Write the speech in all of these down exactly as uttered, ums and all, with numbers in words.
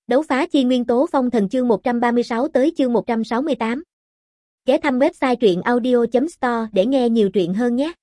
Đấu phá chi nguyên tố phong thần chương một trăm ba mươi sáu tới chương một trăm sáu mươi tám. Ghé thăm website truyện audio chấm store để nghe nhiều truyện hơn nhé.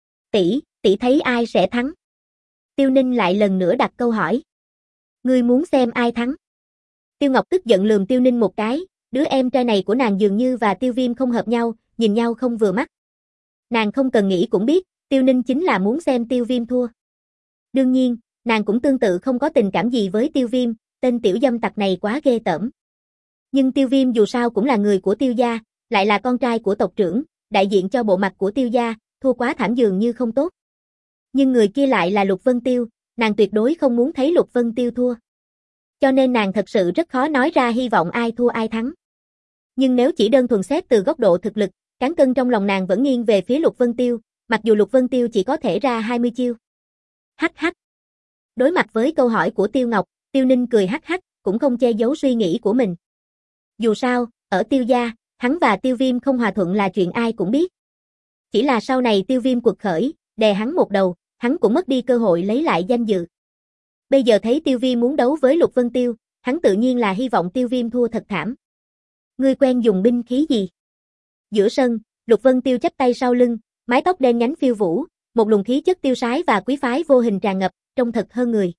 Tỷ, tỷ thấy ai sẽ thắng? Tiêu Ninh lại lần nữa đặt câu hỏi. Ngươi muốn xem ai thắng? Tiêu Ngọc tức giận lườm Tiêu Ninh một cái, đứa em trai này của nàng dường như và Tiêu Viêm không hợp nhau, nhìn nhau không vừa mắt. Nàng không cần nghĩ cũng biết, Tiêu Ninh chính là muốn xem Tiêu Viêm thua. Đương nhiên, nàng cũng tương tự không có tình cảm gì với Tiêu Viêm, tên tiểu dâm tặc này quá ghê tởm. Nhưng Tiêu Viêm dù sao cũng là người của Tiêu gia, lại là con trai của tộc trưởng, đại diện cho bộ mặt của Tiêu gia, thua quá thảm dường như không tốt. Nhưng người kia lại là Lục Vân Tiêu, nàng tuyệt đối không muốn thấy Lục Vân Tiêu thua. Cho nên nàng thật sự rất khó nói ra hy vọng ai thua ai thắng. Nhưng nếu chỉ đơn thuần xét từ góc độ thực lực, cán cân trong lòng nàng vẫn nghiêng về phía Lục Vân Tiêu, mặc dù Lục Vân Tiêu chỉ có thể ra hai mươi chiêu. Hắc hắc. Đối mặt với câu hỏi của Tiêu Ngọc, Tiêu Ninh cười hắc hắc, cũng không che giấu suy nghĩ của mình. Dù sao, ở Tiêu gia, hắn và Tiêu Viêm không hòa thuận là chuyện ai cũng biết. Chỉ là sau này Tiêu Viêm quật khởi, đè hắn một đầu, hắn cũng mất đi cơ hội lấy lại danh dự. Bây giờ thấy Tiêu Viêm muốn đấu với Lục Vân Tiêu, hắn tự nhiên là hy vọng Tiêu Viêm thua thật thảm. Ngươi quen dùng binh khí gì? Giữa sân, Lục Vân Tiêu chắp tay sau lưng, mái tóc đen nhánh phiêu vũ, một luồng khí chất tiêu sái và quý phái vô hình tràn ngập, trông thật hơn người.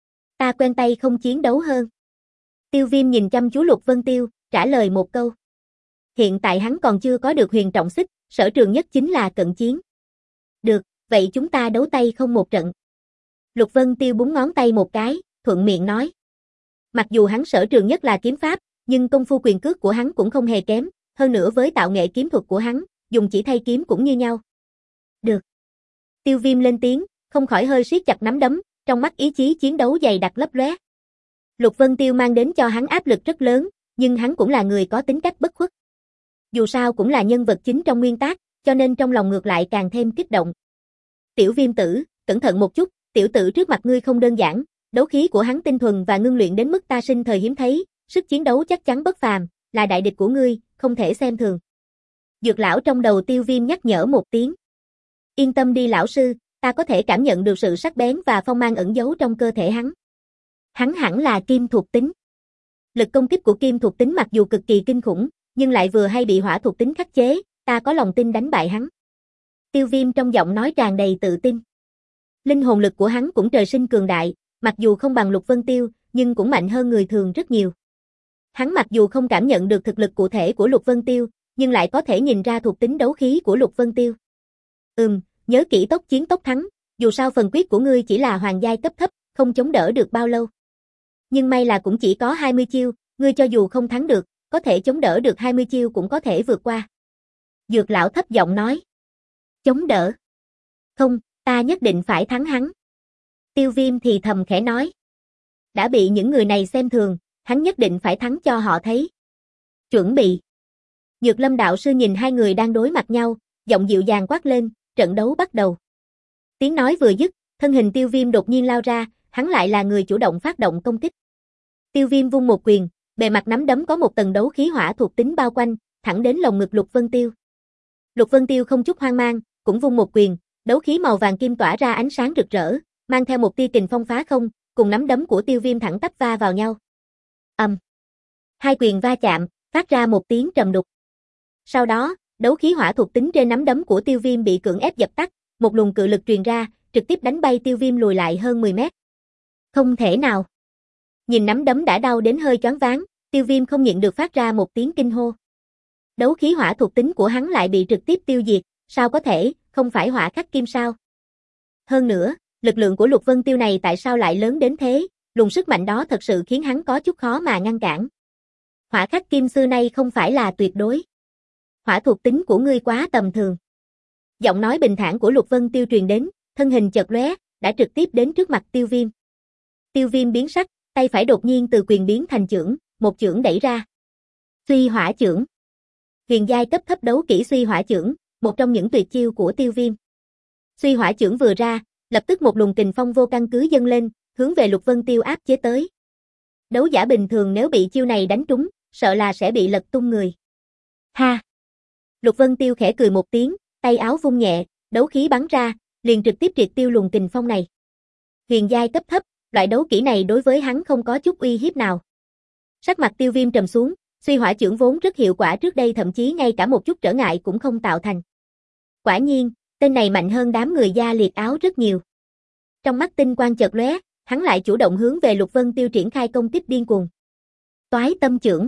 Ta quen tay không chiến đấu hơn. Tiêu Viêm nhìn chăm chú Lục Vân Tiêu, trả lời một câu. Hiện tại hắn còn chưa có được huyền trọng xích, sở trường nhất chính là cận chiến. Được, vậy chúng ta đấu tay không một trận. Lục Vân Tiêu búng ngón tay một cái, thuận miệng nói. Mặc dù hắn sở trường nhất là kiếm pháp, nhưng công phu quyền cước của hắn cũng không hề kém, hơn nữa với tạo nghệ kiếm thuật của hắn, dùng chỉ thay kiếm cũng như nhau. Được. Tiêu Viêm lên tiếng, không khỏi hơi siết chặt nắm đấm, trong mắt ý chí chiến đấu dày đặc lấp lóe. Lục Vân Tiêu mang đến cho hắn áp lực rất lớn, nhưng hắn cũng là người có tính cách bất khuất. Dù sao cũng là nhân vật chính trong nguyên tác, cho nên trong lòng ngược lại càng thêm kích động. Tiểu Viêm tử, cẩn thận một chút, tiểu tử trước mặt ngươi không đơn giản, đấu khí của hắn tinh thuần và ngưng luyện đến mức ta sinh thời hiếm thấy, sức chiến đấu chắc chắn bất phàm, là đại địch của ngươi, không thể xem thường. Dược lão trong đầu Tiêu Viêm nhắc nhở một tiếng. Yên tâm đi lão sư, ta có thể cảm nhận được sự sắc bén và phong mang ẩn giấu trong cơ thể hắn. Hắn hẳn là kim thuộc tính. Lực công kích của kim thuộc tính mặc dù cực kỳ kinh khủng, nhưng lại vừa hay bị hỏa thuộc tính khắc chế, ta có lòng tin đánh bại hắn. Tiêu Viêm trong giọng nói tràn đầy tự tin. Linh hồn lực của hắn cũng trời sinh cường đại, mặc dù không bằng Lục Vân Tiêu, nhưng cũng mạnh hơn người thường rất nhiều. Hắn mặc dù không cảm nhận được thực lực cụ thể của Lục Vân Tiêu, nhưng lại có thể nhìn ra thuộc tính đấu khí của Lục Vân Tiêu. Ừm, nhớ kỹ tốc chiến tốc thắng, dù sao phần quyết của ngươi chỉ là hoàng giai cấp thấp, không chống đỡ được bao lâu. Nhưng may là cũng chỉ có hai mươi chiêu, ngươi cho dù không thắng được, có thể chống đỡ được hai mươi chiêu cũng có thể vượt qua. Dược lão thấp giọng nói. Chống đỡ? Không, ta nhất định phải thắng hắn. Tiêu Viêm thì thầm khẽ nói. Đã bị những người này xem thường, hắn nhất định phải thắng cho họ thấy. Chuẩn bị. Nhược Lâm đạo sư nhìn hai người đang đối mặt nhau, giọng dịu dàng quát lên, trận đấu bắt đầu. Tiếng nói vừa dứt, thân hình Tiêu Viêm đột nhiên lao ra, hắn lại là người chủ động phát động công kích. Tiêu Viêm vung một quyền, bề mặt nắm đấm có một tầng đấu khí hỏa thuộc tính bao quanh, thẳng đến lồng ngực Lục Vân Tiêu. Lục Vân Tiêu không chút hoang mang, cũng vung một quyền, đấu khí màu vàng kim tỏa ra ánh sáng rực rỡ, mang theo một tia kình phong phá không, cùng nắm đấm của Tiêu Viêm thẳng tắp va vào nhau. Ầm. Um. Hai quyền va chạm, phát ra một tiếng trầm đục. Sau đó, đấu khí hỏa thuộc tính trên nắm đấm của Tiêu Viêm bị cưỡng ép dập tắt, một luồng cự lực truyền ra, trực tiếp đánh bay Tiêu Viêm lùi lại hơn mười mét. Không thể nào. Nhìn nắm đấm đã đau đến hơi choáng váng, Tiêu Viêm không nhịn được phát ra một tiếng kinh hô. Đấu khí hỏa thuộc tính của hắn lại bị trực tiếp tiêu diệt, sao có thể, không phải hỏa khắc kim sao? Hơn nữa, lực lượng của Lục Vân Tiêu này tại sao lại lớn đến thế, luồng sức mạnh đó thật sự khiến hắn có chút khó mà ngăn cản. Hỏa khắc kim xưa nay không phải là tuyệt đối. Hỏa thuộc tính của ngươi quá tầm thường. Giọng nói bình thản của Lục Vân Tiêu truyền đến, thân hình chợt lóe, đã trực tiếp đến trước mặt Tiêu Viêm. Tiêu Viêm biến sắc, tay phải đột nhiên từ quyền biến thành chưởng, một chưởng đẩy ra. Suy hỏa chưởng. Huyền giai cấp thấp đấu kỹ suy hỏa chưởng, một trong những tuyệt chiêu của Tiêu Viêm. Suy hỏa chưởng vừa ra, lập tức một luồng kình phong vô căn cứ dâng lên, hướng về Lục Vân Tiêu áp chế tới. Đấu giả bình thường nếu bị chiêu này đánh trúng, sợ là sẽ bị lật tung người. Ha! Lục Vân Tiêu khẽ cười một tiếng, tay áo vung nhẹ, đấu khí bắn ra, liền trực tiếp triệt tiêu luồng kình phong này. Huyền giai cấp thấp, loại đấu kỹ này đối với hắn không có chút uy hiếp nào. Sắc mặt Tiêu Viêm trầm xuống, suy hỏa chưởng vốn rất hiệu quả trước đây thậm chí ngay cả một chút trở ngại cũng không tạo thành. Quả nhiên, tên này mạnh hơn đám người da liệt áo rất nhiều. Trong mắt tinh quang chợt lóe, hắn lại chủ động hướng về Lục Vân Tiêu triển khai công kích điên cuồng. Toái tâm chưởng,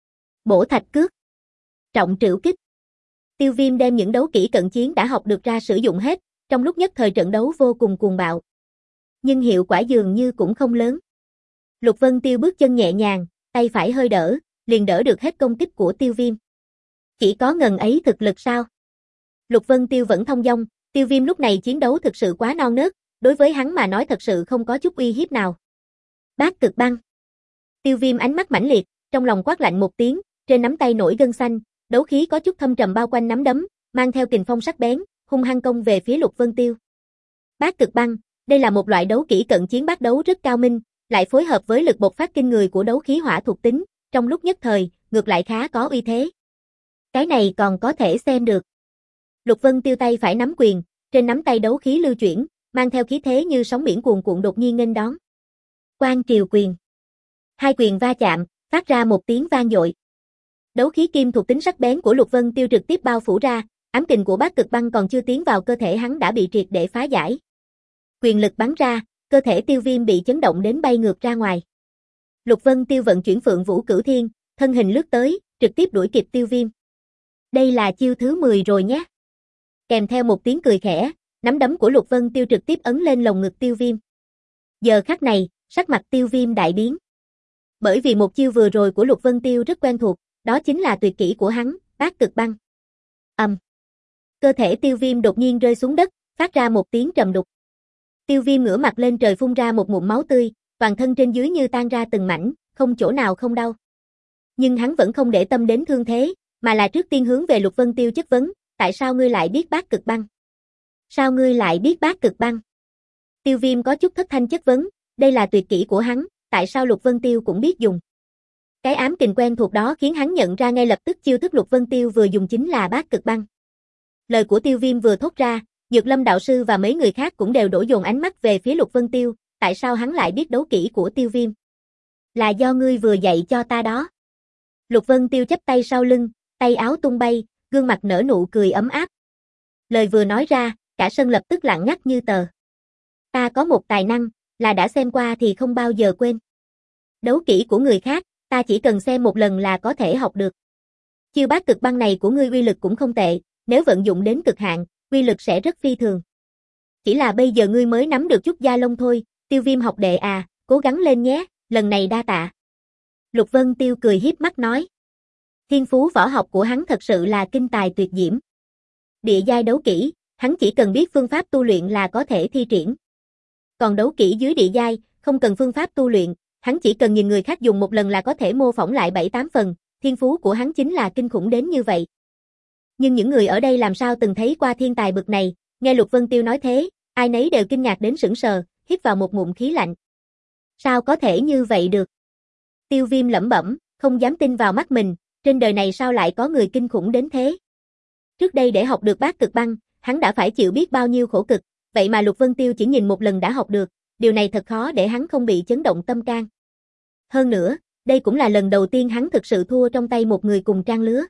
bổ thạch cước, trọng trửu kích. Tiêu Viêm đem những đấu kỹ cận chiến đã học được ra sử dụng hết, trong lúc nhất thời trận đấu vô cùng cuồng bạo. Nhưng hiệu quả dường như cũng không lớn. Lục Vân Tiêu bước chân nhẹ nhàng, tay phải hơi đỡ, liền đỡ được hết công kích của Tiêu Viêm. Chỉ có ngần ấy thực lực sao? Lục Vân Tiêu vẫn thông dong, Tiêu Viêm lúc này chiến đấu thực sự quá non nớt, đối với hắn mà nói thật sự không có chút uy hiếp nào. Bát cực băng. Tiêu Viêm ánh mắt mãnh liệt, trong lòng quát lạnh một tiếng, trên nắm tay nổi gân xanh, đấu khí có chút thâm trầm bao quanh nắm đấm, mang theo kình phong sắc bén, hung hăng công về phía Lục Vân Tiêu. Bát cực băng, đây là một loại đấu kỹ cận chiến bát đấu rất cao minh, lại phối hợp với lực bộc phát kinh người của đấu khí hỏa thuộc tính, trong lúc nhất thời, ngược lại khá có uy thế. Cái này còn có thể xem được. Lục Vân Tiêu tay phải nắm quyền, trên nắm tay đấu khí lưu chuyển, mang theo khí thế như sóng biển cuồn cuộn đột nhiên nghênh đón. Quang triều quyền. Hai quyền va chạm, phát ra một tiếng vang dội. Đấu khí kim thuộc tính sắc bén của Lục Vân Tiêu trực tiếp bao phủ ra, ám kình của bát cực băng còn chưa tiến vào cơ thể hắn đã bị triệt để phá giải. Quyền lực bắn ra, cơ thể Tiêu Viêm bị chấn động đến bay ngược ra ngoài. Lục Vân Tiêu vận chuyển Phượng Vũ Cửu Thiên, thân hình lướt tới, trực tiếp đuổi kịp Tiêu Viêm. Đây là chiêu thứ mười rồi nhé. Kèm theo một tiếng cười khẽ, nắm đấm của Lục Vân Tiêu trực tiếp ấn lên lồng ngực Tiêu Viêm. Giờ khắc này, sắc mặt Tiêu Viêm đại biến. Bởi vì một chiêu vừa rồi của Lục Vân Tiêu rất quen thuộc, đó chính là tuyệt kỹ của hắn, bát cực băng. Ầm. Um. Cơ thể Tiêu Viêm đột nhiên rơi xuống đất, phát ra một tiếng trầm đục. Tiêu Viêm ngửa mặt lên trời phun ra một ngụm máu tươi, toàn thân trên dưới như tan ra từng mảnh, không chỗ nào không đau. Nhưng hắn vẫn không để tâm đến thương thế, mà là trước tiên hướng về Lục Vân Tiêu chất vấn, tại sao ngươi lại biết bát cực băng? Sao ngươi lại biết bát cực băng? Tiêu Viêm có chút thất thanh chất vấn, đây là tuyệt kỹ của hắn, tại sao Lục Vân Tiêu cũng biết dùng? Cái ám kình quen thuộc đó khiến hắn nhận ra ngay lập tức chiêu thức Lục Vân Tiêu vừa dùng chính là bát cực băng. Lời của Tiêu Viêm vừa thốt ra, Nhược Lâm đạo sư và mấy người khác cũng đều đổ dồn ánh mắt về phía Lục Vân Tiêu, tại sao hắn lại biết đấu kỹ của Tiêu Viêm? Là do ngươi vừa dạy cho ta đó. Lục Vân Tiêu chắp tay sau lưng, tay áo tung bay, gương mặt nở nụ cười ấm áp. Lời vừa nói ra, cả sân lập tức lặng ngắt như tờ. Ta có một tài năng, là đã xem qua thì không bao giờ quên. Đấu kỹ của người khác, ta chỉ cần xem một lần là có thể học được. Chiêu bát cực băng này của ngươi uy lực cũng không tệ, nếu vận dụng đến cực hạn, uy lực sẽ rất phi thường. Chỉ là bây giờ ngươi mới nắm được chút da lông thôi, Tiêu Viêm học đệ à, cố gắng lên nhé, lần này đa tạ. Lục Vân Tiêu cười hiếp mắt nói. Thiên phú võ học của hắn thật sự là kinh tài tuyệt diễm. Địa giai đấu kỹ, hắn chỉ cần biết phương pháp tu luyện là có thể thi triển. Còn đấu kỹ dưới địa giai, không cần phương pháp tu luyện, hắn chỉ cần nhìn người khác dùng một lần là có thể mô phỏng lại bảy tám phần, thiên phú của hắn chính là kinh khủng đến như vậy. Nhưng những người ở đây làm sao từng thấy qua thiên tài bực này, nghe Lục Vân Tiêu nói thế, ai nấy đều kinh ngạc đến sững sờ, hít vào một ngụm khí lạnh. Sao có thể như vậy được? Tiêu Viêm lẩm bẩm, không dám tin vào mắt mình, trên đời này sao lại có người kinh khủng đến thế? Trước đây để học được bát cực băng, hắn đã phải chịu biết bao nhiêu khổ cực, vậy mà Lục Vân Tiêu chỉ nhìn một lần đã học được, điều này thật khó để hắn không bị chấn động tâm can. Hơn nữa, đây cũng là lần đầu tiên hắn thực sự thua trong tay một người cùng trang lứa.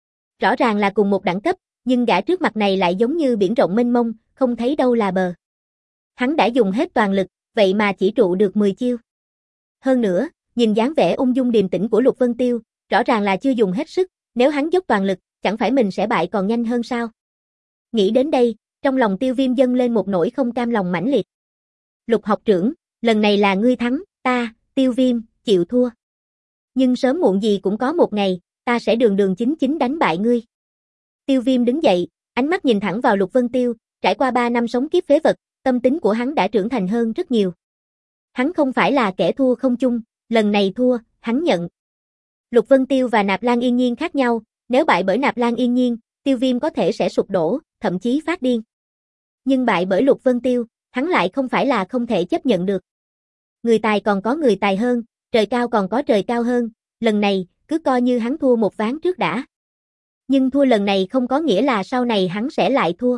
Rõ ràng là cùng một đẳng cấp, nhưng gã trước mặt này lại giống như biển rộng mênh mông, không thấy đâu là bờ. Hắn đã dùng hết toàn lực, vậy mà chỉ trụ được mười chiêu. Hơn nữa, nhìn dáng vẻ ung dung điềm tĩnh của Lục Vân Tiêu, rõ ràng là chưa dùng hết sức, nếu hắn dốc toàn lực, chẳng phải mình sẽ bại còn nhanh hơn sao? Nghĩ đến đây, trong lòng Tiêu Viêm dâng lên một nỗi không cam lòng mãnh liệt. Lục học trưởng, lần này là ngươi thắng, ta, Tiêu Viêm, chịu thua. Nhưng sớm muộn gì cũng có một ngày, ta sẽ đường đường chính chính đánh bại ngươi. Tiêu Viêm đứng dậy, ánh mắt nhìn thẳng vào Lục Vân Tiêu, trải qua ba năm sống kiếp phế vật, tâm tính của hắn đã trưởng thành hơn rất nhiều. Hắn không phải là kẻ thua không chung, lần này thua, hắn nhận. Lục Vân Tiêu và Nạp Lan Yên Nhiên khác nhau, nếu bại bởi Nạp Lan Yên Nhiên, Tiêu Viêm có thể sẽ sụp đổ, thậm chí phát điên. Nhưng bại bởi Lục Vân Tiêu, hắn lại không phải là không thể chấp nhận được. Người tài còn có người tài hơn, trời cao còn có trời cao hơn, lần này, cứ coi như hắn thua một ván trước đã. Nhưng thua lần này không có nghĩa là sau này hắn sẽ lại thua.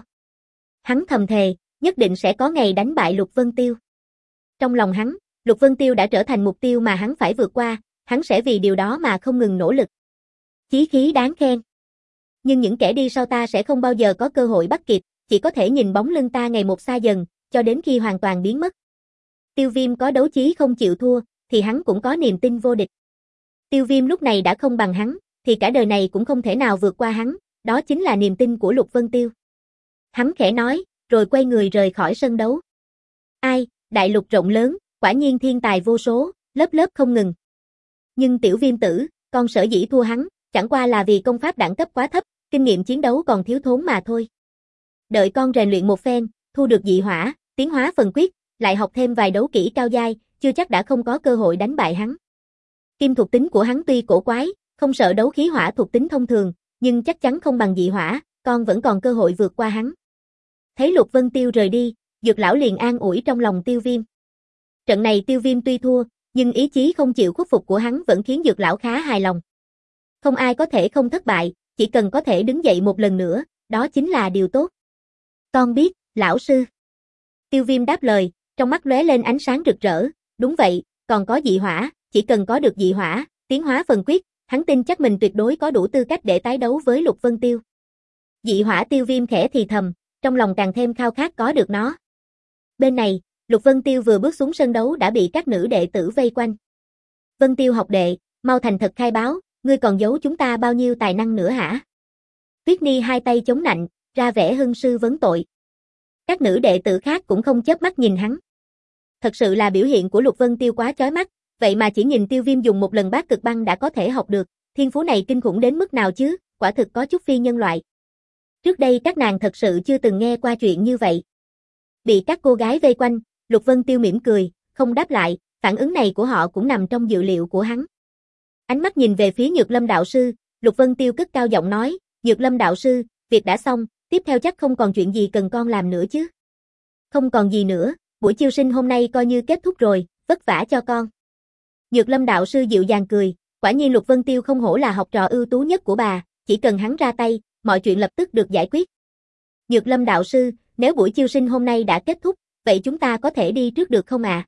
Hắn thầm thề, nhất định sẽ có ngày đánh bại Lục Vân Tiêu. Trong lòng hắn, Lục Vân Tiêu đã trở thành mục tiêu mà hắn phải vượt qua, hắn sẽ vì điều đó mà không ngừng nỗ lực. Chí khí đáng khen. Nhưng những kẻ đi sau ta sẽ không bao giờ có cơ hội bắt kịp, chỉ có thể nhìn bóng lưng ta ngày một xa dần, cho đến khi hoàn toàn biến mất. Tiêu Viêm có đấu chí không chịu thua, thì hắn cũng có niềm tin vô địch. Tiêu Viêm lúc này đã không bằng hắn, thì cả đời này cũng không thể nào vượt qua hắn, đó chính là niềm tin của Lục Vân Tiêu. Hắn khẽ nói, rồi quay người rời khỏi sân đấu. Ai, đại lục rộng lớn, quả nhiên thiên tài vô số, lớp lớp không ngừng. Nhưng Tiểu Viêm tử, con sở dĩ thua hắn, chẳng qua là vì công pháp đẳng cấp quá thấp, kinh nghiệm chiến đấu còn thiếu thốn mà thôi. Đợi con rèn luyện một phen, thu được dị hỏa, tiến hóa phần quyết, lại học thêm vài đấu kỹ cao giai, chưa chắc đã không có cơ hội đánh bại hắn. Kim thuộc tính của hắn tuy cổ quái, không sợ đấu khí hỏa thuộc tính thông thường, nhưng chắc chắn không bằng dị hỏa, con vẫn còn cơ hội vượt qua hắn. Thấy Lục Vân Tiêu rời đi, Dược lão liền an ủi trong lòng Tiêu Viêm. Trận này Tiêu Viêm tuy thua, nhưng ý chí không chịu khuất phục của hắn vẫn khiến Dược lão khá hài lòng. Không ai có thể không thất bại, chỉ cần có thể đứng dậy một lần nữa, đó chính là điều tốt. Con biết, lão sư. Tiêu Viêm đáp lời, trong mắt lóe lên ánh sáng rực rỡ, đúng vậy, còn có dị hỏa, chỉ cần có được dị hỏa, tiến hóa phần quyết, hắn tin chắc mình tuyệt đối có đủ tư cách để tái đấu với Lục Vân Tiêu. Dị hỏa Tiêu Viêm khẽ thì thầm, trong lòng càng thêm khao khát có được nó. Bên này, Lục Vân Tiêu vừa bước xuống sân đấu đã bị các nữ đệ tử vây quanh. Vân Tiêu học đệ, mau thành thật khai báo, ngươi còn giấu chúng ta bao nhiêu tài năng nữa hả? Tuyết Ni hai tay chống nạnh, ra vẻ hưng sư vấn tội. Các nữ đệ tử khác cũng không chớp mắt nhìn hắn. Thật sự là biểu hiện của Lục Vân Tiêu quá chói mắt, vậy mà chỉ nhìn Tiêu Viêm dùng một lần bát cực băng đã có thể học được, thiên phú này kinh khủng đến mức nào chứ, quả thực có chút phi nhân loại. Trước đây các nàng thật sự chưa từng nghe qua chuyện như vậy. Bị các cô gái vây quanh, Lục Vân Tiêu mỉm cười, không đáp lại, phản ứng này của họ cũng nằm trong dự liệu của hắn. Ánh mắt nhìn về phía Nhược Lâm đạo sư, Lục Vân Tiêu cất cao giọng nói, Nhược Lâm đạo sư, việc đã xong, tiếp theo chắc không còn chuyện gì cần con làm nữa chứ. Không còn gì nữa, buổi chiêu sinh hôm nay coi như kết thúc rồi, vất vả cho con. Nhược Lâm đạo sư dịu dàng cười, quả nhiên Lục Vân Tiêu không hổ là học trò ưu tú nhất của bà, chỉ cần hắn ra tay, mọi chuyện lập tức được giải quyết. Nhược Lâm đạo sư, nếu buổi chiêu sinh hôm nay đã kết thúc, vậy chúng ta có thể đi trước được không ạ? À?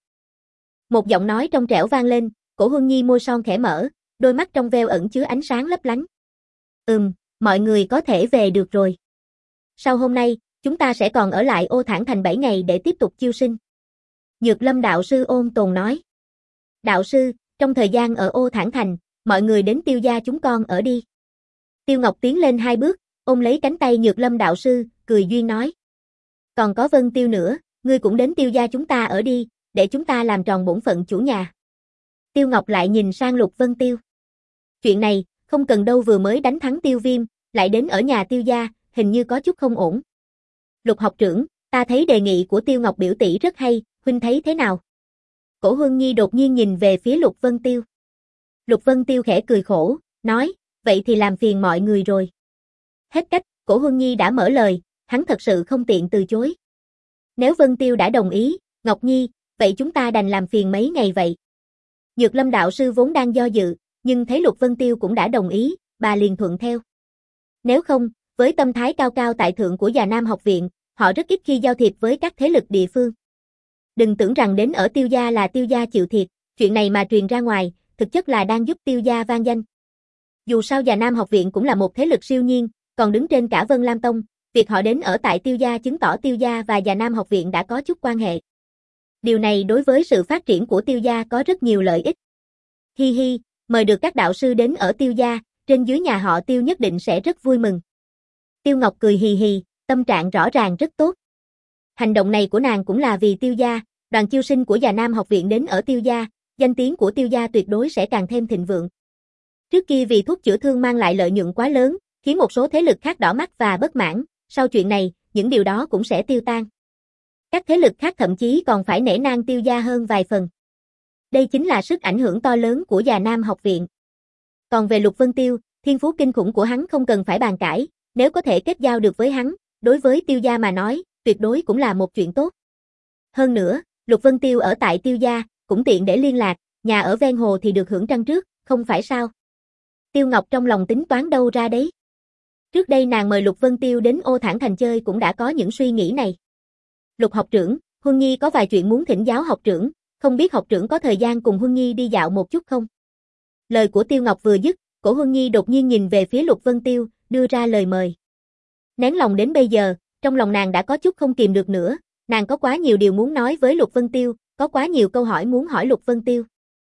Một giọng nói trong trẻo vang lên, Cổ Huân Nhi môi son khẽ mở, đôi mắt trong veo ẩn chứa ánh sáng lấp lánh. Ừm, mọi người có thể về được rồi. Sau hôm nay, chúng ta sẽ còn ở lại Ô Thản Thành bảy ngày để tiếp tục chiêu sinh. Nhược Lâm đạo sư ôn tồn nói. Đạo sư, trong thời gian ở Ô Thản Thành, mọi người đến Tiêu gia chúng con ở đi. Tiêu Ngọc tiến lên hai bước, ôm lấy cánh tay Nhược Lâm đạo sư, cười duyên nói. Còn có Vân Tiêu nữa, ngươi cũng đến Tiêu gia chúng ta ở đi, để chúng ta làm tròn bổn phận chủ nhà. Tiêu Ngọc lại nhìn sang Lục Vân Tiêu. Chuyện này, không cần đâu, vừa mới đánh thắng Tiêu Viêm, lại đến ở nhà Tiêu gia, hình như có chút không ổn. Lục học trưởng, ta thấy đề nghị của Tiêu Ngọc biểu tỷ rất hay, huynh thấy thế nào? Cổ Huân Nhi đột nhiên nhìn về phía Lục Vân Tiêu. Lục Vân Tiêu khẽ cười khổ, nói, vậy thì làm phiền mọi người rồi. Hết cách, Cổ Huân Nhi đã mở lời, hắn thật sự không tiện từ chối. Nếu Vân Tiêu đã đồng ý, Ngọc Nhi, vậy chúng ta đành làm phiền mấy ngày vậy. Nhược Lâm đạo sư vốn đang do dự, nhưng thấy Lục Vân Tiêu cũng đã đồng ý, bà liền thuận theo. Nếu không, với tâm thái cao cao tại thượng của Già Nam học viện, họ rất ít khi giao thiệp với các thế lực địa phương. Đừng tưởng rằng đến ở Tiêu gia là Tiêu gia chịu thiệt, chuyện này mà truyền ra ngoài, thực chất là đang giúp Tiêu gia vang danh. Dù sao Già Nam học viện cũng là một thế lực siêu nhiên, còn đứng trên cả Vân Lam Tông, việc họ đến ở tại Tiêu gia chứng tỏ Tiêu gia và Già Nam học viện đã có chút quan hệ. Điều này đối với sự phát triển của Tiêu gia có rất nhiều lợi ích. Hi hi, mời được các đạo sư đến ở Tiêu gia, trên dưới nhà họ Tiêu nhất định sẽ rất vui mừng. Tiêu Ngọc cười hì hì, tâm trạng rõ ràng rất tốt. Hành động này của nàng cũng là vì Tiêu gia, đoàn chiêu sinh của Già Nam học viện đến ở Tiêu gia, danh tiếng của Tiêu gia tuyệt đối sẽ càng thêm thịnh vượng. Trước kia vì thuốc chữa thương mang lại lợi nhuận quá lớn, khiến một số thế lực khác đỏ mắt và bất mãn, sau chuyện này, những điều đó cũng sẽ tiêu tan. Các thế lực khác thậm chí còn phải nể nang Tiêu gia hơn vài phần. Đây chính là sức ảnh hưởng to lớn của Già Nam học viện. Còn về Lục Vân Tiêu, thiên phú kinh khủng của hắn không cần phải bàn cãi, nếu có thể kết giao được với hắn, đối với Tiêu gia mà nói, tuyệt đối cũng là một chuyện tốt. Hơn nữa, Lục Vân Tiêu ở tại Tiêu gia, cũng tiện để liên lạc, nhà ở ven hồ thì được hưởng trăng trước, không phải sao? Tiêu Ngọc trong lòng tính toán đâu ra đấy. Trước đây nàng mời Lục Vân Tiêu đến Ô Thản Thành chơi cũng đã có những suy nghĩ này. Lục học trưởng, Huân Nhi có vài chuyện muốn thỉnh giáo học trưởng, không biết học trưởng có thời gian cùng Huân Nhi đi dạo một chút không? Lời của Tiêu Ngọc vừa dứt, Cổ Huân Nhi đột nhiên nhìn về phía Lục Vân Tiêu, đưa ra lời mời. Nén lòng đến bây giờ, trong lòng nàng đã có chút không kìm được nữa, nàng có quá nhiều điều muốn nói với Lục Vân Tiêu, có quá nhiều câu hỏi muốn hỏi Lục Vân Tiêu.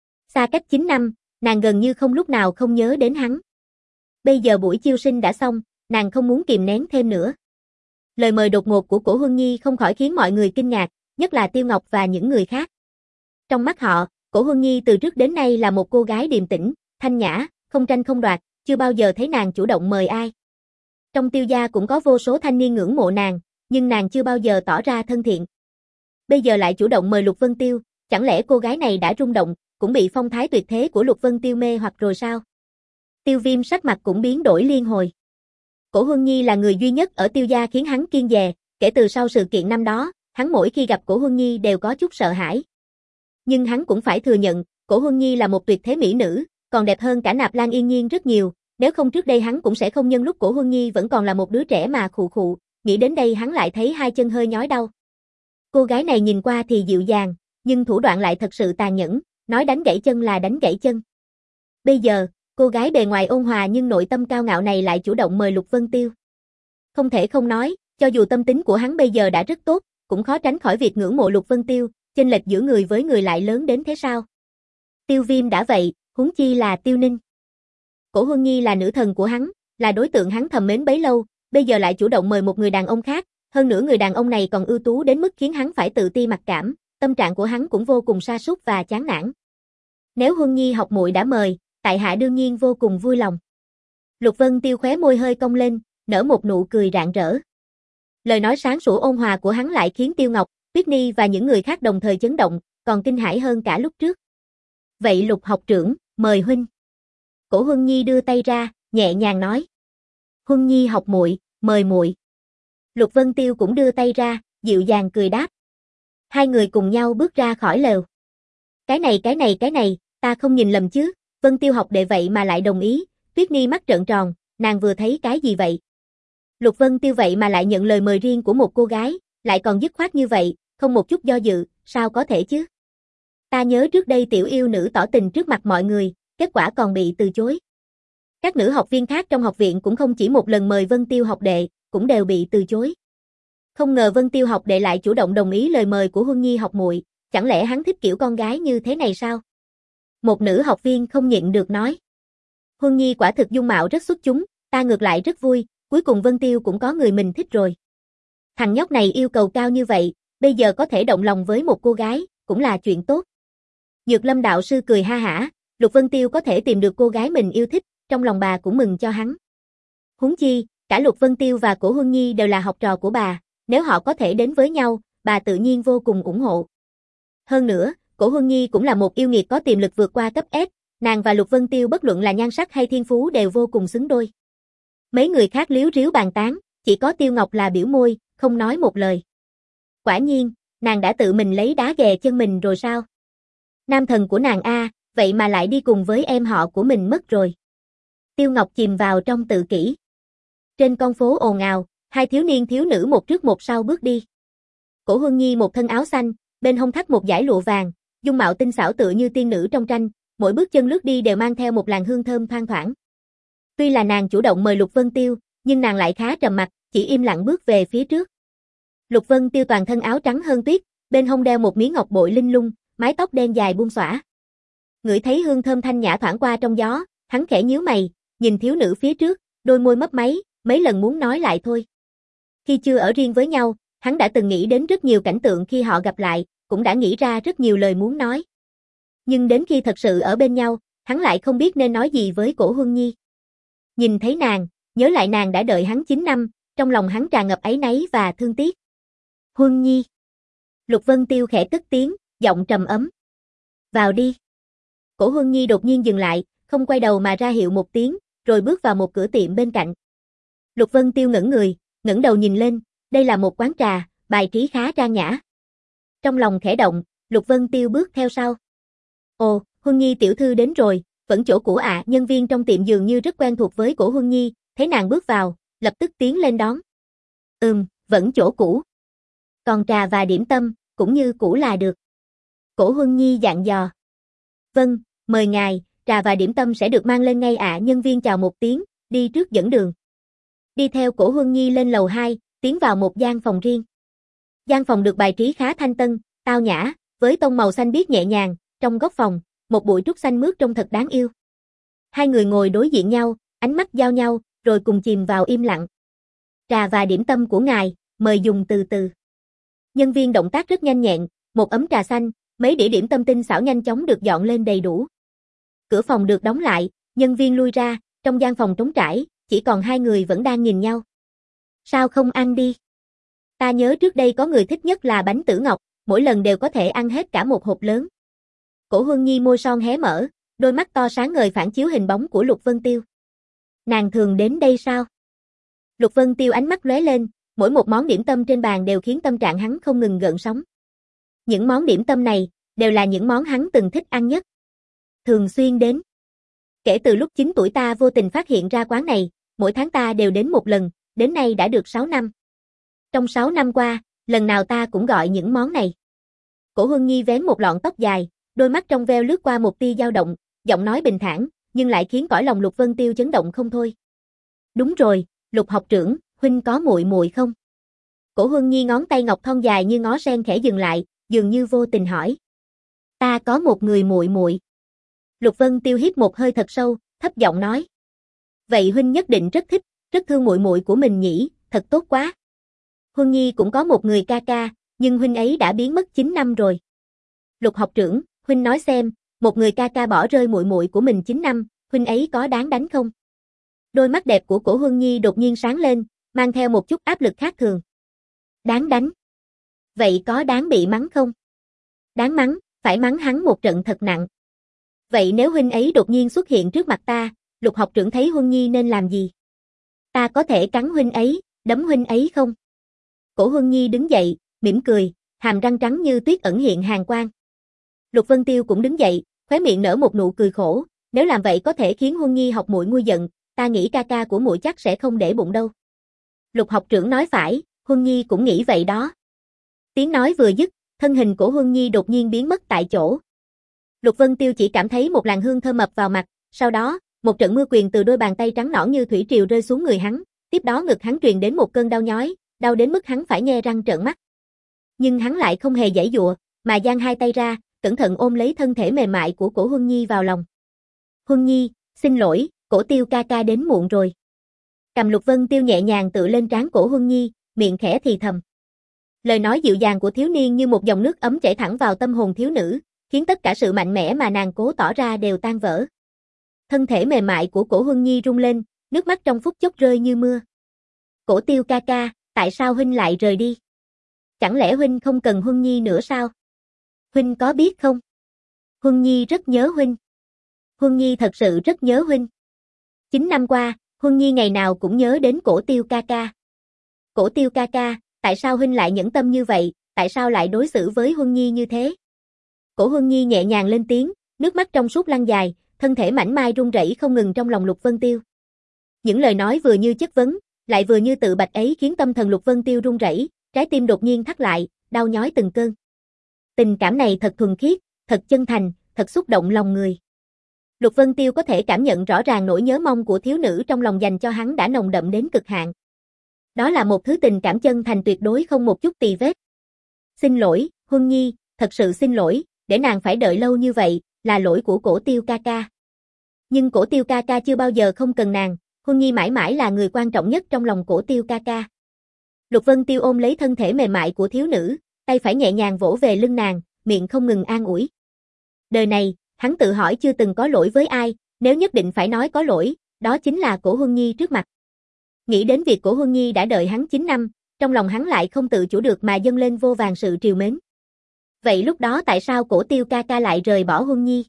Xa cách chín năm, nàng gần như không lúc nào không nhớ đến hắn. Bây giờ buổi chiêu sinh đã xong, nàng không muốn kìm nén thêm nữa. Lời mời đột ngột của Cổ Huân Nhi không khỏi khiến mọi người kinh ngạc, nhất là Tiêu Ngọc và những người khác. Trong mắt họ, Cổ Huân Nhi từ trước đến nay là một cô gái điềm tĩnh, thanh nhã, không tranh không đoạt, chưa bao giờ thấy nàng chủ động mời ai. Trong Tiêu gia cũng có vô số thanh niên ngưỡng mộ nàng, nhưng nàng chưa bao giờ tỏ ra thân thiện. Bây giờ lại chủ động mời Lục Vân Tiêu, chẳng lẽ cô gái này đã rung động, cũng bị phong thái tuyệt thế của Lục Vân Tiêu mê hoặc rồi sao? Tiêu Viêm sắc mặt cũng biến đổi liên hồi. Cổ Huân Nhi là người duy nhất ở Tiêu gia khiến hắn kiêng dè, kể từ sau sự kiện năm đó, hắn mỗi khi gặp Cổ Huân Nhi đều có chút sợ hãi. Nhưng hắn cũng phải thừa nhận, Cổ Huân Nhi là một tuyệt thế mỹ nữ, còn đẹp hơn cả Nạp Lan Yên Nhiên rất nhiều, nếu không trước đây hắn cũng sẽ không nhân lúc Cổ Huân Nhi vẫn còn là một đứa trẻ mà khụ khụ, nghĩ đến đây hắn lại thấy hai chân hơi nhói đau. Cô gái này nhìn qua thì dịu dàng, nhưng thủ đoạn lại thật sự tàn nhẫn, nói đánh gãy chân là đánh gãy chân. Bây giờ, cô gái bề ngoài ôn hòa nhưng nội tâm cao ngạo này lại chủ động mời Lục Vân Tiêu. Không thể không nói, cho dù tâm tính của hắn bây giờ đã rất tốt, cũng khó tránh khỏi việc ngưỡng mộ Lục Vân Tiêu, chênh lệch giữa người với người lại lớn đến thế sao? Tiêu Viêm đã vậy, huống chi là Tiêu Ninh. Cổ Huân Nhi là nữ thần của hắn, là đối tượng hắn thầm mến bấy lâu, bây giờ lại chủ động mời một người đàn ông khác, hơn nữa người đàn ông này còn ưu tú đến mức khiến hắn phải tự ti mặc cảm, tâm trạng của hắn cũng vô cùng sa sút và chán nản. Nếu Huân Nhi học muội đã mời, tại hạ đương nhiên vô cùng vui lòng. Lục Vân Tiêu khóe môi hơi cong lên, nở một nụ cười rạng rỡ. Lời nói sáng sủa ôn hòa của hắn lại khiến Tiêu Ngọc, Tuyết Ni và những người khác đồng thời chấn động, còn kinh hãi hơn cả lúc trước. Vậy Lục học trưởng, mời huynh. Cổ Huân Nhi đưa tay ra, nhẹ nhàng nói. Huân Nhi học muội, mời muội. Lục Vân Tiêu cũng đưa tay ra, dịu dàng cười đáp. Hai người cùng nhau bước ra khỏi lều. Cái này cái này cái này, ta không nhìn lầm chứ, Vân Tiêu học đệ vậy mà lại đồng ý, Tuyết Ni mắt trợn tròn, nàng vừa thấy cái gì vậy? Lục Vân Tiêu vậy mà lại nhận lời mời riêng của một cô gái, lại còn dứt khoát như vậy, không một chút do dự, sao có thể chứ? Ta nhớ trước đây tiểu yêu nữ tỏ tình trước mặt mọi người, kết quả còn bị từ chối. Các nữ học viên khác trong học viện cũng không chỉ một lần mời Vân Tiêu học đệ, cũng đều bị từ chối. Không ngờ Vân Tiêu học đệ lại chủ động đồng ý lời mời của Huân Nhi học muội, chẳng lẽ hắn thích kiểu con gái như thế này sao? Một nữ học viên không nhịn được nói. Huân Nhi quả thực dung mạo rất xuất chúng, ta ngược lại rất vui, cuối cùng Vân Tiêu cũng có người mình thích rồi. Thằng nhóc này yêu cầu cao như vậy, bây giờ có thể động lòng với một cô gái, cũng là chuyện tốt. Dược Lâm đạo sư cười ha hả, Lục Vân Tiêu có thể tìm được cô gái mình yêu thích, trong lòng bà cũng mừng cho hắn. Huống chi, cả Lục Vân Tiêu và Cổ Huân Nhi đều là học trò của bà, nếu họ có thể đến với nhau, bà tự nhiên vô cùng ủng hộ. Hơn nữa, Cổ Huân Nhi cũng là một yêu nghiệt có tiềm lực vượt qua cấp S, nàng và Lục Vân Tiêu bất luận là nhan sắc hay thiên phú đều vô cùng xứng đôi. Mấy người khác líu ríu bàn tán, chỉ có Tiêu Ngọc là biểu môi, không nói một lời. Quả nhiên, nàng đã tự mình lấy đá ghè chân mình rồi sao? Nam thần của nàng a, vậy mà lại đi cùng với em họ của mình mất rồi. Tiêu Ngọc chìm vào trong tự kỷ. Trên con phố ồn ào, hai thiếu niên thiếu nữ một trước một sau bước đi. Cổ Huân Nhi một thân áo xanh, bên hông thắt một dải lụa vàng, dung mạo tinh xảo tựa như tiên nữ trong tranh, mỗi bước chân lướt đi đều mang theo một làn hương thơm thoang thoảng. Tuy là nàng chủ động mời Lục Vân Tiêu, nhưng nàng lại khá trầm mặc, chỉ im lặng bước về phía trước. Lục Vân Tiêu toàn thân áo trắng hơn tuyết, bên hông đeo một miếng ngọc bội linh lung, mái tóc đen dài buông xõa. Ngửi thấy hương thơm thanh nhã thoảng qua trong gió, hắn khẽ nhíu mày, nhìn thiếu nữ phía trước, đôi môi mấp máy, mấy lần muốn nói lại thôi. Khi chưa ở riêng với nhau, hắn đã từng nghĩ đến rất nhiều cảnh tượng khi họ gặp lại, cũng đã nghĩ ra rất nhiều lời muốn nói. Nhưng đến khi thật sự ở bên nhau, hắn lại không biết nên nói gì với Cổ Huân Nhi. Nhìn thấy nàng, nhớ lại nàng đã đợi hắn chín năm, trong lòng hắn tràn ngập áy náy và thương tiếc. Huân Nhi. Lục Vân Tiêu khẽ cất tiếng, giọng trầm ấm. Vào đi. Cổ Huân Nhi đột nhiên dừng lại, không quay đầu mà ra hiệu một tiếng, rồi bước vào một cửa tiệm bên cạnh. Lục Vân Tiêu ngẩng người, ngẩng đầu nhìn lên, đây là một quán trà, bài trí khá trang nhã. Trong lòng khẽ động, Lục Vân Tiêu bước theo sau. Ồ, Huân Nhi tiểu thư đến rồi, vẫn chỗ cũ ạ, à, nhân viên trong tiệm dường như rất quen thuộc với Cổ Huân Nhi, thấy nàng bước vào, lập tức tiến lên đón. Ừm, vẫn chỗ cũ. Còn trà và điểm tâm, cũng như cũ là được. Cổ Huân Nhi dặn dò. Vâng, mời ngài, trà và điểm tâm sẽ được mang lên ngay ạ. Nhân viên chào một tiếng, đi trước dẫn đường. Đi theo Cổ Huân Nhi lên lầu hai, tiến vào một gian phòng riêng. Gian phòng được bài trí khá thanh tân, tao nhã, với tông màu xanh biếc nhẹ nhàng, trong góc phòng, một bụi trúc xanh mướt trông thật đáng yêu. Hai người ngồi đối diện nhau, ánh mắt giao nhau, rồi cùng chìm vào im lặng. Trà và điểm tâm của ngài, mời dùng từ từ. Nhân viên động tác rất nhanh nhẹn, một ấm trà xanh, mấy đĩa điểm tâm tinh xảo nhanh chóng được dọn lên đầy đủ. Cửa phòng được đóng lại, nhân viên lui ra, trong gian phòng trống trải, chỉ còn hai người vẫn đang nhìn nhau. Sao không ăn đi? Ta nhớ trước đây có người thích nhất là bánh tử ngọc, mỗi lần đều có thể ăn hết cả một hộp lớn. Cổ Huân Nhi môi son hé mở, đôi mắt to sáng ngời phản chiếu hình bóng của Lục Vân Tiêu. Nàng thường đến đây sao? Lục Vân Tiêu ánh mắt lóe lên, mỗi một món điểm tâm trên bàn đều khiến tâm trạng hắn không ngừng gợn sóng. Những món điểm tâm này, đều là những món hắn từng thích ăn nhất. Thường xuyên đến. Kể từ lúc chín tuổi ta vô tình phát hiện ra quán này, mỗi tháng ta đều đến một lần, đến nay đã được sáu năm. Trong sáu năm qua, lần nào ta cũng gọi những món này. Cổ Huân Nhi vén một lọn tóc dài, đôi mắt trong veo lướt qua một tia dao động, giọng nói bình thản, nhưng lại khiến cõi lòng Lục Vân Tiêu chấn động không thôi. Đúng rồi, Lục học trưởng, huynh có muội muội không? Cổ Huân Nhi ngón tay ngọc thon dài như ngó sen khẽ dừng lại, dường như vô tình hỏi. Ta có một người muội muội. Lục Vân Tiêu hít một hơi thật sâu, thấp giọng nói. Vậy huynh nhất định rất thích, rất thương muội muội của mình nhỉ, thật tốt quá. Huân Nhi cũng có một người ca ca, nhưng huynh ấy đã biến mất chín năm rồi. Lục học trưởng, huynh nói xem, một người ca ca bỏ rơi muội muội của mình chín năm, huynh ấy có đáng đánh không? Đôi mắt đẹp của Cổ Huân Nhi đột nhiên sáng lên, mang theo một chút áp lực khác thường. Đáng đánh. Vậy có đáng bị mắng không? Đáng mắng, phải mắng hắn một trận thật nặng. Vậy nếu huynh ấy đột nhiên xuất hiện trước mặt ta, Lục học trưởng thấy Huân Nhi nên làm gì? Ta có thể cắn huynh ấy, đấm huynh ấy không? Cổ Huân Nhi đứng dậy, mỉm cười, hàm răng trắng như tuyết ẩn hiện hàn quang. Lục Vân Tiêu cũng đứng dậy, khóe miệng nở một nụ cười khổ, nếu làm vậy có thể khiến Huân Nhi học muội nguôi giận, ta nghĩ ca ca của muội chắc sẽ không để bụng đâu. Lục học trưởng nói phải, Huân Nhi cũng nghĩ vậy đó. Tiếng nói vừa dứt, thân hình của Huân Nhi đột nhiên biến mất tại chỗ. Lục Vân Tiêu chỉ cảm thấy một làn hương thơm ập vào mặt, sau đó, một trận mưa quyền từ đôi bàn tay trắng nõn như thủy triều rơi xuống người hắn, tiếp đó ngực hắn truyền đến một cơn đau nhói, đau đến mức hắn phải nhe răng trợn mắt. Nhưng hắn lại không hề giãy giụa, mà giang hai tay ra, cẩn thận ôm lấy thân thể mềm mại của Cổ Huân Nhi vào lòng. Huân Nhi, xin lỗi, Cổ Tiêu ca ca đến muộn rồi. Cầm Lục Vân Tiêu nhẹ nhàng tựa lên trán Cổ Huân Nhi, miệng khẽ thì thầm. Lời nói dịu dàng của thiếu niên như một dòng nước ấm chảy thẳng vào tâm hồn thiếu nữ, khiến tất cả sự mạnh mẽ mà nàng cố tỏ ra đều tan vỡ. Thân thể mềm mại của Cổ Huân Nhi rung lên, nước mắt trong phút chốc rơi như mưa. Cổ Tiêu ca ca, tại sao huynh lại rời đi? Chẳng lẽ huynh không cần Huân Nhi nữa sao? Huynh có biết không? Huân Nhi rất nhớ huynh. Huân Nhi thật sự rất nhớ huynh. Chín năm qua, Huân Nhi ngày nào cũng nhớ đến Cổ Tiêu ca ca. Cổ Tiêu ca ca, tại sao huynh lại nhẫn tâm như vậy, tại sao lại đối xử với Huân Nhi như thế? Cổ Huân Nhi nhẹ nhàng lên tiếng, nước mắt trong suốt lăn dài, thân thể mảnh mai run rẩy không ngừng trong lòng Lục Vân Tiêu. Những lời nói vừa như chất vấn, lại vừa như tự bạch ấy khiến tâm thần Lục Vân Tiêu run rẩy, trái tim đột nhiên thắt lại, đau nhói từng cơn. Tình cảm này thật thuần khiết, thật chân thành, thật xúc động lòng người. Lục Vân Tiêu có thể cảm nhận rõ ràng nỗi nhớ mong của thiếu nữ trong lòng dành cho hắn đã nồng đậm đến cực hạn. Đó là một thứ tình cảm chân thành tuyệt đối không một chút tì vết. Xin lỗi, Huân Nhi, thật sự xin lỗi, để nàng phải đợi lâu như vậy, là lỗi của Cổ Tiêu ca ca. Nhưng Cổ Tiêu ca ca chưa bao giờ không cần nàng, Huân Nhi mãi mãi là người quan trọng nhất trong lòng Cổ Tiêu ca ca. Lục Vân Tiêu ôm lấy thân thể mềm mại của thiếu nữ, tay phải nhẹ nhàng vỗ về lưng nàng, miệng không ngừng an ủi. Đời này, hắn tự hỏi chưa từng có lỗi với ai, nếu nhất định phải nói có lỗi, đó chính là Cổ Huân Nhi trước mặt. Nghĩ đến việc Cổ Huân Nhi đã đợi hắn chín năm, trong lòng hắn lại không tự chủ được mà dâng lên vô vàn sự trìu mến. Vậy lúc đó tại sao Cổ Tiêu ca ca lại rời bỏ Huân Nhi?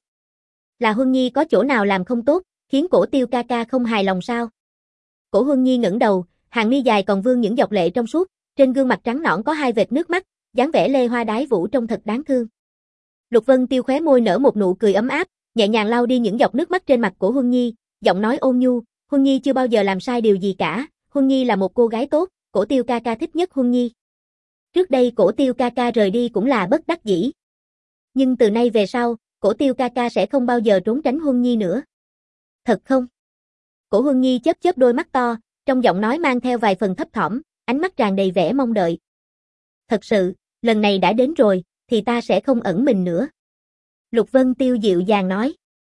Là Huân Nhi có chỗ nào làm không tốt, khiến Cổ Tiêu ca ca không hài lòng sao? Cổ Huân Nhi ngẩng đầu, hàng mi dài còn vương những giọt lệ trong suốt, trên gương mặt trắng nõn có hai vệt nước mắt, dáng vẻ lê hoa đái vũ trông thật đáng thương. Lục Vân Tiêu khóe môi nở một nụ cười ấm áp, nhẹ nhàng lau đi những giọt nước mắt trên mặt của Huân Nhi, giọng nói ôn nhu, Huân Nhi chưa bao giờ làm sai điều gì cả, Huân Nhi là một cô gái tốt, Cổ Tiêu ca ca thích nhất Huân Nhi. Trước đây Cổ Tiêu ca ca rời đi cũng là bất đắc dĩ. Nhưng từ nay về sau, Cổ Tiêu ca ca sẽ không bao giờ trốn tránh Huân Nhi nữa. Thật không? Cổ Huân Nhi chớp chớp đôi mắt to, trong giọng nói mang theo vài phần thấp thỏm, ánh mắt tràn đầy vẻ mong đợi. Thật sự, lần này đã đến rồi, thì ta sẽ không ẩn mình nữa. Lục Vân Tiêu dịu dàng nói.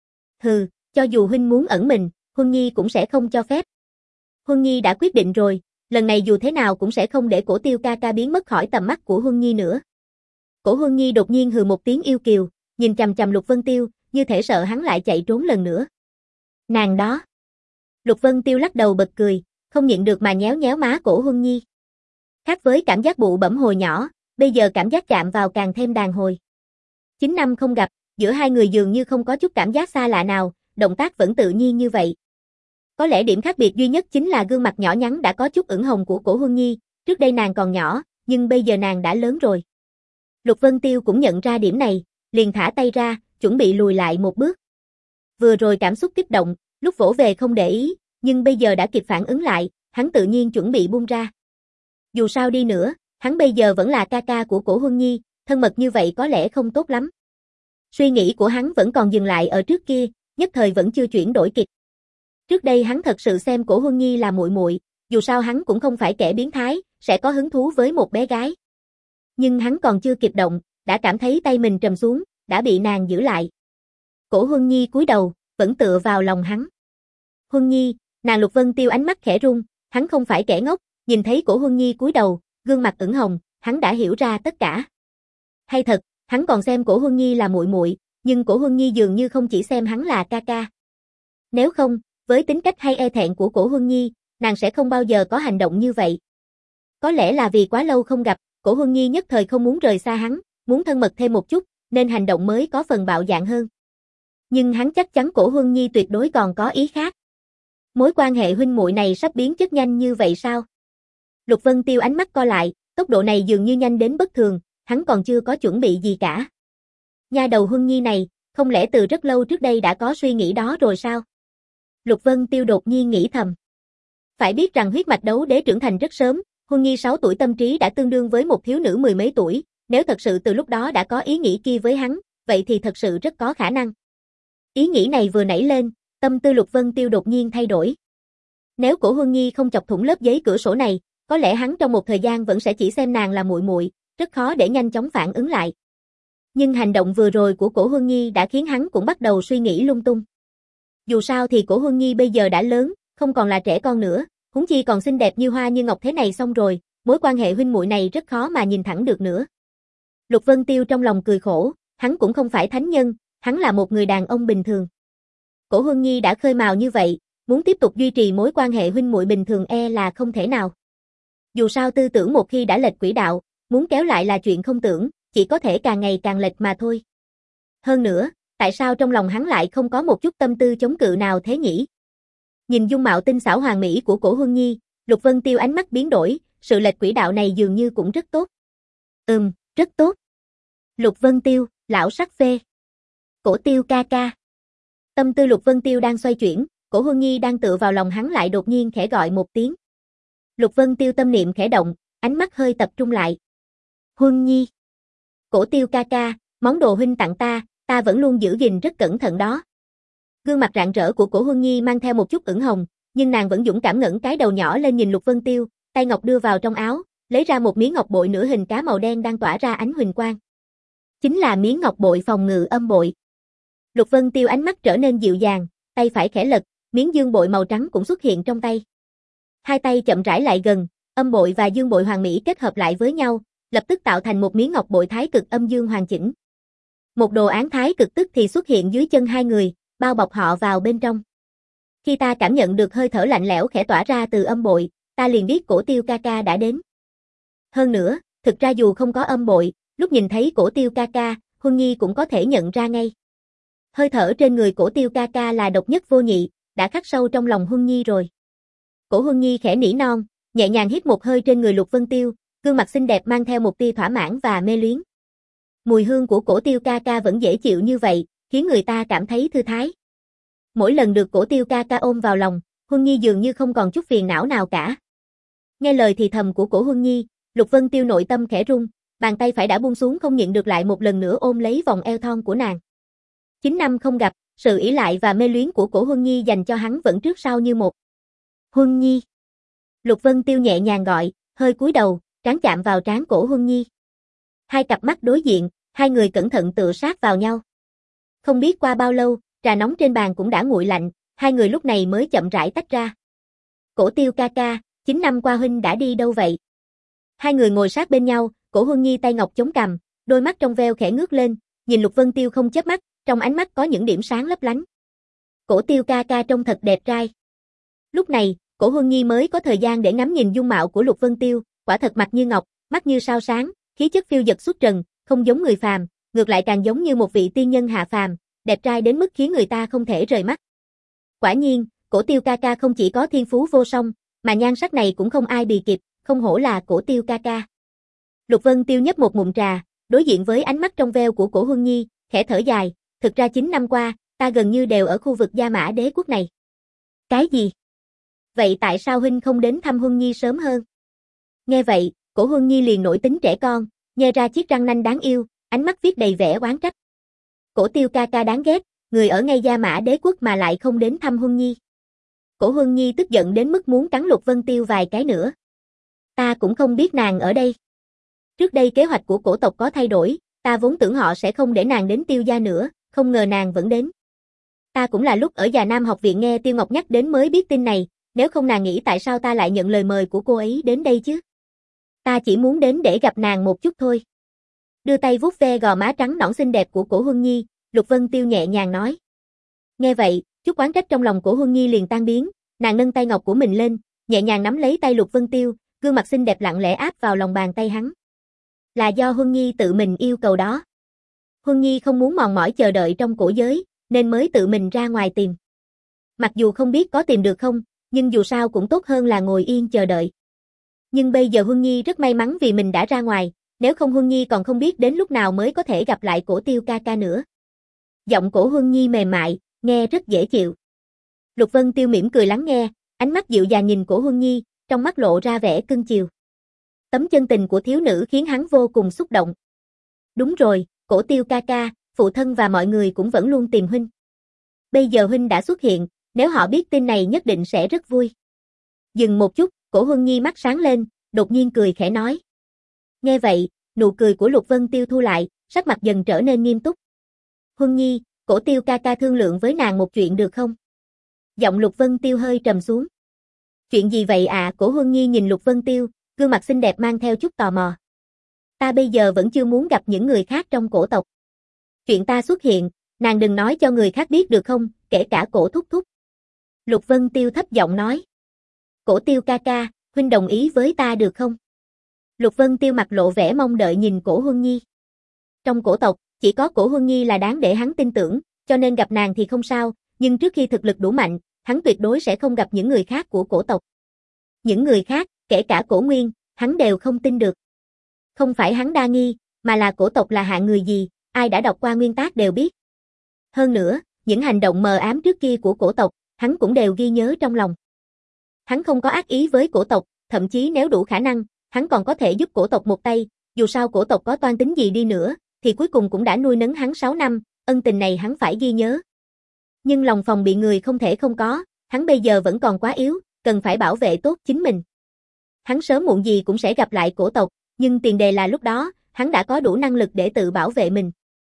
Hừ, cho dù huynh muốn ẩn mình, Huân Nhi cũng sẽ không cho phép. Huân Nhi đã quyết định rồi, lần này dù thế nào cũng sẽ không để Cổ Tiêu ca ca biến mất khỏi tầm mắt của Huân Nhi nữa. Cổ Huân Nhi đột nhiên hừ một tiếng yêu kiều, nhìn chằm chằm Lục Vân Tiêu, như thể sợ hắn lại chạy trốn lần nữa. Nàng đó. Lục Vân Tiêu lắc đầu bật cười, không nhịn được mà nhéo nhéo má Cổ Huân Nhi. Khác với cảm giác bụ bẫm hồi nhỏ, bây giờ cảm giác chạm vào càng thêm đàn hồi. Chín năm không gặp, giữa hai người dường như không có chút cảm giác xa lạ nào, động tác vẫn tự nhiên như vậy. Có lẽ điểm khác biệt duy nhất chính là gương mặt nhỏ nhắn đã có chút ửng hồng của Cổ Huân Nhi, trước đây nàng còn nhỏ, nhưng bây giờ nàng đã lớn rồi. Lục Vân Tiêu cũng nhận ra điểm này, liền thả tay ra, chuẩn bị lùi lại một bước. Vừa rồi cảm xúc kích động, lúc vỗ về không để ý, nhưng bây giờ đã kịp phản ứng lại, hắn tự nhiên chuẩn bị buông ra. Dù sao đi nữa, hắn bây giờ vẫn là ca ca của Cổ Huân Nhi, thân mật như vậy có lẽ không tốt lắm. Suy nghĩ của hắn vẫn còn dừng lại ở trước kia, nhất thời vẫn chưa chuyển đổi kịp. Trước đây hắn thật sự xem Cổ Huân Nhi là muội muội, dù sao hắn cũng không phải kẻ biến thái, sẽ có hứng thú với một bé gái. Nhưng hắn còn chưa kịp động, đã cảm thấy tay mình trầm xuống, đã bị nàng giữ lại. Cổ Huân Nhi cúi đầu, vẫn tựa vào lòng hắn. Huân Nhi, nàng Lục Vân Tiêu ánh mắt khẽ run, hắn không phải kẻ ngốc, nhìn thấy Cổ Huân Nhi cúi đầu, gương mặt ửng hồng, hắn đã hiểu ra tất cả. Hay thật, hắn còn xem Cổ Huân Nhi là muội muội, nhưng Cổ Huân Nhi dường như không chỉ xem hắn là ca ca. Nếu không, với tính cách hay e thẹn của Cổ Huân Nhi, nàng sẽ không bao giờ có hành động như vậy. Có lẽ là vì quá lâu không gặp, Cổ Huân Nhi nhất thời không muốn rời xa hắn, muốn thân mật thêm một chút, nên hành động mới có phần bạo dạn hơn. Nhưng hắn chắc chắn Cổ Huân Nhi tuyệt đối còn có ý khác. Mối quan hệ huynh muội này sắp biến chất nhanh như vậy sao? Lục Vân Tiêu ánh mắt co lại, tốc độ này dường như nhanh đến bất thường, hắn còn chưa có chuẩn bị gì cả. Nha đầu Huân Nhi này, không lẽ từ rất lâu trước đây đã có suy nghĩ đó rồi sao? Lục Vân Tiêu đột nhiên nghĩ thầm. Phải biết rằng huyết mạch đấu đế trưởng thành rất sớm, Huân Nhi sáu tuổi tâm trí đã tương đương với một thiếu nữ mười mấy tuổi, nếu thật sự từ lúc đó đã có ý nghĩ kia với hắn, vậy thì thật sự rất có khả năng. Ý nghĩ này vừa nảy lên, tâm tư Lục Vân Tiêu đột nhiên thay đổi. Nếu Cổ Huân Nhi không chọc thủng lớp giấy cửa sổ này, có lẽ hắn trong một thời gian vẫn sẽ chỉ xem nàng là muội muội, rất khó để nhanh chóng phản ứng lại. Nhưng hành động vừa rồi của Cổ Huân Nhi đã khiến hắn cũng bắt đầu suy nghĩ lung tung. Dù sao thì Cổ Huân Nhi bây giờ đã lớn, không còn là trẻ con nữa, huống chi còn xinh đẹp như hoa như ngọc thế này xong rồi, mối quan hệ huynh muội này rất khó mà nhìn thẳng được nữa. Lục Vân Tiêu trong lòng cười khổ, hắn cũng không phải thánh nhân, hắn là một người đàn ông bình thường. Cổ Huân Nhi đã khơi mào như vậy, muốn tiếp tục duy trì mối quan hệ huynh muội bình thường e là không thể nào. Dù sao tư tưởng một khi đã lệch quỹ đạo, muốn kéo lại là chuyện không tưởng, chỉ có thể càng ngày càng lệch mà thôi. Hơn nữa, tại sao trong lòng hắn lại không có một chút tâm tư chống cự nào thế nhỉ? Nhìn dung mạo tinh xảo hoàn mỹ của Cổ Huân Nhi, Lục Vân Tiêu ánh mắt biến đổi, sự lệch quỹ đạo này dường như cũng rất tốt. Ừm, rất tốt. Lục Vân Tiêu, lão sắc phê. Cổ Tiêu ca ca. Tâm tư Lục Vân Tiêu đang xoay chuyển, Cổ Huân Nhi đang tựa vào lòng hắn lại đột nhiên khẽ gọi một tiếng. Lục Vân Tiêu tâm niệm khẽ động, ánh mắt hơi tập trung lại. Huân Nhi. Cổ Tiêu ca ca, món đồ huynh tặng ta, ta vẫn luôn giữ gìn rất cẩn thận đó. Gương mặt rạng rỡ của Cổ Huân Nhi mang theo một chút ửng hồng, nhưng nàng vẫn dũng cảm ngẩng cái đầu nhỏ lên nhìn Lục Vân Tiêu, tay ngọc đưa vào trong áo, lấy ra một miếng ngọc bội nửa hình cá màu đen đang tỏa ra ánh huỳnh quang. Chính là miếng ngọc bội phòng ngự âm bội. Lục Vân Tiêu ánh mắt trở nên dịu dàng, tay phải khẽ lật, miếng dương bội màu trắng cũng xuất hiện trong tay. Hai tay chậm rãi lại gần, âm bội và dương bội hoàn mỹ kết hợp lại với nhau, lập tức tạo thành một miếng ngọc bội thái cực âm dương hoàn chỉnh. Một đồ án thái cực tức thì xuất hiện dưới chân hai người, bao bọc họ vào bên trong. Khi ta cảm nhận được hơi thở lạnh lẽo khẽ tỏa ra từ âm bội, ta liền biết Cổ Tiêu ca ca đã đến. Hơn nữa, thực ra dù không có âm bội, lúc nhìn thấy Cổ Tiêu ca ca, Huân Nhi cũng có thể nhận ra ngay. Hơi thở trên người Cổ Tiêu ca ca là độc nhất vô nhị, đã khắc sâu trong lòng Huân Nhi rồi. Cổ Huân Nhi khẽ nỉ non, nhẹ nhàng hít một hơi trên người Lục Vân Tiêu, gương mặt xinh đẹp mang theo một tia thỏa mãn và mê luyến. Mùi hương của Cổ Tiêu ca ca vẫn dễ chịu như vậy, khiến người ta cảm thấy thư thái. Mỗi lần được Cổ Tiêu ca ca ôm vào lòng, Huân Nhi dường như không còn chút phiền não nào cả. Nghe lời thì thầm của Cổ Huân Nhi, Lục Vân Tiêu nội tâm khẽ rung, bàn tay phải đã buông xuống không nhịn được lại một lần nữa ôm lấy vòng eo thon của nàng. chín năm không gặp, sự ỷ lại và mê luyến của Cổ Huân Nhi dành cho hắn vẫn trước sau như một. Huân Nhi. Lục Vân Tiêu nhẹ nhàng gọi, hơi cúi đầu, trán chạm vào trán Cổ Huân Nhi. Hai cặp mắt đối diện, hai người cẩn thận tựa sát vào nhau. Không biết qua bao lâu, trà nóng trên bàn cũng đã nguội lạnh, hai người lúc này mới chậm rãi tách ra. Cổ Tiêu ca ca, chín năm qua huynh đã đi đâu vậy? Hai người ngồi sát bên nhau, Cổ Huân Nhi tay ngọc chống cằm, đôi mắt trong veo khẽ ngước lên, nhìn Lục Vân Tiêu không chớp mắt, trong ánh mắt có những điểm sáng lấp lánh. Cổ Tiêu ca ca trông thật đẹp trai. Lúc này, Cổ Huân Nhi mới có thời gian để ngắm nhìn dung mạo của Lục Vân Tiêu, quả thật mặt như ngọc, mắt như sao sáng, khí chất phiêu dật xuất trần, không giống người phàm, ngược lại càng giống như một vị tiên nhân hạ phàm, đẹp trai đến mức khiến người ta không thể rời mắt. Quả nhiên, Cổ Tiêu ca ca không chỉ có thiên phú vô song, mà nhan sắc này cũng không ai bì kịp, không hổ là Cổ Tiêu ca ca. Lục Vân Tiêu nhấp một ngụm trà, đối diện với ánh mắt trong veo của Cổ Huân Nhi, khẽ thở dài, thực ra chín năm qua, ta gần như đều ở khu vực Gia Mã Đế quốc này. Cái gì? Vậy tại sao huynh không đến thăm Huân Nhi sớm hơn? Nghe vậy, Cổ Huân Nhi liền nổi tính trẻ con, nhe ra chiếc răng nanh đáng yêu, ánh mắt viết đầy vẻ oán trách. Cổ Tiêu ca ca đáng ghét, người ở ngay Gia Mã Đế quốc mà lại không đến thăm Huân Nhi. Cổ Huân Nhi tức giận đến mức muốn cắn Lục Vân Tiêu vài cái nữa. Ta cũng không biết nàng ở đây. Trước đây kế hoạch của cổ tộc có thay đổi, ta vốn tưởng họ sẽ không để nàng đến Tiêu gia nữa, không ngờ nàng vẫn đến. Ta cũng là lúc ở Già Nam học viện nghe Tiêu Ngọc nhắc đến mới biết tin này, nếu không nàng nghĩ tại sao ta lại nhận lời mời của cô ấy đến đây chứ? Ta chỉ muốn đến để gặp nàng một chút thôi. Đưa tay vuốt ve gò má trắng nõn xinh đẹp của Cổ Huân Nhi, Lục Vân Tiêu nhẹ nhàng nói. Nghe vậy, chút oán trách trong lòng Cổ Huân Nhi liền tan biến, nàng nâng tay ngọc của mình lên, nhẹ nhàng nắm lấy tay Lục Vân Tiêu, gương mặt xinh đẹp lặng lẽ áp vào lòng bàn tay hắn. Là do Huân Nhi tự mình yêu cầu đó. Huân Nhi không muốn mòn mỏi chờ đợi trong cổ giới, nên mới tự mình ra ngoài tìm. Mặc dù không biết có tìm được không, nhưng dù sao cũng tốt hơn là ngồi yên chờ đợi. Nhưng bây giờ Huân Nhi rất may mắn vì mình đã ra ngoài, nếu không Huân Nhi còn không biết đến lúc nào mới có thể gặp lại Cổ Tiêu ca ca nữa. Giọng Cổ Huân Nhi mềm mại, nghe rất dễ chịu. Lục Vân Tiêu mỉm cười lắng nghe, ánh mắt dịu dàng nhìn Cổ Huân Nhi, trong mắt lộ ra vẻ cưng chiều. Tấm chân tình của thiếu nữ khiến hắn vô cùng xúc động. Đúng rồi, Cổ Tiêu ca ca, phụ thân và mọi người cũng vẫn luôn tìm huynh. Bây giờ huynh đã xuất hiện, nếu họ biết tin này nhất định sẽ rất vui. Dừng một chút, Cổ Huân Nhi mắt sáng lên, đột nhiên cười khẽ nói. Nghe vậy, nụ cười của Lục Vân Tiêu thu lại, sắc mặt dần trở nên nghiêm túc. Huân Nhi, Cổ Tiêu ca ca thương lượng với nàng một chuyện được không? Giọng Lục Vân Tiêu hơi trầm xuống. Chuyện gì vậy ạ? À? Cổ Huân Nhi nhìn Lục Vân Tiêu, gương mặt xinh đẹp mang theo chút tò mò. Ta bây giờ vẫn chưa muốn gặp những người khác trong cổ tộc. Chuyện ta xuất hiện, nàng đừng nói cho người khác biết được không, kể cả Cổ thúc thúc. Lục Vân Tiêu thấp giọng nói. Cổ Tiêu ca ca, huynh đồng ý với ta được không? Lục Vân Tiêu mặt lộ vẻ mong đợi nhìn Cổ Huân Nhi. Trong cổ tộc, chỉ có Cổ Huân Nhi là đáng để hắn tin tưởng, cho nên gặp nàng thì không sao, nhưng trước khi thực lực đủ mạnh, hắn tuyệt đối sẽ không gặp những người khác của cổ tộc. Những người khác, kể cả Cổ Nguyên, hắn đều không tin được. Không phải hắn đa nghi, mà là cổ tộc là hạng người gì, ai đã đọc qua nguyên tác đều biết. Hơn nữa, những hành động mờ ám trước kia của cổ tộc, hắn cũng đều ghi nhớ trong lòng. Hắn không có ác ý với cổ tộc, thậm chí nếu đủ khả năng, hắn còn có thể giúp cổ tộc một tay, dù sao cổ tộc có toan tính gì đi nữa, thì cuối cùng cũng đã nuôi nấng hắn sáu năm, ân tình này hắn phải ghi nhớ. Nhưng lòng phòng bị người không thể không có, hắn bây giờ vẫn còn quá yếu, cần phải bảo vệ tốt chính mình. Hắn sớm muộn gì cũng sẽ gặp lại cổ tộc, nhưng tiền đề là lúc đó, hắn đã có đủ năng lực để tự bảo vệ mình.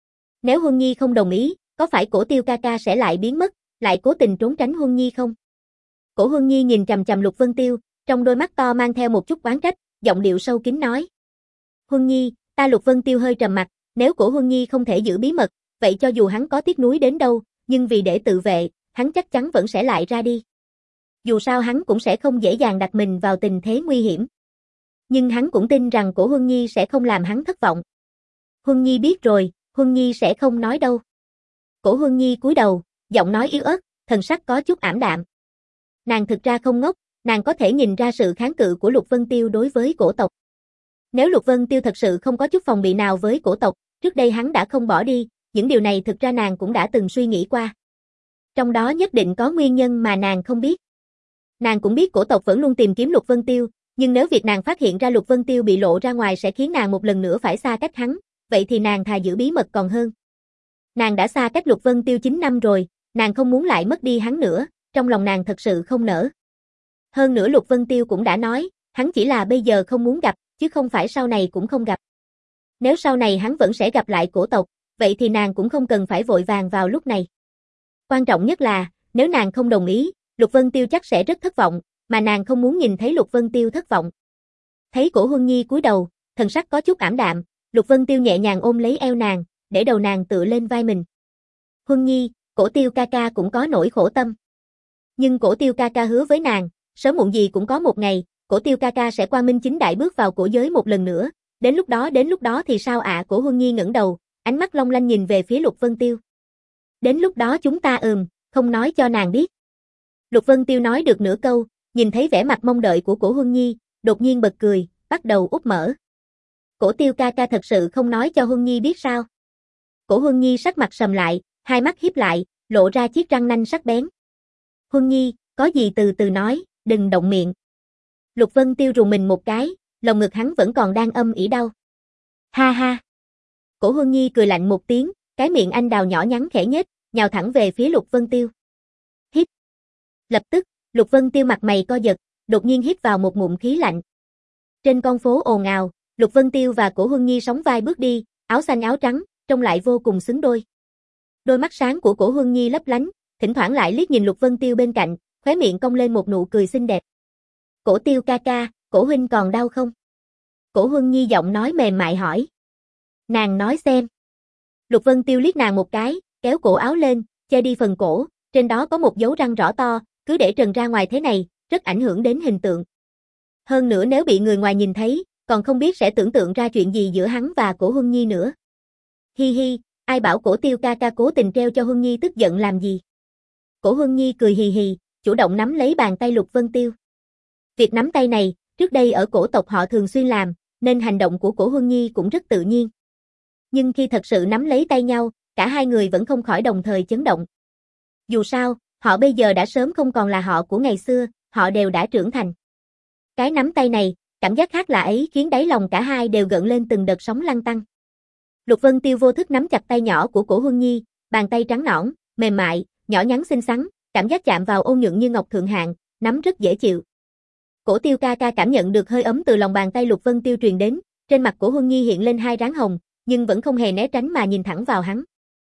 Nếu Huân Nhi không đồng ý, có phải Cổ Tiêu ca ca sẽ lại biến mất, lại cố tình trốn tránh Huân Nhi không? Cổ Huân Nhi nhìn chằm chằm Lục Vân Tiêu, trong đôi mắt to mang theo một chút oán trách, giọng điệu sâu kín nói. Huân Nhi, ta Lục Vân Tiêu hơi trầm mặt, nếu Cổ Huân Nhi không thể giữ bí mật, vậy cho dù hắn có tiếc nuối đến đâu, nhưng vì để tự vệ, hắn chắc chắn vẫn sẽ lại ra đi. Dù sao hắn cũng sẽ không dễ dàng đặt mình vào tình thế nguy hiểm. Nhưng hắn cũng tin rằng Cổ Huân Nhi sẽ không làm hắn thất vọng. Huân Nhi biết rồi, Huân Nhi sẽ không nói đâu. Cổ Huân Nhi cúi đầu, giọng nói yếu ớt, thần sắc có chút ảm đạm. Nàng thực ra không ngốc, nàng có thể nhìn ra sự kháng cự của Lục Vân Tiêu đối với cổ tộc. Nếu Lục Vân Tiêu thật sự không có chút phòng bị nào với cổ tộc, trước đây hắn đã không bỏ đi, những điều này thực ra nàng cũng đã từng suy nghĩ qua. Trong đó nhất định có nguyên nhân mà nàng không biết. Nàng cũng biết cổ tộc vẫn luôn tìm kiếm Lục Vân Tiêu, nhưng nếu việc nàng phát hiện ra Lục Vân Tiêu bị lộ ra ngoài sẽ khiến nàng một lần nữa phải xa cách hắn, vậy thì nàng thà giữ bí mật còn hơn. Nàng đã xa cách Lục Vân Tiêu chín năm rồi, nàng không muốn lại mất đi hắn nữa, trong lòng nàng thật sự không nỡ. Hơn nữa Lục Vân Tiêu cũng đã nói, hắn chỉ là bây giờ không muốn gặp, chứ không phải sau này cũng không gặp. Nếu sau này hắn vẫn sẽ gặp lại cổ tộc, vậy thì nàng cũng không cần phải vội vàng vào lúc này. Quan trọng nhất là, nếu nàng không đồng ý, Lục Vân Tiêu chắc sẽ rất thất vọng, mà nàng không muốn nhìn thấy Lục Vân Tiêu thất vọng. Thấy Cổ Huân Nhi cúi đầu, thần sắc có chút ảm đạm, Lục Vân Tiêu nhẹ nhàng ôm lấy eo nàng, để đầu nàng tựa lên vai mình. Huân Nhi, Cổ Tiêu ca ca cũng có nỗi khổ tâm. Nhưng Cổ Tiêu ca ca hứa với nàng, sớm muộn gì cũng có một ngày, Cổ Tiêu ca ca sẽ quang minh chính đại bước vào cổ giới một lần nữa, đến lúc đó đến lúc đó thì sao ạ? À? Cổ Huân Nhi ngẩng đầu, ánh mắt long lanh nhìn về phía Lục Vân Tiêu. Đến lúc đó chúng ta ừm, không nói cho nàng biết. Lục Vân Tiêu nói được nửa câu, nhìn thấy vẻ mặt mong đợi của Cổ Huân Nhi, đột nhiên bật cười, bắt đầu úp mở. Cổ Tiêu ca ca thật sự không nói cho Huân Nhi biết sao? Cổ Huân Nhi sắc mặt sầm lại, hai mắt híp lại, lộ ra chiếc răng nanh sắc bén. Huân Nhi, có gì từ từ nói, đừng động miệng. Lục Vân Tiêu rùng mình một cái, lồng ngực hắn vẫn còn đang âm ỉ đau. Ha ha. Cổ Huân Nhi cười lạnh một tiếng, cái miệng anh đào nhỏ nhắn khẽ nhếch, nhào thẳng về phía Lục Vân Tiêu. Hít. Lập tức, Lục Vân Tiêu mặt mày co giật, đột nhiên hít vào một ngụm khí lạnh. Trên con phố ồn ào, Lục Vân Tiêu và Cổ Huân Nhi sóng vai bước đi, áo xanh áo trắng, trông lại vô cùng xứng đôi. Đôi mắt sáng của Cổ Huân Nhi lấp lánh, thỉnh thoảng lại liếc nhìn Lục Vân Tiêu bên cạnh, khóe miệng cong lên một nụ cười xinh đẹp. Cổ Tiêu ca ca, Cổ huynh còn đau không? Cổ Huân Nhi giọng nói mềm mại hỏi. Nàng nói xem. Lục Vân Tiêu liếc nàng một cái, kéo cổ áo lên, che đi phần cổ, trên đó có một dấu răng rõ to, cứ để trần ra ngoài thế này, rất ảnh hưởng đến hình tượng. Hơn nữa nếu bị người ngoài nhìn thấy, còn không biết sẽ tưởng tượng ra chuyện gì giữa hắn và Cổ Huân Nhi nữa. Hi hi, ai bảo Cổ Tiêu ca ca cố tình treo cho Huân Nhi tức giận làm gì? Cổ Huân Nhi cười hì hì, chủ động nắm lấy bàn tay Lục Vân Tiêu. Việc nắm tay này, trước đây ở cổ tộc họ thường xuyên làm, nên hành động của Cổ Huân Nhi cũng rất tự nhiên. Nhưng khi thật sự nắm lấy tay nhau, cả hai người vẫn không khỏi đồng thời chấn động. Dù sao, họ bây giờ đã sớm không còn là họ của ngày xưa, họ đều đã trưởng thành. Cái nắm tay này, cảm giác khác lạ ấy khiến đáy lòng cả hai đều gợn lên từng đợt sóng lăn tăn. Lục Vân Tiêu vô thức nắm chặt tay nhỏ của Cổ Huân Nhi, bàn tay trắng nõn, mềm mại, nhỏ nhắn xinh xắn, cảm giác chạm vào ôn nhuận như ngọc thượng hạng, nắm rất dễ chịu. Cổ Tiêu ca ca cảm nhận được hơi ấm từ lòng bàn tay Lục Vân Tiêu truyền đến, trên mặt Cổ Huân Nhi hiện lên hai ráng hồng, nhưng vẫn không hề né tránh mà nhìn thẳng vào hắn.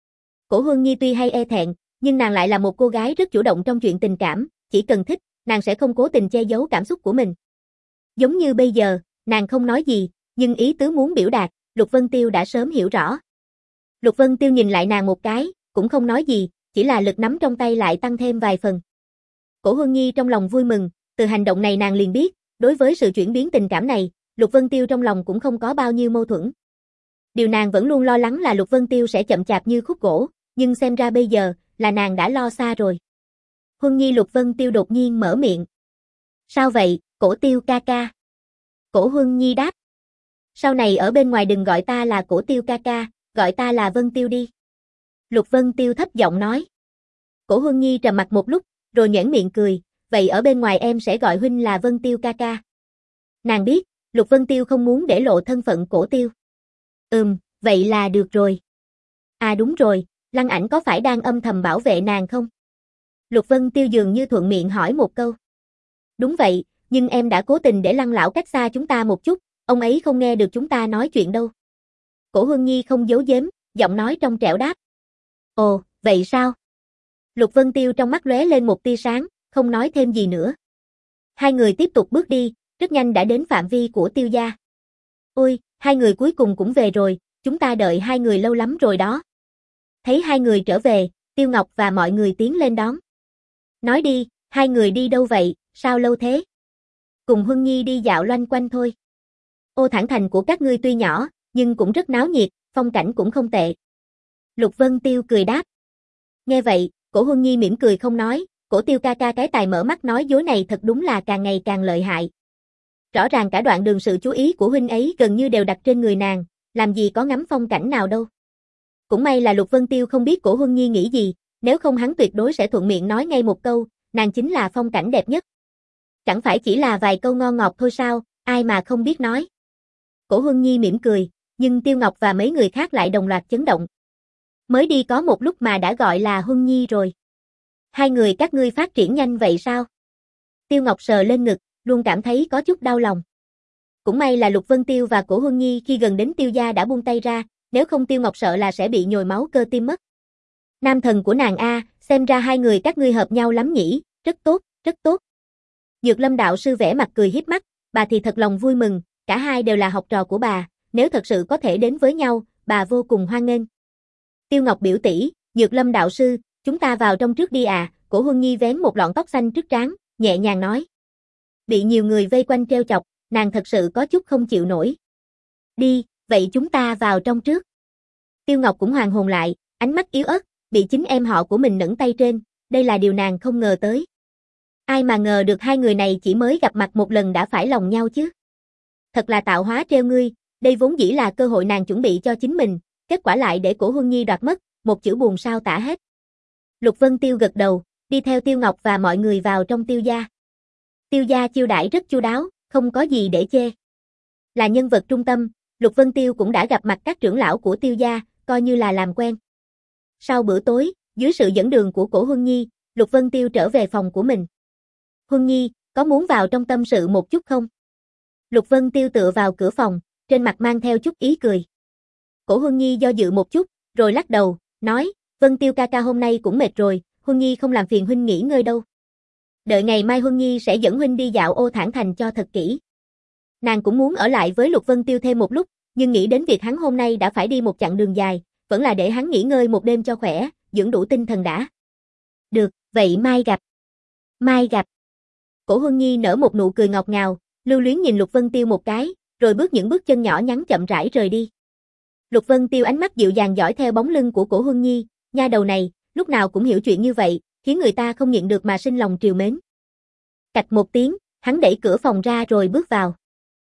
Cổ Huân Nhi tuy hay e thẹn, nhưng nàng lại là một cô gái rất chủ động trong chuyện tình cảm, chỉ cần thích, nàng sẽ không cố tình che giấu cảm xúc của mình. Giống như bây giờ, nàng không nói gì, nhưng ý tứ muốn biểu đạt, Lục Vân Tiêu đã sớm hiểu rõ. Lục Vân Tiêu nhìn lại nàng một cái, cũng không nói gì, chỉ là lực nắm trong tay lại tăng thêm vài phần. Cổ Huân Nhi trong lòng vui mừng, từ hành động này nàng liền biết, đối với sự chuyển biến tình cảm này, Lục Vân Tiêu trong lòng cũng không có bao nhiêu mâu thuẫn. Điều nàng vẫn luôn lo lắng là Lục Vân Tiêu sẽ chậm chạp như khúc gỗ, nhưng xem ra bây giờ, là nàng đã lo xa rồi. Huân Nhi Lục Vân Tiêu đột nhiên mở miệng. Sao vậy, Cổ Tiêu ca ca? Cổ Huân Nhi đáp. Sau này ở bên ngoài đừng gọi ta là Cổ Tiêu ca ca, gọi ta là Vân Tiêu đi. Lục Vân Tiêu thấp giọng nói. Cổ Huân Nhi trầm mặt một lúc, rồi nhoẻn miệng cười, vậy ở bên ngoài em sẽ gọi huynh là Vân Tiêu ca ca. Nàng biết, Lục Vân Tiêu không muốn để lộ thân phận Cổ Tiêu. Ừm, vậy là được rồi. À đúng rồi, Lăng Ảnh có phải đang âm thầm bảo vệ nàng không? Lục Vân Tiêu dường như thuận miệng hỏi một câu. Đúng vậy, nhưng em đã cố tình để Lăng lão cách xa chúng ta một chút, ông ấy không nghe được chúng ta nói chuyện đâu. Cổ Huân Nhi không giấu giếm, giọng nói trong trẻo đáp. Ồ, vậy sao? Lục Vân Tiêu trong mắt lóe lên một tia sáng, không nói thêm gì nữa. Hai người tiếp tục bước đi, rất nhanh đã đến phạm vi của Tiêu gia. Ôi, hai người cuối cùng cũng về rồi, chúng ta đợi hai người lâu lắm rồi đó. Thấy hai người trở về, Tiêu Ngọc và mọi người tiến lên đón. Nói đi, hai người đi đâu vậy, sao lâu thế? Cùng Huân Nhi đi dạo loanh quanh thôi. Ô Thản Thành của các ngươi tuy nhỏ, nhưng cũng rất náo nhiệt, phong cảnh cũng không tệ. Lục Vân Tiêu cười đáp. Nghe vậy, Cổ Huân Nhi mỉm cười không nói, Cổ Tiêu ca ca cái tài mở mắt nói dối này thật đúng là càng ngày càng lợi hại. Rõ ràng cả đoạn đường sự chú ý của huynh ấy gần như đều đặt trên người nàng, làm gì có ngắm phong cảnh nào đâu. Cũng may là Lục Vân Tiêu không biết Cổ Huân Nhi nghĩ gì, nếu không hắn tuyệt đối sẽ thuận miệng nói ngay một câu, nàng chính là phong cảnh đẹp nhất. Chẳng phải chỉ là vài câu ngon ngọt thôi sao, ai mà không biết nói. Cổ Huân Nhi mỉm cười, nhưng Tiêu Ngọc và mấy người khác lại đồng loạt chấn động. Mới đi có một lúc mà đã gọi là Huân Nhi rồi. Hai người các ngươi phát triển nhanh vậy sao? Tiêu Ngọc sờ lên ngực, luôn cảm thấy có chút đau lòng. Cũng may là Lục Vân Tiêu và Cổ Huân Nhi khi gần đến Tiêu gia đã buông tay ra, nếu không Tiêu Ngọc sợ là sẽ bị nhồi máu cơ tim mất. Nam thần của nàng a, xem ra hai người các ngươi hợp nhau lắm nhỉ, rất tốt, rất tốt. Dược Lâm đạo sư vẽ mặt cười hiếp mắt, bà thì thật lòng vui mừng, cả hai đều là học trò của bà, nếu thật sự có thể đến với nhau, bà vô cùng hoan nghênh. Tiêu Ngọc biểu tỷ, Dược Lâm đạo sư, chúng ta vào trong trước đi à, Cổ Huân Nhi vén một lọn tóc xanh trước trán, nhẹ nhàng nói. Bị nhiều người vây quanh treo chọc, nàng thật sự có chút không chịu nổi. Đi, vậy chúng ta vào trong trước. Tiêu Ngọc cũng hoàn hồn lại, ánh mắt yếu ớt, bị chính em họ của mình nẫng tay trên, đây là điều nàng không ngờ tới. Ai mà ngờ được hai người này chỉ mới gặp mặt một lần đã phải lòng nhau chứ. Thật là tạo hóa treo ngươi, đây vốn dĩ là cơ hội nàng chuẩn bị cho chính mình, kết quả lại để Cổ Huân Nhi đoạt mất, một chữ buồn sao tả hết. Lục Vân Tiêu gật đầu, đi theo Tiêu Ngọc và mọi người vào trong Tiêu gia. Tiêu gia chiêu đãi rất chu đáo, không có gì để chê. Là nhân vật trung tâm, Lục Vân Tiêu cũng đã gặp mặt các trưởng lão của Tiêu gia, coi như là làm quen. Sau bữa tối, dưới sự dẫn đường của Cổ Huân Nhi, Lục Vân Tiêu trở về phòng của mình. Huân Nhi, có muốn vào trong tâm sự một chút không? Lục Vân Tiêu tựa vào cửa phòng, trên mặt mang theo chút ý cười. Cổ Huân Nhi do dự một chút, rồi lắc đầu, nói, Vân Tiêu ca ca hôm nay cũng mệt rồi, Huân Nhi không làm phiền huynh nghỉ ngơi đâu. Đợi ngày mai Huân Nhi sẽ dẫn huynh đi dạo ô Thản Thành cho thật kỹ. Nàng cũng muốn ở lại với Lục Vân Tiêu thêm một lúc, nhưng nghĩ đến việc hắn hôm nay đã phải đi một chặng đường dài, vẫn là để hắn nghỉ ngơi một đêm cho khỏe, dưỡng đủ tinh thần đã. Được, vậy mai gặp. Mai gặp. Cổ Huân Nhi nở một nụ cười ngọt ngào, lưu luyến nhìn Lục Vân Tiêu một cái, rồi bước những bước chân nhỏ nhắn chậm rãi rời đi. Lục Vân Tiêu ánh mắt dịu dàng dõi theo bóng lưng của Cổ Huân Nhi, nha đầu này, lúc nào cũng hiểu chuyện như vậy, khiến người ta không nhịn được mà sinh lòng trìu mến. Cạch một tiếng, hắn đẩy cửa phòng ra rồi bước vào.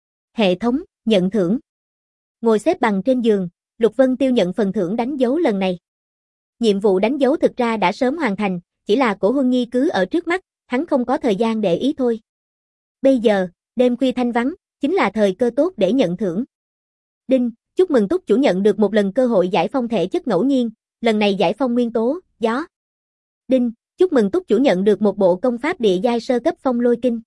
Hệ thống, nhận thưởng. Ngồi xếp bằng trên giường, Lục Vân Tiêu nhận phần thưởng đánh dấu lần này. Nhiệm vụ đánh dấu thực ra đã sớm hoàn thành, chỉ là Cổ Huân Nhi cứ ở trước mắt, hắn không có thời gian để ý thôi. Bây giờ, đêm khuya thanh vắng, chính là thời cơ tốt để nhận thưởng. Đinh, chúc mừng túc chủ nhận được một lần cơ hội giải phong thể chất ngẫu nhiên, lần này giải phong nguyên tố, gió. Đinh, chúc mừng túc chủ nhận được một bộ công pháp địa giai sơ cấp phong lôi kinh.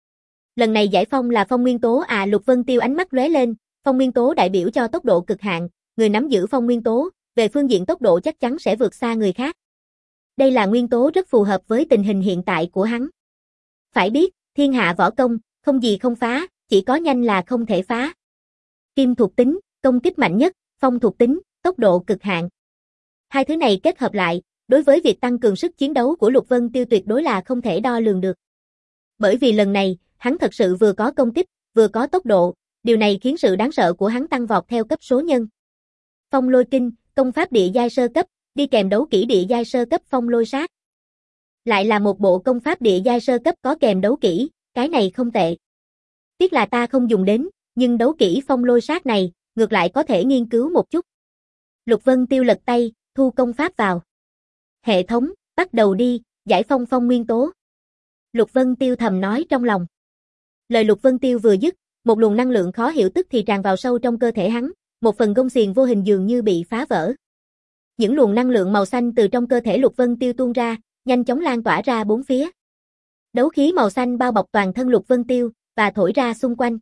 Lần này giải phong là phong nguyên tố à, Lục Vân Tiêu ánh mắt lóe lên, phong nguyên tố đại biểu cho tốc độ cực hạn, người nắm giữ phong nguyên tố, về phương diện tốc độ chắc chắn sẽ vượt xa người khác. Đây là nguyên tố rất phù hợp với tình hình hiện tại của hắn. Phải biết, thiên hạ võ công, không gì không phá, chỉ có nhanh là không thể phá. Kim thuộc tính, công kích mạnh nhất, phong thuộc tính, tốc độ cực hạn. Hai thứ này kết hợp lại, đối với việc tăng cường sức chiến đấu của Lục Vân Tiêu tuyệt đối là không thể đo lường được. Bởi vì lần này, hắn thật sự vừa có công kích, vừa có tốc độ, điều này khiến sự đáng sợ của hắn tăng vọt theo cấp số nhân. Phong lôi kinh, công pháp địa giai sơ cấp, đi kèm đấu kỹ địa giai sơ cấp phong lôi sát. Lại là một bộ công pháp địa giai sơ cấp có kèm đấu kỹ, cái này không tệ. Tiếc là ta không dùng đến, nhưng đấu kỹ phong lôi sát này, ngược lại có thể nghiên cứu một chút. Lục Vân Tiêu lật tay, thu công pháp vào. Hệ thống, bắt đầu đi, giải phong phong nguyên tố. Lục Vân Tiêu thầm nói trong lòng. Lời Lục Vân Tiêu vừa dứt, một luồng năng lượng khó hiểu tức thì tràn vào sâu trong cơ thể hắn, một phần gông xiềng vô hình dường như bị phá vỡ. Những luồng năng lượng màu xanh từ trong cơ thể Lục Vân Tiêu tuôn ra, nhanh chóng lan tỏa ra bốn phía. Đấu khí màu xanh bao bọc toàn thân Lục Vân Tiêu và thổi ra xung quanh.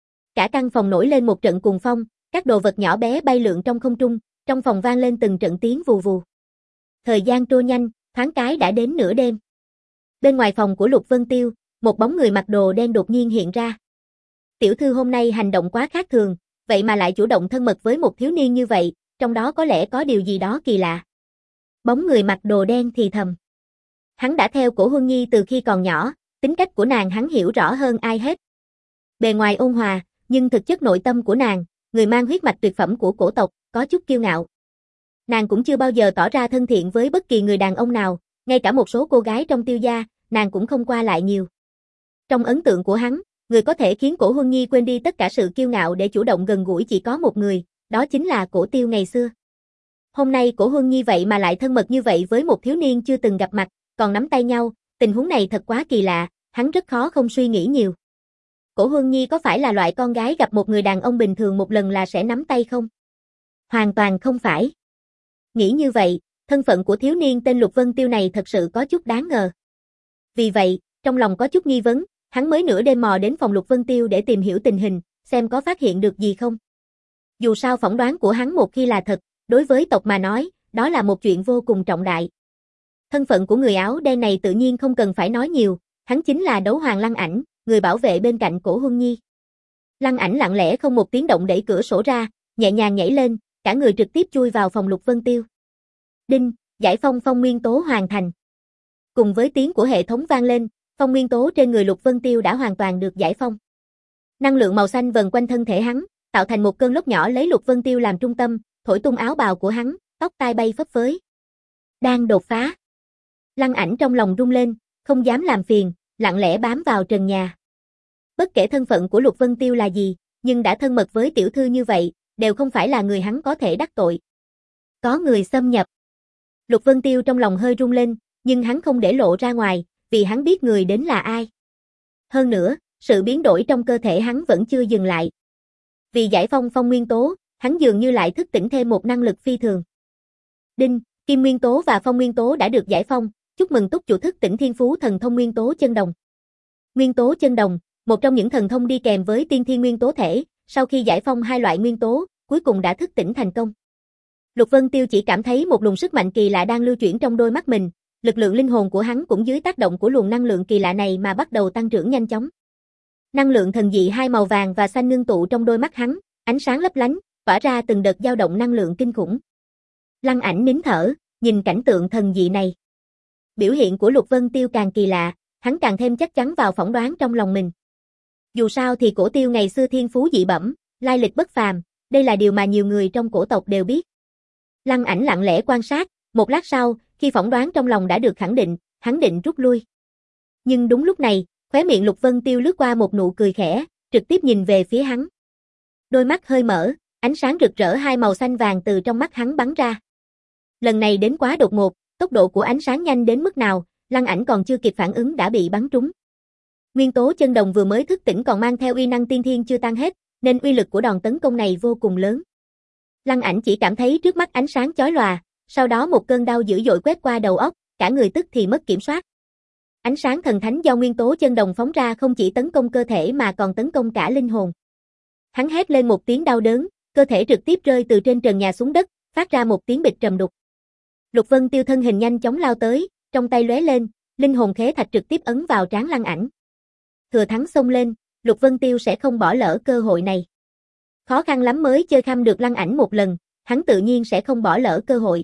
Cả căn phòng nổi lên một trận cuồng phong, các đồ vật nhỏ bé bay lượn trong không trung, trong phòng vang lên từng trận tiếng vù vù. Thời gian trôi nhanh, thoáng cái đã đến nửa đêm. Bên ngoài phòng của Lục Vân Tiêu, một bóng người mặc đồ đen đột nhiên hiện ra. Tiểu thư hôm nay hành động quá khác thường, vậy mà lại chủ động thân mật với một thiếu niên như vậy, trong đó có lẽ có điều gì đó kỳ lạ. Bóng người mặc đồ đen thì thầm. Hắn đã theo Cổ Huân Nhi từ khi còn nhỏ, tính cách của nàng hắn hiểu rõ hơn ai hết. Bề ngoài ôn hòa, nhưng thực chất nội tâm của nàng, người mang huyết mạch tuyệt phẩm của cổ tộc, có chút kiêu ngạo. Nàng cũng chưa bao giờ tỏ ra thân thiện với bất kỳ người đàn ông nào, ngay cả một số cô gái trong Tiêu gia, nàng cũng không qua lại nhiều. Trong ấn tượng của hắn, người có thể khiến Cổ Huân Nhi quên đi tất cả sự kiêu ngạo để chủ động gần gũi chỉ có một người, đó chính là Cổ Tiêu ngày xưa. Hôm nay Cổ Huân Nhi vậy mà lại thân mật như vậy với một thiếu niên chưa từng gặp mặt, còn nắm tay nhau, tình huống này thật quá kỳ lạ, hắn rất khó không suy nghĩ nhiều. Cổ Huân Nhi có phải là loại con gái gặp một người đàn ông bình thường một lần là sẽ nắm tay không? Hoàn toàn không phải. Nghĩ như vậy, thân phận của thiếu niên tên Lục Vân Tiêu này thật sự có chút đáng ngờ. Vì vậy, trong lòng có chút nghi vấn, hắn mới nửa đêm mò đến phòng Lục Vân Tiêu để tìm hiểu tình hình, xem có phát hiện được gì không. Dù sao phỏng đoán của hắn một khi là thật, đối với tộc mà nói, đó là một chuyện vô cùng trọng đại. Thân phận của người áo đen này tự nhiên không cần phải nói nhiều, hắn chính là Đấu Hoàng Lăng Ảnh, người bảo vệ bên cạnh Cổ Huân Nhi. Lăng Ảnh lặng lẽ không một tiếng động đẩy cửa sổ ra, nhẹ nhàng nhảy lên, cả người trực tiếp chui vào phòng Lục Vân Tiêu. Đinh, giải phong phong nguyên tố hoàn thành. Cùng với tiếng của hệ thống vang lên, phong nguyên tố trên người Lục Vân Tiêu đã hoàn toàn được giải phong. Năng lượng màu xanh vần quanh thân thể hắn, tạo thành một cơn lốc nhỏ lấy Lục Vân Tiêu làm trung tâm, thổi tung áo bào của hắn, tóc tai bay phấp phới. Đang đột phá. Lăng Ảnh trong lòng rung lên, không dám làm phiền, lặng lẽ bám vào trần nhà. Bất kể thân phận của Lục Vân Tiêu là gì, nhưng đã thân mật với tiểu thư như vậy, đều không phải là người hắn có thể đắc tội. Có người xâm nhập. Lục Vân Tiêu trong lòng hơi rung lên, nhưng hắn không để lộ ra ngoài, vì hắn biết người đến là ai. Hơn nữa, sự biến đổi trong cơ thể hắn vẫn chưa dừng lại. Vì giải phong phong nguyên tố, hắn dường như lại thức tỉnh thêm một năng lực phi thường. Đinh, kim nguyên tố và phong nguyên tố đã được giải phong, chúc mừng túc chủ thức tỉnh thiên phú thần thông nguyên tố chân đồng. Nguyên tố chân đồng, một trong những thần thông đi kèm với tiên thiên nguyên tố thể, sau khi giải phong hai loại nguyên tố, cuối cùng đã thức tỉnh thành công. Lục Vân Tiêu chỉ cảm thấy một luồng sức mạnh kỳ lạ đang lưu chuyển trong đôi mắt mình, lực lượng linh hồn của hắn cũng dưới tác động của luồng năng lượng kỳ lạ này mà bắt đầu tăng trưởng nhanh chóng. Năng lượng thần dị hai màu vàng và xanh ngưng tụ trong đôi mắt hắn, ánh sáng lấp lánh, tỏa ra từng đợt dao động năng lượng kinh khủng. Lăng Ảnh nín thở, nhìn cảnh tượng thần dị này. Biểu hiện của Lục Vân Tiêu càng kỳ lạ, hắn càng thêm chắc chắn vào phỏng đoán trong lòng mình. Dù sao thì Cổ Tiêu ngày xưa thiên phú dị bẩm, lai lịch bất phàm, đây là điều mà nhiều người trong cổ tộc đều biết. Lăng Ảnh lặng lẽ quan sát, một lát sau, khi phỏng đoán trong lòng đã được khẳng định, hắn định rút lui. Nhưng đúng lúc này, khóe miệng Lục Vân Tiêu lướt qua một nụ cười khẽ, trực tiếp nhìn về phía hắn. Đôi mắt hơi mở, ánh sáng rực rỡ hai màu xanh vàng từ trong mắt hắn bắn ra. Lần này đến quá đột ngột, tốc độ của ánh sáng nhanh đến mức nào, Lăng Ảnh còn chưa kịp phản ứng đã bị bắn trúng. Nguyên tố chân đồng vừa mới thức tỉnh còn mang theo uy năng tiên thiên chưa tan hết, nên uy lực của đòn tấn công này vô cùng lớn. Lăng Ảnh chỉ cảm thấy trước mắt ánh sáng chói lòa, sau đó một cơn đau dữ dội quét qua đầu óc, cả người tức thì mất kiểm soát. Ánh sáng thần thánh do nguyên tố chân đồng phóng ra không chỉ tấn công cơ thể mà còn tấn công cả linh hồn. Hắn hét lên một tiếng đau đớn, cơ thể trực tiếp rơi từ trên trần nhà xuống đất, phát ra một tiếng bịch trầm đục. Lục Vân Tiêu thân hình nhanh chóng lao tới, trong tay lóe lên, linh hồn khế thạch trực tiếp ấn vào trán Lăng Ảnh. Thừa thắng xông lên, Lục Vân Tiêu sẽ không bỏ lỡ cơ hội này. Khó khăn lắm mới chơi khăm được Lăng Ảnh một lần, hắn tự nhiên sẽ không bỏ lỡ cơ hội.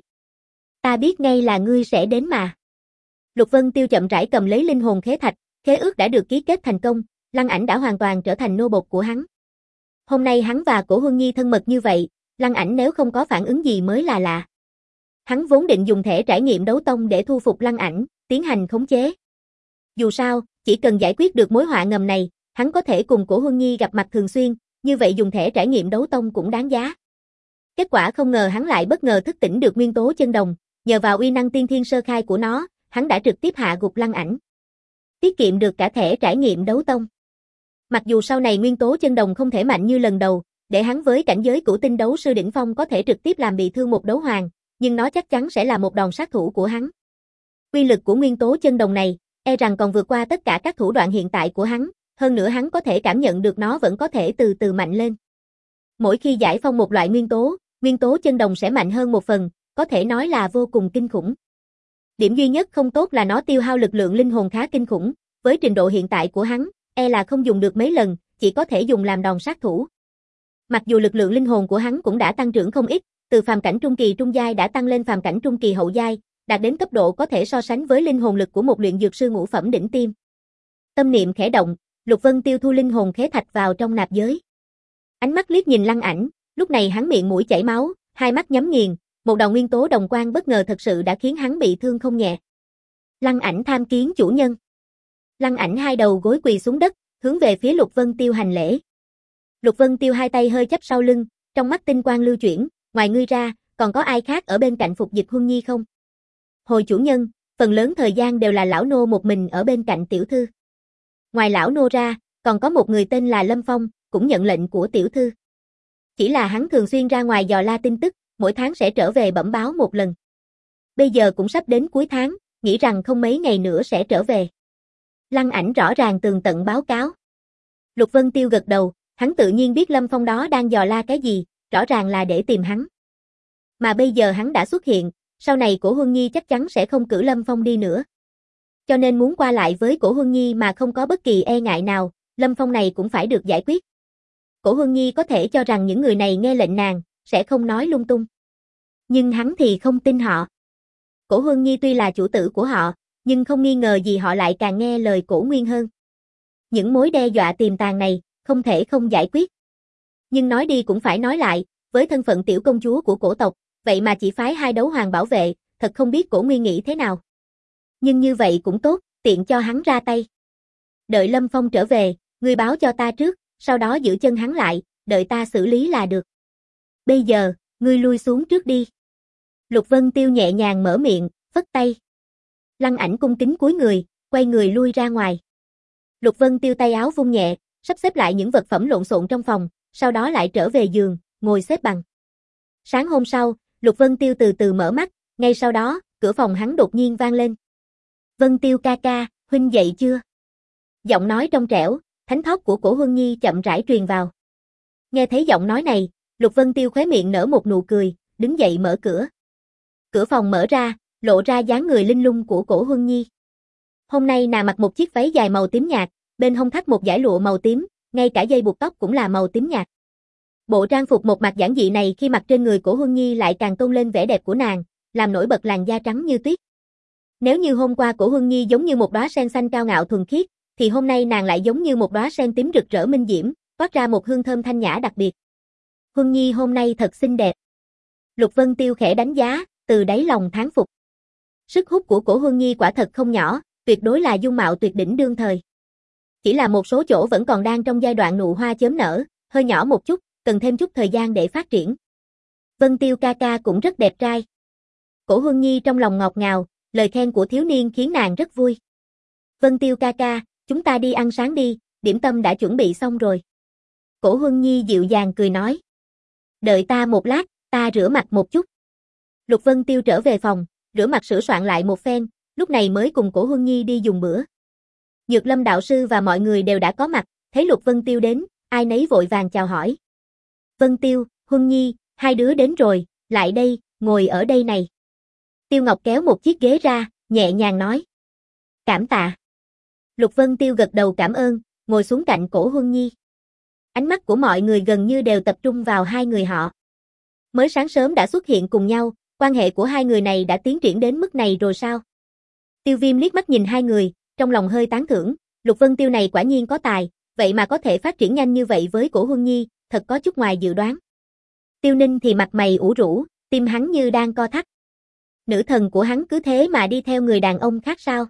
Ta biết ngay là ngươi sẽ đến mà. Lục Vân Tiêu chậm rãi cầm lấy linh hồn khế thạch, khế ước đã được ký kết thành công, Lăng Ảnh đã hoàn toàn trở thành nô bộc của hắn. Hôm nay hắn và Cổ Huân Nhi thân mật như vậy, Lăng Ảnh nếu không có phản ứng gì mới là lạ. Hắn vốn định dùng thẻ trải nghiệm đấu tông để thu phục Lăng Ảnh, tiến hành khống chế. Dù sao, chỉ cần giải quyết được mối họa ngầm này, hắn có thể cùng Cổ Huân Nhi gặp mặt thường xuyên, như vậy dùng thẻ trải nghiệm đấu tông cũng đáng giá. Kết quả không ngờ hắn lại bất ngờ thức tỉnh được nguyên tố chân đồng, nhờ vào uy năng tiên thiên sơ khai của nó, hắn đã trực tiếp hạ gục Lăng Ảnh. Tiết kiệm được cả thẻ trải nghiệm đấu tông. Mặc dù sau này nguyên tố chân đồng không thể mạnh như lần đầu, để hắn với cảnh giới cửu tinh đấu sư đỉnh phong có thể trực tiếp làm bị thương một đấu hoàng, nhưng nó chắc chắn sẽ là một đòn sát thủ của hắn. Uy lực của nguyên tố chân đồng này, e rằng còn vượt qua tất cả các thủ đoạn hiện tại của hắn, hơn nữa hắn có thể cảm nhận được nó vẫn có thể từ từ mạnh lên. Mỗi khi giải phong một loại nguyên tố, nguyên tố chân đồng sẽ mạnh hơn một phần, có thể nói là vô cùng kinh khủng. Điểm duy nhất không tốt là nó tiêu hao lực lượng linh hồn khá kinh khủng, với trình độ hiện tại của hắn, e là không dùng được mấy lần, chỉ có thể dùng làm đòn sát thủ. Mặc dù lực lượng linh hồn của hắn cũng đã tăng trưởng không ít, từ phàm cảnh trung kỳ trung giai đã tăng lên phàm cảnh trung kỳ hậu giai, đạt đến cấp độ có thể so sánh với linh hồn lực của một luyện dược sư ngũ phẩm đỉnh tiêm. Tâm niệm khẽ động, Lục Vân Tiêu thu linh hồn khế thạch vào trong nạp giới. Ánh mắt liếc nhìn Lăng Ảnh, lúc này hắn miệng mũi chảy máu, hai mắt nhắm nghiền, một đòn nguyên tố đồng quang bất ngờ thật sự đã khiến hắn bị thương không nhẹ. Lăng Ảnh tham kiến chủ nhân. Lăng Ảnh hai đầu gối quỳ xuống đất, hướng về phía Lục Vân Tiêu hành lễ. Lục Vân Tiêu hai tay hơi chắp sau lưng, trong mắt tinh quang lưu chuyển, ngoài ngươi ra, còn có ai khác ở bên cạnh phục dịch Huân Nhi không? Hồi chủ nhân, phần lớn thời gian đều là lão nô một mình ở bên cạnh tiểu thư. Ngoài lão nô ra, còn có một người tên là Lâm Phong, cũng nhận lệnh của tiểu thư. Chỉ là hắn thường xuyên ra ngoài dò la tin tức, mỗi tháng sẽ trở về bẩm báo một lần. Bây giờ cũng sắp đến cuối tháng, nghĩ rằng không mấy ngày nữa sẽ trở về. Lăng Ảnh rõ ràng tường tận báo cáo. Lục Vân Tiêu gật đầu, hắn tự nhiên biết Lâm Phong đó đang dò la cái gì, rõ ràng là để tìm hắn. Mà bây giờ hắn đã xuất hiện, sau này Cổ Huân Nhi chắc chắn sẽ không cử Lâm Phong đi nữa. Cho nên muốn qua lại với Cổ Huân Nhi mà không có bất kỳ e ngại nào, Lâm Phong này cũng phải được giải quyết. Cổ Huân Nhi có thể cho rằng những người này nghe lệnh nàng, sẽ không nói lung tung. Nhưng hắn thì không tin họ. Cổ Huân Nhi tuy là chủ tử của họ, nhưng không nghi ngờ gì họ lại càng nghe lời Cổ Nguyên hơn. Những mối đe dọa tiềm tàng này, không thể không giải quyết. Nhưng nói đi cũng phải nói lại, với thân phận tiểu công chúa của cổ tộc, vậy mà chỉ phái hai đấu hoàng bảo vệ, thật không biết Cổ Nguyên nghĩ thế nào. Nhưng như vậy cũng tốt, tiện cho hắn ra tay. Đợi Lâm Phong trở về, ngươi báo cho ta trước, sau đó giữ chân hắn lại, đợi ta xử lý là được. Bây giờ, ngươi lui xuống trước đi. Lục Vân Tiêu nhẹ nhàng mở miệng, phất tay. Lăng Ảnh cung kính cúi người, quay người lui ra ngoài. Lục Vân Tiêu tay áo vung nhẹ, sắp xếp lại những vật phẩm lộn xộn trong phòng, sau đó lại trở về giường, ngồi xếp bằng. Sáng hôm sau, Lục Vân Tiêu từ từ mở mắt, ngay sau đó, cửa phòng hắn đột nhiên vang lên. Vân Tiêu ca ca, huynh dậy chưa? Giọng nói trong trẻo, thánh thót của Cổ Huân Nhi chậm rãi truyền vào. Nghe thấy giọng nói này, Lục Vân Tiêu khóe miệng nở một nụ cười, đứng dậy mở cửa. Cửa phòng mở ra, lộ ra dáng người linh lung của Cổ Huân Nhi. Hôm nay nàng mặc một chiếc váy dài màu tím nhạt, bên hông thắt một dải lụa màu tím, ngay cả dây buộc tóc cũng là màu tím nhạt. Bộ trang phục một mặt giản dị này khi mặc trên người Cổ Huân Nhi lại càng tôn lên vẻ đẹp của nàng, làm nổi bật làn da trắng như tuyết. Nếu như hôm qua Cổ Huân Nhi giống như một đóa sen xanh cao ngạo thuần khiết, thì hôm nay nàng lại giống như một đóa sen tím rực rỡ minh diễm, toát ra một hương thơm thanh nhã đặc biệt. Huân Nhi hôm nay thật xinh đẹp. Lục Vân Tiêu khẽ đánh giá, từ đáy lòng thán phục. Sức hút của Cổ Huân Nhi quả thật không nhỏ, tuyệt đối là dung mạo tuyệt đỉnh đương thời. Chỉ là một số chỗ vẫn còn đang trong giai đoạn nụ hoa chớm nở, hơi nhỏ một chút, cần thêm chút thời gian để phát triển. Vân Tiêu ca ca cũng rất đẹp trai. Cổ Huân Nhi trong lòng ngọt ngào, lời khen của thiếu niên khiến nàng rất vui. Vân Tiêu ca ca, chúng ta đi ăn sáng đi, điểm tâm đã chuẩn bị xong rồi. Cổ Huân Nhi dịu dàng cười nói. Đợi ta một lát, ta rửa mặt một chút. Lục Vân Tiêu trở về phòng, rửa mặt sửa soạn lại một phen, lúc này mới cùng Cổ Huân Nhi đi dùng bữa. Nhược Lâm đạo sư và mọi người đều đã có mặt, thấy Lục Vân Tiêu đến, ai nấy vội vàng chào hỏi. Vân Tiêu, Huân Nhi, hai đứa đến rồi, lại đây, ngồi ở đây này. Tiêu Ngọc kéo một chiếc ghế ra, nhẹ nhàng nói. Cảm tạ. Lục Vân Tiêu gật đầu cảm ơn, ngồi xuống cạnh Cổ Huân Nhi. Ánh mắt của mọi người gần như đều tập trung vào hai người họ. Mới sáng sớm đã xuất hiện cùng nhau, quan hệ của hai người này đã tiến triển đến mức này rồi sao? Tiêu Viêm liếc mắt nhìn hai người, trong lòng hơi tán thưởng, Lục Vân Tiêu này quả nhiên có tài, vậy mà có thể phát triển nhanh như vậy với Cổ Huân Nhi, thật có chút ngoài dự đoán. Tiêu Ninh thì mặt mày ủ rũ, tim hắn như đang co thắt. Nữ thần của hắn cứ thế mà đi theo người đàn ông khác sao?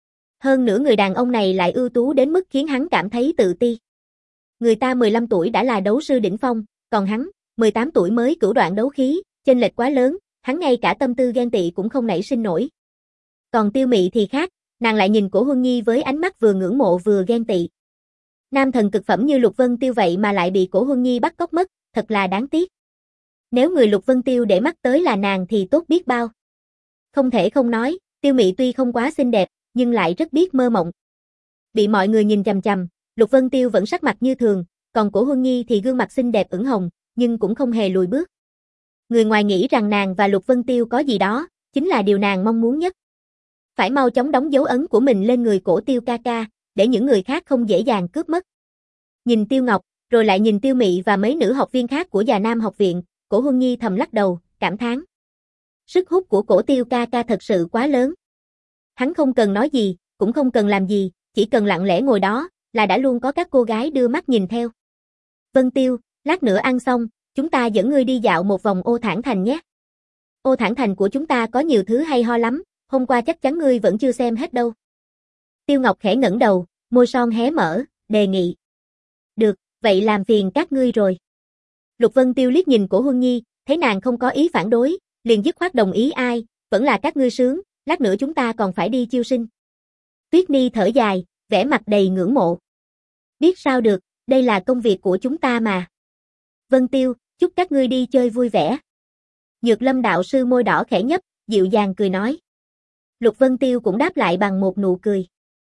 Hơn nữa người đàn ông này lại ưu tú đến mức khiến hắn cảm thấy tự ti. Người ta mười lăm tuổi đã là đấu sư đỉnh phong, còn hắn, mười tám tuổi mới cửu đoạn đấu khí, chênh lệch quá lớn, hắn ngay cả tâm tư ghen tị cũng không nảy sinh nổi. Còn Tiêu Mị thì khác, nàng lại nhìn Cổ Huân Nhi với ánh mắt vừa ngưỡng mộ vừa ghen tị. Nam thần cực phẩm như Lục Vân Tiêu vậy mà lại bị Cổ Huân Nhi bắt cóc mất, thật là đáng tiếc. Nếu người Lục Vân Tiêu để mắt tới là nàng thì tốt biết bao. Không thể không nói, Tiêu Mị tuy không quá xinh đẹp, nhưng lại rất biết mơ mộng. Bị mọi người nhìn chằm chằm, Lục Vân Tiêu vẫn sắc mặt như thường, còn Cổ Huân Nhi thì gương mặt xinh đẹp ửng hồng, nhưng cũng không hề lùi bước. Người ngoài nghĩ rằng nàng và Lục Vân Tiêu có gì đó, chính là điều nàng mong muốn nhất. Phải mau chóng đóng dấu ấn của mình lên người Cổ Tiêu ca ca, để những người khác không dễ dàng cướp mất. Nhìn Tiêu Ngọc, rồi lại nhìn Tiêu Mị và mấy nữ học viên khác của Già Nam học viện, Cổ Huân Nhi thầm lắc đầu, cảm thán. Sức hút của Cổ Tiêu ca ca thật sự quá lớn. Hắn không cần nói gì, cũng không cần làm gì, chỉ cần lặng lẽ ngồi đó, là đã luôn có các cô gái đưa mắt nhìn theo. Vân Tiêu, lát nữa ăn xong, chúng ta dẫn ngươi đi dạo một vòng Ô Thản Thành nhé. Ô Thản Thành của chúng ta có nhiều thứ hay ho lắm, hôm qua chắc chắn ngươi vẫn chưa xem hết đâu. Tiêu Ngọc khẽ ngẩng đầu, môi son hé mở, đề nghị. Được, vậy làm phiền các ngươi rồi. Lục Vân Tiêu liếc nhìn Cổ Huân Nhi, thấy nàng không có ý phản đối, liền dứt khoát đồng ý ai, vẫn là các ngươi sướng, lát nữa chúng ta còn phải đi chiêu sinh. Tuyết Ni thở dài, vẻ mặt đầy ngưỡng mộ. Biết sao được, đây là công việc của chúng ta mà. Vân Tiêu, chúc các ngươi đi chơi vui vẻ. Nhược Lâm đạo sư môi đỏ khẽ nhấp, dịu dàng cười nói. Lục Vân Tiêu cũng đáp lại bằng một nụ cười.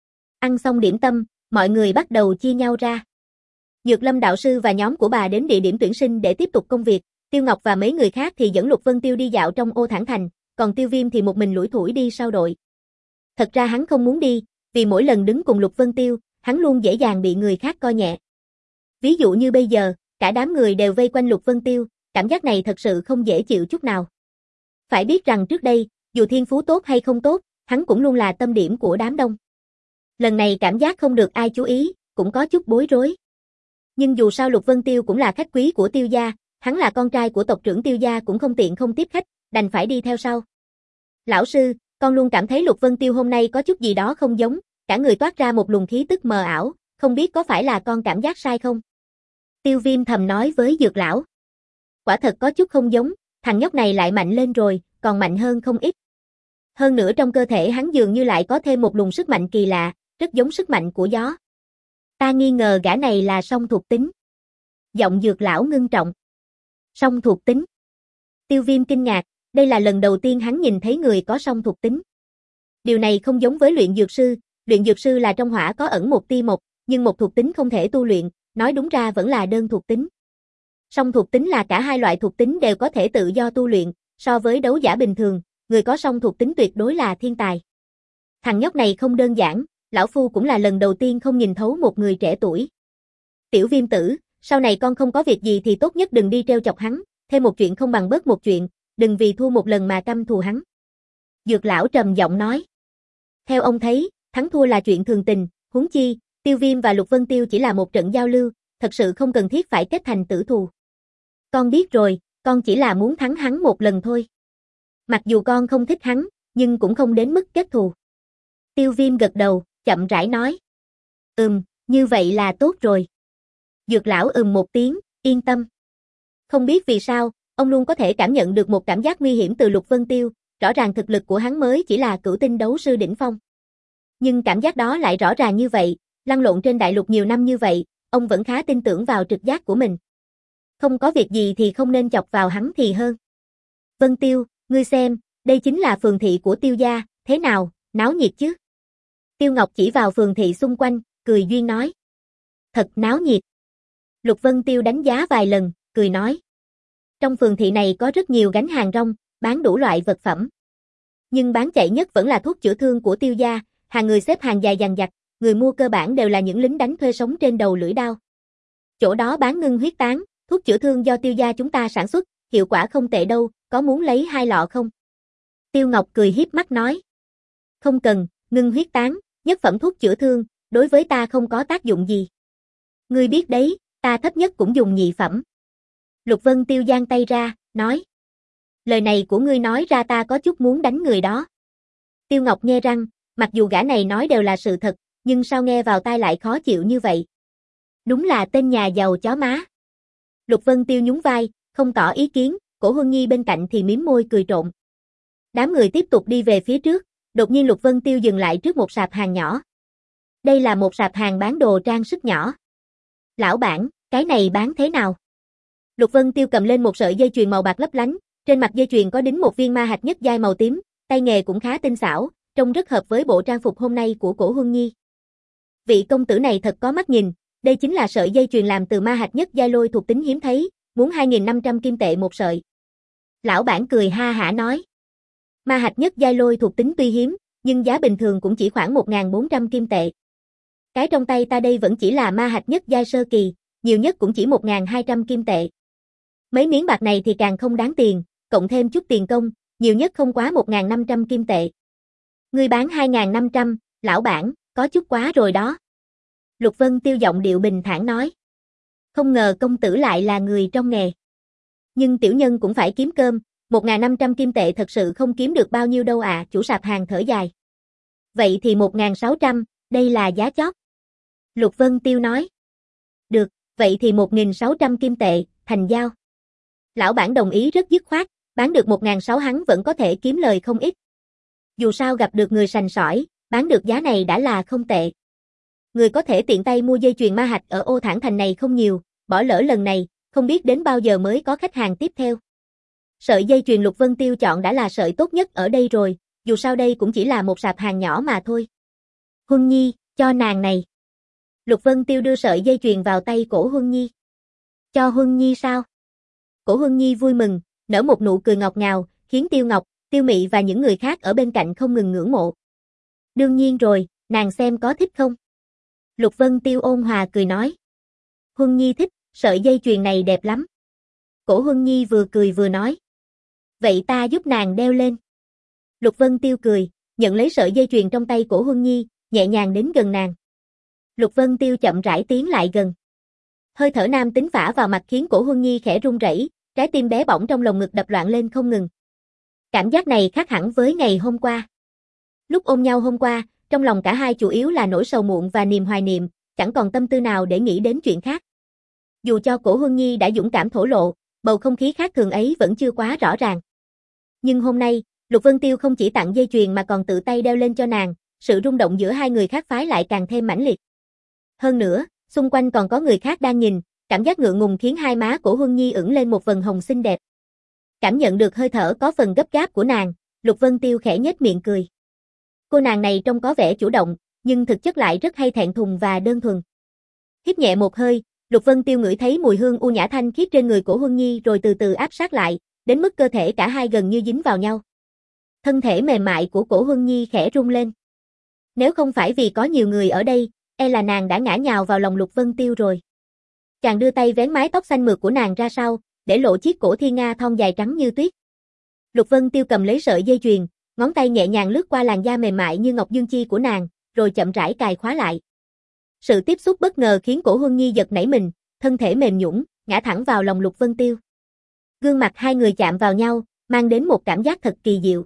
Ăn xong điểm tâm, mọi người bắt đầu chia nhau ra. Nhược Lâm đạo sư và nhóm của bà đến địa điểm tuyển sinh để tiếp tục công việc, Tiêu Ngọc và mấy người khác thì dẫn Lục Vân Tiêu đi dạo trong ô Thản Thành, còn Tiêu Viêm thì một mình lủi thủi đi sau đội. Thật ra hắn không muốn đi, vì mỗi lần đứng cùng Lục Vân Tiêu, hắn luôn dễ dàng bị người khác coi nhẹ. Ví dụ như bây giờ, cả đám người đều vây quanh Lục Vân Tiêu, cảm giác này thật sự không dễ chịu chút nào. Phải biết rằng trước đây, dù thiên phú tốt hay không tốt, hắn cũng luôn là tâm điểm của đám đông. Lần này cảm giác không được ai chú ý, cũng có chút bối rối. Nhưng dù sao Lục Vân Tiêu cũng là khách quý của Tiêu gia, hắn là con trai của tộc trưởng Tiêu gia cũng không tiện không tiếp khách, đành phải đi theo sau. Lão sư, con luôn cảm thấy Lục Vân Tiêu hôm nay có chút gì đó không giống, cả người toát ra một luồng khí tức mờ ảo, không biết có phải là con cảm giác sai không? Tiêu Viêm thầm nói với Dược lão. Quả thật có chút không giống, thằng nhóc này lại mạnh lên rồi, còn mạnh hơn không ít. Hơn nữa trong cơ thể hắn dường như lại có thêm một luồng sức mạnh kỳ lạ, rất giống sức mạnh của gió. Ta nghi ngờ gã này là song thuộc tính. Giọng Dược lão ngưng trọng. Song thuộc tính. Tiêu Viêm kinh ngạc, đây là lần đầu tiên hắn nhìn thấy người có song thuộc tính. Điều này không giống với luyện dược sư, luyện dược sư là trong hỏa có ẩn một tia mộc, nhưng một thuộc tính không thể tu luyện, nói đúng ra vẫn là đơn thuộc tính. Song thuộc tính là cả hai loại thuộc tính đều có thể tự do tu luyện, so với đấu giả bình thường, người có song thuộc tính tuyệt đối là thiên tài. Thằng nhóc này không đơn giản, lão phu cũng là lần đầu tiên không nhìn thấu một người trẻ tuổi. Tiểu Viêm tử, sau này con không có việc gì thì tốt nhất đừng đi trêu chọc hắn, thêm một chuyện không bằng bớt một chuyện, đừng vì thua một lần mà căm thù hắn. Dược lão trầm giọng nói. Theo ông thấy, thắng thua là chuyện thường tình, huống chi, Tiêu Viêm và Lục Vân Tiêu chỉ là một trận giao lưu, thật sự không cần thiết phải kết thành tử thù. Con biết rồi, con chỉ là muốn thắng hắn một lần thôi. Mặc dù con không thích hắn, nhưng cũng không đến mức kết thù. Tiêu Viêm gật đầu, chậm rãi nói. Ừm, như vậy là tốt rồi. Dược lão ừm một tiếng, yên tâm. Không biết vì sao, ông luôn có thể cảm nhận được một cảm giác nguy hiểm từ Lục Vân Tiêu, rõ ràng thực lực của hắn mới chỉ là cửu tinh đấu sư đỉnh phong. Nhưng cảm giác đó lại rõ ràng như vậy, lăn lộn trên đại lục nhiều năm như vậy, ông vẫn khá tin tưởng vào trực giác của mình. Không có việc gì thì không nên chọc vào hắn thì hơn. Vân Tiêu, ngươi xem, đây chính là phường thị của Tiêu gia, thế nào, náo nhiệt chứ? Tiêu Ngọc chỉ vào phường thị xung quanh, cười duyên nói. Thật náo nhiệt. Lục Vân Tiêu đánh giá vài lần, cười nói. Trong phường thị này có rất nhiều gánh hàng rong, bán đủ loại vật phẩm. Nhưng bán chạy nhất vẫn là thuốc chữa thương của Tiêu gia, hàng người xếp hàng dài dằng dặc, người mua cơ bản đều là những lính đánh thuê sống trên đầu lưỡi đao. Chỗ đó bán ngưng huyết tán, thuốc chữa thương do Tiêu gia chúng ta sản xuất, hiệu quả không tệ đâu, có muốn lấy hai lọ không? Tiêu Ngọc cười hiếp mắt nói. Không cần, ngưng huyết tán, nhất phẩm thuốc chữa thương, đối với ta không có tác dụng gì. Ngươi biết đấy, ta thấp nhất cũng dùng nhị phẩm. Lục Vân Tiêu giang tay ra, nói. Lời này của ngươi nói ra ta có chút muốn đánh người đó. Tiêu Ngọc nghe răng, mặc dù gã này nói đều là sự thật, nhưng sao nghe vào tai lại khó chịu như vậy? Đúng là tên nhà giàu chó má. Lục Vân Tiêu nhún vai, không tỏ ý kiến, Cổ Huân Nhi bên cạnh thì mím môi cười trộn. Đám người tiếp tục đi về phía trước, đột nhiên Lục Vân Tiêu dừng lại trước một sạp hàng nhỏ. Đây là một sạp hàng bán đồ trang sức nhỏ. Lão bản, cái này bán thế nào? Lục Vân Tiêu cầm lên một sợi dây chuyền màu bạc lấp lánh, trên mặt dây chuyền có đính một viên ma hạch nhất giai màu tím, tay nghề cũng khá tinh xảo, trông rất hợp với bộ trang phục hôm nay của Cổ Huân Nhi. Vị công tử này thật có mắt nhìn, đây chính là sợi dây chuyền làm từ ma hạch nhất giai lôi thuộc tính hiếm thấy, muốn hai nghìn năm trăm kim tệ một sợi. Lão bản cười ha hả nói. Ma hạch nhất giai lôi thuộc tính tuy hiếm, nhưng giá bình thường cũng chỉ khoảng một nghìn bốn trăm kim tệ. Cái trong tay ta đây vẫn chỉ là ma hạch nhất giai sơ kỳ, nhiều nhất cũng chỉ một nghìn hai trăm kim tệ. Mấy miếng bạc này thì càng không đáng tiền, cộng thêm chút tiền công, nhiều nhất không quá một nghìn năm trăm kim tệ. Ngươi bán hai nghìn năm trăm, lão bản, có chút quá rồi đó. Lục Vân Tiêu giọng điệu bình thản nói. Không ngờ công tử lại là người trong nghề. Nhưng tiểu nhân cũng phải kiếm cơm, một nghìn năm trăm kim tệ thật sự không kiếm được bao nhiêu đâu à, chủ sạp hàng thở dài. Vậy thì một nghìn sáu trăm, đây là giá chót. Lục Vân Tiêu nói. Được, vậy thì một nghìn sáu trăm kim tệ, thành giao. Lão bản đồng ý rất dứt khoát, bán được một nghìn sáu trăm hắn vẫn có thể kiếm lời không ít. Dù sao gặp được người sành sỏi, bán được giá này đã là không tệ. Người có thể tiện tay mua dây chuyền ma hạch ở ô Thản Thành này không nhiều, bỏ lỡ lần này, không biết đến bao giờ mới có khách hàng tiếp theo. Sợi dây chuyền Lục Vân Tiêu chọn đã là sợi tốt nhất ở đây rồi, dù sao đây cũng chỉ là một sạp hàng nhỏ mà thôi. Huân Nhi, cho nàng này. Lục Vân Tiêu đưa sợi dây chuyền vào tay cổ Huân Nhi. Cho Huân Nhi sao? Cổ Huân Nhi vui mừng, nở một nụ cười ngọt ngào, khiến Tiêu Ngọc, Tiêu Mị và những người khác ở bên cạnh không ngừng ngưỡng mộ. Đương nhiên rồi, nàng xem có thích không? Lục Vân Tiêu ôn hòa cười nói. Huân Nhi thích, sợi dây chuyền này đẹp lắm. Cổ Huân Nhi vừa cười vừa nói. Vậy ta giúp nàng đeo lên. Lục Vân Tiêu cười, nhận lấy sợi dây chuyền trong tay cổ Huân Nhi, nhẹ nhàng đến gần nàng. Lục Vân Tiêu chậm rãi tiến lại gần. Hơi thở nam tính phả vào mặt khiến cổ Huân Nhi khẽ run rẩy, trái tim bé bỏng trong lồng ngực đập loạn lên không ngừng. Cảm giác này khác hẳn với ngày hôm qua. Lúc ôm nhau hôm qua, trong lòng cả hai chủ yếu là nỗi sầu muộn và niềm hoài niệm, chẳng còn tâm tư nào để nghĩ đến chuyện khác. Dù cho cổ Huân Nhi đã dũng cảm thổ lộ, bầu không khí khác thường ấy vẫn chưa quá rõ ràng. Nhưng hôm nay, Lục Vân Tiêu không chỉ tặng dây chuyền mà còn tự tay đeo lên cho nàng, sự rung động giữa hai người khác phái lại càng thêm mãnh liệt. Hơn nữa, xung quanh còn có người khác đang nhìn, cảm giác ngượng ngùng khiến hai má cổ Huân Nhi ửng lên một vầng hồng xinh đẹp. Cảm nhận được hơi thở có phần gấp gáp của nàng, Lục Vân Tiêu khẽ nhếch miệng cười. Cô nàng này trông có vẻ chủ động, nhưng thực chất lại rất hay thẹn thùng và đơn thuần. Hít nhẹ một hơi, Lục Vân Tiêu ngửi thấy mùi hương u nhã thanh khiết trên người cổ Huân Nhi rồi từ từ áp sát lại, đến mức cơ thể cả hai gần như dính vào nhau. Thân thể mềm mại của cổ Huân Nhi khẽ rung lên. Nếu không phải vì có nhiều người ở đây, e là nàng đã ngã nhào vào lòng Lục Vân Tiêu rồi. Chàng đưa tay vén mái tóc xanh mượt của nàng ra sau, để lộ chiếc cổ thiên nga thon dài trắng như tuyết. Lục Vân Tiêu cầm lấy sợi dây chuyền, ngón tay nhẹ nhàng lướt qua làn da mềm mại như ngọc dương chi của nàng, rồi chậm rãi cài khóa lại. Sự tiếp xúc bất ngờ khiến cổ Huân Nhi giật nảy mình, thân thể mềm nhũn, ngã thẳng vào lòng Lục Vân Tiêu. Gương mặt hai người chạm vào nhau, mang đến một cảm giác thật kỳ diệu.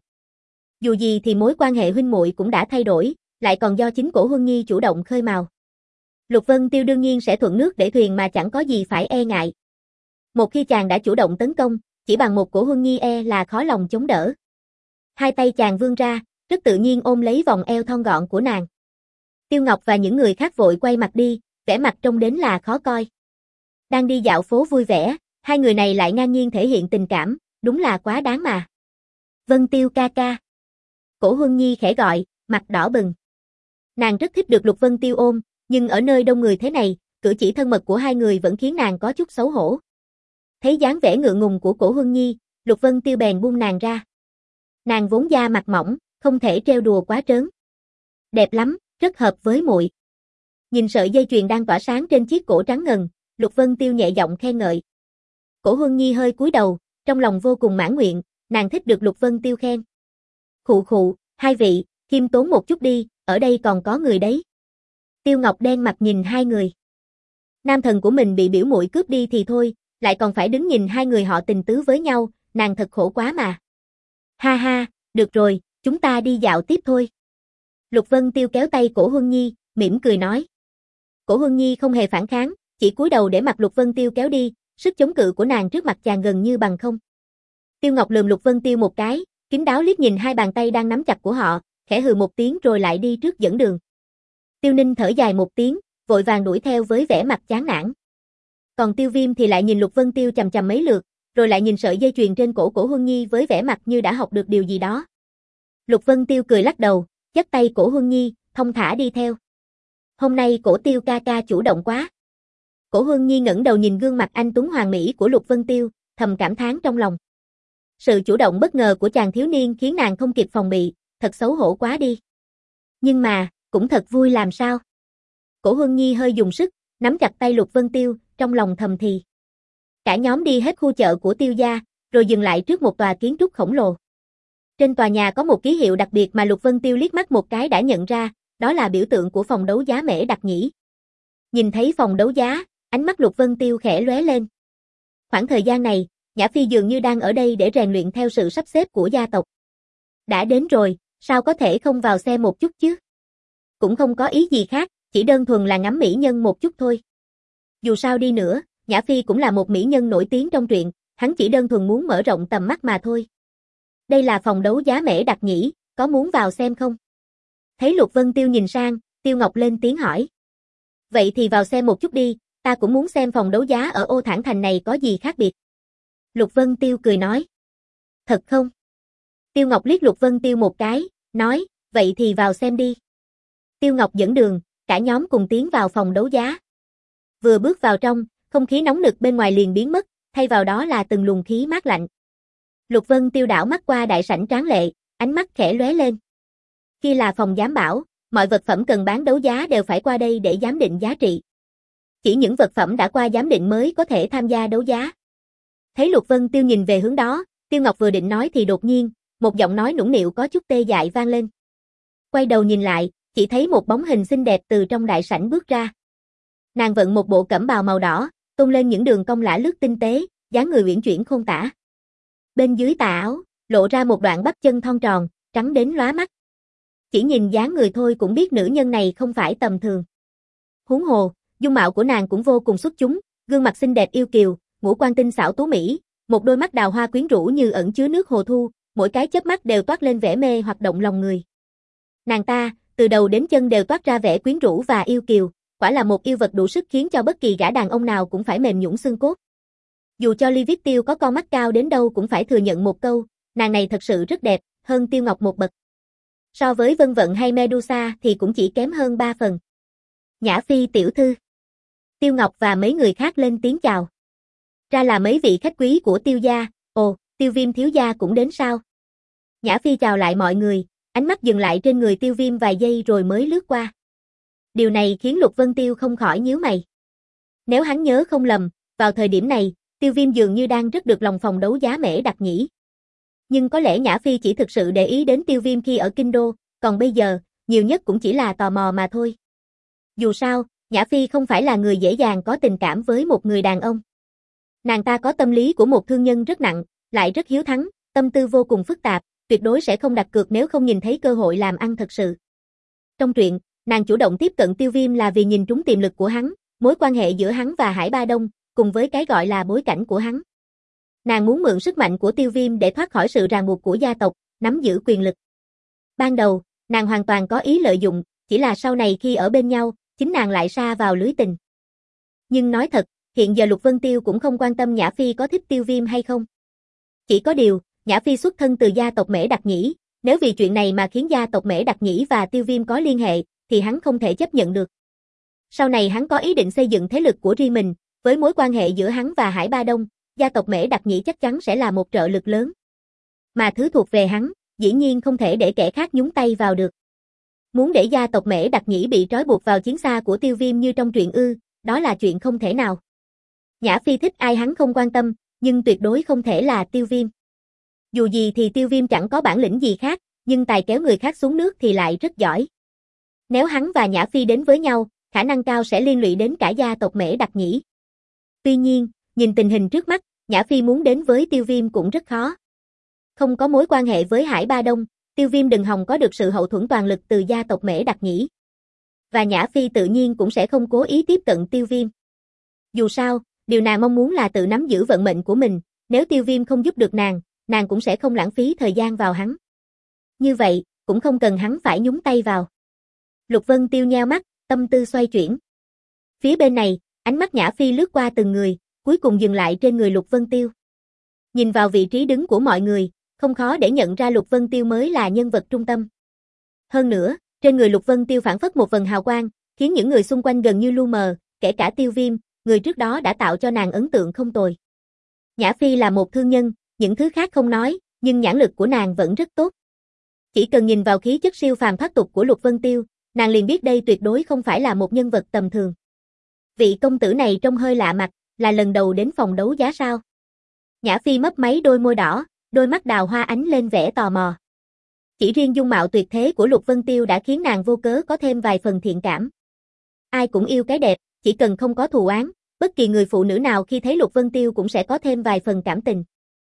Dù gì thì mối quan hệ huynh muội cũng đã thay đổi, lại còn do chính cổ Huân Nhi chủ động khơi mào. Lục Vân Tiêu đương nhiên sẽ thuận nước để thuyền mà chẳng có gì phải e ngại. Một khi chàng đã chủ động tấn công, chỉ bằng một cổ Huân Nhi e là khó lòng chống đỡ. Hai tay chàng vươn ra, rất tự nhiên ôm lấy vòng eo thon gọn của nàng. Tiêu Ngọc và những người khác vội quay mặt đi, vẻ mặt trông đến là khó coi. Đang đi dạo phố vui vẻ, hai người này lại ngang nhiên thể hiện tình cảm, đúng là quá đáng mà. Vân Tiêu ca ca. Cổ Huân Nhi khẽ gọi, mặt đỏ bừng. Nàng rất thích được Lục Vân Tiêu ôm, nhưng ở nơi đông người thế này, cử chỉ thân mật của hai người vẫn khiến nàng có chút xấu hổ. Thấy dáng vẻ ngượng ngùng của cổ Huân Nhi, Lục Vân Tiêu bèn buông nàng ra. Nàng vốn da mặt mỏng, không thể trêu đùa quá trớn. Đẹp lắm, rất hợp với muội. Nhìn sợi dây chuyền đang tỏa sáng trên chiếc cổ trắng ngần, Lục Vân Tiêu nhẹ giọng khen ngợi. Cổ Huân Nhi hơi cúi đầu, trong lòng vô cùng mãn nguyện, nàng thích được Lục Vân Tiêu khen. Khụ khụ, hai vị, khiêm tốn một chút đi, ở đây còn có người đấy. Tiêu Ngọc đen mặt nhìn hai người. Nam thần của mình bị biểu muội cướp đi thì thôi, lại còn phải đứng nhìn hai người họ tình tứ với nhau, nàng thật khổ quá mà. Ha ha, được rồi, chúng ta đi dạo tiếp thôi. Lục Vân Tiêu kéo tay cổ Huân Nhi, mỉm cười nói. Cổ Huân Nhi không hề phản kháng, chỉ cúi đầu để mặc Lục Vân Tiêu kéo đi, sức chống cự của nàng trước mặt chàng gần như bằng không. Tiêu Ngọc lườm Lục Vân Tiêu một cái, kín đáo liếc nhìn hai bàn tay đang nắm chặt của họ, khẽ hừ một tiếng rồi lại đi trước dẫn đường. Tiêu Ninh thở dài một tiếng, vội vàng đuổi theo với vẻ mặt chán nản. Còn Tiêu Viêm thì lại nhìn Lục Vân Tiêu chằm chằm mấy lượt, rồi lại nhìn sợi dây chuyền trên cổ cổ Huân Nhi với vẻ mặt như đã học được điều gì đó. Lục Vân Tiêu cười lắc đầu, dắt tay cổ Huân Nhi, thông thả đi theo. Hôm nay cổ Tiêu ca ca chủ động quá. Cổ Huân Nhi ngẩng đầu nhìn gương mặt anh tuấn hoàng mỹ của Lục Vân Tiêu, thầm cảm thán trong lòng. Sự chủ động bất ngờ của chàng thiếu niên khiến nàng không kịp phòng bị, thật xấu hổ quá đi. Nhưng mà, cũng thật vui làm sao. Cổ Huân Nhi hơi dùng sức, nắm chặt tay Lục Vân Tiêu, trong lòng thầm thì. Cả nhóm đi hết khu chợ của Tiêu gia, rồi dừng lại trước một tòa kiến trúc khổng lồ. Trên tòa nhà có một ký hiệu đặc biệt mà Lục Vân Tiêu liếc mắt một cái đã nhận ra, đó là biểu tượng của phòng đấu giá Mễ Đặc Nhĩ. Nhìn thấy phòng đấu giá, ánh mắt Lục Vân Tiêu khẽ lóe lên. Khoảng thời gian này, Nhã Phi dường như đang ở đây để rèn luyện theo sự sắp xếp của gia tộc. Đã đến rồi, sao có thể không vào xem một chút chứ? Cũng không có ý gì khác, chỉ đơn thuần là ngắm mỹ nhân một chút thôi. Dù sao đi nữa, Nhã Phi cũng là một mỹ nhân nổi tiếng trong truyện, hắn chỉ đơn thuần muốn mở rộng tầm mắt mà thôi. Đây là phòng đấu giá Mễ Đặc Nhĩ, có muốn vào xem không? Thấy Lục Vân Tiêu nhìn sang, Tiêu Ngọc lên tiếng hỏi. Vậy thì vào xem một chút đi, ta cũng muốn xem phòng đấu giá ở Ô Thản Thành này có gì khác biệt. Lục Vân Tiêu cười nói. Thật không? Tiêu Ngọc liếc Lục Vân Tiêu một cái, nói, vậy thì vào xem đi. Tiêu Ngọc dẫn đường, cả nhóm cùng tiến vào phòng đấu giá. Vừa bước vào trong, không khí nóng nực bên ngoài liền biến mất, thay vào đó là từng luồng khí mát lạnh. Lục Vân Tiêu đảo mắt qua đại sảnh tráng lệ, ánh mắt khẽ lóe lên. Khi là phòng giám bảo, mọi vật phẩm cần bán đấu giá đều phải qua đây để giám định giá trị. Chỉ những vật phẩm đã qua giám định mới có thể tham gia đấu giá. Thấy Lục Vân Tiêu nhìn về hướng đó, Tiêu Ngọc vừa định nói thì đột nhiên, một giọng nói nũng nịu có chút tê dại vang lên. Quay đầu nhìn lại, chỉ thấy một bóng hình xinh đẹp từ trong đại sảnh bước ra. Nàng vận một bộ cẩm bào màu đỏ, tôn lên những đường cong lả lướt tinh tế, dáng người uyển chuyển khôn tả. Bên dưới tà áo, lộ ra một đoạn bắp chân thon tròn, trắng đến lóa mắt. Chỉ nhìn dáng người thôi cũng biết nữ nhân này không phải tầm thường. Huống hồ, dung mạo của nàng cũng vô cùng xuất chúng, gương mặt xinh đẹp yêu kiều, ngũ quan tinh xảo tú mỹ, một đôi mắt đào hoa quyến rũ như ẩn chứa nước hồ thu, mỗi cái chớp mắt đều toát lên vẻ mê hoặc động lòng người. Nàng ta, từ đầu đến chân đều toát ra vẻ quyến rũ và yêu kiều, quả là một yêu vật đủ sức khiến cho bất kỳ gã đàn ông nào cũng phải mềm nhũn xương cốt. Dù cho Ly Viết Tiêu có con mắt cao đến đâu cũng phải thừa nhận một câu, nàng này thật sự rất đẹp, hơn Tiêu Ngọc một bậc. So với Vân Vận hay Medusa thì cũng chỉ kém hơn ba phần. Nhã Phi tiểu thư. Tiêu Ngọc và mấy người khác lên tiếng chào. Ra là mấy vị khách quý của Tiêu gia, ồ, Tiêu Viêm thiếu gia cũng đến sao? Nhã Phi chào lại mọi người, ánh mắt dừng lại trên người Tiêu Viêm vài giây rồi mới lướt qua. Điều này khiến Lục Vân Tiêu không khỏi nhíu mày. Nếu hắn nhớ không lầm, vào thời điểm này, Tiêu Viêm dường như đang rất được lòng phòng đấu giá Mễ Đặc nhỉ. Nhưng có lẽ Nhã Phi chỉ thực sự để ý đến Tiêu Viêm khi ở Kinh Đô, còn bây giờ, nhiều nhất cũng chỉ là tò mò mà thôi. Dù sao, Nhã Phi không phải là người dễ dàng có tình cảm với một người đàn ông. Nàng ta có tâm lý của một thương nhân rất nặng, lại rất hiếu thắng, tâm tư vô cùng phức tạp, tuyệt đối sẽ không đặt cược nếu không nhìn thấy cơ hội làm ăn thật sự. Trong truyện, nàng chủ động tiếp cận Tiêu Viêm là vì nhìn trúng tiềm lực của hắn, mối quan hệ giữa hắn và Hải Ba Đông, cùng với cái gọi là bối cảnh của hắn. Nàng muốn mượn sức mạnh của Tiêu Viêm để thoát khỏi sự ràng buộc của gia tộc, nắm giữ quyền lực. Ban đầu, nàng hoàn toàn có ý lợi dụng, chỉ là sau này khi ở bên nhau, chính nàng lại sa vào lưới tình. Nhưng nói thật, hiện giờ Lục Vân Tiêu cũng không quan tâm Nhã Phi có thích Tiêu Viêm hay không. Chỉ có điều, Nhã Phi xuất thân từ gia tộc Mễ Đặc Nhĩ, nếu vì chuyện này mà khiến gia tộc Mễ Đặc Nhĩ và Tiêu Viêm có liên hệ, thì hắn không thể chấp nhận được. Sau này hắn có ý định xây dựng thế lực của riêng mình, với mối quan hệ giữa hắn và Hải Ba Đông, gia tộc Mễ Đặc Nhĩ chắc chắn sẽ là một trợ lực lớn. Mà thứ thuộc về hắn, dĩ nhiên không thể để kẻ khác nhúng tay vào được. Muốn để gia tộc Mễ Đặc Nhĩ bị trói buộc vào chiến xa của Tiêu Viêm như trong truyện ư, đó là chuyện không thể nào. Nhã Phi thích ai hắn không quan tâm, nhưng tuyệt đối không thể là Tiêu Viêm. Dù gì thì Tiêu Viêm chẳng có bản lĩnh gì khác, nhưng tài kéo người khác xuống nước thì lại rất giỏi. Nếu hắn và Nhã Phi đến với nhau, khả năng cao sẽ liên lụy đến cả gia tộc Mễ Đặc Nhĩ. Tuy nhiên, nhìn tình hình trước mắt, Nhã Phi muốn đến với Tiêu Viêm cũng rất khó. Không có mối quan hệ với Hải Ba Đông, Tiêu Viêm đừng hòng có được sự hậu thuẫn toàn lực từ gia tộc Mễ Đặc Nhĩ. Và Nhã Phi tự nhiên cũng sẽ không cố ý tiếp cận Tiêu Viêm. Dù sao, điều nàng mong muốn là tự nắm giữ vận mệnh của mình, nếu Tiêu Viêm không giúp được nàng, nàng cũng sẽ không lãng phí thời gian vào hắn. Như vậy, cũng không cần hắn phải nhúng tay vào. Lục Vân Tiêu nheo mắt, tâm tư xoay chuyển. Phía bên này, ánh mắt Nhã Phi lướt qua từng người, cuối cùng dừng lại trên người Lục Vân Tiêu. Nhìn vào vị trí đứng của mọi người, không khó để nhận ra Lục Vân Tiêu mới là nhân vật trung tâm. Hơn nữa, trên người Lục Vân Tiêu phản phất một vầng hào quang, khiến những người xung quanh gần như lu mờ, kể cả Tiêu Viêm, người trước đó đã tạo cho nàng ấn tượng không tồi. Nhã Phi là một thương nhân, những thứ khác không nói, nhưng nhãn lực của nàng vẫn rất tốt. Chỉ cần nhìn vào khí chất siêu phàm thoát tục của Lục Vân Tiêu, nàng liền biết đây tuyệt đối không phải là một nhân vật tầm thường. Vị công tử này trông hơi lạ mặt, là lần đầu đến phòng đấu giá sao? Nhã Phi mấp máy đôi môi đỏ, đôi mắt đào hoa ánh lên vẻ tò mò. Chỉ riêng dung mạo tuyệt thế của Lục Vân Tiêu đã khiến nàng vô cớ có thêm vài phần thiện cảm. Ai cũng yêu cái đẹp, chỉ cần không có thù oán, bất kỳ người phụ nữ nào khi thấy Lục Vân Tiêu cũng sẽ có thêm vài phần cảm tình.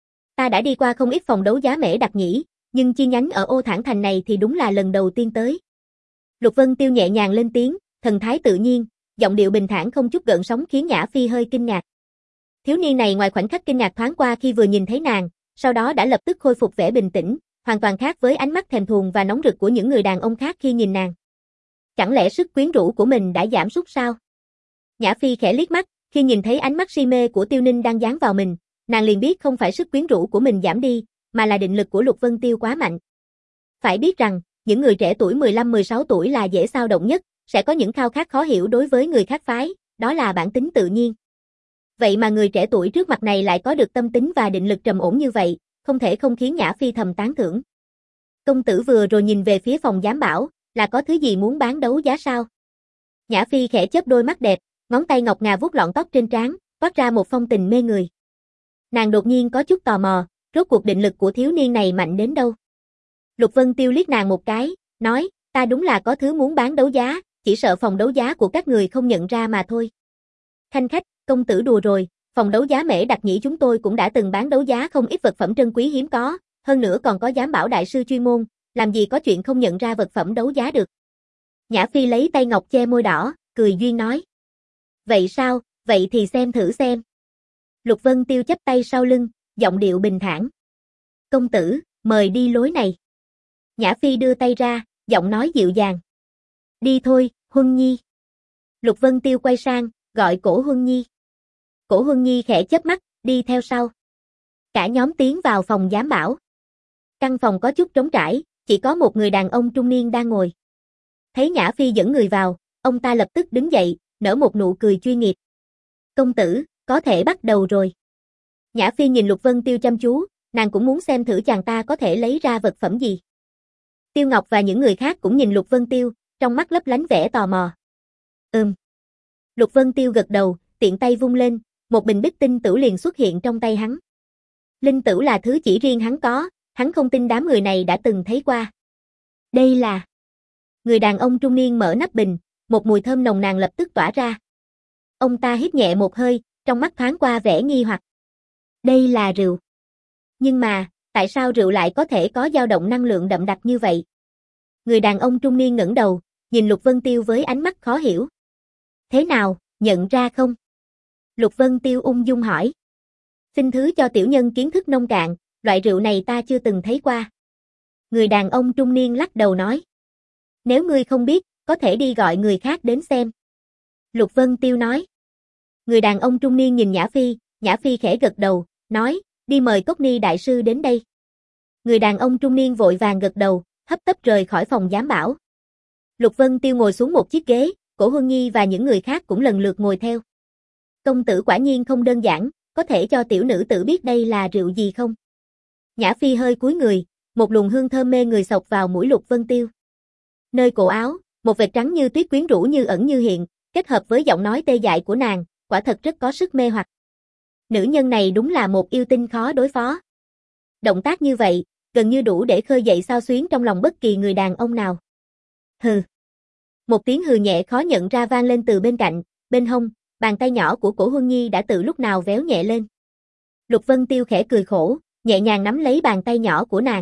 Ta đã đi qua không ít phòng đấu giá Mễ Đặc Nhĩ, nhưng chi nhánh ở Ô Thản Thành này thì đúng là lần đầu tiên tới. Lục Vân Tiêu nhẹ nhàng lên tiếng, thần thái tự nhiên, giọng điệu bình thản không chút gợn sóng khiến Nhã Phi hơi kinh ngạc. Thiếu niên này ngoài khoảnh khắc kinh ngạc thoáng qua khi vừa nhìn thấy nàng, sau đó đã lập tức khôi phục vẻ bình tĩnh, hoàn toàn khác với ánh mắt thèm thuồng và nóng rực của những người đàn ông khác khi nhìn nàng. Chẳng lẽ sức quyến rũ của mình đã giảm sút sao? Nhã Phi khẽ liếc mắt, khi nhìn thấy ánh mắt si mê của Tiêu Ninh đang dán vào mình, nàng liền biết không phải sức quyến rũ của mình giảm đi, mà là định lực của Lục Vân Tiêu quá mạnh. Phải biết rằng, những người trẻ tuổi mười lăm mười sáu tuổi là dễ xao động nhất, sẽ có những khao khát khó hiểu đối với người khác phái, đó là bản tính tự nhiên. Vậy mà người trẻ tuổi trước mặt này lại có được tâm tính và định lực trầm ổn như vậy, không thể không khiến Nhã Phi thầm tán thưởng. Công tử vừa rồi nhìn về phía phòng giám bảo, là có thứ gì muốn bán đấu giá sao? Nhã Phi khẽ chớp đôi mắt đẹp, ngón tay ngọc ngà vuốt lọn tóc trên trán, toát ra một phong tình mê người. Nàng đột nhiên có chút tò mò, rốt cuộc định lực của thiếu niên này mạnh đến đâu? Lục Vân Tiêu liếc nàng một cái, nói, ta đúng là có thứ muốn bán đấu giá, chỉ sợ phòng đấu giá của các người không nhận ra mà thôi. Khanh khách, công tử đùa rồi, phòng đấu giá Mễ Đặc Nhĩ chúng tôi cũng đã từng bán đấu giá không ít vật phẩm trân quý hiếm có, hơn nữa còn có giám bảo đại sư chuyên môn, làm gì có chuyện không nhận ra vật phẩm đấu giá được. Nhã Phi lấy tay ngọc che môi đỏ, cười duyên nói. Vậy sao, vậy thì xem thử xem. Lục Vân Tiêu chắp tay sau lưng, giọng điệu bình thản. Công tử, mời đi lối này. Nhã Phi đưa tay ra, giọng nói dịu dàng. Đi thôi, Huân Nhi. Lục Vân Tiêu quay sang, gọi Cổ Huân Nhi. Cổ Huân Nhi khẽ chớp mắt, đi theo sau. Cả nhóm tiến vào phòng giám bảo. Căn phòng có chút trống trải, chỉ có một người đàn ông trung niên đang ngồi. Thấy Nhã Phi dẫn người vào, ông ta lập tức đứng dậy, nở một nụ cười chuyên nghiệp. Công tử, có thể bắt đầu rồi. Nhã Phi nhìn Lục Vân Tiêu chăm chú, nàng cũng muốn xem thử chàng ta có thể lấy ra vật phẩm gì. Tiêu Ngọc và những người khác cũng nhìn Lục Vân Tiêu, trong mắt lấp lánh vẻ tò mò. Ừm. Lục Vân Tiêu gật đầu, tiện tay vung lên, một bình bích tinh tửu liền xuất hiện trong tay hắn. Linh tửu là thứ chỉ riêng hắn có, hắn không tin đám người này đã từng thấy qua. Đây là... Người đàn ông trung niên mở nắp bình, một mùi thơm nồng nàn lập tức tỏa ra. Ông ta hít nhẹ một hơi, trong mắt thoáng qua vẻ nghi hoặc. Đây là rượu. Nhưng mà, tại sao rượu lại có thể có dao động năng lượng đậm đặc như vậy? Người đàn ông trung niên ngẩng đầu, nhìn Lục Vân Tiêu với ánh mắt khó hiểu. Thế nào, nhận ra không? Lục Vân Tiêu ung dung hỏi. Xin thứ cho tiểu nhân kiến thức nông cạn, loại rượu này ta chưa từng thấy qua. Người đàn ông trung niên lắc đầu nói. Nếu ngươi không biết, có thể đi gọi người khác đến xem. Lục Vân Tiêu nói. Người đàn ông trung niên nhìn Nhã Phi, Nhã Phi khẽ gật đầu, nói, đi mời Cốc Ni đại sư đến đây. Người đàn ông trung niên vội vàng gật đầu, hấp tấp rời khỏi phòng giám bảo. Lục Vân Tiêu ngồi xuống một chiếc ghế, Cổ Huân Nhi và những người khác cũng lần lượt ngồi theo. Công tử quả nhiên không đơn giản, có thể cho tiểu nữ tự biết đây là rượu gì không? Nhã Phi hơi cúi người, một luồng hương thơm mê người xộc vào mũi Lục Vân Tiêu. Nơi cổ áo, một vệt trắng như tuyết quyến rũ như ẩn như hiện, kết hợp với giọng nói tê dại của nàng, quả thật rất có sức mê hoặc. Nữ nhân này đúng là một yêu tinh khó đối phó. Động tác như vậy, gần như đủ để khơi dậy xao xuyến trong lòng bất kỳ người đàn ông nào. Hừ. Một tiếng hừ nhẹ khó nhận ra vang lên từ bên cạnh, bên hông, bàn tay nhỏ của Cổ Huân Nhi đã từ lúc nào véo nhẹ lên. Lục Vân Tiêu khẽ cười khổ, nhẹ nhàng nắm lấy bàn tay nhỏ của nàng.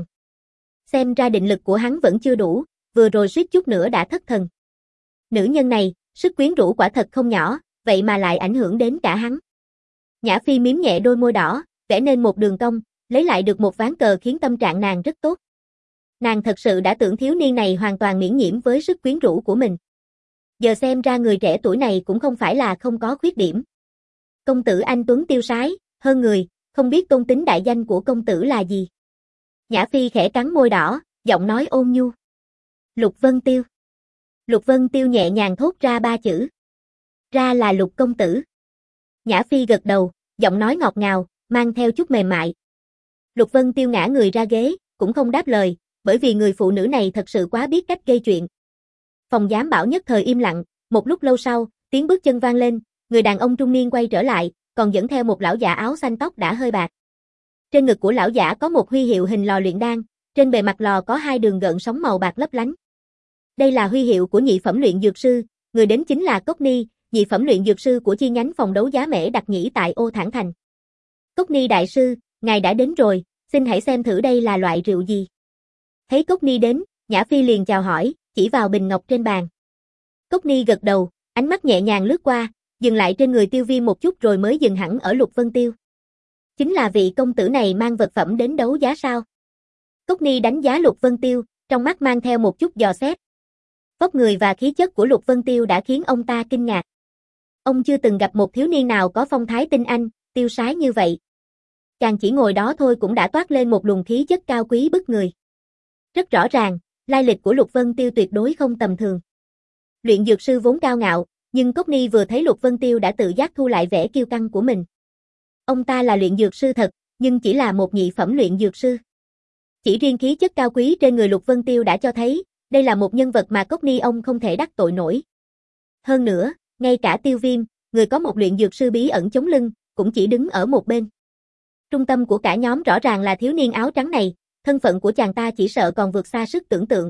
Xem ra định lực của hắn vẫn chưa đủ, vừa rồi suýt chút nữa đã thất thần. Nữ nhân này, sức quyến rũ quả thật không nhỏ, vậy mà lại ảnh hưởng đến cả hắn. Nhã Phi miếm nhẹ đôi môi đỏ, vẽ nên một đường cong, lấy lại được một ván cờ khiến tâm trạng nàng rất tốt. Nàng thật sự đã tưởng thiếu niên này hoàn toàn miễn nhiễm với sức quyến rũ của mình. Giờ xem ra người trẻ tuổi này cũng không phải là không có khuyết điểm. Công tử anh tuấn tiêu sái, hơn người, không biết tôn tính đại danh của công tử là gì. Nhã Phi khẽ cắn môi đỏ, giọng nói ôn nhu. Lục Vân Tiêu. Lục Vân Tiêu nhẹ nhàng thốt ra ba chữ. Ra là Lục công tử. Nhã Phi gật đầu, giọng nói ngọt ngào, mang theo chút mềm mại. Lục Vân Tiêu ngã người ra ghế, cũng không đáp lời, bởi vì người phụ nữ này thật sự quá biết cách gây chuyện. Phòng giám bảo nhất thời im lặng, một lúc lâu sau, tiếng bước chân vang lên, người đàn ông trung niên quay trở lại, còn dẫn theo một lão giả áo xanh tóc đã hơi bạc. Trên ngực của lão giả có một huy hiệu hình lò luyện đan, trên bề mặt lò có hai đường gợn sóng màu bạc lấp lánh. Đây là huy hiệu của nhị phẩm luyện dược sư, người đến chính là Cốc Ni, nhị phẩm luyện dược sư của chi nhánh phòng đấu giá Mễ Đặc Nhĩ tại Ô Thản Thành. Cốc Ni đại sư, ngài đã đến rồi, xin hãy xem thử đây là loại rượu gì. Thấy Cốc Ni đến, Nhã Phi liền chào hỏi, chỉ vào bình ngọc trên bàn. Cốc Ni gật đầu, ánh mắt nhẹ nhàng lướt qua, dừng lại trên người Tiêu Viêm một chút rồi mới dừng hẳn ở Lục Vân Tiêu. Chính là vị công tử này mang vật phẩm đến đấu giá sao? Cốc Ni đánh giá Lục Vân Tiêu, trong mắt mang theo một chút dò xét. Vóc người và khí chất của Lục Vân Tiêu đã khiến ông ta kinh ngạc. Ông chưa từng gặp một thiếu niên nào có phong thái tinh anh, tiêu sái như vậy. Chàng chỉ ngồi đó thôi cũng đã toát lên một luồng khí chất cao quý bức người. Rất rõ ràng, lai lịch của Lục Vân Tiêu tuyệt đối không tầm thường. Luyện dược sư vốn cao ngạo, nhưng Cốc Ni vừa thấy Lục Vân Tiêu đã tự giác thu lại vẻ kiêu căng của mình. Ông ta là luyện dược sư thật, nhưng chỉ là một nhị phẩm luyện dược sư. Chỉ riêng khí chất cao quý trên người Lục Vân Tiêu đã cho thấy, đây là một nhân vật mà Cốc Ni ông không thể đắc tội nổi. Hơn nữa, ngay cả Tiêu Viêm, người có một luyện dược sư bí ẩn chống lưng, cũng chỉ đứng ở một bên. Trung tâm của cả nhóm rõ ràng là thiếu niên áo trắng này, thân phận của chàng ta chỉ sợ còn vượt xa sức tưởng tượng.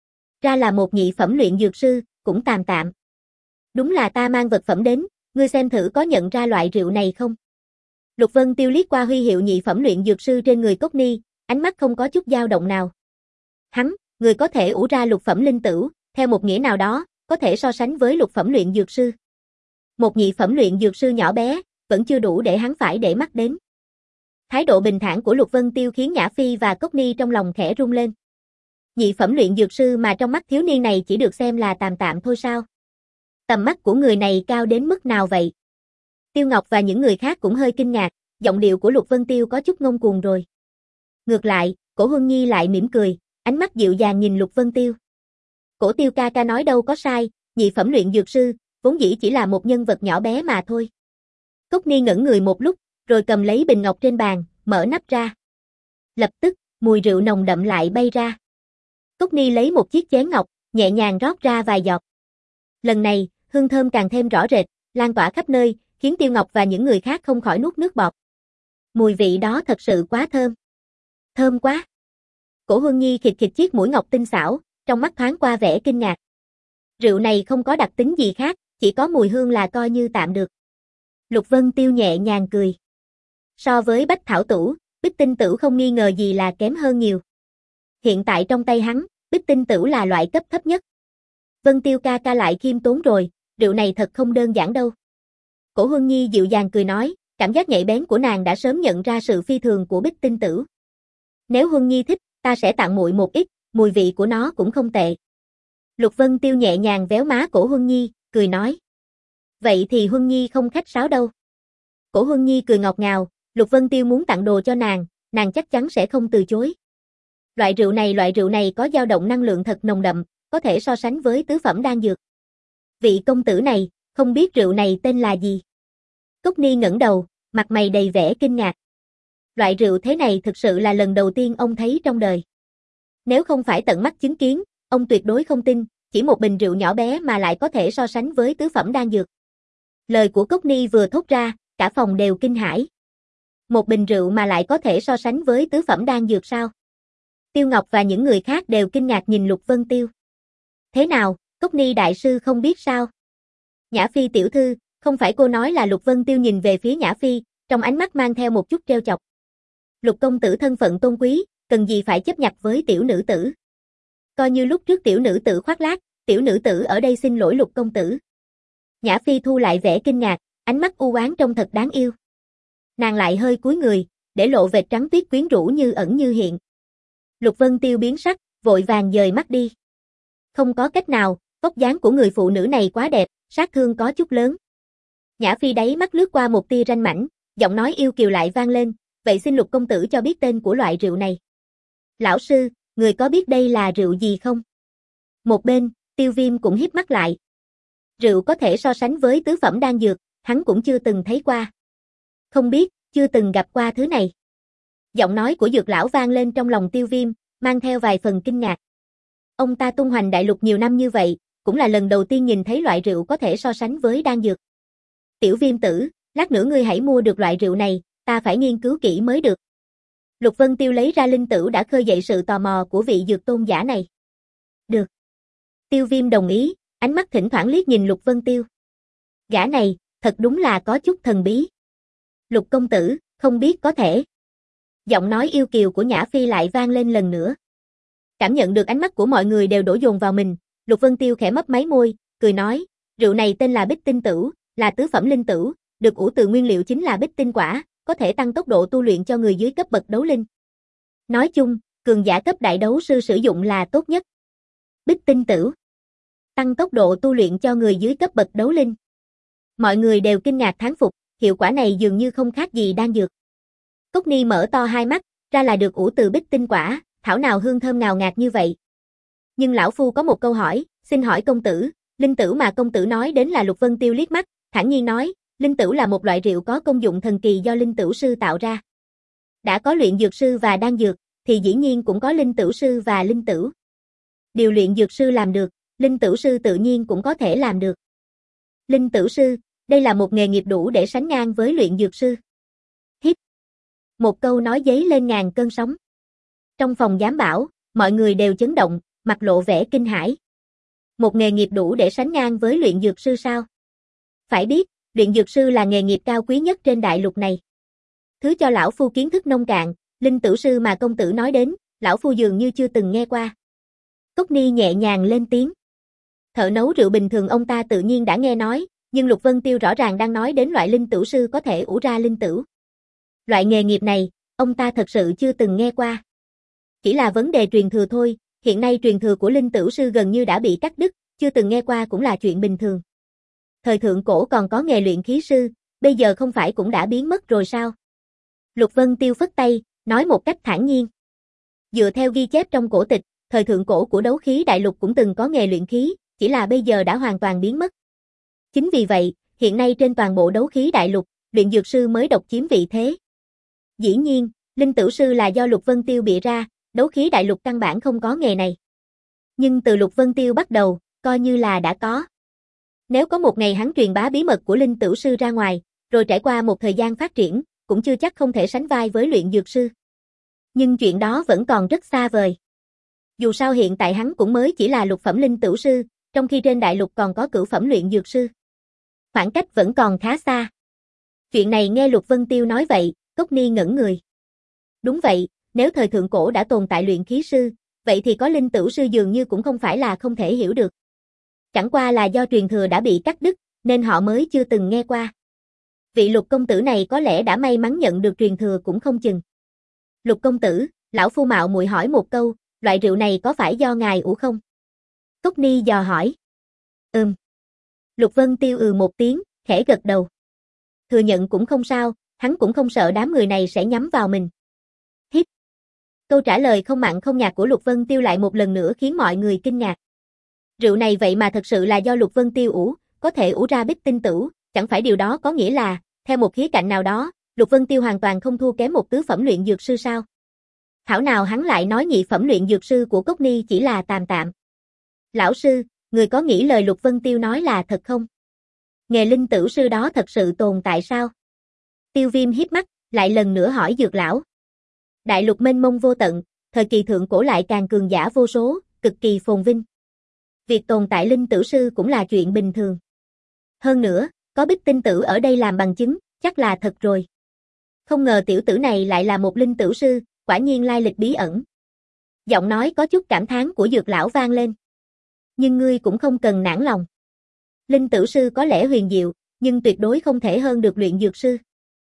Ra là một nhị phẩm luyện dược sư, cũng tạm tạm. Đúng là ta mang vật phẩm đến, ngươi xem thử có nhận ra loại rượu này không? Lục Vân Tiêu liếc qua huy hiệu nhị phẩm luyện dược sư trên người Cốc Ni, ánh mắt không có chút dao động nào. Hắn, người có thể ủ ra lục phẩm linh tửu, theo một nghĩa nào đó, có thể so sánh với lục phẩm luyện dược sư. Một nhị phẩm luyện dược sư nhỏ bé, vẫn chưa đủ để hắn phải để mắt đến. Thái độ bình thản của Lục Vân Tiêu khiến Nhã Phi và Cốc Ni trong lòng khẽ rung lên. Nhị phẩm luyện dược sư mà trong mắt thiếu niên này chỉ được xem là tạm tạm thôi sao? Tầm mắt của người này cao đến mức nào vậy? Tiêu Ngọc và những người khác cũng hơi kinh ngạc, giọng điệu của Lục Vân Tiêu có chút ngông cuồng rồi. Ngược lại, Cổ Huân Nhi lại mỉm cười, ánh mắt dịu dàng nhìn Lục Vân Tiêu. Cổ Tiêu ca ca nói đâu có sai, nhị phẩm luyện dược sư, vốn dĩ chỉ là một nhân vật nhỏ bé mà thôi. Cốc Ni ngẩn người một lúc, rồi cầm lấy bình ngọc trên bàn, mở nắp ra. Lập tức, mùi rượu nồng đậm lại bay ra. Cốc Ni lấy một chiếc chén ngọc, nhẹ nhàng rót ra vài giọt. Lần này, hương thơm càng thêm rõ rệt, lan tỏa khắp nơi, khiến Tiêu Ngọc và những người khác không khỏi nuốt nước bọt. Mùi vị đó thật sự quá thơm. Thơm quá. Cổ Huân Nhi khịt khịt chiếc mũi ngọc tinh xảo, trong mắt thoáng qua vẻ kinh ngạc. Rượu này không có đặc tính gì khác, chỉ có mùi hương là coi như tạm được. Lục Vân Tiêu nhẹ nhàng cười. So với Bách Thảo Tửu, Bích Tinh Tửu không nghi ngờ gì là kém hơn nhiều. Hiện tại trong tay hắn, Bích Tinh Tửu là loại cấp thấp nhất. Vân Tiêu ca ca lại khiêm tốn rồi, rượu này thật không đơn giản đâu. Cổ Huân Nhi dịu dàng cười nói, cảm giác nhạy bén của nàng đã sớm nhận ra sự phi thường của Bích Tinh Tửu. Nếu Huân Nhi thích, ta sẽ tặng muội một ít, mùi vị của nó cũng không tệ. Lục Vân Tiêu nhẹ nhàng véo má Cổ Huân Nhi, cười nói. Vậy thì Huân Nhi không khách sáo đâu. Cổ Huân Nhi cười ngọt ngào, Lục Vân Tiêu muốn tặng đồ cho nàng, nàng chắc chắn sẽ không từ chối. Loại rượu này loại rượu này có dao động năng lượng thật nồng đậm, có thể so sánh với tứ phẩm đan dược. Vị công tử này, không biết rượu này tên là gì? Cốc Ni ngẩng đầu, mặt mày đầy vẻ kinh ngạc. Loại rượu thế này thực sự là lần đầu tiên ông thấy trong đời. Nếu không phải tận mắt chứng kiến, ông tuyệt đối không tin, chỉ một bình rượu nhỏ bé mà lại có thể so sánh với tứ phẩm đan dược. Lời của Cốc Ni vừa thốt ra, cả phòng đều kinh hãi. Một bình rượu mà lại có thể so sánh với tứ phẩm đan dược sao? Tiêu Ngọc và những người khác đều kinh ngạc nhìn Lục Vân Tiêu. Thế nào, Cốc Ni đại sư không biết sao? Nhã Phi tiểu thư, không phải cô nói là Lục Vân Tiêu nhìn về phía Nhã Phi, trong ánh mắt mang theo một chút trêu chọc. Lục công tử thân phận tôn quý, cần gì phải chấp nhặt với tiểu nữ tử. Coi như lúc trước tiểu nữ tử khoác lác, tiểu nữ tử ở đây xin lỗi Lục công tử. Nhã Phi thu lại vẻ kinh ngạc, ánh mắt u oán trông thật đáng yêu. Nàng lại hơi cúi người, để lộ vệt trắng tuyết quyến rũ như ẩn như hiện. Lục Vân Tiêu biến sắc, vội vàng dời mắt đi. Không có cách nào, vóc dáng của người phụ nữ này quá đẹp, sát thương có chút lớn. Nhã Phi đáy mắt lướt qua một tia ranh mãnh, giọng nói yêu kiều lại vang lên, vậy xin Lục công tử cho biết tên của loại rượu này. Lão sư, người có biết đây là rượu gì không? Một bên, Tiêu Viêm cũng híp mắt lại. Rượu có thể so sánh với tứ phẩm đan dược, hắn cũng chưa từng thấy qua. Không biết, chưa từng gặp qua thứ này. Giọng nói của Dược lão vang lên trong lòng Tiêu Viêm, mang theo vài phần kinh ngạc. Ông ta tung hoành đại lục nhiều năm như vậy, cũng là lần đầu tiên nhìn thấy loại rượu có thể so sánh với đan dược. Tiểu Viêm tử, lát nữa ngươi hãy mua được loại rượu này, ta phải nghiên cứu kỹ mới được. Lục Vân Tiêu lấy ra linh tửu đã khơi dậy sự tò mò của vị dược tôn giả này. Được. Tiêu Viêm đồng ý, ánh mắt thỉnh thoảng liếc nhìn Lục Vân Tiêu. Gã này, thật đúng là có chút thần bí. Lục công tử, không biết có thể. Giọng nói yêu kiều của Nhã Phi lại vang lên lần nữa. Cảm nhận được ánh mắt của mọi người đều đổ dồn vào mình, Lục Vân Tiêu khẽ mấp máy môi, cười nói, rượu này tên là Bích Tinh Tửu, là tứ phẩm linh tửu, được ủ từ nguyên liệu chính là Bích Tinh quả, có thể tăng tốc độ tu luyện cho người dưới cấp bậc đấu linh. Nói chung, cường giả cấp đại đấu sư sử dụng là tốt nhất. Bích Tinh Tửu, tăng tốc độ tu luyện cho người dưới cấp bậc đấu linh. Mọi người đều kinh ngạc thán phục, hiệu quả này dường như không khác gì đan dược. Cốc Ni mở to hai mắt, ra là được ủ từ bích tinh quả, thảo nào hương thơm ngào ngạt như vậy. Nhưng lão phu có một câu hỏi, xin hỏi công tử, linh tửu mà công tử nói đến là Lục Vân Tiêu liếc mắt, thản nhiên nói, linh tửu là một loại rượu có công dụng thần kỳ do linh tửu sư tạo ra. Đã có luyện dược sư và đan dược, thì dĩ nhiên cũng có linh tửu sư và linh tửu. Điều luyện dược sư làm được, linh tửu sư tự nhiên cũng có thể làm được. Linh tửu sư, đây là một nghề nghiệp đủ để sánh ngang với luyện dược sư. Hít. Một câu nói dấy lên ngàn cơn sóng. Trong phòng giám bảo, mọi người đều chấn động, mặt lộ vẻ kinh hãi. Một nghề nghiệp đủ để sánh ngang với luyện dược sư sao? Phải biết, luyện dược sư là nghề nghiệp cao quý nhất trên đại lục này. Thứ cho lão phu kiến thức nông cạn, linh tửu sư mà công tử nói đến, lão phu dường như chưa từng nghe qua. Cốc Ni nhẹ nhàng lên tiếng. Thợ nấu rượu bình thường ông ta tự nhiên đã nghe nói, nhưng Lục Vân Tiêu rõ ràng đang nói đến loại linh tửu sư có thể ủ ra linh tửu. Loại nghề nghiệp này, ông ta thật sự chưa từng nghe qua. Chỉ là vấn đề truyền thừa thôi, hiện nay truyền thừa của linh tửu sư gần như đã bị cắt đứt, chưa từng nghe qua cũng là chuyện bình thường. Thời thượng cổ còn có nghề luyện khí sư, bây giờ không phải cũng đã biến mất rồi sao? Lục Vân Tiêu phất tay, nói một cách thản nhiên. Dựa theo ghi chép trong cổ tịch, thời thượng cổ của đấu khí đại lục cũng từng có nghề luyện khí, chỉ là bây giờ đã hoàn toàn biến mất. Chính vì vậy, hiện nay trên toàn bộ đấu khí đại lục, luyện dược sư mới độc chiếm vị thế. Dĩ nhiên, linh tửu sư là do Lục Vân Tiêu bịa ra, đấu khí đại lục căn bản không có nghề này. Nhưng từ Lục Vân Tiêu bắt đầu, coi như là đã có. Nếu có một ngày hắn truyền bá bí mật của linh tửu sư ra ngoài, rồi trải qua một thời gian phát triển, cũng chưa chắc không thể sánh vai với luyện dược sư. Nhưng chuyện đó vẫn còn rất xa vời. Dù sao hiện tại hắn cũng mới chỉ là lục phẩm linh tửu sư, trong khi trên đại lục còn có cửu phẩm luyện dược sư. Khoảng cách vẫn còn khá xa. Chuyện này nghe Lục Vân Tiêu nói vậy, Cốc Ni ngẩn người. Đúng vậy, nếu thời thượng cổ đã tồn tại luyện khí sư, vậy thì có linh tửu sư dường như cũng không phải là không thể hiểu được. Chẳng qua là do truyền thừa đã bị cắt đứt, nên họ mới chưa từng nghe qua. Vị Lục công tử này có lẽ đã may mắn nhận được truyền thừa cũng không chừng. Lục công tử, lão phu mạo muội hỏi một câu, loại rượu này có phải do ngài ủ không? Cốc Ni dò hỏi. Ừm. Lục Vân Tiêu ừ một tiếng, khẽ gật đầu. Thừa nhận cũng không sao, hắn cũng không sợ đám người này sẽ nhắm vào mình. Hít. Câu trả lời không mặn không nhạt của Lục Vân Tiêu lại một lần nữa khiến mọi người kinh ngạc. Rượu này vậy mà thật sự là do Lục Vân Tiêu ủ, có thể ủ ra bích tinh tửu, chẳng phải điều đó có nghĩa là, theo một khía cạnh nào đó, Lục Vân Tiêu hoàn toàn không thua kém một tứ phẩm luyện dược sư sao? Thảo nào hắn lại nói nhị phẩm luyện dược sư của Cốc Ni chỉ là tạm tạm. Lão sư, người có nghĩ lời Lục Vân Tiêu nói là thật không? Nghề linh tửu sư đó thật sự tồn tại sao? Tiêu Viêm híp mắt, lại lần nữa hỏi Dược lão. Đại lục mênh mông vô tận, thời kỳ thượng cổ lại càng cường giả vô số, cực kỳ phồn vinh. Việc tồn tại linh tửu sư cũng là chuyện bình thường. Hơn nữa, có bích tinh tử ở đây làm bằng chứng, chắc là thật rồi. Không ngờ tiểu tử này lại là một linh tửu sư, quả nhiên lai lịch bí ẩn. Giọng nói có chút cảm thán của Dược lão vang lên. Nhưng ngươi cũng không cần nản lòng. Linh tửu sư có lẽ huyền diệu, nhưng tuyệt đối không thể hơn được luyện dược sư.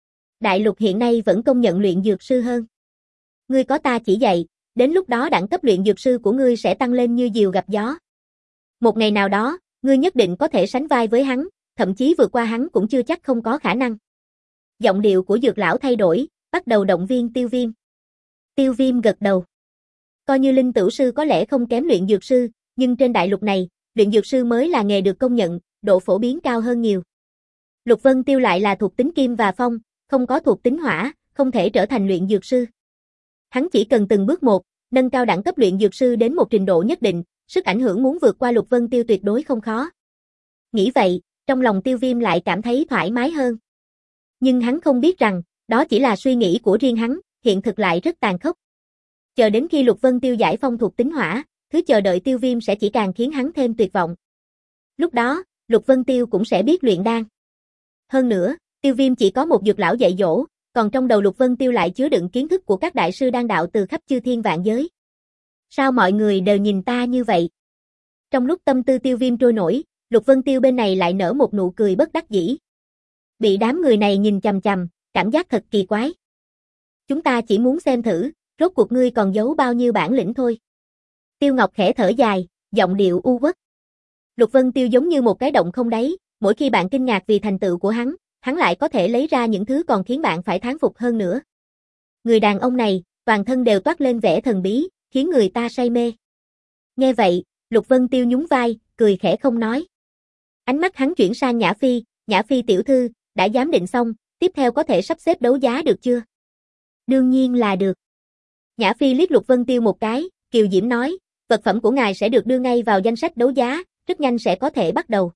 Đại lục hiện nay vẫn công nhận luyện dược sư hơn. Ngươi có ta chỉ dạy, đến lúc đó đẳng cấp luyện dược sư của ngươi sẽ tăng lên như diều gặp gió. Một ngày nào đó, ngươi nhất định có thể sánh vai với hắn, thậm chí vượt qua hắn cũng chưa chắc không có khả năng. Giọng điệu của Dược lão thay đổi, bắt đầu động viên Tiêu Viêm. Tiêu Viêm gật đầu. Coi như linh tửu sư có lẽ không kém luyện dược sư, nhưng trên đại lục này, luyện dược sư mới là nghề được công nhận, độ phổ biến cao hơn nhiều. Lục Vân Tiêu lại là thuộc tính kim và phong, không có thuộc tính hỏa, không thể trở thành luyện dược sư. Hắn chỉ cần từng bước một, nâng cao đẳng cấp luyện dược sư đến một trình độ nhất định, sức ảnh hưởng muốn vượt qua Lục Vân Tiêu tuyệt đối không khó. Nghĩ vậy, trong lòng Tiêu Viêm lại cảm thấy thoải mái hơn. Nhưng hắn không biết rằng, đó chỉ là suy nghĩ của riêng hắn, hiện thực lại rất tàn khốc. Chờ đến khi Lục Vân Tiêu giải phong thuộc tính hỏa, thứ chờ đợi Tiêu Viêm sẽ chỉ càng khiến hắn thêm tuyệt vọng. Lúc đó, Lục Vân Tiêu cũng sẽ biết luyện đan. Hơn nữa, Tiêu Viêm chỉ có một Dược lão dạy dỗ, còn trong đầu Lục Vân Tiêu lại chứa đựng kiến thức của các đại sư đan đạo từ khắp chư thiên vạn giới. Sao mọi người đều nhìn ta như vậy? Trong lúc tâm tư Tiêu Viêm trôi nổi, Lục Vân Tiêu bên này lại nở một nụ cười bất đắc dĩ. Bị đám người này nhìn chằm chằm, cảm giác thật kỳ quái. Chúng ta chỉ muốn xem thử, rốt cuộc ngươi còn giấu bao nhiêu bản lĩnh thôi. Tiêu Ngọc khẽ thở dài, giọng điệu u uất. Lục Vân Tiêu giống như một cái động không đáy, mỗi khi bạn kinh ngạc vì thành tựu của hắn, hắn lại có thể lấy ra những thứ còn khiến bạn phải thán phục hơn nữa. Người đàn ông này, toàn thân đều toát lên vẻ thần bí, khiến người ta say mê. Nghe vậy, Lục Vân Tiêu nhún vai, cười khẽ không nói. Ánh mắt hắn chuyển sang Nhã Phi, Nhã Phi tiểu thư, đã giám định xong, tiếp theo có thể sắp xếp đấu giá được chưa? Đương nhiên là được. Nhã Phi liếc Lục Vân Tiêu một cái, kiều diễm nói, vật phẩm của ngài sẽ được đưa ngay vào danh sách đấu giá, rất nhanh sẽ có thể bắt đầu.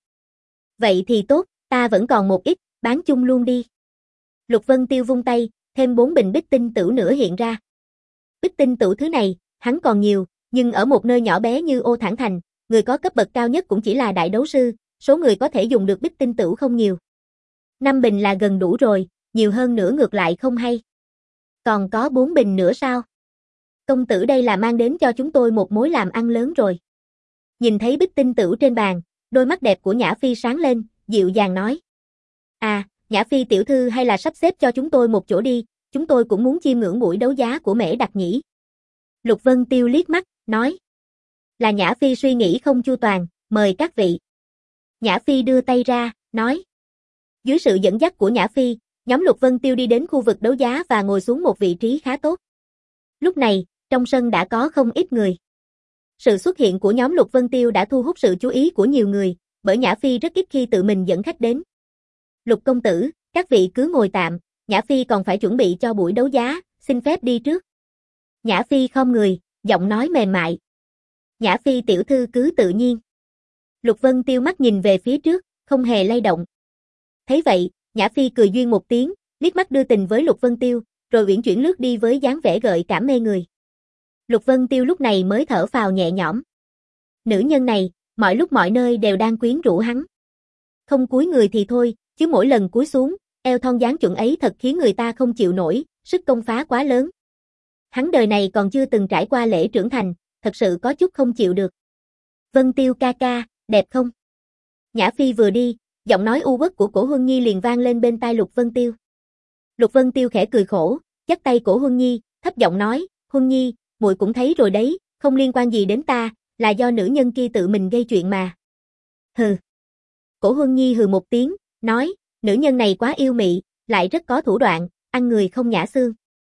Vậy thì tốt, ta vẫn còn một ít, bán chung luôn đi. Lục Vân Tiêu vung tay, thêm bốn bình bích tinh tửu nữa hiện ra. Bích tinh tửu thứ này, hắn còn nhiều, nhưng ở một nơi nhỏ bé như Ô Thản Thành, người có cấp bậc cao nhất cũng chỉ là đại đấu sư, số người có thể dùng được bích tinh tửu không nhiều. Năm bình là gần đủ rồi, nhiều hơn nữa ngược lại không hay. Còn có bốn bình nữa sao? Công tử đây là mang đến cho chúng tôi một mối làm ăn lớn rồi. Nhìn thấy bích tinh tửu trên bàn, đôi mắt đẹp của Nhã Phi sáng lên, dịu dàng nói. À, Nhã Phi tiểu thư hay là sắp xếp cho chúng tôi một chỗ đi, chúng tôi cũng muốn chiêm ngưỡng buổi đấu giá của Mễ Đặc nhỉ. Lục Vân Tiêu liếc mắt, nói. Là Nhã Phi suy nghĩ không chu toàn, mời các vị. Nhã Phi đưa tay ra, nói. Dưới sự dẫn dắt của Nhã Phi, nhóm Lục Vân Tiêu đi đến khu vực đấu giá và ngồi xuống một vị trí khá tốt. Lúc này, trong sân đã có không ít người. Sự xuất hiện của nhóm Lục Vân Tiêu đã thu hút sự chú ý của nhiều người, bởi Nhã Phi rất ít khi tự mình dẫn khách đến. Lục công tử, các vị cứ ngồi tạm, Nhã Phi còn phải chuẩn bị cho buổi đấu giá, xin phép đi trước. Nhã Phi khom người, giọng nói mềm mại. Nhã Phi tiểu thư cứ tự nhiên. Lục Vân Tiêu mắt nhìn về phía trước, không hề lay động. Thấy vậy, Nhã Phi cười duyên một tiếng, liếc mắt đưa tình với Lục Vân Tiêu, rồi uyển chuyển lướt đi với dáng vẻ gợi cảm mê người. Lục Vân Tiêu lúc này mới thở phào nhẹ nhõm. Nữ nhân này, mọi lúc mọi nơi đều đang quyến rũ hắn. Không cúi người thì thôi, chứ mỗi lần cúi xuống, eo thon dáng chuẩn ấy thật khiến người ta không chịu nổi, sức công phá quá lớn. Hắn đời này còn chưa từng trải qua lễ trưởng thành, thật sự có chút không chịu được. Vân Tiêu ca ca, đẹp không? Nhã Phi vừa đi, giọng nói u uất của Cổ Huân Nhi liền vang lên bên tai Lục Vân Tiêu. Lục Vân Tiêu khẽ cười khổ, dắt tay Cổ Huân Nhi, thấp giọng nói, Huân Nhi, muội cũng thấy rồi đấy, không liên quan gì đến ta, là do nữ nhân kia tự mình gây chuyện mà. Hừ. Cổ Huân Nhi hừ một tiếng, nói, nữ nhân này quá yêu mị, lại rất có thủ đoạn, ăn người không nhả xương.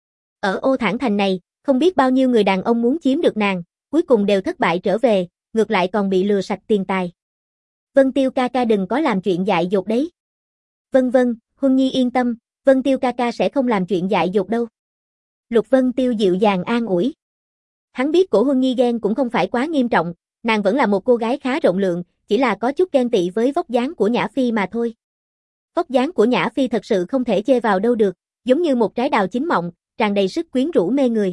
Ở Ô Thản Thành này, không biết bao nhiêu người đàn ông muốn chiếm được nàng, cuối cùng đều thất bại trở về, ngược lại còn bị lừa sạch tiền tài. Vân Tiêu ca ca đừng có làm chuyện dại dột đấy. Vân vân, Huân Nhi yên tâm, Vân Tiêu ca ca sẽ không làm chuyện dại dột đâu. Lục Vân Tiêu dịu dàng an ủi. Hắn biết Cổ Huân Nhi ghen cũng không phải quá nghiêm trọng, nàng vẫn là một cô gái khá rộng lượng, chỉ là có chút ghen tị với vóc dáng của Nhã Phi mà thôi. Vóc dáng của Nhã Phi thật sự không thể chê vào đâu được, giống như một trái đào chín mọng, tràn đầy sức quyến rũ mê người.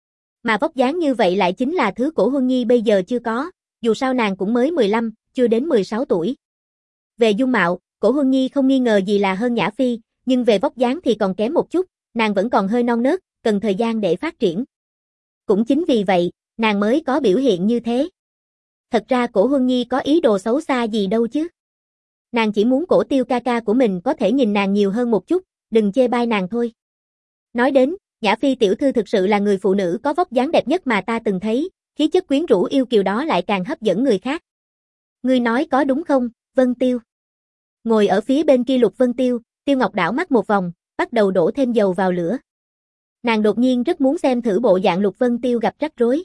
Mà vóc dáng như vậy lại chính là thứ Cổ Huân Nhi bây giờ chưa có, dù sao nàng cũng mới mười lăm, chưa đến mười sáu tuổi. Về dung mạo, Cổ Huân Nhi không nghi ngờ gì là hơn Nhã Phi, nhưng về vóc dáng thì còn kém một chút, nàng vẫn còn hơi non nớt, cần thời gian để phát triển. Cũng chính vì vậy, nàng mới có biểu hiện như thế. Thật ra Cổ Huân Nhi có ý đồ xấu xa gì đâu chứ. Nàng chỉ muốn Cổ Tiêu ca ca của mình có thể nhìn nàng nhiều hơn một chút, đừng chê bai nàng thôi. Nói đến, Nhã Phi tiểu thư thực sự là người phụ nữ có vóc dáng đẹp nhất mà ta từng thấy, khí chất quyến rũ yêu kiều đó lại càng hấp dẫn người khác. Ngươi nói có đúng không, Vân Tiêu? Ngồi ở phía bên kia Lục Vân Tiêu, Tiêu Ngọc đảo mắt một vòng, bắt đầu đổ thêm dầu vào lửa. Nàng đột nhiên rất muốn xem thử bộ dạng Lục Vân Tiêu gặp rắc rối.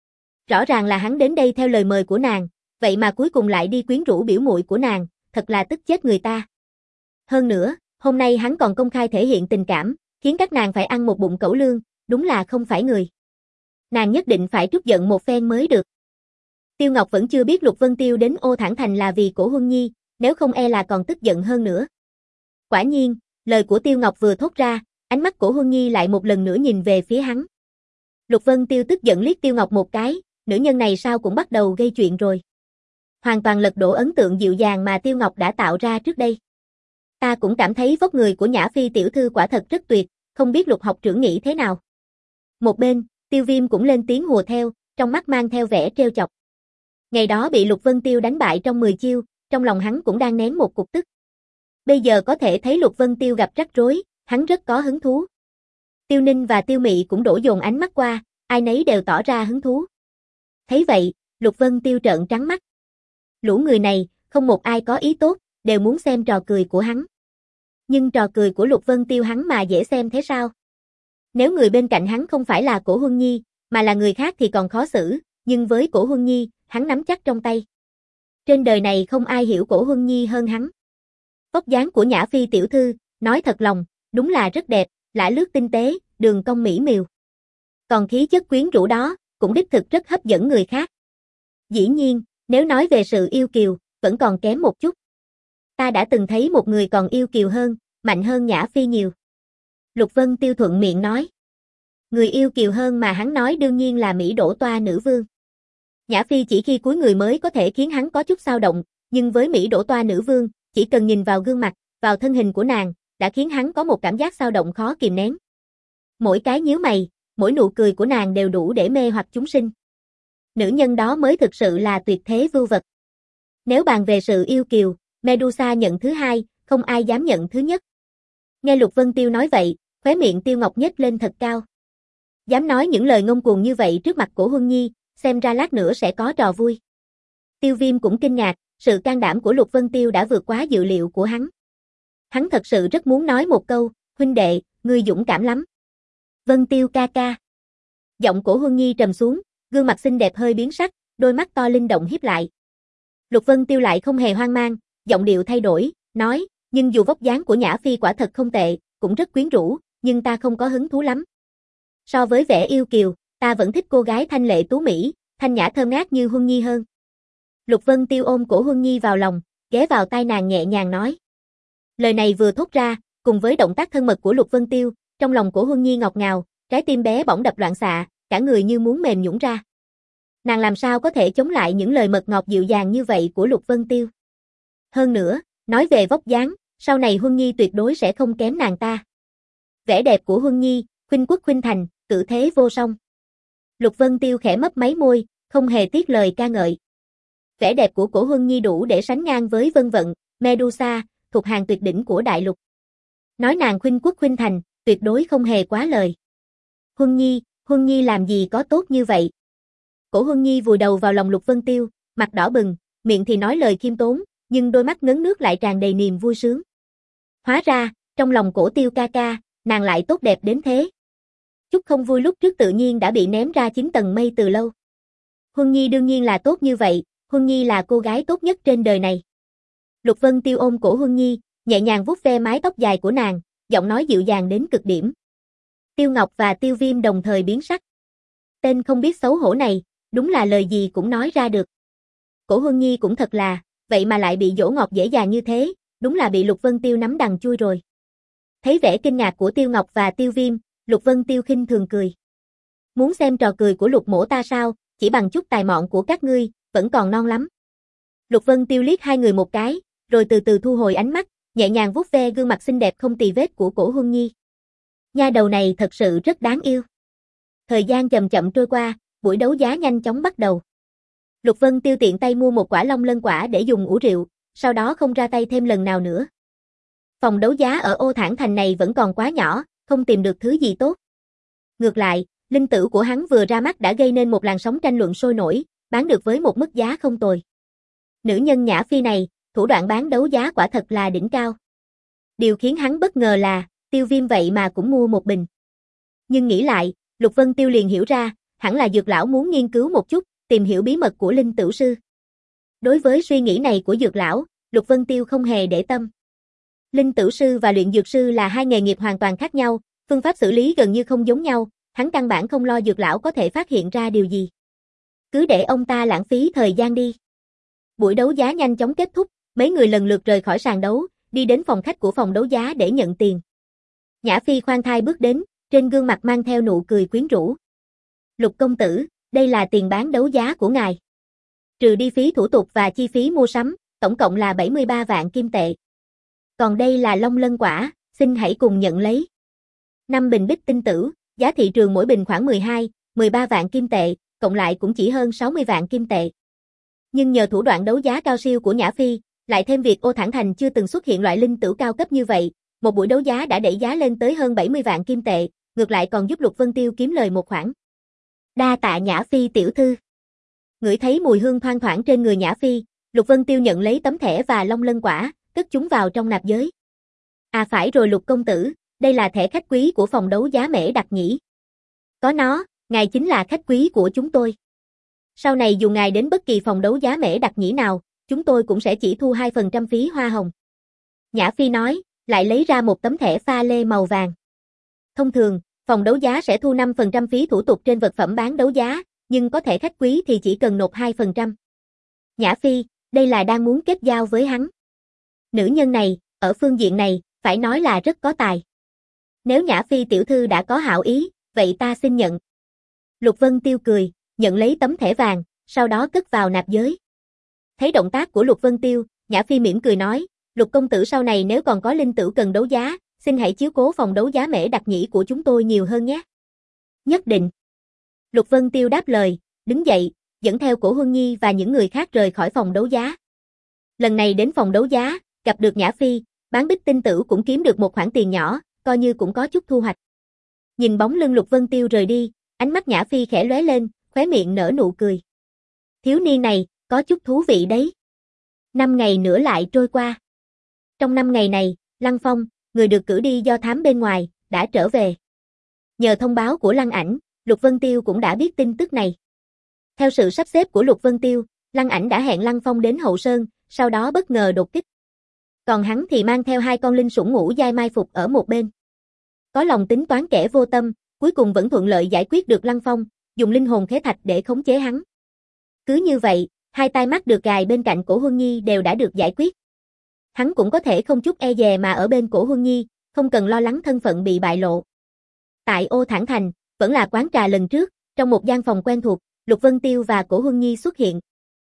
Rõ ràng là hắn đến đây theo lời mời của nàng, vậy mà cuối cùng lại đi quyến rũ biểu muội của nàng, thật là tức chết người ta. Hơn nữa, hôm nay hắn còn công khai thể hiện tình cảm, khiến các nàng phải ăn một bụng cẩu lương, đúng là không phải người. Nàng nhất định phải trút giận một phen mới được. Tiêu Ngọc vẫn chưa biết Lục Vân Tiêu đến Ô Thản Thành là vì Cổ Huân Nhi, nếu không e là còn tức giận hơn nữa. Quả nhiên, lời của Tiêu Ngọc vừa thốt ra, ánh mắt Cổ Huân Nhi lại một lần nữa nhìn về phía hắn. Lục Vân Tiêu tức giận liếc Tiêu Ngọc một cái, nữ nhân này sao cũng bắt đầu gây chuyện rồi. Hoàn toàn lật đổ ấn tượng dịu dàng mà Tiêu Ngọc đã tạo ra trước đây. Ta cũng cảm thấy vóc người của Nhã Phi tiểu thư quả thật rất tuyệt, không biết Lục học trưởng nghĩ thế nào. Một bên, Tiêu Viêm cũng lên tiếng hùa theo, trong mắt mang theo vẻ trêu chọc. Ngày đó bị Lục Vân Tiêu đánh bại trong mười chiêu, trong lòng hắn cũng đang nén một cục tức. Bây giờ có thể thấy Lục Vân Tiêu gặp rắc rối, hắn rất có hứng thú. Tiêu Ninh và Tiêu Mị cũng đổ dồn ánh mắt qua, ai nấy đều tỏ ra hứng thú. Thấy vậy, Lục Vân Tiêu trợn trắng mắt. Lũ người này, không một ai có ý tốt, đều muốn xem trò cười của hắn. Nhưng trò cười của Lục Vân Tiêu hắn mà dễ xem thế sao? Nếu người bên cạnh hắn không phải là Cổ Huân Nhi, mà là người khác thì còn khó xử, nhưng với Cổ Huân Nhi, hắn nắm chắc trong tay. Trên đời này không ai hiểu Cổ Huân Nhi hơn hắn. Vóc dáng của Nhã Phi tiểu thư, nói thật lòng, đúng là rất đẹp, lả lướt tinh tế, đường cong mỹ miều. Còn khí chất quyến rũ đó, cũng đích thực rất hấp dẫn người khác. Dĩ nhiên, nếu nói về sự yêu kiều, vẫn còn kém một chút. Ta đã từng thấy một người còn yêu kiều hơn, mạnh hơn Nhã Phi nhiều. Lục Vân Tiêu thuận miệng nói. Người yêu kiều hơn mà hắn nói đương nhiên là Mỹ Đỗ Toa nữ vương. Nhã Phi chỉ khi cúi người mới có thể khiến hắn có chút dao động, nhưng với Mỹ Đỗ Toa nữ vương, chỉ cần nhìn vào gương mặt, vào thân hình của nàng, đã khiến hắn có một cảm giác dao động khó kìm nén. Mỗi cái nhíu mày, mỗi nụ cười của nàng đều đủ để mê hoặc chúng sinh. Nữ nhân đó mới thực sự là tuyệt thế vưu vật. Nếu bàn về sự yêu kiều, Medusa nhận thứ hai, không ai dám nhận thứ nhất. Nghe Lục Vân Tiêu nói vậy, khóe miệng Tiêu Ngọc nhếch lên thật cao. Dám nói những lời ngông cuồng như vậy trước mặt Cổ Huân Nhi, xem ra lát nữa sẽ có trò vui. Tiêu Viêm cũng kinh ngạc, sự can đảm của Lục Vân Tiêu đã vượt quá dự liệu của hắn. Hắn thật sự rất muốn nói một câu, huynh đệ, ngươi dũng cảm lắm. Vân Tiêu ca ca. Giọng Cổ Huân Nhi trầm xuống, gương mặt xinh đẹp hơi biến sắc, đôi mắt to linh động híp lại. Lục Vân Tiêu lại không hề hoang mang, giọng điệu thay đổi, nói, nhưng dù vóc dáng của Nhã Phi quả thật không tệ, cũng rất quyến rũ, nhưng ta không có hứng thú lắm. So với vẻ yêu kiều, ta vẫn thích cô gái thanh lệ tú mỹ, thanh nhã thơm ngát như Huân Nhi hơn. Lục Vân Tiêu ôm cổ Huân Nhi vào lòng, ghé vào tai nàng nhẹ nhàng nói. Lời này vừa thốt ra, cùng với động tác thân mật của Lục Vân Tiêu, trong lòng của Huân Nhi ngọt ngào, trái tim bé bỏng đập loạn xạ, cả người như muốn mềm nhũn ra. Nàng làm sao có thể chống lại những lời mật ngọt dịu dàng như vậy của Lục Vân Tiêu. Hơn nữa, nói về vóc dáng, sau này Huân Nhi tuyệt đối sẽ không kém nàng ta. Vẻ đẹp của Huân Nhi, khuynh quốc khuynh thành, cử thế vô song. Lục Vân Tiêu khẽ mấp máy môi, không hề tiếc lời ca ngợi. Vẻ đẹp của cổ Huân Nhi đủ để sánh ngang với Vân Vận, Medusa, thuộc hàng tuyệt đỉnh của đại lục. Nói nàng khuynh quốc khuynh thành, tuyệt đối không hề quá lời. Huân Nhi, Huân Nhi làm gì có tốt như vậy? Cổ Huân Nhi vùi đầu vào lòng Lục Vân Tiêu, mặt đỏ bừng, miệng thì nói lời khiêm tốn, nhưng đôi mắt ngấn nước lại tràn đầy niềm vui sướng. Hóa ra, trong lòng Cổ Tiêu ca ca, nàng lại tốt đẹp đến thế. Chút không vui lúc trước tự nhiên đã bị ném ra chín tầng mây từ lâu. Huân Nhi đương nhiên là tốt như vậy, Huân Nhi là cô gái tốt nhất trên đời này. Lục Vân Tiêu ôm cổ Huân Nhi, nhẹ nhàng vuốt ve mái tóc dài của nàng, giọng nói dịu dàng đến cực điểm. Tiêu Ngọc và Tiêu Viêm đồng thời biến sắc. Tên không biết xấu hổ này, đúng là lời gì cũng nói ra được. Cổ Huân Nhi cũng thật là, vậy mà lại bị dỗ ngọt dễ dàng như thế, đúng là bị Lục Vân Tiêu nắm đằng chui rồi. Thấy vẻ kinh ngạc của Tiêu Ngọc và Tiêu Viêm, Lục Vân Tiêu khinh thường cười. Muốn xem trò cười của Lục mỗ ta sao, chỉ bằng chút tài mọn của các ngươi, vẫn còn non lắm. Lục Vân Tiêu liếc hai người một cái, rồi từ từ thu hồi ánh mắt, nhẹ nhàng vuốt ve gương mặt xinh đẹp không tì vết của cổ Huân Nhi. Nha đầu này thật sự rất đáng yêu. Thời gian chậm chậm trôi qua, buổi đấu giá nhanh chóng bắt đầu. Lục Vân Tiêu tiện tay mua một quả long lân quả để dùng ủ rượu, sau đó không ra tay thêm lần nào nữa. Phòng đấu giá ở Ô Thản Thành này vẫn còn quá nhỏ, không tìm được thứ gì tốt. Ngược lại, linh tử của hắn vừa ra mắt đã gây nên một làn sóng tranh luận sôi nổi, bán được với một mức giá không tồi. Nữ nhân Nhã Phi này, thủ đoạn bán đấu giá quả thật là đỉnh cao. Điều khiến hắn bất ngờ là, Tiêu Viêm vậy mà cũng mua một bình. Nhưng nghĩ lại, Lục Vân Tiêu liền hiểu ra, hẳn là Dược lão muốn nghiên cứu một chút, tìm hiểu bí mật của linh tử sư. Đối với suy nghĩ này của Dược lão, Lục Vân Tiêu không hề để tâm. Linh tử sư và luyện dược sư là hai nghề nghiệp hoàn toàn khác nhau, phương pháp xử lý gần như không giống nhau, hắn căn bản không lo Dược lão có thể phát hiện ra điều gì. Cứ để ông ta lãng phí thời gian đi. Buổi đấu giá nhanh chóng kết thúc, mấy người lần lượt rời khỏi sàn đấu, đi đến phòng khách của phòng đấu giá để nhận tiền. Nhã Phi khoan thai bước đến, trên gương mặt mang theo nụ cười quyến rũ. Lục công tử, đây là tiền bán đấu giá của ngài. Trừ đi phí thủ tục và chi phí mua sắm, tổng cộng là bảy mươi ba vạn kim tệ. Còn đây là long lân quả, xin hãy cùng nhận lấy. năm bình bích tinh tử, giá thị trường mỗi bình khoảng mười hai, mười ba vạn kim tệ, cộng lại cũng chỉ hơn sáu mươi vạn kim tệ. Nhưng nhờ thủ đoạn đấu giá cao siêu của Nhã Phi, lại thêm việc Ô Thản Thành chưa từng xuất hiện loại linh tử cao cấp như vậy, một buổi đấu giá đã đẩy giá lên tới hơn bảy mươi vạn kim tệ, ngược lại còn giúp Lục Vân Tiêu kiếm lời một khoản. Đa tạ Nhã Phi tiểu thư. Ngửi thấy mùi hương thoang thoảng trên người Nhã Phi, Lục Vân Tiêu nhận lấy tấm thẻ và long lân quả, cất chúng vào trong nạp giới. À phải rồi Lục công tử, đây là thẻ khách quý của phòng đấu giá Mễ Đặc nhỉ. Có nó, ngài chính là khách quý của chúng tôi. Sau này dù ngài đến bất kỳ phòng đấu giá Mễ Đặc nhĩ nào, chúng tôi cũng sẽ chỉ thu hai phần trăm phí hoa hồng. Nhã Phi nói, lại lấy ra một tấm thẻ pha lê màu vàng. Thông thường, phòng đấu giá sẽ thu năm phần trăm phí thủ tục trên vật phẩm bán đấu giá, nhưng có thẻ khách quý thì chỉ cần nộp hai phần trăm. Nhã Phi, đây là đang muốn kết giao với hắn. Nữ nhân này, ở phương diện này, phải nói là rất có tài. Nếu Nhã Phi tiểu thư đã có hảo ý, vậy ta xin nhận. Lục Vân Tiêu cười, nhận lấy tấm thẻ vàng, sau đó cất vào nạp giới. Thấy động tác của Lục Vân Tiêu, Nhã Phi mỉm cười nói, Lục công tử sau này nếu còn có linh tửu cần đấu giá, xin hãy chiếu cố phòng đấu giá Mễ Đặc nhĩ của chúng tôi nhiều hơn nhé. Nhất định. Lục Vân Tiêu đáp lời, đứng dậy, dẫn theo Cổ Huân Nhi và những người khác rời khỏi phòng đấu giá. Lần này đến phòng đấu giá, gặp được Nhã Phi, bán bích tinh tử cũng kiếm được một khoản tiền nhỏ, coi như cũng có chút thu hoạch. Nhìn bóng lưng Lục Vân Tiêu rời đi, ánh mắt Nhã Phi khẽ lóe lên, khóe miệng nở nụ cười. Thiếu niên này, có chút thú vị đấy. Năm ngày nữa lại trôi qua. Trong năm ngày này, Lăng Phong, người được cử đi do thám bên ngoài, đã trở về. Nhờ thông báo của Lăng Ảnh, Lục Vân Tiêu cũng đã biết tin tức này. Theo sự sắp xếp của Lục Vân Tiêu, Lăng Ảnh đã hẹn Lăng Phong đến Hậu Sơn, sau đó bất ngờ đột kích. Còn hắn thì mang theo hai con linh sủng ngũ giai mai phục ở một bên. Có lòng tính toán kẻ vô tâm, cuối cùng vẫn thuận lợi giải quyết được Lăng Phong, dùng linh hồn khế thạch để khống chế hắn. Cứ như vậy, hai tai mắt được gài bên cạnh Cổ Huân Nhi đều đã được giải quyết. Hắn cũng có thể không chút e dè mà ở bên Cổ Huân Nhi, không cần lo lắng thân phận bị bại lộ. Tại Ô Thản Thành, vẫn là quán trà lần trước, trong một gian phòng quen thuộc, Lục Vân Tiêu và Cổ Huân Nhi xuất hiện.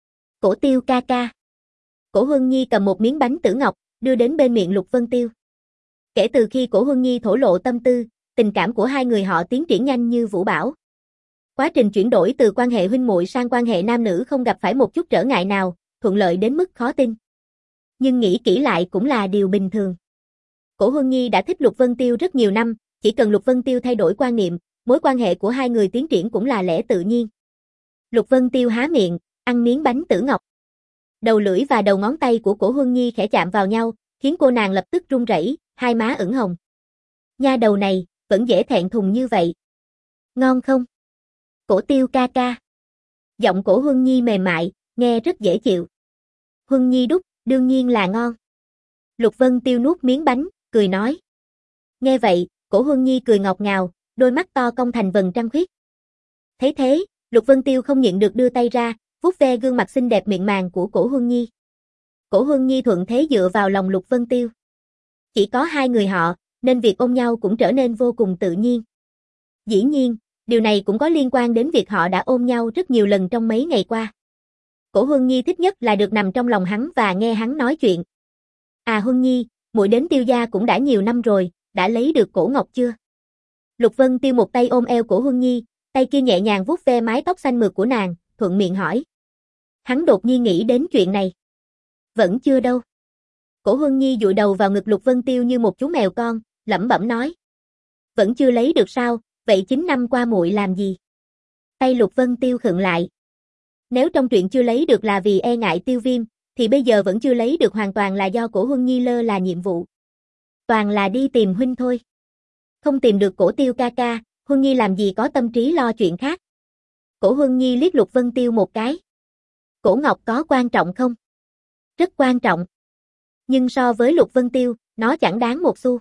Cổ Tiêu ca ca. Cổ Huân Nhi cầm một miếng bánh tử ngọc, đưa đến bên miệng Lục Vân Tiêu. Kể từ khi Cổ Huân Nhi thổ lộ tâm tư, tình cảm của hai người họ tiến triển nhanh như vũ bão. Quá trình chuyển đổi từ quan hệ huynh muội sang quan hệ nam nữ không gặp phải một chút trở ngại nào, thuận lợi đến mức khó tin. Nhưng nghĩ kỹ lại cũng là điều bình thường. Cổ Huân Nhi đã thích Lục Vân Tiêu rất nhiều năm, chỉ cần Lục Vân Tiêu thay đổi quan niệm, mối quan hệ của hai người tiến triển cũng là lẽ tự nhiên. Lục Vân Tiêu há miệng, ăn miếng bánh tử ngọc. Đầu lưỡi và đầu ngón tay của Cổ Huân Nhi khẽ chạm vào nhau, khiến cô nàng lập tức run rẩy, hai má ửng hồng. Nha đầu này, vẫn dễ thẹn thùng như vậy. Ngon không? Cổ Tiêu ca ca. Giọng Cổ Huân Nhi mềm mại, nghe rất dễ chịu. Huân Nhi đúc, đương nhiên là ngon. Lục Vân Tiêu nuốt miếng bánh, cười nói. Nghe vậy, Cổ Huân Nhi cười ngọt ngào, đôi mắt to cong thành vầng trăng khuyết. Thấy thế, Lục Vân Tiêu không nhịn được đưa tay ra, vuốt ve gương mặt xinh đẹp mịn màng của Cổ Huân Nhi. Cổ Huân Nhi thuận thế dựa vào lòng Lục Vân Tiêu. Chỉ có hai người họ, nên việc ôm nhau cũng trở nên vô cùng tự nhiên. Dĩ nhiên, điều này cũng có liên quan đến việc họ đã ôm nhau rất nhiều lần trong mấy ngày qua. Cổ Huân Nhi thích nhất là được nằm trong lòng hắn và nghe hắn nói chuyện. À Huân Nhi, muội đến Tiêu gia cũng đã nhiều năm rồi, đã lấy được cổ ngọc chưa? Lục Vân Tiêu một tay ôm eo Cổ Huân Nhi, tay kia nhẹ nhàng vuốt ve mái tóc xanh mượt của nàng, thuận miệng hỏi. Hắn đột nhiên nghĩ đến chuyện này. Vẫn chưa đâu. Cổ Huân Nhi dụi đầu vào ngực Lục Vân Tiêu như một chú mèo con, lẩm bẩm nói. Vẫn chưa lấy được sao, vậy chín năm qua muội làm gì? Tay Lục Vân Tiêu khựng lại. Nếu trong chuyện chưa lấy được là vì e ngại Tiêu Viêm, thì bây giờ vẫn chưa lấy được hoàn toàn là do Cổ Huân Nhi lơ là nhiệm vụ. Toàn là đi tìm huynh thôi. Không tìm được Cổ Tiêu ca ca, Huân Nhi làm gì có tâm trí lo chuyện khác. Cổ Huân Nhi liếc Lục Vân Tiêu một cái. Cổ ngọc có quan trọng không? Rất quan trọng. Nhưng so với Lục Vân Tiêu, nó chẳng đáng một xu.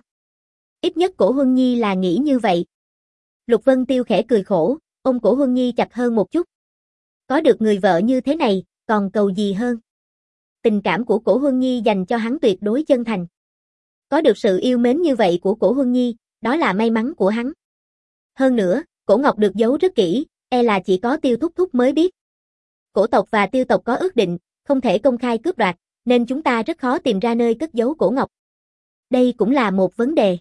Ít nhất Cổ Huân Nhi là nghĩ như vậy. Lục Vân Tiêu khẽ cười khổ, ôm Cổ Huân Nhi chặt hơn một chút. Có được người vợ như thế này, còn cầu gì hơn? Tình cảm của Cổ Huân Nhi dành cho hắn tuyệt đối chân thành. Có được sự yêu mến như vậy của Cổ Huân Nhi, đó là may mắn của hắn. Hơn nữa, cổ ngọc được giấu rất kỹ, e là chỉ có Tiêu Thúc Thúc mới biết. Cổ tộc và Tiêu tộc có ước định, không thể công khai cướp đoạt, nên chúng ta rất khó tìm ra nơi cất giấu cổ ngọc. Đây cũng là một vấn đề.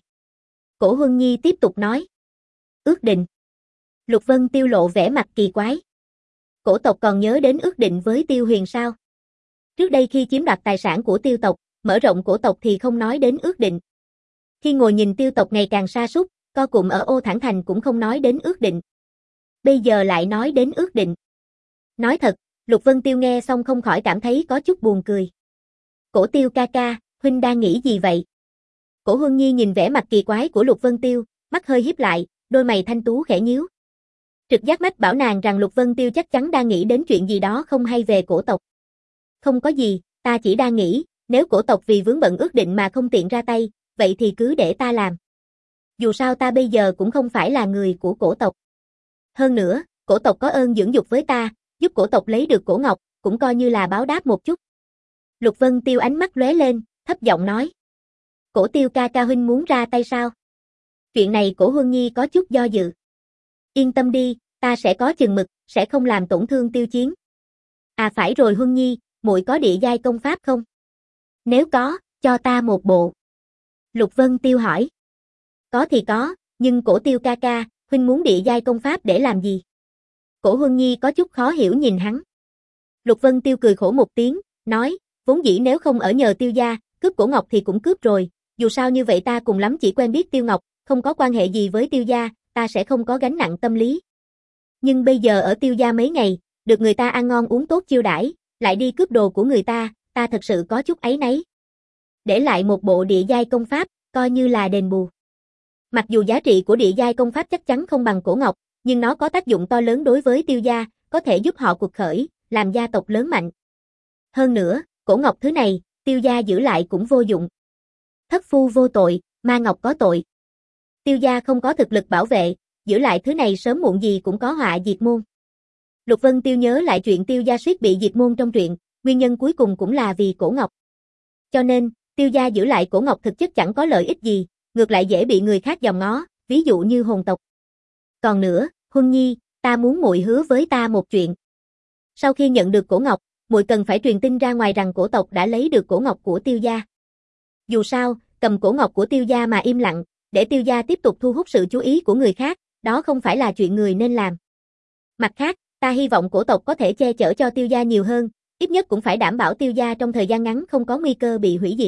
Cổ Huân Nhi tiếp tục nói. Ước định. Lục Vân Tiêu lộ vẻ mặt kỳ quái. Cổ tộc còn nhớ đến ước định với Tiêu Huyền sao? Trước đây khi chiếm đoạt tài sản của Tiêu tộc, mở rộng cổ tộc thì không nói đến ước định. Khi ngồi nhìn Tiêu tộc ngày càng sa sút, co cụm ở Ô Thản Thành cũng không nói đến ước định. Bây giờ lại nói đến ước định. Nói thật, Lục Vân Tiêu nghe xong không khỏi cảm thấy có chút buồn cười. Cổ Tiêu ca ca, huynh đang nghĩ gì vậy? Cổ Huân Nhi nhìn vẻ mặt kỳ quái của Lục Vân Tiêu, mắt hơi híp lại, đôi mày thanh tú khẽ nhíu. Trực giác mách bảo nàng rằng Lục Vân Tiêu chắc chắn đang nghĩ đến chuyện gì đó không hay về cổ tộc. Không có gì, ta chỉ đang nghĩ, nếu cổ tộc vì vướng bận ước định mà không tiện ra tay, vậy thì cứ để ta làm. Dù sao ta bây giờ cũng không phải là người của cổ tộc. Hơn nữa, cổ tộc có ơn dưỡng dục với ta, giúp cổ tộc lấy được cổ ngọc, cũng coi như là báo đáp một chút. Lục Vân Tiêu ánh mắt lóe lên, thấp giọng nói. Cổ Tiêu ca ca huynh muốn ra tay sao? Chuyện này Cổ Huân Nhi có chút do dự. Yên tâm đi, ta sẽ có chừng mực, sẽ không làm tổn thương Tiêu Chiến. À phải rồi Huân Nhi, muội có địa giai công pháp không? Nếu có, cho ta một bộ. Lục Vân Tiêu hỏi. Có thì có, nhưng Cổ Tiêu ca ca, huynh muốn địa giai công pháp để làm gì? Cổ Huân Nhi có chút khó hiểu nhìn hắn. Lục Vân Tiêu cười khổ một tiếng, nói, vốn dĩ nếu không ở nhờ Tiêu gia, cướp cổ ngọc thì cũng cướp rồi, dù sao như vậy ta cùng lắm chỉ quen biết Tiêu Ngọc, không có quan hệ gì với Tiêu gia, ta sẽ không có gánh nặng tâm lý. Nhưng bây giờ ở Tiêu gia mấy ngày, được người ta ăn ngon uống tốt chiêu đãi, lại đi cướp đồ của người ta, ta thật sự có chút áy náy. Để lại một bộ địa giai công pháp, coi như là đền bù. Mặc dù giá trị của địa giai công pháp chắc chắn không bằng cổ ngọc, nhưng nó có tác dụng to lớn đối với Tiêu gia, có thể giúp họ cuộc khởi, làm gia tộc lớn mạnh. Hơn nữa, cổ ngọc thứ này, Tiêu gia giữ lại cũng vô dụng. Thất phu vô tội, ma ngọc có tội. Tiêu gia không có thực lực bảo vệ, giữ lại thứ này sớm muộn gì cũng có họa diệt môn. Lục Vân Tiêu nhớ lại chuyện Tiêu gia suýt bị diệt môn trong truyện, nguyên nhân cuối cùng cũng là vì cổ ngọc. Cho nên, Tiêu gia giữ lại cổ ngọc thực chất chẳng có lợi ích gì, ngược lại dễ bị người khác dòm ngó, ví dụ như hồn tộc. Còn nữa, Huân Nhi, ta muốn muội hứa với ta một chuyện. Sau khi nhận được cổ ngọc, muội cần phải truyền tin ra ngoài rằng cổ tộc đã lấy được cổ ngọc của Tiêu gia. Dù sao, cầm cổ ngọc của Tiêu gia mà im lặng, để Tiêu gia tiếp tục thu hút sự chú ý của người khác, đó không phải là chuyện người nên làm. Mặt khác, ta hy vọng cổ tộc có thể che chở cho Tiêu gia nhiều hơn, ít nhất cũng phải đảm bảo Tiêu gia trong thời gian ngắn không có nguy cơ bị hủy diệt.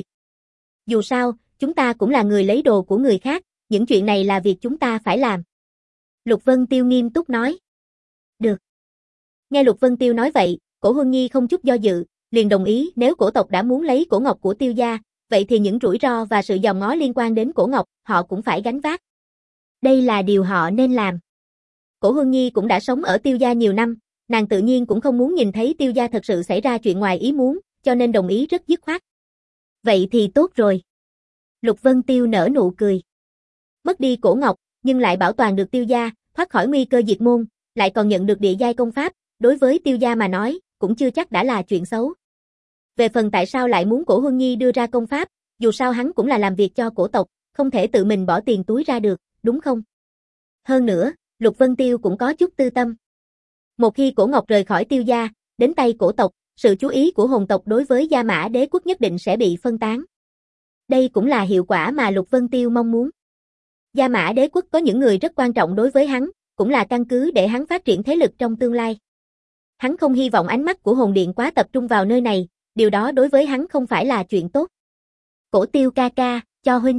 Dù sao, chúng ta cũng là người lấy đồ của người khác, những chuyện này là việc chúng ta phải làm. Lục Vân Tiêu nghiêm túc nói. Được. Nghe Lục Vân Tiêu nói vậy, Cổ Huân Nhi không chút do dự, liền đồng ý nếu cổ tộc đã muốn lấy cổ ngọc của Tiêu gia, vậy thì những rủi ro và sự dòm ngó liên quan đến cổ ngọc, họ cũng phải gánh vác. Đây là điều họ nên làm. Cổ Huân Nhi cũng đã sống ở Tiêu gia nhiều năm, nàng tự nhiên cũng không muốn nhìn thấy Tiêu gia thật sự xảy ra chuyện ngoài ý muốn, cho nên đồng ý rất dứt khoát. Vậy thì tốt rồi. Lục Vân Tiêu nở nụ cười. Mất đi cổ ngọc, nhưng lại bảo toàn được Tiêu gia, thoát khỏi nguy cơ diệt môn, lại còn nhận được địa giai công pháp, đối với Tiêu gia mà nói, cũng chưa chắc đã là chuyện xấu. Về phần tại sao lại muốn Cổ Huân Nhi đưa ra công pháp, dù sao hắn cũng là làm việc cho cổ tộc, không thể tự mình bỏ tiền túi ra được, đúng không? Hơn nữa, Lục Vân Tiêu cũng có chút tư tâm. Một khi cổ ngọc rời khỏi Tiêu gia, đến tay cổ tộc, sự chú ý của hồn tộc đối với Gia Mã Đế quốc nhất định sẽ bị phân tán. Đây cũng là hiệu quả mà Lục Vân Tiêu mong muốn. Gia Mã Đế quốc có những người rất quan trọng đối với hắn, cũng là căn cứ để hắn phát triển thế lực trong tương lai. Hắn không hy vọng ánh mắt của hồn điện quá tập trung vào nơi này, điều đó đối với hắn không phải là chuyện tốt. Cổ Tiêu ca ca, cho huynh.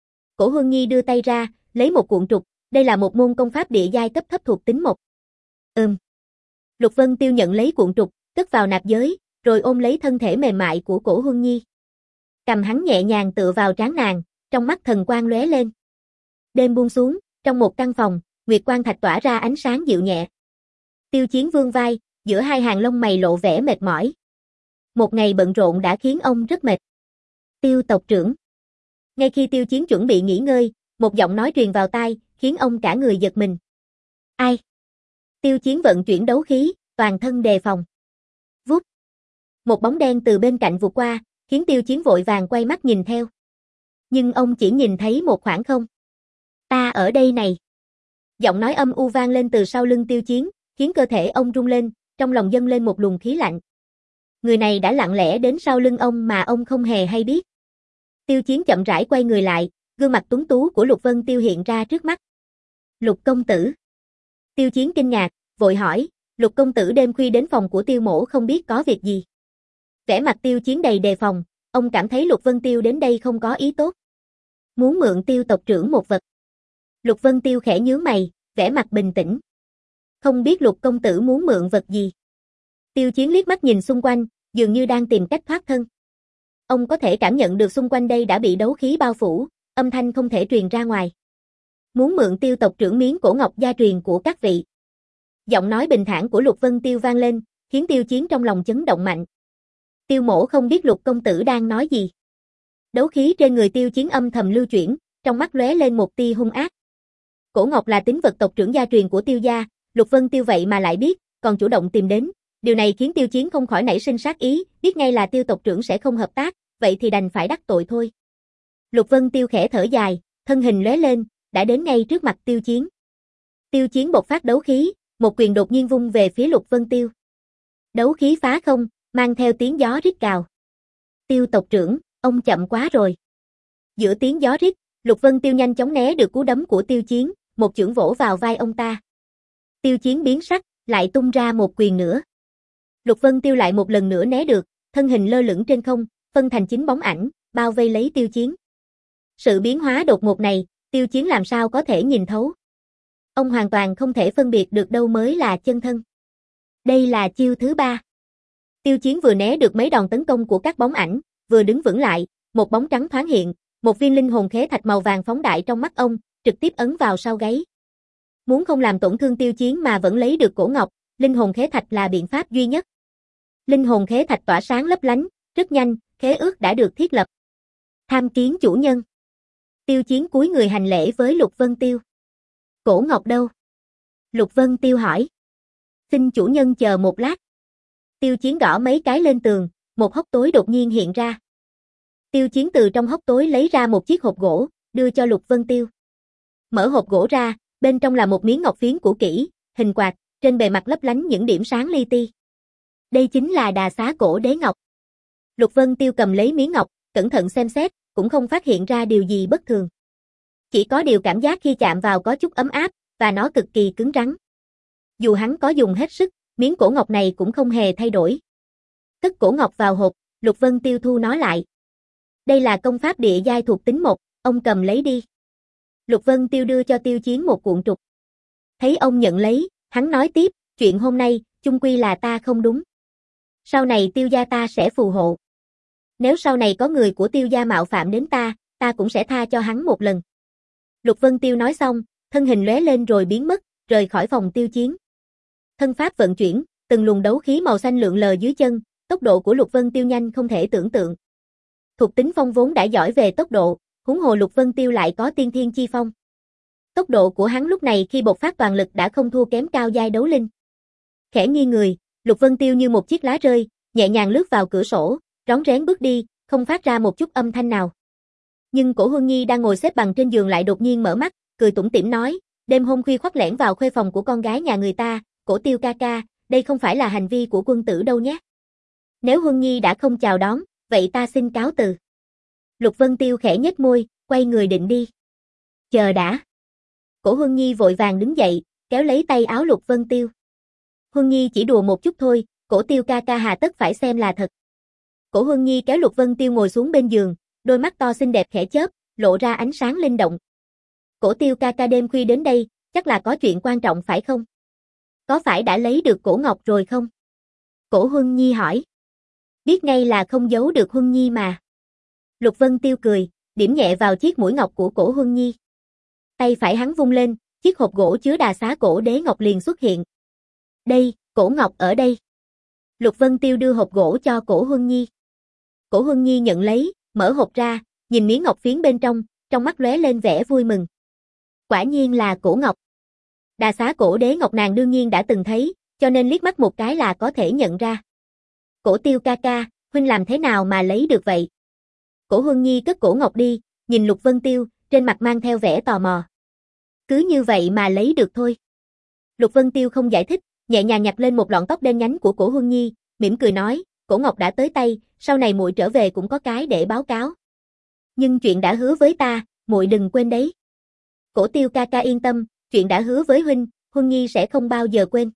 Cổ Huân Nhi đưa tay ra, lấy một cuộn trục, đây là một môn công pháp địa giai cấp thấp thuộc tính mộc. Ừm. Lục Vân Tiêu nhận lấy cuộn trục, cất vào nạp giới, rồi ôm lấy thân thể mềm mại của Cổ Huân Nhi. Cầm hắn nhẹ nhàng tựa vào trán nàng, trong mắt thần quang lóe lên. Đêm buông xuống, trong một căn phòng, nguyệt quang thạch tỏa ra ánh sáng dịu nhẹ. Tiêu Chiến vươn vai, giữa hai hàng lông mày lộ vẻ mệt mỏi. Một ngày bận rộn đã khiến ông rất mệt. Tiêu tộc trưởng. Ngay khi Tiêu Chiến chuẩn bị nghỉ ngơi, một giọng nói truyền vào tai, khiến ông cả người giật mình. Ai? Tiêu Chiến vận chuyển đấu khí, toàn thân đề phòng. Vút. Một bóng đen từ bên cạnh vụt qua, khiến Tiêu Chiến vội vàng quay mắt nhìn theo. Nhưng ông chỉ nhìn thấy một khoảng không. Ta ở đây này. Giọng nói âm u vang lên từ sau lưng Tiêu Chiến, khiến cơ thể ông rung lên, trong lòng dâng lên một luồng khí lạnh. Người này đã lặng lẽ đến sau lưng ông mà ông không hề hay biết. Tiêu Chiến chậm rãi quay người lại, gương mặt tuấn tú của Lục Vân Tiêu hiện ra trước mắt. Lục công tử. Tiêu Chiến kinh ngạc, vội hỏi, Lục công tử đêm khuya đến phòng của Tiêu mỗ không biết có việc gì. Vẻ mặt Tiêu Chiến đầy đề phòng, ông cảm thấy Lục Vân Tiêu đến đây không có ý tốt. Muốn mượn Tiêu tộc trưởng một vật. Lục Vân Tiêu khẽ nhướng mày, vẻ mặt bình tĩnh. Không biết Lục công tử muốn mượn vật gì. Tiêu Chiến liếc mắt nhìn xung quanh, dường như đang tìm cách thoát thân. Ông có thể cảm nhận được xung quanh đây đã bị đấu khí bao phủ, âm thanh không thể truyền ra ngoài. Muốn mượn Tiêu tộc trưởng miếng cổ ngọc gia truyền của các vị. Giọng nói bình thản của Lục Vân Tiêu vang lên, khiến Tiêu Chiến trong lòng chấn động mạnh. Tiêu Mỗ không biết Lục công tử đang nói gì. Đấu khí trên người Tiêu Chiến âm thầm lưu chuyển, trong mắt lóe lên một tia hung ác. Cổ ngọc là tín vật tộc trưởng gia truyền của Tiêu gia, Lục Vân Tiêu vậy mà lại biết, còn chủ động tìm đến. Điều này khiến Tiêu Chiến không khỏi nảy sinh sát ý, biết ngay là Tiêu tộc trưởng sẽ không hợp tác, vậy thì đành phải đắc tội thôi. Lục Vân Tiêu khẽ thở dài, thân hình lóe lên, đã đến ngay trước mặt Tiêu Chiến. Tiêu Chiến bộc phát đấu khí, một quyền đột nhiên vung về phía Lục Vân Tiêu. Đấu khí phá không, mang theo tiếng gió rít gào. Tiêu tộc trưởng, ông chậm quá rồi. Giữa tiếng gió rít, Lục Vân Tiêu nhanh chóng né được cú đấm của Tiêu Chiến, một chưởng vỗ vào vai ông ta. Tiêu Chiến biến sắc, lại tung ra một quyền nữa. Lục Vân Tiêu lại một lần nữa né được, thân hình lơ lửng trên không, phân thành chín bóng ảnh, bao vây lấy Tiêu Chiến. Sự biến hóa đột ngột này, Tiêu Chiến làm sao có thể nhìn thấu. Ông hoàn toàn không thể phân biệt được đâu mới là chân thân. Đây là chiêu thứ ba. Tiêu Chiến vừa né được mấy đòn tấn công của các bóng ảnh, vừa đứng vững lại, một bóng trắng thoáng hiện, một viên linh hồn khế thạch màu vàng phóng đại trong mắt ông, trực tiếp ấn vào sau gáy. Muốn không làm tổn thương Tiêu Chiến mà vẫn lấy được cổ ngọc, linh hồn khế thạch là biện pháp duy nhất. Linh hồn khế thạch tỏa sáng lấp lánh, rất nhanh, khế ước đã được thiết lập. Tham kiến chủ nhân. Tiêu Chiến cúi người hành lễ với Lục Vân Tiêu. Cổ ngọc đâu? Lục Vân Tiêu hỏi. Xin chủ nhân chờ một lát. Tiêu Chiến gõ mấy cái lên tường, một hốc tối đột nhiên hiện ra. Tiêu Chiến từ trong hốc tối lấy ra một chiếc hộp gỗ, đưa cho Lục Vân Tiêu. Mở hộp gỗ ra, bên trong là một miếng ngọc phiến cũ kỹ, hình quạt, trên bề mặt lấp lánh những điểm sáng li ti. Đây chính là đà xá cổ đế ngọc. Lục Vân Tiêu cầm lấy miếng ngọc, cẩn thận xem xét, cũng không phát hiện ra điều gì bất thường. Chỉ có điều cảm giác khi chạm vào có chút ấm áp, và nó cực kỳ cứng rắn. Dù hắn có dùng hết sức, miếng cổ ngọc này cũng không hề thay đổi. Cất cổ ngọc vào hộp, Lục Vân Tiêu thu nó lại. Đây là công pháp địa giai thuộc tính một, ông cầm lấy đi. Lục Vân Tiêu đưa cho Tiêu Chiến một cuộn trục. Thấy ông nhận lấy, hắn nói tiếp, chuyện hôm nay, chung quy là ta không đúng. Sau này Tiêu gia ta sẽ phù hộ. Nếu sau này có người của Tiêu gia mạo phạm đến ta, ta cũng sẽ tha cho hắn một lần. Lục Vân Tiêu nói xong, thân hình lóe lên rồi biến mất, rời khỏi phòng Tiêu Chiến. Thân pháp vận chuyển, từng luồng đấu khí màu xanh lượn lờ dưới chân, tốc độ của Lục Vân Tiêu nhanh không thể tưởng tượng. Thuộc tính phong vốn đã giỏi về tốc độ, huống hồ Lục Vân Tiêu lại có tiên thiên chi phong. Tốc độ của hắn lúc này khi bộc phát toàn lực đã không thua kém cao giai đấu linh. Khẽ nghiêng người, Lục Vân Tiêu như một chiếc lá rơi, nhẹ nhàng lướt vào cửa sổ, rón rén bước đi, không phát ra một chút âm thanh nào. Nhưng Cổ Huân Nhi đang ngồi xếp bằng trên giường lại đột nhiên mở mắt, cười tủm tỉm nói, đêm hôm khuya khoắt lẻn vào khuê phòng của con gái nhà người ta, Cổ Tiêu ca ca, đây không phải là hành vi của quân tử đâu nhé. Nếu Huân Nhi đã không chào đón, vậy ta xin cáo từ. Lục Vân Tiêu khẽ nhếch môi, quay người định đi. Chờ đã. Cổ Huân Nhi vội vàng đứng dậy, kéo lấy tay áo Lục Vân Tiêu. Huân Nhi chỉ đùa một chút thôi, Cổ Tiêu ca ca hà tất phải xem là thật. Cổ Huân Nhi kéo Lục Vân Tiêu ngồi xuống bên giường, đôi mắt to xinh đẹp khẽ chớp, lộ ra ánh sáng linh động. Cổ Tiêu ca ca đêm khuya đến đây, chắc là có chuyện quan trọng phải không? Có phải đã lấy được cổ ngọc rồi không? Cổ Huân Nhi hỏi. Biết ngay là không giấu được Huân Nhi mà. Lục Vân Tiêu cười, điểm nhẹ vào chiếc mũi ngọc của Cổ Huân Nhi. Tay phải hắn vung lên, chiếc hộp gỗ chứa đà xá cổ đế ngọc liền xuất hiện. Đây, cổ ngọc ở đây. Lục Vân Tiêu đưa hộp gỗ cho Cổ Huân Nhi. Cổ Huân Nhi nhận lấy, mở hộp ra, nhìn miếng ngọc phiến bên trong, trong mắt lóe lên vẻ vui mừng. Quả nhiên là cổ ngọc. Đà xá cổ đế ngọc nàng đương nhiên đã từng thấy, cho nên liếc mắt một cái là có thể nhận ra. Cổ Tiêu ca ca, huynh làm thế nào mà lấy được vậy? Cổ Huân Nhi cất cổ ngọc đi, nhìn Lục Vân Tiêu, trên mặt mang theo vẻ tò mò. Cứ như vậy mà lấy được thôi. Lục Vân Tiêu không giải thích, nhẹ nhàng nhặt lên một lọn tóc đen nhánh của Cổ Huân Nhi, mỉm cười nói, cổ ngọc đã tới tay, sau này muội trở về cũng có cái để báo cáo. Nhưng chuyện đã hứa với ta, muội đừng quên đấy. Cổ Tiêu ca ca yên tâm, chuyện đã hứa với huynh, Huân Nhi sẽ không bao giờ quên.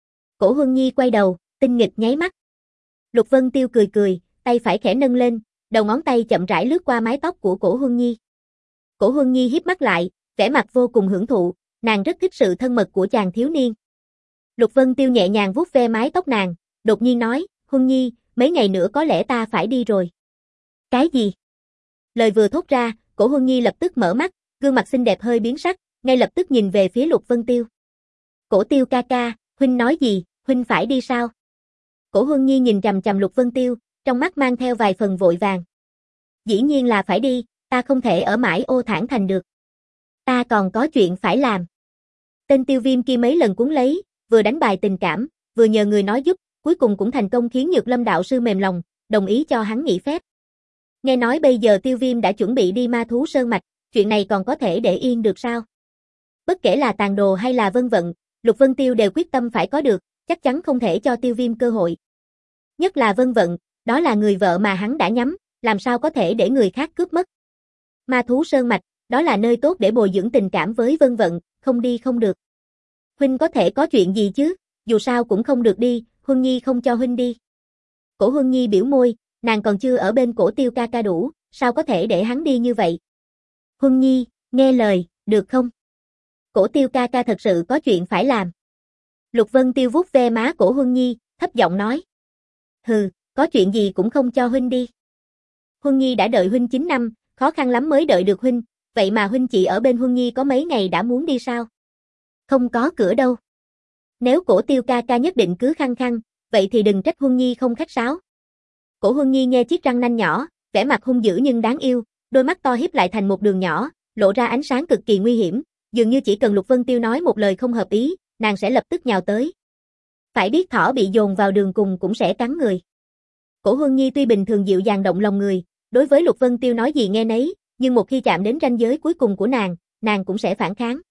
Cổ Huân Nhi quay đầu, tinh nghịch nháy mắt. Lục Vân Tiêu cười cười, tay phải khẽ nâng lên, đầu ngón tay chậm rãi lướt qua mái tóc của Cổ Huân Nhi. Cổ Huân Nhi híp mắt lại, vẻ mặt vô cùng hưởng thụ, nàng rất thích sự thân mật của chàng thiếu niên. Lục Vân Tiêu nhẹ nhàng vuốt ve mái tóc nàng, đột nhiên nói, Huân Nhi, mấy ngày nữa có lẽ ta phải đi rồi. Cái gì? Lời vừa thốt ra, Cổ Huân Nhi lập tức mở mắt, gương mặt xinh đẹp hơi biến sắc, ngay lập tức nhìn về phía Lục Vân Tiêu. Cổ Tiêu ca ca, huynh nói gì, huynh phải đi sao? Cổ Huân Nhi nhìn chằm chằm Lục Vân Tiêu, trong mắt mang theo vài phần vội vàng. Dĩ nhiên là phải đi, ta không thể ở mãi Ô Thản Thành được. Ta còn có chuyện phải làm. Tên Tiêu Viêm kia mấy lần cuốn lấy, vừa đánh bài tình cảm, vừa nhờ người nói giúp, cuối cùng cũng thành công khiến Nhược Lâm đạo sư mềm lòng, đồng ý cho hắn nghỉ phép. Nghe nói bây giờ Tiêu Viêm đã chuẩn bị đi Ma Thú Sơn Mạch, chuyện này còn có thể để yên được sao? Bất kể là Tàn Đồ hay là Vân Vận, Lục Vân Tiêu đều quyết tâm phải có được, chắc chắn không thể cho Tiêu Viêm cơ hội. Nhất là Vân Vận, đó là người vợ mà hắn đã nhắm, làm sao có thể để người khác cướp mất. Ma Thú Sơn Mạch, đó là nơi tốt để bồi dưỡng tình cảm với Vân Vận, không đi không được. Huynh có thể có chuyện gì chứ, dù sao cũng không được đi, Huân Nhi không cho huynh đi. Cổ Huân Nhi biểu môi, nàng còn chưa ở bên Cổ Tiêu ca ca đủ, sao có thể để hắn đi như vậy. Huân Nhi, nghe lời, được không? Cổ Tiêu ca ca thật sự có chuyện phải làm. Lục Vân Tiêu vuốt ve má Cổ Huân Nhi, thấp giọng nói. Hừ, có chuyện gì cũng không cho huynh đi. Huân Nhi đã đợi huynh chín năm, khó khăn lắm mới đợi được huynh, vậy mà huynh chỉ ở bên Huân Nhi có mấy ngày đã muốn đi sao? Không có cửa đâu. Nếu Cổ Tiêu ca ca nhất định cứ khăng khăng, vậy thì đừng trách Huân Nhi không khách sáo. Cổ Huân Nhi nghe chiếc răng nanh nhỏ, vẻ mặt hung dữ nhưng đáng yêu, đôi mắt to híp lại thành một đường nhỏ, lộ ra ánh sáng cực kỳ nguy hiểm, dường như chỉ cần Lục Vân Tiêu nói một lời không hợp ý, nàng sẽ lập tức nhào tới. Phải biết thỏ bị dồn vào đường cùng cũng sẽ cắn người. Cổ Huân Nhi tuy bình thường dịu dàng động lòng người, đối với Lục Vân Tiêu nói gì nghe nấy, nhưng một khi chạm đến ranh giới cuối cùng của nàng, nàng cũng sẽ phản kháng.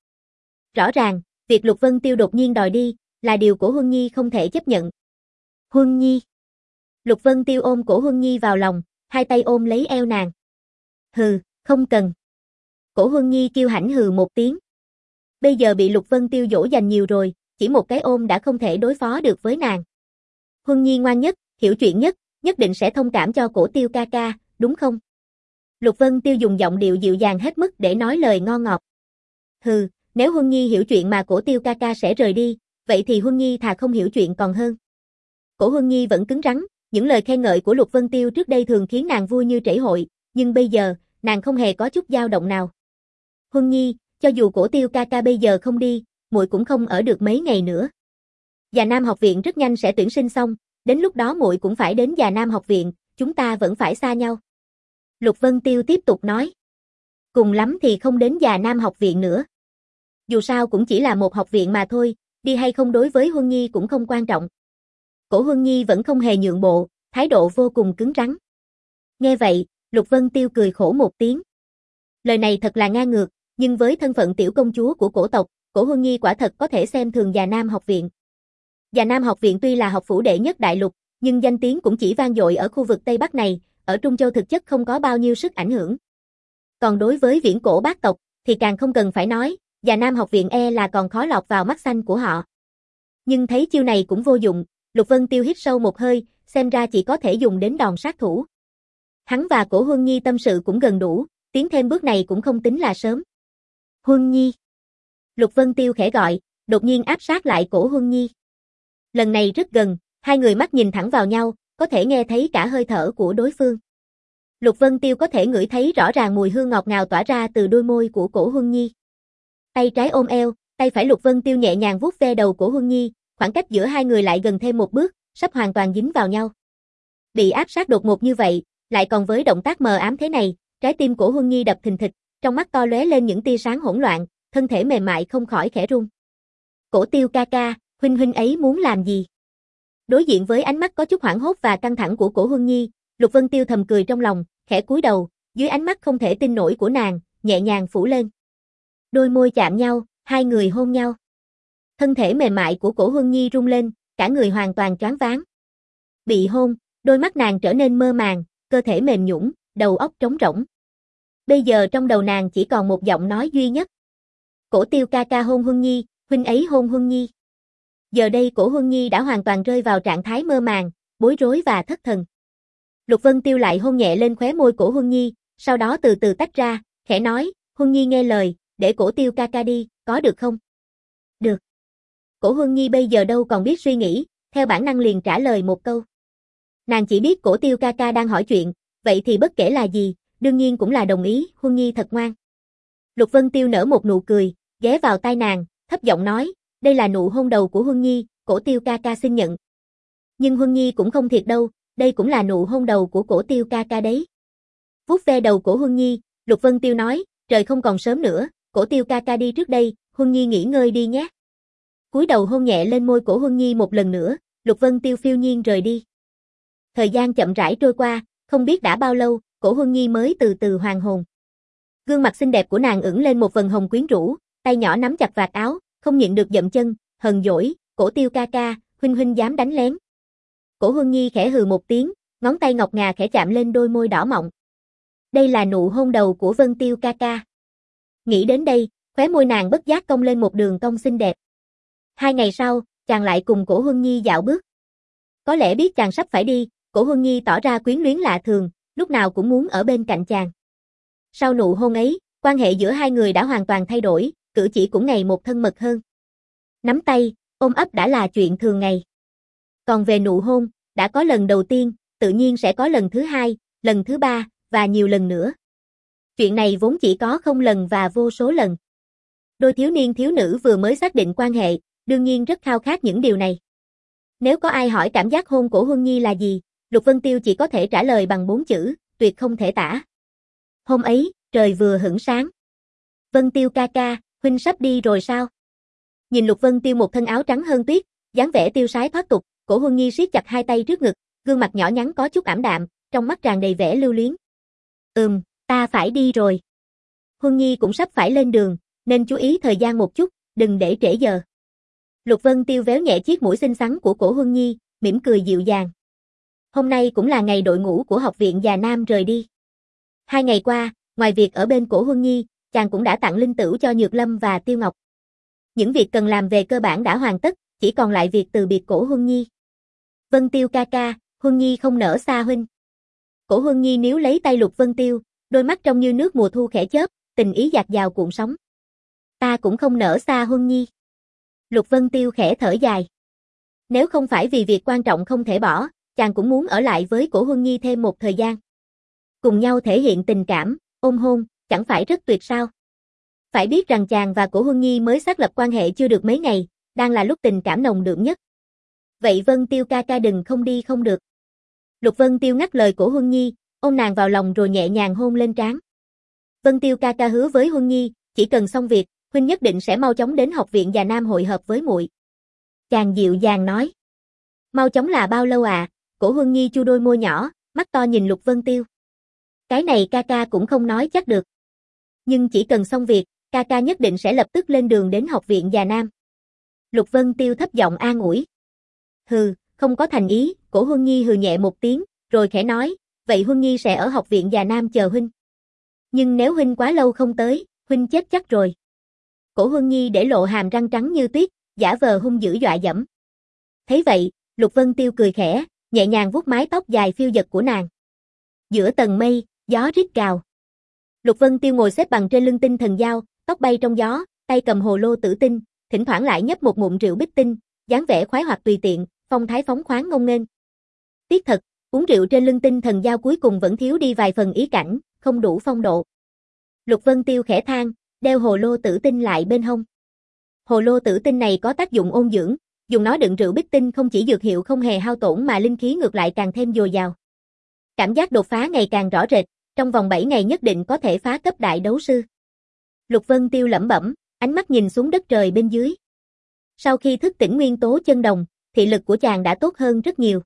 Rõ ràng, việc Lục Vân Tiêu đột nhiên đòi đi, là điều Cổ Huân Nhi không thể chấp nhận. Huân Nhi. Lục Vân Tiêu ôm Cổ Huân Nhi vào lòng, hai tay ôm lấy eo nàng. Hừ, không cần. Cổ Huân Nhi kêu hãnh hừ một tiếng. Bây giờ bị Lục Vân Tiêu dỗ dành nhiều rồi, chỉ một cái ôm đã không thể đối phó được với nàng. Huân Nhi ngoan nhất, hiểu chuyện nhất, nhất định sẽ thông cảm cho Cổ Tiêu ca ca, đúng không? Lục Vân Tiêu dùng giọng điệu dịu dàng hết mức để nói lời ngon ngọt. Hừ, nếu Huân Nhi hiểu chuyện mà Cổ Tiêu ca ca sẽ rời đi, vậy thì Huân Nhi thà không hiểu chuyện còn hơn. Cổ Huân Nhi vẫn cứng rắn, những lời khen ngợi của Lục Vân Tiêu trước đây thường khiến nàng vui như trễ hội, nhưng bây giờ, nàng không hề có chút dao động nào. Huân Nhi, cho dù Cổ Tiêu ca ca bây giờ không đi, muội cũng không ở được mấy ngày nữa. Già Nam học viện rất nhanh sẽ tuyển sinh xong, đến lúc đó muội cũng phải đến Già Nam học viện, chúng ta vẫn phải xa nhau. Lục Vân Tiêu tiếp tục nói. Cùng lắm thì không đến Già Nam học viện nữa. Dù sao cũng chỉ là một học viện mà thôi, đi hay không đối với Huân Nhi cũng không quan trọng. Cổ Huân Nhi vẫn không hề nhượng bộ, thái độ vô cùng cứng rắn. Nghe vậy, Lục Vân Tiêu cười khổ một tiếng. Lời này thật là ngang ngược, nhưng với thân phận tiểu công chúa của cổ tộc, Cổ Huân Nhi quả thật có thể xem thường Già Nam học viện. Già Nam học viện tuy là học phủ đệ nhất đại lục, nhưng danh tiếng cũng chỉ vang dội ở khu vực Tây Bắc này, ở Trung Châu thực chất không có bao nhiêu sức ảnh hưởng. Còn đối với viễn cổ bác tộc, thì càng không cần phải nói, Già Nam học viện e là còn khó lọt vào mắt xanh của họ. Nhưng thấy chiêu này cũng vô dụng, Lục Vân Tiêu hít sâu một hơi, xem ra chỉ có thể dùng đến đòn sát thủ. Hắn và Cổ Huân Nhi tâm sự cũng gần đủ, tiến thêm bước này cũng không tính là sớm. Huân Nhi. Lục Vân Tiêu khẽ gọi, đột nhiên áp sát lại Cổ Huân Nhi. Lần này rất gần, hai người mắt nhìn thẳng vào nhau, có thể nghe thấy cả hơi thở của đối phương. Lục Vân Tiêu có thể ngửi thấy rõ ràng mùi hương ngọt ngào tỏa ra từ đôi môi của Cổ Huân Nhi. Tay trái ôm eo, tay phải Lục Vân Tiêu nhẹ nhàng vuốt ve đầu Cổ Huân Nhi, khoảng cách giữa hai người lại gần thêm một bước, sắp hoàn toàn dính vào nhau. Bị áp sát đột ngột như vậy, lại còn với động tác mờ ám thế này, trái tim Cổ Huân Nhi đập thình thịch, trong mắt to lóe lên những tia sáng hỗn loạn, thân thể mềm mại không khỏi khẽ run. Cổ Tiêu ca ca, huynh huynh ấy muốn làm gì? Đối diện với ánh mắt có chút hoảng hốt và căng thẳng của Cổ Huân Nhi, Lục Vân Tiêu thầm cười trong lòng, khẽ cúi đầu, dưới ánh mắt không thể tin nổi của nàng, nhẹ nhàng phủ lên. Đôi môi chạm nhau, hai người hôn nhau. Thân thể mềm mại của Cổ Huân Nhi rung lên, cả người hoàn toàn choáng váng. Bị hôn, đôi mắt nàng trở nên mơ màng, cơ thể mềm nhũn, đầu óc trống rỗng. Bây giờ trong đầu nàng chỉ còn một giọng nói duy nhất. Cổ Tiêu ca ca hôn Huân Nhi, huynh ấy hôn Huân Nhi. Giờ đây Cổ Huân Nhi đã hoàn toàn rơi vào trạng thái mơ màng, bối rối và thất thần. Lục Vân Tiêu lại hôn nhẹ lên khóe môi Cổ Huân Nhi, sau đó từ từ tách ra, khẽ nói, Huân Nhi nghe lời, để Cổ Tiêu ca ca đi, có được không? Được. Cổ Huân Nhi bây giờ đâu còn biết suy nghĩ, theo bản năng liền trả lời một câu. Nàng chỉ biết Cổ Tiêu ca ca đang hỏi chuyện, vậy thì bất kể là gì, đương nhiên cũng là đồng ý, Huân Nhi thật ngoan. Lục Vân Tiêu nở một nụ cười, ghé vào tai nàng, thấp giọng nói, đây là nụ hôn đầu của Huân Nhi, Cổ Tiêu ca ca xin nhận. Nhưng Huân Nhi cũng không thiệt đâu, đây cũng là nụ hôn đầu của Cổ Tiêu ca ca đấy. Vuốt ve đầu của Huân Nhi, Lục Vân Tiêu nói, trời không còn sớm nữa, Cổ Tiêu ca ca đi trước đây, Huân Nhi nghỉ ngơi đi nhé. Cúi đầu hôn nhẹ lên môi của Huân Nhi một lần nữa, Lục Vân Tiêu phiêu nhiên rời đi. Thời gian chậm rãi trôi qua, không biết đã bao lâu, cổ Huân Nhi mới từ từ hoàn hồn. Gương mặt xinh đẹp của nàng ửng lên một vầng hồng quyến rũ, tay nhỏ nắm chặt vạt áo, không nhịn được dậm chân, hờn dỗi, Cổ Tiêu ca ca, huynh huynh dám đánh lén. Cổ Huân Nhi khẽ hừ một tiếng, ngón tay ngọc ngà khẽ chạm lên đôi môi đỏ mọng. Đây là nụ hôn đầu của Vân Tiêu ca ca. Nghĩ đến đây, khóe môi nàng bất giác cong lên một đường cong xinh đẹp. Hai ngày sau, chàng lại cùng Cổ Huân Nhi dạo bước. Có lẽ biết chàng sắp phải đi, Cổ Huân Nhi tỏ ra quyến luyến lạ thường, lúc nào cũng muốn ở bên cạnh chàng. Sau nụ hôn ấy, quan hệ giữa hai người đã hoàn toàn thay đổi, cử chỉ cũng ngày một thân mật hơn. Nắm tay, ôm ấp đã là chuyện thường ngày. Còn về nụ hôn, đã có lần đầu tiên, tự nhiên sẽ có lần thứ hai, lần thứ ba, và nhiều lần nữa. Chuyện này vốn chỉ có không lần và vô số lần. Đôi thiếu niên thiếu nữ vừa mới xác định quan hệ, đương nhiên rất khao khát những điều này. Nếu có ai hỏi cảm giác hôn của Huân Nhi là gì, Lục Vân Tiêu chỉ có thể trả lời bằng bốn chữ, tuyệt không thể tả. Hôm ấy, trời vừa hửng sáng. Vân Tiêu ca ca, huynh sắp đi rồi sao? Nhìn Lục Vân Tiêu một thân áo trắng hơn tuyết, dáng vẻ tiêu sái thoát tục, cổ Huân Nhi siết chặt hai tay trước ngực, gương mặt nhỏ nhắn có chút ảm đạm, trong mắt tràn đầy vẻ lưu luyến. Ừm, ta phải đi rồi. Huân Nhi cũng sắp phải lên đường, nên chú ý thời gian một chút, đừng để trễ giờ. Lục Vân Tiêu véo nhẹ chiếc mũi xinh xắn của cổ Huân Nhi, mỉm cười dịu dàng. Hôm nay cũng là ngày đội ngũ của học viện Già Nam rời đi. Hai ngày qua, ngoài việc ở bên cổ Huân Nhi, chàng cũng đã tặng linh tửu cho Nhược Lâm và Tiêu Ngọc. Những việc cần làm về cơ bản đã hoàn tất, chỉ còn lại việc từ biệt cổ Huân Nhi. Vân Tiêu ca ca, Huân Nhi không nỡ xa huynh. Cổ Huân Nhi níu lấy tay Lục Vân Tiêu, đôi mắt trong như nước mùa thu khẽ chớp, tình ý dạt dào cuộn sóng. Ta cũng không nỡ xa Huân Nhi. Lục Vân Tiêu khẽ thở dài. Nếu không phải vì việc quan trọng không thể bỏ, chàng cũng muốn ở lại với cổ Huân Nhi thêm một thời gian. Cùng nhau thể hiện tình cảm, ôm hôn, chẳng phải rất tuyệt sao? Phải biết rằng chàng và cổ Huân Nhi mới xác lập quan hệ chưa được mấy ngày, đang là lúc tình cảm nồng đượm nhất. Vậy Vân Tiêu ca ca đừng không đi không được. Lục Vân Tiêu ngắt lời cổ Huân Nhi, ôm nàng vào lòng rồi nhẹ nhàng hôn lên trán. Vân Tiêu ca ca hứa với Huân Nhi, chỉ cần xong việc, huynh nhất định sẽ mau chóng đến học viện Già Nam hội hợp với muội. Chàng dịu dàng nói. Mau chóng là bao lâu à? Cổ Huân Nhi chu đôi môi nhỏ, mắt to nhìn Lục Vân Tiêu. Cái này ca ca cũng không nói chắc được. Nhưng chỉ cần xong việc, ca ca nhất định sẽ lập tức lên đường đến học viện Già Nam. Lục Vân Tiêu thấp giọng an ủi. Hừ, không có thành ý, cổ Huân Nhi hừ nhẹ một tiếng, rồi khẽ nói, vậy Huân Nhi sẽ ở học viện Già Nam chờ huynh. Nhưng nếu huynh quá lâu không tới, huynh chết chắc rồi. Cổ Huân Nhi để lộ hàm răng trắng như tuyết, giả vờ hung dữ dọa dẫm. Thấy vậy, Lục Vân Tiêu cười khẽ, nhẹ nhàng vuốt mái tóc dài phiêu dật của nàng. Giữa tầng mây, gió rít gào. Lục Vân Tiêu ngồi xếp bằng trên lưng tinh thần dao, tóc bay trong gió, tay cầm hồ lô tử tinh, thỉnh thoảng lại nhấp một ngụm rượu bích tinh, dáng vẻ khoái hoạt tùy tiện, phong thái phóng khoáng ngông nghênh. Tiếc thật, uống rượu trên lưng tinh thần dao cuối cùng vẫn thiếu đi vài phần ý cảnh, không đủ phong độ. Lục Vân Tiêu khẽ than, đeo hồ lô tử tinh lại bên hông. Hồ lô tử tinh này có tác dụng ôn dưỡng, dùng nó đựng rượu bích tinh không chỉ dược hiệu không hề hao tổn mà linh khí ngược lại càng thêm dồi dào. Cảm giác đột phá ngày càng rõ rệt, trong vòng bảy ngày nhất định có thể phá cấp đại đấu sư. Lục Vân Tiêu lẩm bẩm, ánh mắt nhìn xuống đất trời bên dưới. Sau khi thức tỉnh nguyên tố chân đồng, thị lực của chàng đã tốt hơn rất nhiều.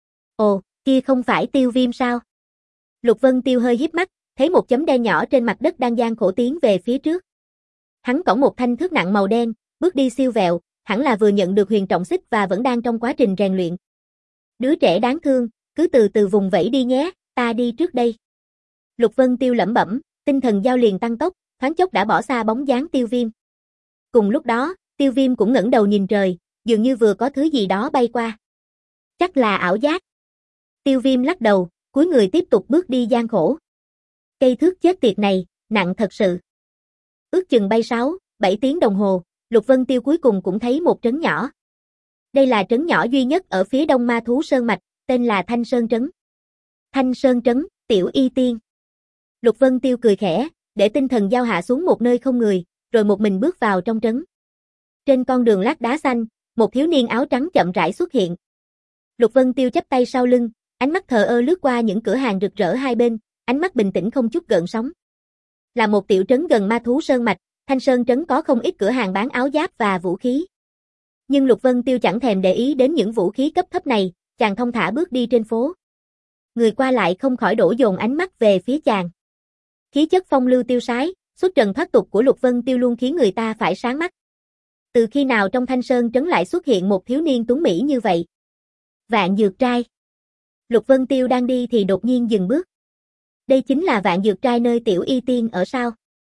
Ồ, kia không phải Tiêu Viêm sao? Lục Vân Tiêu hơi híp mắt, thấy một chấm đen nhỏ trên mặt đất đang gian khổ tiến về phía trước. Hắn cõng một thanh thước nặng màu đen, bước đi siêu vẹo, hẳn là vừa nhận được huyền trọng xích và vẫn đang trong quá trình rèn luyện. Đứa trẻ đáng thương, cứ từ từ vùng vẫy đi nhé, ta đi trước đây. Lục Vân Tiêu lẩm bẩm, tinh thần giao liền tăng tốc, thoáng chốc đã bỏ xa bóng dáng Tiêu Viêm. Cùng lúc đó, Tiêu Viêm cũng ngẩng đầu nhìn trời, dường như vừa có thứ gì đó bay qua. Chắc là ảo giác. Tiêu Viêm lắc đầu, cúi người tiếp tục bước đi gian khổ. Cây thước chết tiệt này, nặng thật sự. Ước chừng bay sáu, bảy tiếng đồng hồ, Lục Vân Tiêu cuối cùng cũng thấy một trấn nhỏ. Đây là trấn nhỏ duy nhất ở phía đông ma thú sơn mạch, tên là Thanh Sơn Trấn. Thanh Sơn Trấn, Tiểu Y Tiên. Lục Vân Tiêu cười khẽ, để tinh thần giao hạ xuống một nơi không người, rồi một mình bước vào trong trấn. Trên con đường lát đá xanh, một thiếu niên áo trắng chậm rãi xuất hiện. Lục Vân Tiêu chắp tay sau lưng, ánh mắt thờ ơ lướt qua những cửa hàng rực rỡ hai bên, ánh mắt bình tĩnh không chút gợn sóng. Là một tiểu trấn gần Ma Thú Sơn Mạch, Thanh Sơn trấn có không ít cửa hàng bán áo giáp và vũ khí. Nhưng Lục Vân Tiêu chẳng thèm để ý đến những vũ khí cấp thấp này, chàng thông thả bước đi trên phố. Người qua lại không khỏi đổ dồn ánh mắt về phía chàng. Khí chất phong lưu tiêu sái, xuất trần thoát tục của Lục Vân Tiêu luôn khiến người ta phải sáng mắt. Từ khi nào trong Thanh Sơn trấn lại xuất hiện một thiếu niên tuấn mỹ như vậy? Vạn Dược Trai. Lục Vân Tiêu đang đi thì đột nhiên dừng bước. Đây chính là Vạn Dược Trai nơi Tiểu Y Tiên ở sao?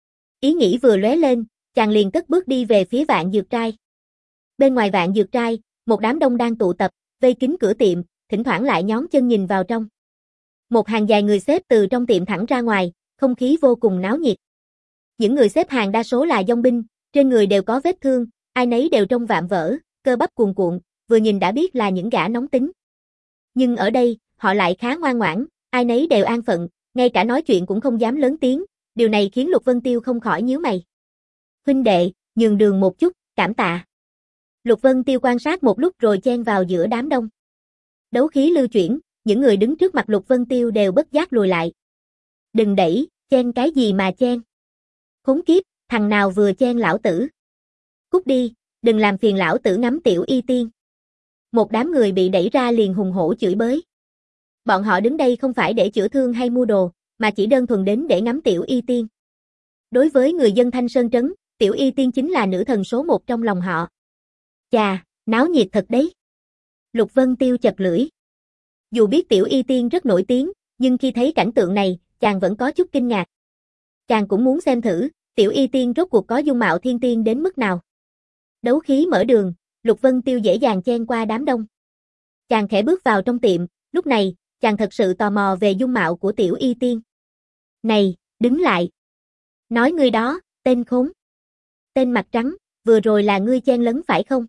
Ý nghĩ vừa lóe lên, chàng liền cất bước đi về phía Vạn Dược Trai. Bên ngoài Vạn Dược Trai, một đám đông đang tụ tập, vây kín cửa tiệm, thỉnh thoảng lại nhón chân nhìn vào trong. Một hàng dài người xếp từ trong tiệm thẳng ra ngoài, không khí vô cùng náo nhiệt. Những người xếp hàng đa số là dong binh, trên người đều có vết thương, ai nấy đều trông vạm vỡ, cơ bắp cuồn cuộn, vừa nhìn đã biết là những gã nóng tính. Nhưng ở đây, họ lại khá ngoan ngoãn, ai nấy đều an phận, ngay cả nói chuyện cũng không dám lớn tiếng, điều này khiến Lục Vân Tiêu không khỏi nhíu mày. Huynh đệ, nhường đường một chút, cảm tạ. Lục Vân Tiêu quan sát một lúc rồi chen vào giữa đám đông. Đấu khí lưu chuyển, những người đứng trước mặt Lục Vân Tiêu đều bất giác lùi lại. Đừng đẩy, chen cái gì mà chen. Khốn kiếp, thằng nào vừa chen lão tử. Cút đi, đừng làm phiền lão tử ngắm Tiểu Y Tiên. Một đám người bị đẩy ra liền hùng hổ chửi bới. Bọn họ đứng đây không phải để chữa thương hay mua đồ, mà chỉ đơn thuần đến để ngắm Tiểu Y Tiên. Đối với người dân Thanh Sơn trấn, Tiểu Y Tiên chính là nữ thần số một trong lòng họ. Chà, náo nhiệt thật đấy. Lục Vân Tiêu chật lưỡi. Dù biết Tiểu Y Tiên rất nổi tiếng, nhưng khi thấy cảnh tượng này, chàng vẫn có chút kinh ngạc. Chàng cũng muốn xem thử, Tiểu Y Tiên rốt cuộc có dung mạo thiên tiên đến mức nào. Đấu khí mở đường, Lục Vân Tiêu dễ dàng chen qua đám đông. Chàng khẽ bước vào trong tiệm, lúc này, chàng thật sự tò mò về dung mạo của Tiểu Y Tiên. Này, đứng lại. Nói ngươi đó, tên khốn. Tên mặt trắng, vừa rồi là ngươi chen lấn phải không?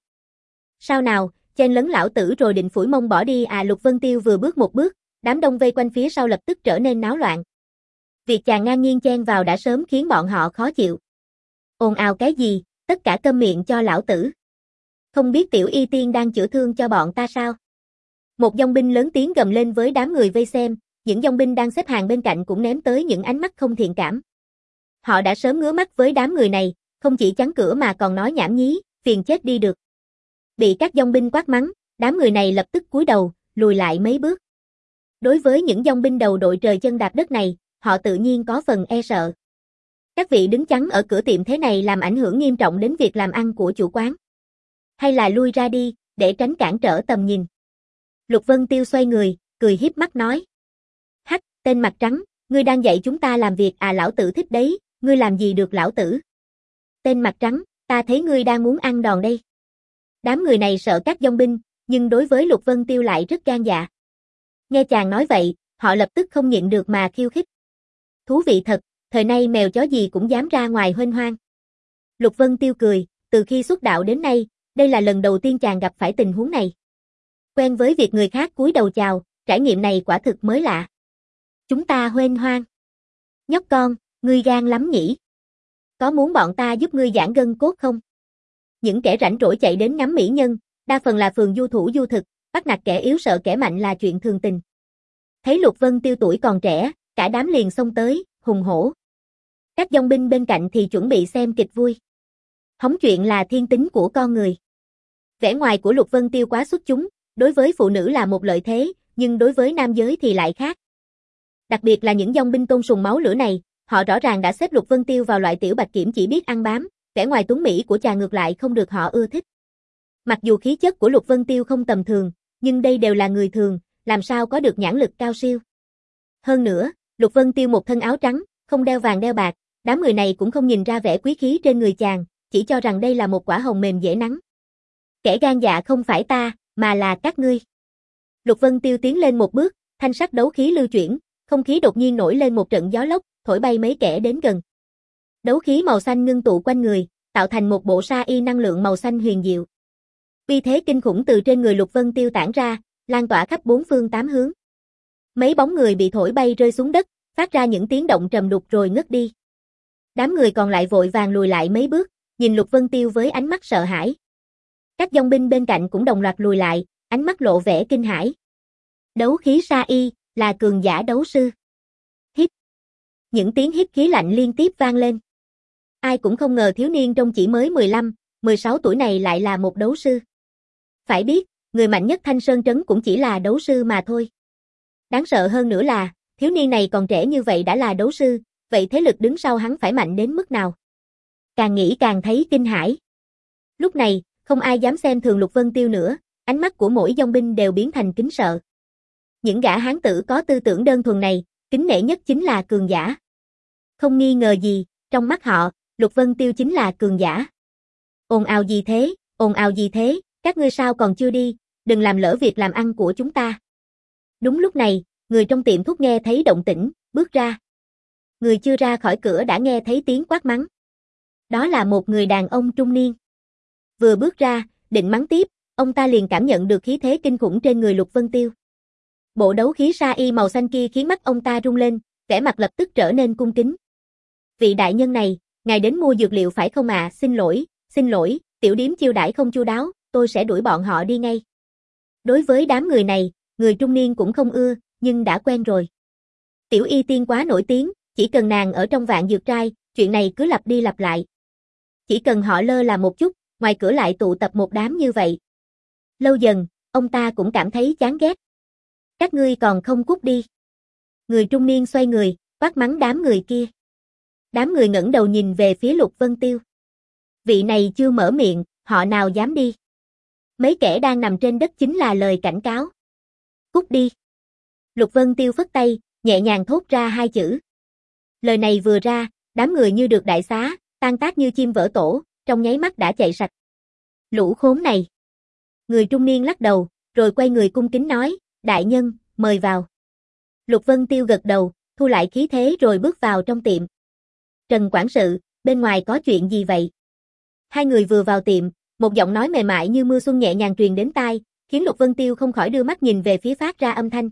Sao nào, chen lấn lão tử rồi định phủi mông bỏ đi à? Lục Vân Tiêu vừa bước một bước, đám đông vây quanh phía sau lập tức trở nên náo loạn. Việc chàng ngang nhiên chen vào đã sớm khiến bọn họ khó chịu. Ồn ào cái gì, tất cả câm miệng cho lão tử. Không biết Tiểu Y Tiên đang chữa thương cho bọn ta sao? Một dong binh lớn tiếng gầm lên với đám người vây xem, những dong binh đang xếp hàng bên cạnh cũng ném tới những ánh mắt không thiện cảm. Họ đã sớm ngứa mắt với đám người này, không chỉ chắn cửa mà còn nói nhảm nhí, phiền chết đi được. Bị các dong binh quát mắng, đám người này lập tức cúi đầu, lùi lại mấy bước. Đối với những dong binh đầu đội trời chân đạp đất này, họ tự nhiên có phần e sợ. Các vị đứng chắn ở cửa tiệm thế này làm ảnh hưởng nghiêm trọng đến việc làm ăn của chủ quán. Hay là lui ra đi, để tránh cản trở tầm nhìn. Lục Vân Tiêu xoay người, cười hiếp mắt nói. Hắc, tên mặt trắng, ngươi đang dạy chúng ta làm việc à? Lão tử thích đấy, ngươi làm gì được lão tử? Tên mặt trắng, ta thấy ngươi đang muốn ăn đòn đây. Đám người này sợ các dong binh, nhưng đối với Lục Vân Tiêu lại rất gan dạ. Nghe chàng nói vậy, họ lập tức không nhịn được mà khiêu khích. Thú vị thật, thời nay mèo chó gì cũng dám ra ngoài huênh hoang. Lục Vân Tiêu cười, từ khi xuất đạo đến nay, đây là lần đầu tiên chàng gặp phải tình huống này. Quen với việc người khác cúi đầu chào, trải nghiệm này quả thực mới lạ. Chúng ta huênh hoang. Nhóc con, ngươi gan lắm nhỉ? Có muốn bọn ta giúp ngươi giãn gân cốt không? Những kẻ rảnh rỗi chạy đến ngắm mỹ nhân, đa phần là phường du thủ du thực, bắt nạt kẻ yếu sợ kẻ mạnh là chuyện thường tình. Thấy Lục Vân Tiêu tuổi còn trẻ, cả đám liền xông tới, hùng hổ. Các dong binh bên cạnh thì chuẩn bị xem kịch vui. Hóng chuyện là thiên tính của con người. Vẻ ngoài của Lục Vân Tiêu quá xuất chúng, đối với phụ nữ là một lợi thế, nhưng đối với nam giới thì lại khác. Đặc biệt là những dong binh tôn sùng máu lửa này, họ rõ ràng đã xếp Lục Vân Tiêu vào loại tiểu bạch kiểm chỉ biết ăn bám, vẻ ngoài tuấn mỹ của chàng ngược lại không được họ ưa thích. Mặc dù khí chất của Lục Vân Tiêu không tầm thường, nhưng đây đều là người thường, làm sao có được nhãn lực cao siêu. Hơn nữa, Lục Vân Tiêu một thân áo trắng, không đeo vàng đeo bạc, đám người này cũng không nhìn ra vẻ quý khí trên người chàng, chỉ cho rằng đây là một quả hồng mềm dễ nắng. Kẻ gan dạ không phải ta, mà là các ngươi. Lục Vân Tiêu tiến lên một bước, thanh sắc đấu khí lưu chuyển, không khí đột nhiên nổi lên một trận gió lốc, thổi bay mấy kẻ đến gần. Đấu khí màu xanh ngưng tụ quanh người, tạo thành một bộ sa y năng lượng màu xanh huyền diệu. Uy thế kinh khủng từ trên người Lục Vân Tiêu tản ra, lan tỏa khắp bốn phương tám hướng. Mấy bóng người bị thổi bay rơi xuống đất, phát ra những tiếng động trầm đục rồi ngất đi. Đám người còn lại vội vàng lùi lại mấy bước, nhìn Lục Vân Tiêu với ánh mắt sợ hãi. Các dòng binh bên cạnh cũng đồng loạt lùi lại, ánh mắt lộ vẻ kinh hãi. Đấu khí sa y, là cường giả đấu sư. Hít. Những tiếng hít khí lạnh liên tiếp vang lên. Ai cũng không ngờ thiếu niên trông chỉ mới mười lăm, mười sáu tuổi này lại là một đấu sư. Phải biết, người mạnh nhất Thanh Sơn Trấn cũng chỉ là đấu sư mà thôi. Đáng sợ hơn nữa là, thiếu niên này còn trẻ như vậy đã là đấu sư, vậy thế lực đứng sau hắn phải mạnh đến mức nào? Càng nghĩ càng thấy kinh hãi. Lúc này, không ai dám xem thường Lục Vân Tiêu nữa, ánh mắt của mỗi dòng binh đều biến thành kính sợ. Những gã hán tử có tư tưởng đơn thuần này, kính nể nhất chính là cường giả. Không nghi ngờ gì, trong mắt họ, Lục Vân Tiêu chính là cường giả. Ồn ào gì thế, ồn ào gì thế, các ngươi sao còn chưa đi, đừng làm lỡ việc làm ăn của chúng ta. Đúng lúc này, người trong tiệm thuốc nghe thấy động tĩnh, bước ra. Người chưa ra khỏi cửa đã nghe thấy tiếng quát mắng. Đó là một người đàn ông trung niên. Vừa bước ra, định mắng tiếp, ông ta liền cảm nhận được khí thế kinh khủng trên người Lục Vân Tiêu. Bộ đấu khí sa y màu xanh kia khiến mắt ông ta rung lên, vẻ mặt lập tức trở nên cung kính. Vị đại nhân này, ngài đến mua dược liệu phải không ạ? À? Xin lỗi, xin lỗi, tiểu điếm chiêu đãi không chu đáo, tôi sẽ đuổi bọn họ đi ngay. Đối với đám người này, người trung niên cũng không ưa, nhưng đã quen rồi. Tiểu y tiên quá nổi tiếng, chỉ cần nàng ở trong vạn dược trai, chuyện này cứ lặp đi lặp lại. Chỉ cần họ lơ là một chút, ngoài cửa lại tụ tập một đám như vậy. Lâu dần, ông ta cũng cảm thấy chán ghét. Các ngươi còn không cút đi. Người trung niên xoay người, quát mắng đám người kia. Đám người ngẩng đầu nhìn về phía Lục Vân Tiêu. Vị này chưa mở miệng, họ nào dám đi. Mấy kẻ đang nằm trên đất chính là lời cảnh cáo. Cút đi. Lục Vân Tiêu phất tay, nhẹ nhàng thốt ra hai chữ. Lời này vừa ra, đám người như được đại xá, tan tác như chim vỡ tổ, trong nháy mắt đã chạy sạch. Lũ khốn này. Người trung niên lắc đầu, rồi quay người cung kính nói, đại nhân, mời vào. Lục Vân Tiêu gật đầu, thu lại khí thế rồi bước vào trong tiệm. Trần quản sự, bên ngoài có chuyện gì vậy? Hai người vừa vào tiệm, một giọng nói mềm mại như mưa xuân nhẹ nhàng truyền đến tai, khiến Lục Vân Tiêu không khỏi đưa mắt nhìn về phía phát ra âm thanh.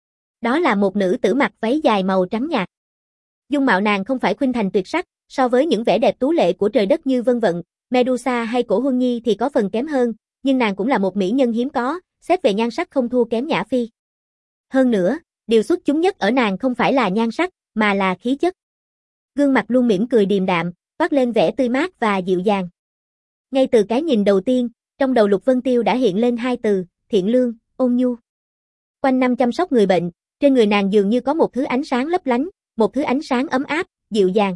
Đó là một nữ tử mặc váy dài màu trắng nhạt. Dung mạo nàng không phải khuynh thành tuyệt sắc, so với những vẻ đẹp tú lệ của trời đất như Vân Vận, Medusa hay Cổ Huân Nhi thì có phần kém hơn, nhưng nàng cũng là một mỹ nhân hiếm có, xét về nhan sắc không thua kém Nhã Phi. Hơn nữa, điều xuất chúng nhất ở nàng không phải là nhan sắc, mà là khí chất. Gương mặt luôn mỉm cười điềm đạm, toát lên vẻ tươi mát và dịu dàng. Ngay từ cái nhìn đầu tiên, trong đầu Lục Vân Tiêu đã hiện lên hai từ, thiện lương, ôn nhu. Quanh năm chăm sóc người bệnh, trên người nàng dường như có một thứ ánh sáng lấp lánh, một thứ ánh sáng ấm áp, dịu dàng.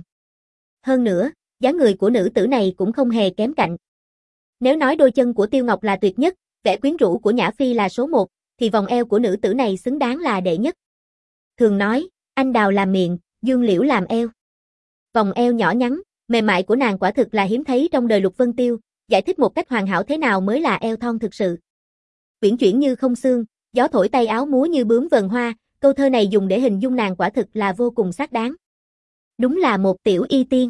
Hơn nữa, dáng người của nữ tử này cũng không hề kém cạnh. Nếu nói đôi chân của Tiêu Ngọc là tuyệt nhất, vẻ quyến rũ của Nhã Phi là số một, thì vòng eo của nữ tử này xứng đáng là đệ nhất. Thường nói, anh đào làm miệng, dương liễu làm eo. Vòng eo nhỏ nhắn, mềm mại của nàng quả thực là hiếm thấy trong đời Lục Vân Tiêu, giải thích một cách hoàn hảo thế nào mới là eo thon thực sự. Uyển chuyển như không xương, gió thổi tay áo múa như bướm vờn hoa, câu thơ này dùng để hình dung nàng quả thực là vô cùng xác đáng. Đúng là một tiểu y tiên.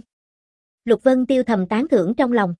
Lục Vân Tiêu thầm tán thưởng trong lòng.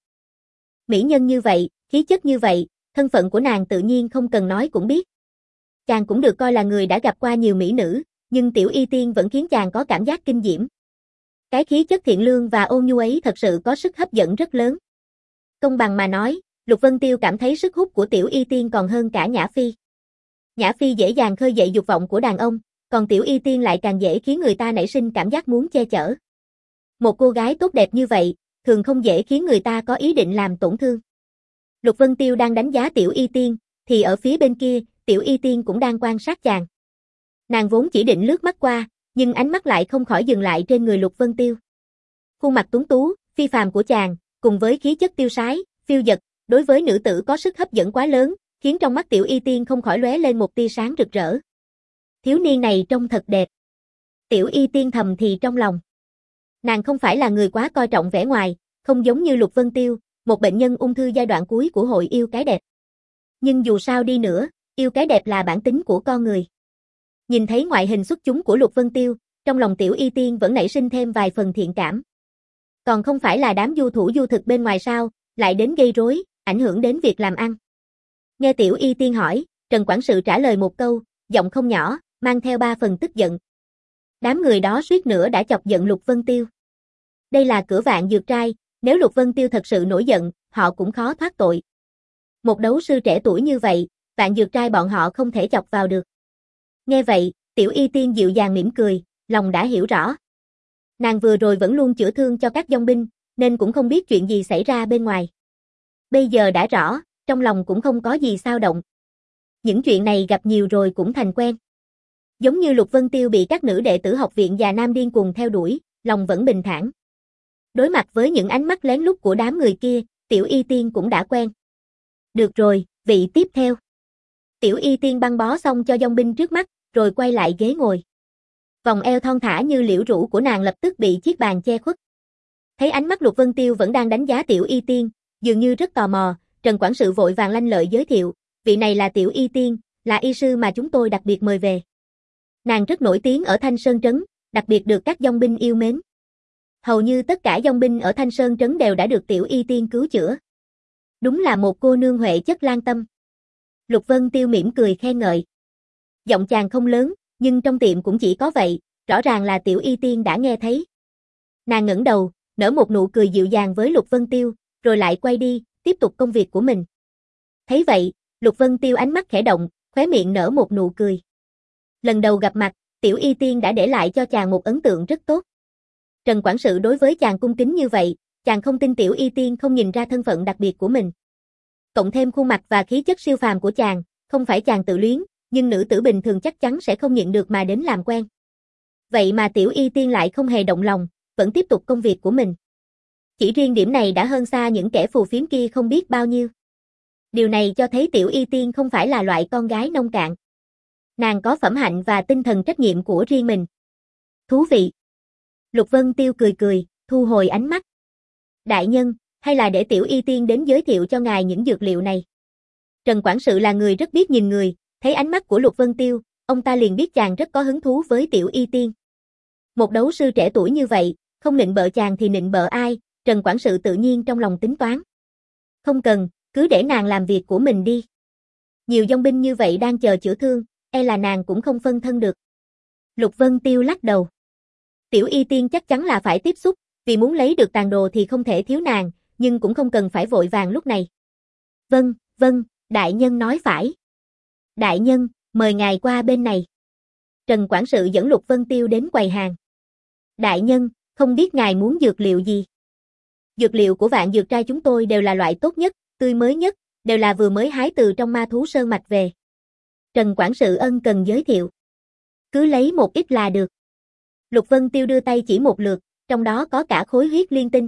Mỹ nhân như vậy, khí chất như vậy, thân phận của nàng tự nhiên không cần nói cũng biết. Chàng cũng được coi là người đã gặp qua nhiều mỹ nữ, nhưng tiểu y tiên vẫn khiến chàng có cảm giác kinh diễm. Cái khí chất thiện lương và ôn nhu ấy thật sự có sức hấp dẫn rất lớn. Công bằng mà nói, Lục Vân Tiêu cảm thấy sức hút của tiểu y tiên còn hơn cả Nhã Phi. Nhã Phi dễ dàng khơi dậy dục vọng của đàn ông, còn tiểu y tiên lại càng dễ khiến người ta nảy sinh cảm giác muốn che chở. Một cô gái tốt đẹp như vậy, thường không dễ khiến người ta có ý định làm tổn thương. Lục Vân Tiêu đang đánh giá tiểu y tiên, thì ở phía bên kia, tiểu y tiên cũng đang quan sát chàng. Nàng vốn chỉ định lướt mắt qua, nhưng ánh mắt lại không khỏi dừng lại trên người Lục Vân Tiêu. Khuôn mặt tuấn tú, phi phàm của chàng, cùng với khí chất tiêu sái, phiêu dật, đối với nữ tử có sức hấp dẫn quá lớn, khiến trong mắt tiểu y tiên không khỏi lóe lên một tia sáng rực rỡ. Thiếu niên này trông thật đẹp. Tiểu y tiên thầm thì trong lòng. Nàng không phải là người quá coi trọng vẻ ngoài, không giống như Lục Vân Tiêu, một bệnh nhân ung thư giai đoạn cuối của hội yêu cái đẹp. Nhưng dù sao đi nữa, yêu cái đẹp là bản tính của con người. Nhìn thấy ngoại hình xuất chúng của Lục Vân Tiêu, trong lòng tiểu y tiên vẫn nảy sinh thêm vài phần thiện cảm. Còn không phải là đám du thủ du thực bên ngoài sao, lại đến gây rối, ảnh hưởng đến việc làm ăn. Nghe tiểu y tiên hỏi, Trần quản sự trả lời một câu, giọng không nhỏ, mang theo ba phần tức giận. Đám người đó suýt nữa đã chọc giận Lục Vân Tiêu. Đây là cửa Vạn Dược Trai, nếu Lục Vân Tiêu thật sự nổi giận, họ cũng khó thoát tội. Một đấu sư trẻ tuổi như vậy, Vạn Dược Trai bọn họ không thể chọc vào được. Nghe vậy, Tiểu Y Tiên dịu dàng mỉm cười, lòng đã hiểu rõ. Nàng vừa rồi vẫn luôn chữa thương cho các dòng binh, nên cũng không biết chuyện gì xảy ra bên ngoài. Bây giờ đã rõ, trong lòng cũng không có gì xao động. Những chuyện này gặp nhiều rồi cũng thành quen. Giống như Lục Vân Tiêu bị các nữ đệ tử học viện già nam điên cuồng theo đuổi, lòng vẫn bình thản. Đối mặt với những ánh mắt lén lút của đám người kia, Tiểu Y Tiên cũng đã quen. Được rồi, vị tiếp theo. Tiểu Y Tiên băng bó xong cho dòng binh trước mắt, rồi quay lại ghế ngồi. Vòng eo thon thả như liễu rũ của nàng lập tức bị chiếc bàn che khuất. Thấy ánh mắt Lục Vân Tiêu vẫn đang đánh giá Tiểu Y Tiên, dường như rất tò mò, Trần Quản sự vội vàng lanh lợi giới thiệu, vị này là Tiểu Y Tiên, là y sư mà chúng tôi đặc biệt mời về. Nàng rất nổi tiếng ở Thanh Sơn Trấn, đặc biệt được các dòng binh yêu mến. Hầu như tất cả dòng binh ở Thanh Sơn Trấn đều đã được Tiểu Y Tiên cứu chữa. Đúng là một cô nương huệ chất lan tâm. Lục Vân Tiêu mỉm cười khen ngợi. Giọng chàng không lớn, nhưng trong tiệm cũng chỉ có vậy, rõ ràng là Tiểu Y Tiên đã nghe thấy. Nàng ngẩng đầu, nở một nụ cười dịu dàng với Lục Vân Tiêu, rồi lại quay đi, tiếp tục công việc của mình. Thấy vậy, Lục Vân Tiêu ánh mắt khẽ động, khóe miệng nở một nụ cười. Lần đầu gặp mặt, Tiểu Y Tiên đã để lại cho chàng một ấn tượng rất tốt. Trần Quản sự đối với chàng cung kính như vậy, chàng không tin Tiểu Y Tiên không nhìn ra thân phận đặc biệt của mình. Cộng thêm khuôn mặt và khí chất siêu phàm của chàng, không phải chàng tự luyến, nhưng nữ tử bình thường chắc chắn sẽ không nhịn được mà đến làm quen. Vậy mà Tiểu Y Tiên lại không hề động lòng, vẫn tiếp tục công việc của mình. Chỉ riêng điểm này đã hơn xa những kẻ phù phiếm kia không biết bao nhiêu. Điều này cho thấy Tiểu Y Tiên không phải là loại con gái nông cạn. Nàng có phẩm hạnh và tinh thần trách nhiệm của riêng mình. Thú vị. Lục Vân Tiêu cười cười, thu hồi ánh mắt. Đại nhân, hay là để Tiểu Y Tiên đến giới thiệu cho ngài những dược liệu này. Trần Quản sự là người rất biết nhìn người, thấy ánh mắt của Lục Vân Tiêu, ông ta liền biết chàng rất có hứng thú với Tiểu Y Tiên. Một đấu sư trẻ tuổi như vậy, không nịnh bợ chàng thì nịnh bợ ai, Trần Quản sự tự nhiên trong lòng tính toán. Không cần, cứ để nàng làm việc của mình đi. Nhiều dòng binh như vậy đang chờ chữa thương, e là nàng cũng không phân thân được. Lục Vân Tiêu lắc đầu. Tiểu Y Tiên chắc chắn là phải tiếp xúc, vì muốn lấy được tàn đồ thì không thể thiếu nàng, nhưng cũng không cần phải vội vàng lúc này. Vâng, vâng, đại nhân nói phải. Đại nhân, mời ngài qua bên này. Trần Quản sự dẫn Lục Vân Tiêu đến quầy hàng. Đại nhân, không biết ngài muốn dược liệu gì? Dược liệu của Vạn Dược Trai chúng tôi đều là loại tốt nhất, tươi mới nhất, đều là vừa mới hái từ trong ma thú sơn mạch về. Trần Quản sự ân cần giới thiệu. Cứ lấy một ít là được. Lục Vân Tiêu đưa tay chỉ một lượt, trong đó có cả khối huyết liên tinh.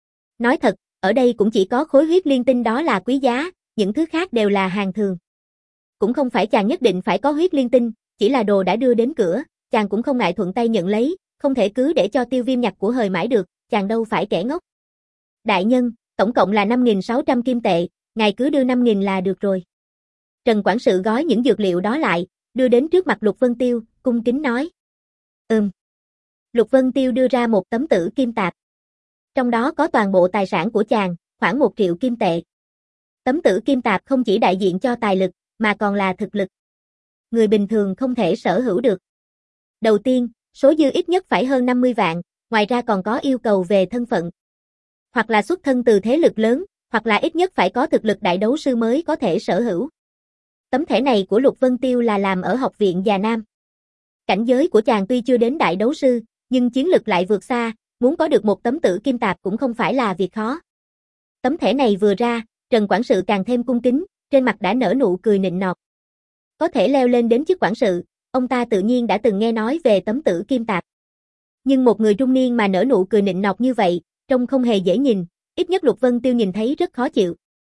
Nói thật, ở đây cũng chỉ có khối huyết liên tinh đó là quý giá, những thứ khác đều là hàng thường. Cũng không phải chàng nhất định phải có huyết liên tinh, chỉ là đồ đã đưa đến cửa, chàng cũng không ngại thuận tay nhận lấy, không thể cứ để cho Tiêu Viêm nhặt của hời mãi được, chàng đâu phải kẻ ngốc. Đại nhân, tổng cộng là năm nghìn sáu trăm kim tệ, ngài cứ đưa năm nghìn là được rồi. Trần Quản sự gói những dược liệu đó lại, đưa đến trước mặt Lục Vân Tiêu, cung kính nói. Ừm. Lục Vân Tiêu đưa ra một tấm tử kim tạp. Trong đó có toàn bộ tài sản của chàng, khoảng một triệu kim tệ. Tấm tử kim tạp không chỉ đại diện cho tài lực, mà còn là thực lực. Người bình thường không thể sở hữu được. Đầu tiên, số dư ít nhất phải hơn năm mươi vạn, ngoài ra còn có yêu cầu về thân phận. Hoặc là xuất thân từ thế lực lớn, hoặc là ít nhất phải có thực lực đại đấu sư mới có thể sở hữu. Tấm thẻ này của Lục Vân Tiêu là làm ở học viện Già Nam. Cảnh giới của chàng tuy chưa đến đại đấu sư, nhưng chiến lực lại vượt xa, muốn có được một tấm tử kim tạp cũng không phải là việc khó. Tấm thẻ này vừa ra, Trần Quản sự càng thêm cung kính, trên mặt đã nở nụ cười nịnh nọt. Có thể leo lên đến chức quản sự, ông ta tự nhiên đã từng nghe nói về tấm tử kim tạp. Nhưng một người trung niên mà nở nụ cười nịnh nọt như vậy, trông không hề dễ nhìn, ít nhất Lục Vân Tiêu nhìn thấy rất khó chịu.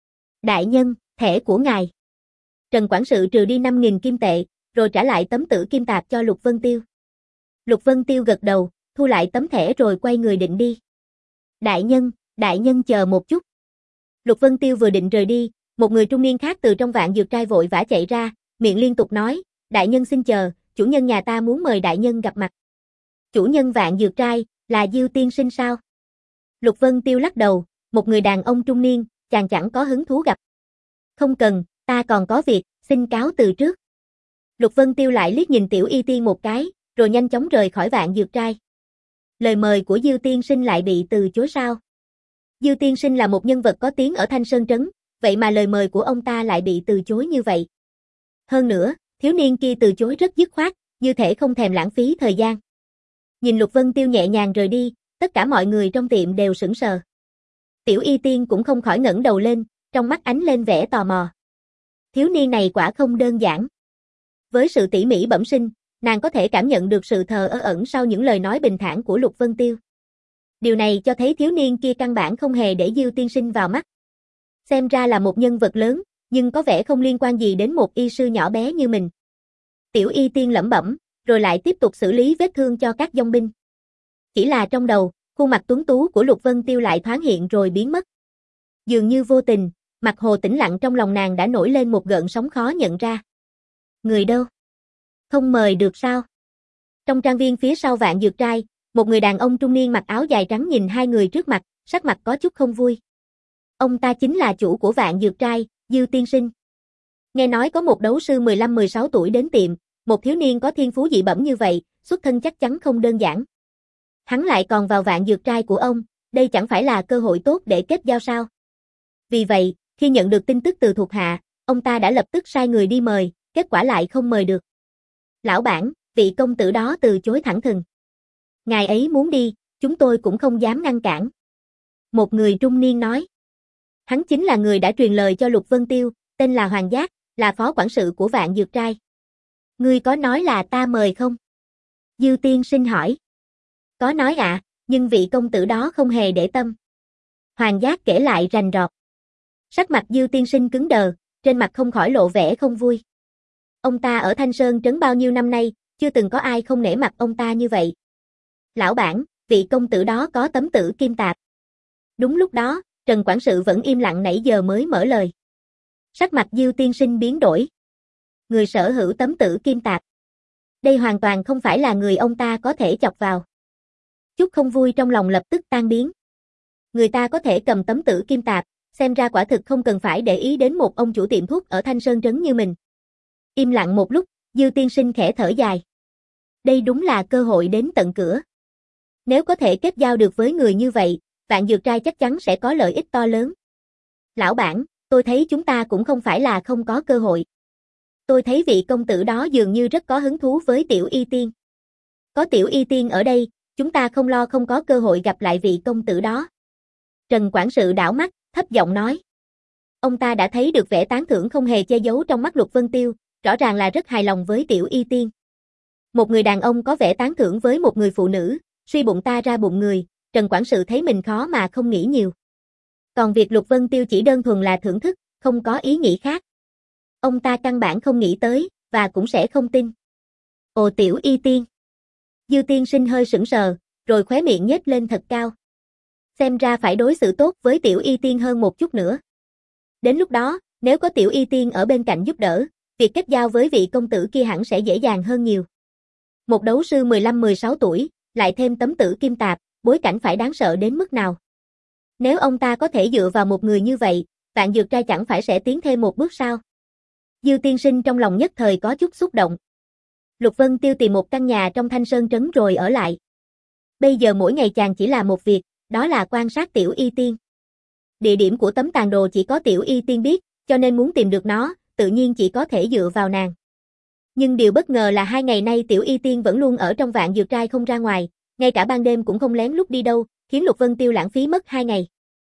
Đại nhân, thẻ của ngài. Trần Quản sự trừ đi năm nghìn kim tệ, rồi trả lại tấm tử kim tạp cho Lục Vân Tiêu. Lục Vân Tiêu gật đầu, thu lại tấm thẻ rồi quay người định đi. Đại nhân, đại nhân chờ một chút. Lục Vân Tiêu vừa định rời đi, một người trung niên khác từ trong Vạn Dược Trai vội vã chạy ra, miệng liên tục nói, đại nhân xin chờ, chủ nhân nhà ta muốn mời đại nhân gặp mặt. Chủ nhân Vạn Dược Trai, là Diêu tiên sinh sao? Lục Vân Tiêu lắc đầu, một người đàn ông trung niên, chàng chẳng có hứng thú gặp. Không cần, ta còn có việc, xin cáo từ trước. Lục Vân Tiêu lại liếc nhìn Tiểu Y Tiên một cái, rồi nhanh chóng rời khỏi Vạn Dược Trai. Lời mời của Diêu tiên sinh lại bị từ chối sao? Diêu tiên sinh là một nhân vật có tiếng ở Thanh Sơn Trấn, vậy mà lời mời của ông ta lại bị từ chối như vậy. Hơn nữa, thiếu niên kia từ chối rất dứt khoát, như thể không thèm lãng phí thời gian. Nhìn Lục Vân Tiêu nhẹ nhàng rời đi, tất cả mọi người trong tiệm đều sững sờ. Tiểu Y Tiên cũng không khỏi ngẩng đầu lên, trong mắt ánh lên vẻ tò mò. Thiếu niên này quả không đơn giản. Với sự tỉ mỉ bẩm sinh, nàng có thể cảm nhận được sự thờ ơ ẩn sau những lời nói bình thản của Lục Vân Tiêu. Điều này cho thấy thiếu niên kia căn bản không hề để Diêu tiên sinh vào mắt. Xem ra là một nhân vật lớn, nhưng có vẻ không liên quan gì đến một y sư nhỏ bé như mình. Tiểu Y Tiên lẩm bẩm, rồi lại tiếp tục xử lý vết thương cho các dòng binh. Chỉ là trong đầu, khuôn mặt tuấn tú của Lục Vân Tiêu lại thoáng hiện rồi biến mất. Dường như vô tình, mặt hồ tĩnh lặng trong lòng nàng đã nổi lên một gợn sóng khó nhận ra. Người đâu? Không mời được sao? Trong trang viên phía sau Vạn Dược Trai, một người đàn ông trung niên mặc áo dài trắng nhìn hai người trước mặt, sắc mặt có chút không vui. Ông ta chính là chủ của Vạn Dược Trai, Diêu tiên sinh. Nghe nói có một đấu sư mười lăm mười sáu tuổi đến tiệm, một thiếu niên có thiên phú dị bẩm như vậy, xuất thân chắc chắn không đơn giản. Hắn lại còn vào Vạn Dược Trai của ông, đây chẳng phải là cơ hội tốt để kết giao sao? Vì vậy, khi nhận được tin tức từ thuộc hạ, ông ta đã lập tức sai người đi mời, kết quả lại không mời được. Lão bản, vị công tử đó từ chối thẳng thừng. Ngài ấy muốn đi, chúng tôi cũng không dám ngăn cản. Một người trung niên nói. Hắn chính là người đã truyền lời cho Lục Vân Tiêu, tên là Hoàng Giác, là phó quản sự của Vạn Dược Trai. Ngươi có nói là ta mời không? Diêu tiên sinh hỏi. Có nói ạ, à, nhưng vị công tử đó không hề để tâm. Hoàng Giác kể lại rành rọt. Sắc mặt Diêu tiên sinh cứng đờ, trên mặt không khỏi lộ vẻ không vui. Ông ta ở Thanh Sơn Trấn bao nhiêu năm nay, chưa từng có ai không nể mặt ông ta như vậy. Lão bản, vị công tử đó có tấm tử kim tạp. Đúng lúc đó, Trần quản sự vẫn im lặng nãy giờ mới mở lời. Sắc mặt Diêu tiên sinh biến đổi. Người sở hữu tấm tử kim tạp. Đây hoàn toàn không phải là người ông ta có thể chọc vào. Chút không vui trong lòng lập tức tan biến. Người ta có thể cầm tấm tử kim tạp, xem ra quả thực không cần phải để ý đến một ông chủ tiệm thuốc ở Thanh Sơn Trấn như mình. Im lặng một lúc, Diêu tiên sinh khẽ thở dài. Đây đúng là cơ hội đến tận cửa. Nếu có thể kết giao được với người như vậy, Vạn Dược Trai chắc chắn sẽ có lợi ích to lớn. Lão bản, tôi thấy chúng ta cũng không phải là không có cơ hội. Tôi thấy vị công tử đó dường như rất có hứng thú với Tiểu Y Tiên. Có Tiểu Y Tiên ở đây, chúng ta không lo không có cơ hội gặp lại vị công tử đó. Trần quản sự đảo mắt, thấp giọng nói. Ông ta đã thấy được vẻ tán thưởng không hề che giấu trong mắt Lục Vân Tiêu, rõ ràng là rất hài lòng với Tiểu Y Tiên. Một người đàn ông có vẻ tán thưởng với một người phụ nữ, suy bụng ta ra bụng người, Trần quản sự thấy mình khó mà không nghĩ nhiều. Còn việc Lục Vân Tiêu chỉ đơn thuần là thưởng thức, không có ý nghĩ khác. Ông ta căn bản không nghĩ tới, và cũng sẽ không tin. Ồ Tiểu Y Tiên. Diêu tiên sinh hơi sững sờ, rồi khóe miệng nhếch lên thật cao. Xem ra phải đối xử tốt với Tiểu Y Tiên hơn một chút nữa. Đến lúc đó, nếu có Tiểu Y Tiên ở bên cạnh giúp đỡ, việc kết giao với vị công tử kia hẳn sẽ dễ dàng hơn nhiều. Một đấu sư mười lăm mười sáu tuổi, lại thêm tấm tử kim tạp, bối cảnh phải đáng sợ đến mức nào. Nếu ông ta có thể dựa vào một người như vậy, Vạn Dược Trai chẳng phải sẽ tiến thêm một bước sao? Diêu tiên sinh trong lòng nhất thời có chút xúc động. Lục Vân Tiêu tìm một căn nhà trong Thanh Sơn Trấn rồi ở lại. Bây giờ mỗi ngày chàng chỉ làm một việc, đó là quan sát Tiểu Y Tiên. Địa điểm của tấm tàn đồ chỉ có Tiểu Y Tiên biết, cho nên muốn tìm được nó, tự nhiên chỉ có thể dựa vào nàng. Nhưng điều bất ngờ là hai ngày nay Tiểu Y Tiên vẫn luôn ở trong Vạn Dược Trai không ra ngoài, ngay cả ban đêm cũng không lén lút đi đâu, khiến Lục Vân Tiêu lãng phí mất hai ngày.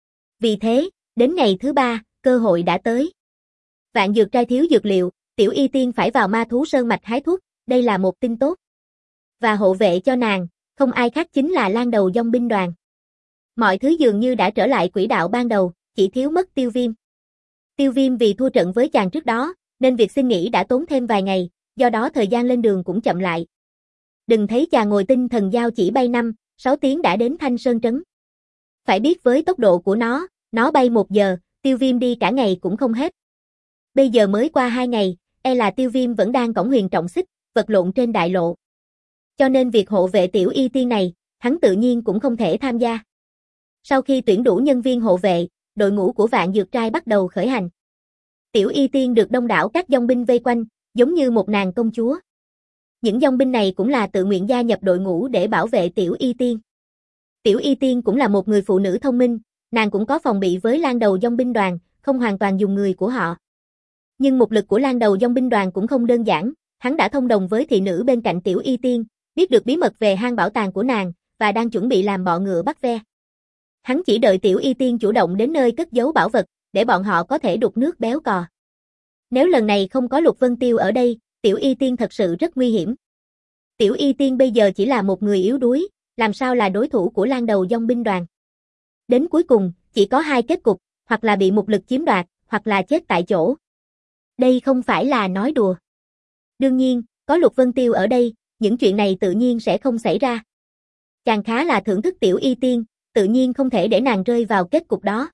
Vì thế, đến ngày thứ ba, cơ hội đã tới. Vạn Dược Trai thiếu dược liệu, Tiểu Y Tiên phải vào Ma Thú Sơn mạch hái thuốc, đây là một tin tốt. Và hộ vệ cho nàng, không ai khác chính là Lan Đầu Dòng binh đoàn. Mọi thứ dường như đã trở lại quỹ đạo ban đầu, chỉ thiếu mất Tiêu Viêm. Tiêu Viêm vì thua trận với chàng trước đó, nên việc xin nghỉ đã tốn thêm vài ngày, do đó thời gian lên đường cũng chậm lại. Đừng thấy chàng ngồi tinh thần giao chỉ bay năm, sáu tiếng đã đến Thanh Sơn Trấn. Phải biết với tốc độ của nó, nó bay một giờ, Tiêu Viêm đi cả ngày cũng không hết. Bây giờ mới qua hai ngày, e là Tiêu Viêm vẫn đang cõng huyền trọng xích, vật lộn trên đại lộ. Cho nên việc hộ vệ Tiểu Y Tiên này, hắn tự nhiên cũng không thể tham gia. Sau khi tuyển đủ nhân viên hộ vệ, đội ngũ của Vạn Dược Trai bắt đầu khởi hành. Tiểu Y Tiên được đông đảo các dòng binh vây quanh, giống như một nàng công chúa. Những dòng binh này cũng là tự nguyện gia nhập đội ngũ để bảo vệ Tiểu Y Tiên. Tiểu Y Tiên cũng là một người phụ nữ thông minh, nàng cũng có phòng bị với Lan Đầu dòng binh đoàn, không hoàn toàn dùng người của họ. Nhưng mục lực của Lan Đầu dòng binh đoàn cũng không đơn giản, hắn đã thông đồng với thị nữ bên cạnh Tiểu Y Tiên, biết được bí mật về hang bảo tàng của nàng, và đang chuẩn bị làm bọ ngựa bắt ve. Hắn chỉ đợi Tiểu Y Tiên chủ động đến nơi cất giấu bảo vật, để bọn họ có thể đục nước béo cò. Nếu lần này không có Lục Vân Tiêu ở đây, Tiểu Y Tiên thật sự rất nguy hiểm. Tiểu Y Tiên bây giờ chỉ là một người yếu đuối, làm sao là đối thủ của Lan Đầu dòng binh đoàn. Đến cuối cùng, chỉ có hai kết cục, hoặc là bị mục lực chiếm đoạt, hoặc là chết tại chỗ. Đây không phải là nói đùa. Đương nhiên, có Lục Vân Tiêu ở đây, những chuyện này tự nhiên sẽ không xảy ra. Chàng khá là thưởng thức Tiểu Y Tiên, tự nhiên không thể để nàng rơi vào kết cục đó.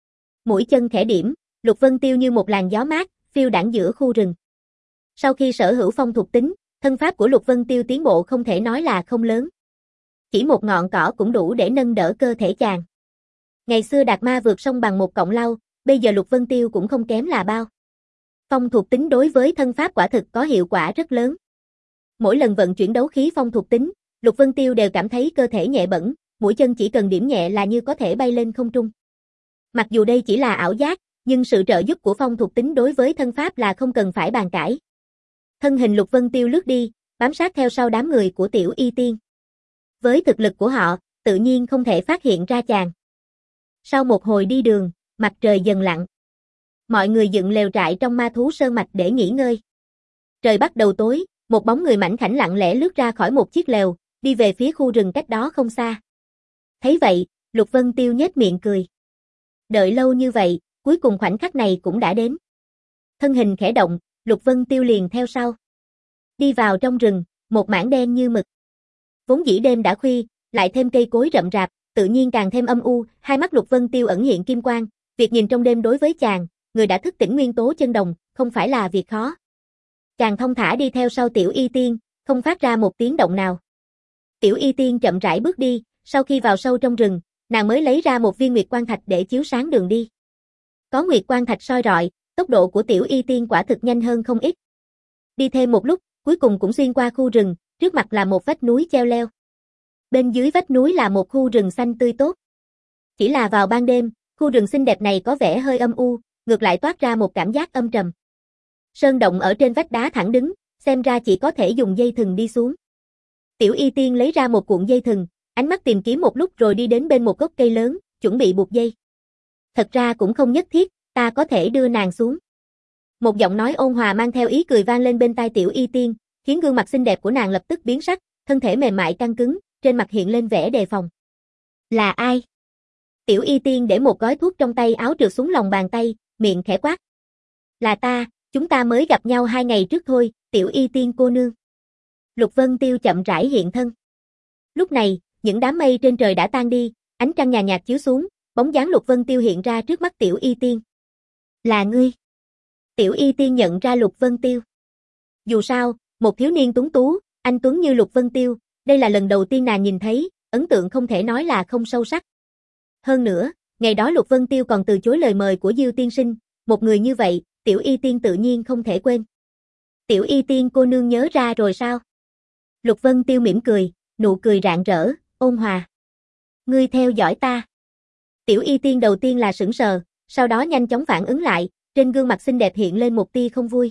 Mũi chân khẽ điểm, Lục Vân Tiêu như một làn gió mát, phiêu đãng giữa khu rừng. Sau khi sở hữu phong thuộc tính, thân pháp của Lục Vân Tiêu tiến bộ không thể nói là không lớn. Chỉ một ngọn cỏ cũng đủ để nâng đỡ cơ thể chàng. Ngày xưa Đạt Ma vượt sông bằng một cọng lau, bây giờ Lục Vân Tiêu cũng không kém là bao. Phong thuộc tính đối với thân pháp quả thực có hiệu quả rất lớn. Mỗi lần vận chuyển đấu khí phong thuộc tính, Lục Vân Tiêu đều cảm thấy cơ thể nhẹ bẫng, mũi chân chỉ cần điểm nhẹ là như có thể bay lên không trung. Mặc dù đây chỉ là ảo giác, nhưng sự trợ giúp của phong thuộc tính đối với thân pháp là không cần phải bàn cãi. Thân hình Lục Vân Tiêu lướt đi, bám sát theo sau đám người của Tiểu Y Tiên. Với thực lực của họ, tự nhiên không thể phát hiện ra chàng. Sau một hồi đi đường, mặt trời dần lặn. Mọi người dựng lều trại trong Ma Thú Sơn Mạch để nghỉ ngơi. Trời bắt đầu tối, một bóng người mảnh khảnh lặng lẽ lướt ra khỏi một chiếc lều, đi về phía khu rừng cách đó không xa. Thấy vậy, Lục Vân Tiêu nhếch miệng cười. Đợi lâu như vậy, cuối cùng khoảnh khắc này cũng đã đến. Thân hình khẽ động, Lục Vân Tiêu liền theo sau. Đi vào trong rừng, một mảng đen như mực. Vốn dĩ đêm đã khuya, lại thêm cây cối rậm rạp, tự nhiên càng thêm âm u, hai mắt Lục Vân Tiêu ẩn hiện kim quang, việc nhìn trong đêm đối với chàng, người đã thức tỉnh nguyên tố chân đồng, không phải là việc khó. Chàng thông thả đi theo sau Tiểu Y Tiên, không phát ra một tiếng động nào. Tiểu Y Tiên chậm rãi bước đi, sau khi vào sâu trong rừng, nàng mới lấy ra một viên nguyệt quang thạch để chiếu sáng đường đi. Có nguyệt quang thạch soi rọi, tốc độ của Tiểu Y Tiên quả thực nhanh hơn không ít. Đi thêm một lúc, cuối cùng cũng xuyên qua khu rừng, trước mặt là một vách núi treo leo. Bên dưới vách núi là một khu rừng xanh tươi tốt. Chỉ là vào ban đêm, khu rừng xinh đẹp này có vẻ hơi âm u, ngược lại toát ra một cảm giác âm trầm. Sơn động ở trên vách đá thẳng đứng, xem ra chỉ có thể dùng dây thừng đi xuống. Tiểu Y Tiên lấy ra một cuộn dây thừng, ánh mắt tìm kiếm một lúc rồi đi đến bên một gốc cây lớn, chuẩn bị buộc dây. Thật ra cũng không nhất thiết, ta có thể đưa nàng xuống. Một giọng nói ôn hòa mang theo ý cười vang lên bên tai Tiểu Y Tiên, khiến gương mặt xinh đẹp của nàng lập tức biến sắc, thân thể mềm mại căng cứng, trên mặt hiện lên vẻ đề phòng. Là ai? Tiểu Y Tiên để một gói thuốc trong tay áo trượt xuống lòng bàn tay, miệng khẽ quát. Là ta, chúng ta mới gặp nhau hai ngày trước thôi, Tiểu Y Tiên cô nương. Lục Vân Tiêu chậm rãi hiện thân. Lúc này, những đám mây trên trời đã tan đi, ánh trăng nhàn nhạt chiếu xuống, bóng dáng Lục Vân Tiêu hiện ra trước mắt Tiểu Y Tiên. Là ngươi. Tiểu Y Tiên nhận ra Lục Vân Tiêu. Dù sao, một thiếu niên tuấn tú, anh tuấn như Lục Vân Tiêu, đây là lần đầu tiên nàng nhìn thấy, ấn tượng không thể nói là không sâu sắc. Hơn nữa, ngày đó Lục Vân Tiêu còn từ chối lời mời của Diêu tiên sinh, một người như vậy, Tiểu Y Tiên tự nhiên không thể quên. Tiểu Y Tiên cô nương nhớ ra rồi sao? Lục Vân Tiêu mỉm cười, nụ cười rạng rỡ, ôn hòa. Ngươi theo dõi ta. Tiểu Y Tiên đầu tiên là sững sờ, sau đó nhanh chóng phản ứng lại, trên gương mặt xinh đẹp hiện lên một tia không vui.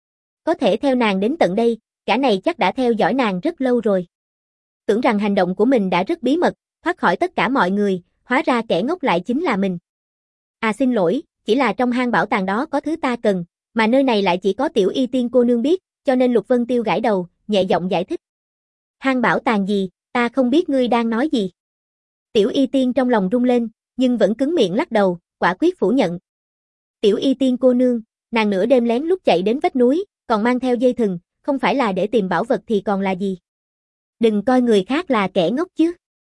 Có thể theo nàng đến tận đây, cả này chắc đã theo dõi nàng rất lâu rồi. Tưởng rằng hành động của mình đã rất bí mật, thoát khỏi tất cả mọi người, hóa ra kẻ ngốc lại chính là mình. À xin lỗi, chỉ là trong hang bảo tàng đó có thứ ta cần, mà nơi này lại chỉ có Tiểu Y Tiên cô nương biết, cho nên Lục Vân Tiêu gãi đầu, nhẹ giọng giải thích. Hang bảo tàng gì, ta không biết ngươi đang nói gì. Tiểu Y Tiên trong lòng rung lên, nhưng vẫn cứng miệng lắc đầu, quả quyết phủ nhận. Tiểu Y Tiên cô nương, nàng nửa đêm lén lút chạy đến vách núi, còn mang theo dây thừng, không phải là để tìm bảo vật thì còn là gì. Đừng coi người khác là kẻ ngốc chứ.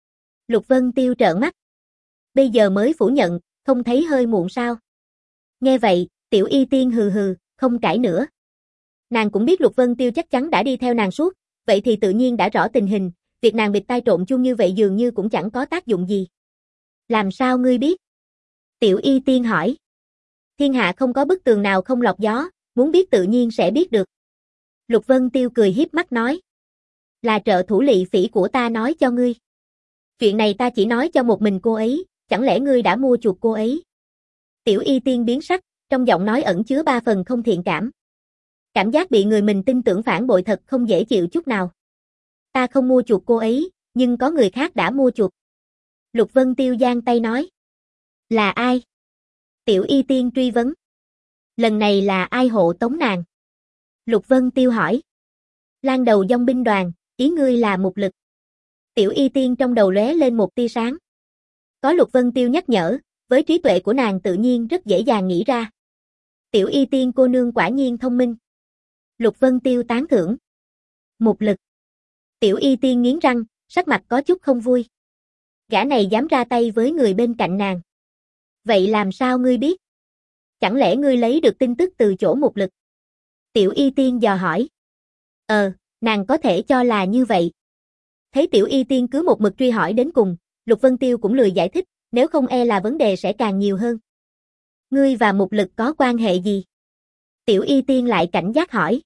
Lục Vân Tiêu trợn mắt. Bây giờ mới phủ nhận, không thấy hơi muộn sao. Nghe vậy, Tiểu Y Tiên hừ hừ, không cãi nữa. Nàng cũng biết Lục Vân Tiêu chắc chắn đã đi theo nàng suốt, vậy thì tự nhiên đã rõ tình hình, việc nàng bịt tai trộn chung như vậy dường như cũng chẳng có tác dụng gì. Làm sao ngươi biết? Tiểu Y Tiên hỏi. Thiên hạ không có bức tường nào không lọt gió, muốn biết tự nhiên sẽ biết được. Lục Vân Tiêu cười hiếp mắt nói. Là trợ thủ Lệ Phỉ của ta nói cho ngươi. Chuyện này ta chỉ nói cho một mình cô ấy, chẳng lẽ ngươi đã mua chuộc cô ấy? Tiểu Y Tiên biến sắc, trong giọng nói ẩn chứa ba phần không thiện cảm. Cảm giác bị người mình tin tưởng phản bội thật không dễ chịu chút nào. Ta không mua chuộc cô ấy, nhưng có người khác đã mua chuộc. Lục Vân Tiêu giang tay nói. Là ai? Tiểu Y Tiên truy vấn. Lần này là ai hộ tống nàng? Lục Vân Tiêu hỏi. Lan đầu dòng binh đoàn, ý ngươi là Mục Lực. Tiểu Y Tiên trong đầu lóe lên một tia sáng. Có Lục Vân Tiêu nhắc nhở, với trí tuệ của nàng tự nhiên rất dễ dàng nghĩ ra. Tiểu Y Tiên cô nương quả nhiên thông minh. Lục Vân Tiêu tán thưởng. Mục Lực. Tiểu Y Tiên nghiến răng, sắc mặt có chút không vui. Gã này dám ra tay với người bên cạnh nàng. Vậy làm sao ngươi biết? Chẳng lẽ ngươi lấy được tin tức từ chỗ Mục Lực? Tiểu Y Tiên dò hỏi. Ờ, nàng có thể cho là như vậy. Thấy Tiểu Y Tiên cứ một mực truy hỏi đến cùng, Lục Vân Tiêu cũng lười giải thích, nếu không e là vấn đề sẽ càng nhiều hơn. Ngươi và Mục Lực có quan hệ gì? Tiểu Y Tiên lại cảnh giác hỏi.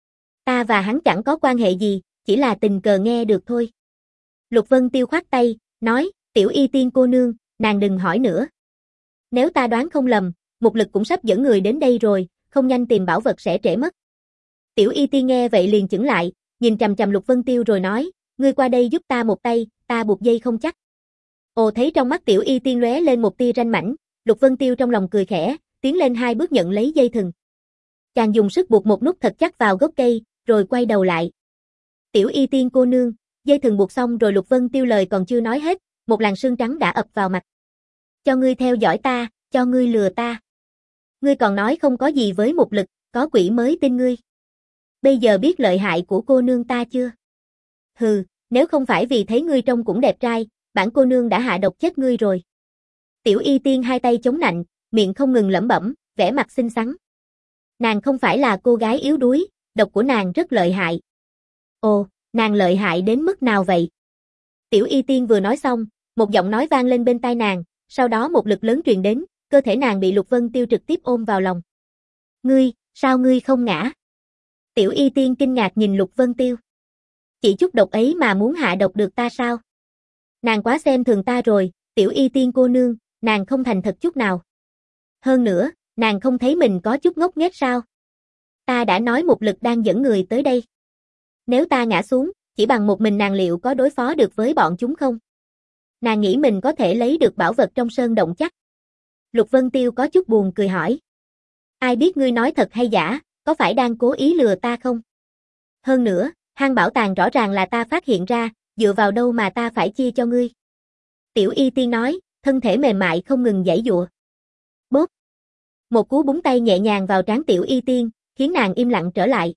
Ta và hắn chẳng có quan hệ gì, chỉ là tình cờ nghe được thôi. Lục Vân Tiêu khoát tay, nói, Tiểu Y Tiên cô nương, nàng đừng hỏi nữa. Nếu ta đoán không lầm, Mục Lực cũng sắp dẫn người đến đây rồi, không nhanh tìm bảo vật sẽ trễ mất. Tiểu Y Tiên nghe vậy liền chững lại, nhìn chằm chằm Lục Vân Tiêu rồi nói, ngươi qua đây giúp ta một tay, ta buộc dây không chắc. Ồ, thấy trong mắt Tiểu Y Tiên lóe lên một tia ranh mãnh, Lục Vân Tiêu trong lòng cười khẽ, tiến lên hai bước nhận lấy dây thừng. Chàng dùng sức buộc một nút thật chắc vào gốc cây, rồi quay đầu lại. Tiểu Y Tiên cô nương, dây thừng buộc xong rồi. Lục Vân Tiêu lời còn chưa nói hết, một làn sương trắng đã ập vào mặt. Cho ngươi theo dõi ta, cho ngươi lừa ta. Ngươi còn nói không có gì với Mục Lực, có quỷ mới tin ngươi. Bây giờ biết lợi hại của cô nương ta chưa? Hừ, nếu không phải vì thấy ngươi trông cũng đẹp trai, bản cô nương đã hạ độc chết ngươi rồi. Tiểu Y Tiên hai tay chống nạnh, miệng không ngừng lẩm bẩm, vẻ mặt xinh xắn. Nàng không phải là cô gái yếu đuối, độc của nàng rất lợi hại. Ồ, nàng lợi hại đến mức nào vậy? Tiểu Y Tiên vừa nói xong, một giọng nói vang lên bên tai nàng, sau đó một lực lớn truyền đến, cơ thể nàng bị Lục Vân Tiêu trực tiếp ôm vào lòng. Ngươi, sao ngươi không ngã? Tiểu Y Tiên kinh ngạc nhìn Lục Vân Tiêu. Chỉ chút độc ấy mà muốn hạ độc được ta sao? Nàng quá xem thường ta rồi, Tiểu Y Tiên cô nương, nàng không thành thật chút nào. Hơn nữa, nàng không thấy mình có chút ngốc nghếch sao? Ta đã nói Mục Lực đang dẫn người tới đây. Nếu ta ngã xuống, chỉ bằng một mình nàng liệu có đối phó được với bọn chúng không? Nàng nghĩ mình có thể lấy được bảo vật trong sơn động chắc. Lục Vân Tiêu có chút buồn cười hỏi. Ai biết ngươi nói thật hay giả, có phải đang cố ý lừa ta không? Hơn nữa, hang bảo tàng rõ ràng là ta phát hiện ra, dựa vào đâu mà ta phải chia cho ngươi? Tiểu Y Tiên nói, thân thể mềm mại không ngừng giãy giụa. Bốp. Một cú búng tay nhẹ nhàng vào trán Tiểu Y Tiên, khiến nàng im lặng trở lại.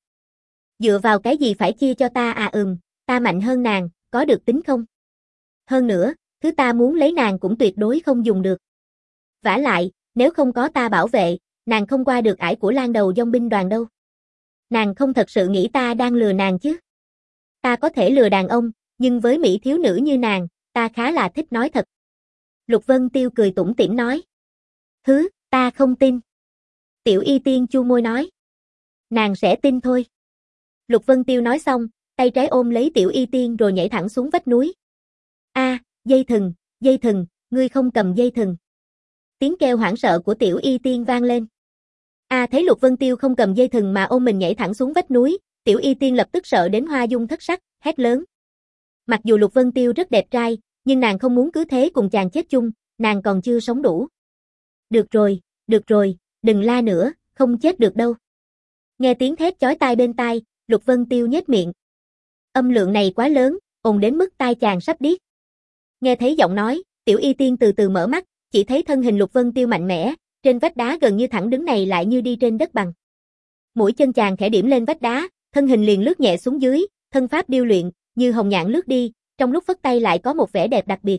Dựa vào cái gì phải chia cho ta à? Ừm, ta mạnh hơn nàng, có được tính không? Hơn nữa, thứ ta muốn lấy nàng cũng tuyệt đối không dùng được. Vả lại, nếu không có ta bảo vệ, nàng không qua được ải của Lan đầu dòng binh đoàn đâu. Nàng không thật sự nghĩ ta đang lừa nàng chứ? Ta có thể lừa đàn ông, nhưng với mỹ thiếu nữ như nàng, ta khá là thích nói thật. Lục Vân Tiêu cười tủm tỉm nói. Hứ, ta không tin. Tiểu Y Tiên chu môi nói. Nàng sẽ tin thôi. Lục Vân Tiêu nói xong, tay trái ôm lấy Tiểu Y Tiên rồi nhảy thẳng xuống vách núi. A, dây thừng, dây thừng, ngươi không cầm dây thừng. Tiếng kêu hoảng sợ của Tiểu Y Tiên vang lên. A thấy Lục Vân Tiêu không cầm dây thừng mà ôm mình nhảy thẳng xuống vách núi, Tiểu Y Tiên lập tức sợ đến hoa dung thất sắc, hét lớn. Mặc dù Lục Vân Tiêu rất đẹp trai, nhưng nàng không muốn cứ thế cùng chàng chết chung, nàng còn chưa sống đủ. Được rồi, được rồi, đừng la nữa, không chết được đâu. Nghe tiếng thét chói tai bên tai, Lục Vân Tiêu nhếch miệng. Âm lượng này quá lớn, ồn đến mức tai chàng sắp điếc. Nghe thấy giọng nói, Tiểu Y Tiên từ từ mở mắt, chỉ thấy thân hình Lục Vân Tiêu mạnh mẽ, trên vách đá gần như thẳng đứng này lại như đi trên đất bằng. Mũi chân chàng khẽ điểm lên vách đá, thân hình liền lướt nhẹ xuống dưới, thân pháp điêu luyện, như hồng nhạn lướt đi, trong lúc phất tay lại có một vẻ đẹp đặc biệt.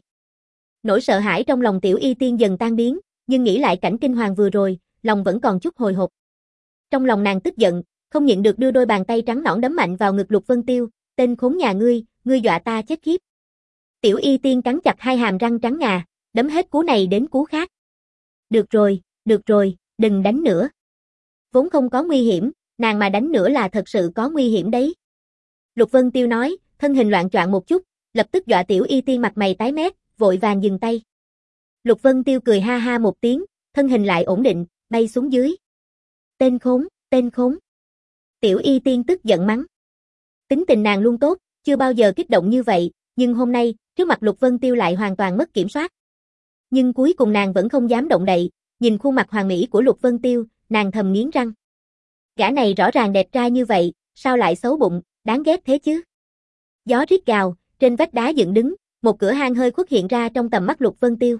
Nỗi sợ hãi trong lòng Tiểu Y Tiên dần tan biến, nhưng nghĩ lại cảnh kinh hoàng vừa rồi, lòng vẫn còn chút hồi hộp. Trong lòng nàng tức giận, không nhịn được đưa đôi bàn tay trắng nõn đấm mạnh vào ngực Lục Vân Tiêu, tên khốn nhà ngươi, ngươi dọa ta chết khiếp. Tiểu Y Tiên cắn chặt hai hàm răng trắng ngà, đấm hết cú này đến cú khác. Được rồi, được rồi, đừng đánh nữa. Vốn không có nguy hiểm, nàng mà đánh nữa là thật sự có nguy hiểm đấy. Lục Vân Tiêu nói, thân hình loạng choạng một chút, lập tức dọa Tiểu Y Tiên mặt mày tái mét, vội vàng dừng tay. Lục Vân Tiêu cười ha ha một tiếng, thân hình lại ổn định, bay xuống dưới. Tên khốn, tên khốn. Tiểu Y Tiên tức giận mắng. Tính tình nàng luôn tốt, chưa bao giờ kích động như vậy, nhưng hôm nay, trước mặt Lục Vân Tiêu lại hoàn toàn mất kiểm soát. Nhưng cuối cùng nàng vẫn không dám động đậy, nhìn khuôn mặt hoàn mỹ của Lục Vân Tiêu, nàng thầm nghiến răng. Gã này rõ ràng đẹp trai như vậy, sao lại xấu bụng, đáng ghét thế chứ? Gió rít gào, trên vách đá dựng đứng, một cửa hang hơi khuất hiện ra trong tầm mắt Lục Vân Tiêu.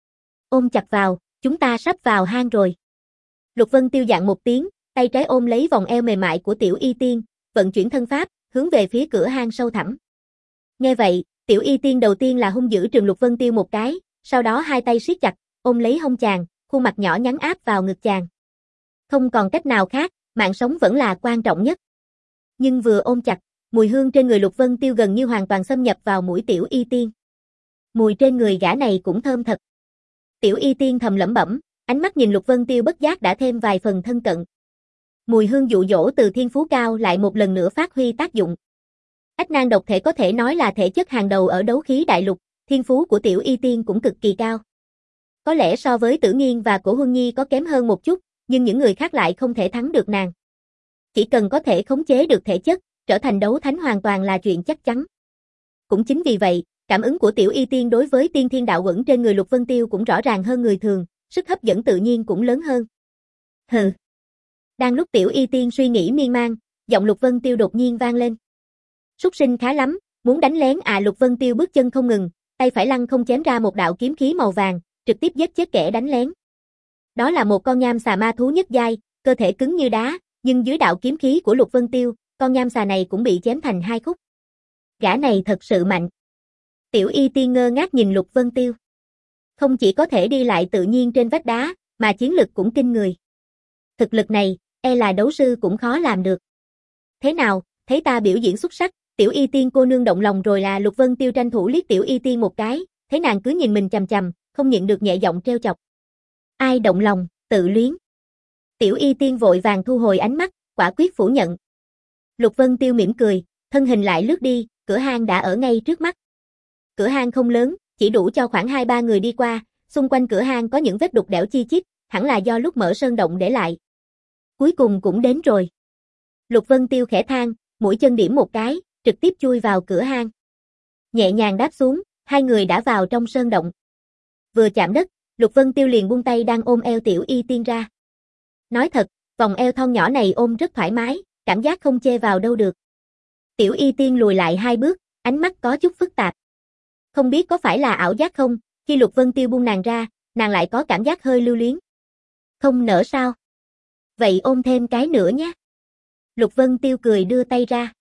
Ôm chặt vào, chúng ta sắp vào hang rồi. Lục Vân Tiêu dặn một tiếng, tay trái ôm lấy vòng eo mềm mại của Tiểu Y Tiên, vận chuyển thân pháp, hướng về phía cửa hang sâu thẳm. Nghe vậy, Tiểu Y Tiên đầu tiên là hung dữ trừng Lục Vân Tiêu một cái, sau đó hai tay siết chặt, ôm lấy hông chàng, khuôn mặt nhỏ nhắn áp vào ngực chàng. Không còn cách nào khác, mạng sống vẫn là quan trọng nhất. Nhưng vừa ôm chặt, mùi hương trên người Lục Vân Tiêu gần như hoàn toàn xâm nhập vào mũi Tiểu Y Tiên. Mùi trên người gã này cũng thơm thật. Tiểu Y Tiên thầm lẩm bẩm, ánh mắt nhìn Lục Vân Tiêu bất giác đã thêm vài phần thân cận. Mùi hương dụ dỗ từ thiên phú cao lại một lần nữa phát huy tác dụng. Ách nan độc thể có thể nói là thể chất hàng đầu ở đấu khí đại lục, thiên phú của Tiểu Y Tiên cũng cực kỳ cao. Có lẽ so với Tử Nghiên và Cổ Huân Nhi có kém hơn một chút, nhưng những người khác lại không thể thắng được nàng. Chỉ cần có thể khống chế được thể chất, trở thành đấu thánh hoàn toàn là chuyện chắc chắn. Cũng chính vì vậy, cảm ứng của Tiểu Y Tiên đối với tiên thiên đạo uẩn trên người Lục Vân Tiêu cũng rõ ràng hơn người thường, sức hấp dẫn tự nhiên cũng lớn hơn. Hừ. Đang lúc Tiểu Y Tiên suy nghĩ miên man, giọng Lục Vân Tiêu đột nhiên vang lên. Súc sinh khá lắm, muốn đánh lén à? Lục Vân Tiêu bước chân không ngừng, tay phải lăng không chém ra một đạo kiếm khí màu vàng, trực tiếp giết chết kẻ đánh lén. Đó là một con nham xà ma thú nhất giai, cơ thể cứng như đá, nhưng dưới đạo kiếm khí của Lục Vân Tiêu, con nham xà này cũng bị chém thành hai khúc. Gã này thật sự mạnh. Tiểu Y Tiên ngơ ngác nhìn Lục Vân Tiêu. Không chỉ có thể đi lại tự nhiên trên vách đá, mà chiến lực cũng kinh người. Thực lực này, e là đấu sư cũng khó làm được. Thế nào, thấy ta biểu diễn xuất sắc, Tiểu Y Tiên cô nương động lòng rồi là? Lục Vân Tiêu tranh thủ liếc Tiểu Y Tiên một cái, thấy nàng cứ nhìn mình chằm chằm, không nhịn được nhẹ giọng trêu chọc. Ai động lòng, tự luyến. Tiểu Y Tiên vội vàng thu hồi ánh mắt, quả quyết phủ nhận. Lục Vân Tiêu mỉm cười, thân hình lại lướt đi, cửa hang đã ở ngay trước mắt. Cửa hang không lớn, chỉ đủ cho khoảng hai ba người đi qua, xung quanh cửa hang có những vết đục đẽo chi chít, hẳn là do lúc mở sơn động để lại. Cuối cùng cũng đến rồi. Lục Vân Tiêu khẽ than, mũi chân điểm một cái, trực tiếp chui vào cửa hang. Nhẹ nhàng đáp xuống, hai người đã vào trong sơn động. Vừa chạm đất, Lục Vân Tiêu liền buông tay đang ôm eo Tiểu Y Tiên ra. Nói thật, vòng eo thon nhỏ này ôm rất thoải mái, cảm giác không chê vào đâu được. Tiểu Y Tiên lùi lại hai bước, ánh mắt có chút phức tạp. Không biết có phải là ảo giác không, khi Lục Vân Tiêu buông nàng ra, nàng lại có cảm giác hơi lưu luyến. Không nỡ sao? Vậy ôm thêm cái nữa nhé. Lục Vân Tiêu cười đưa tay ra.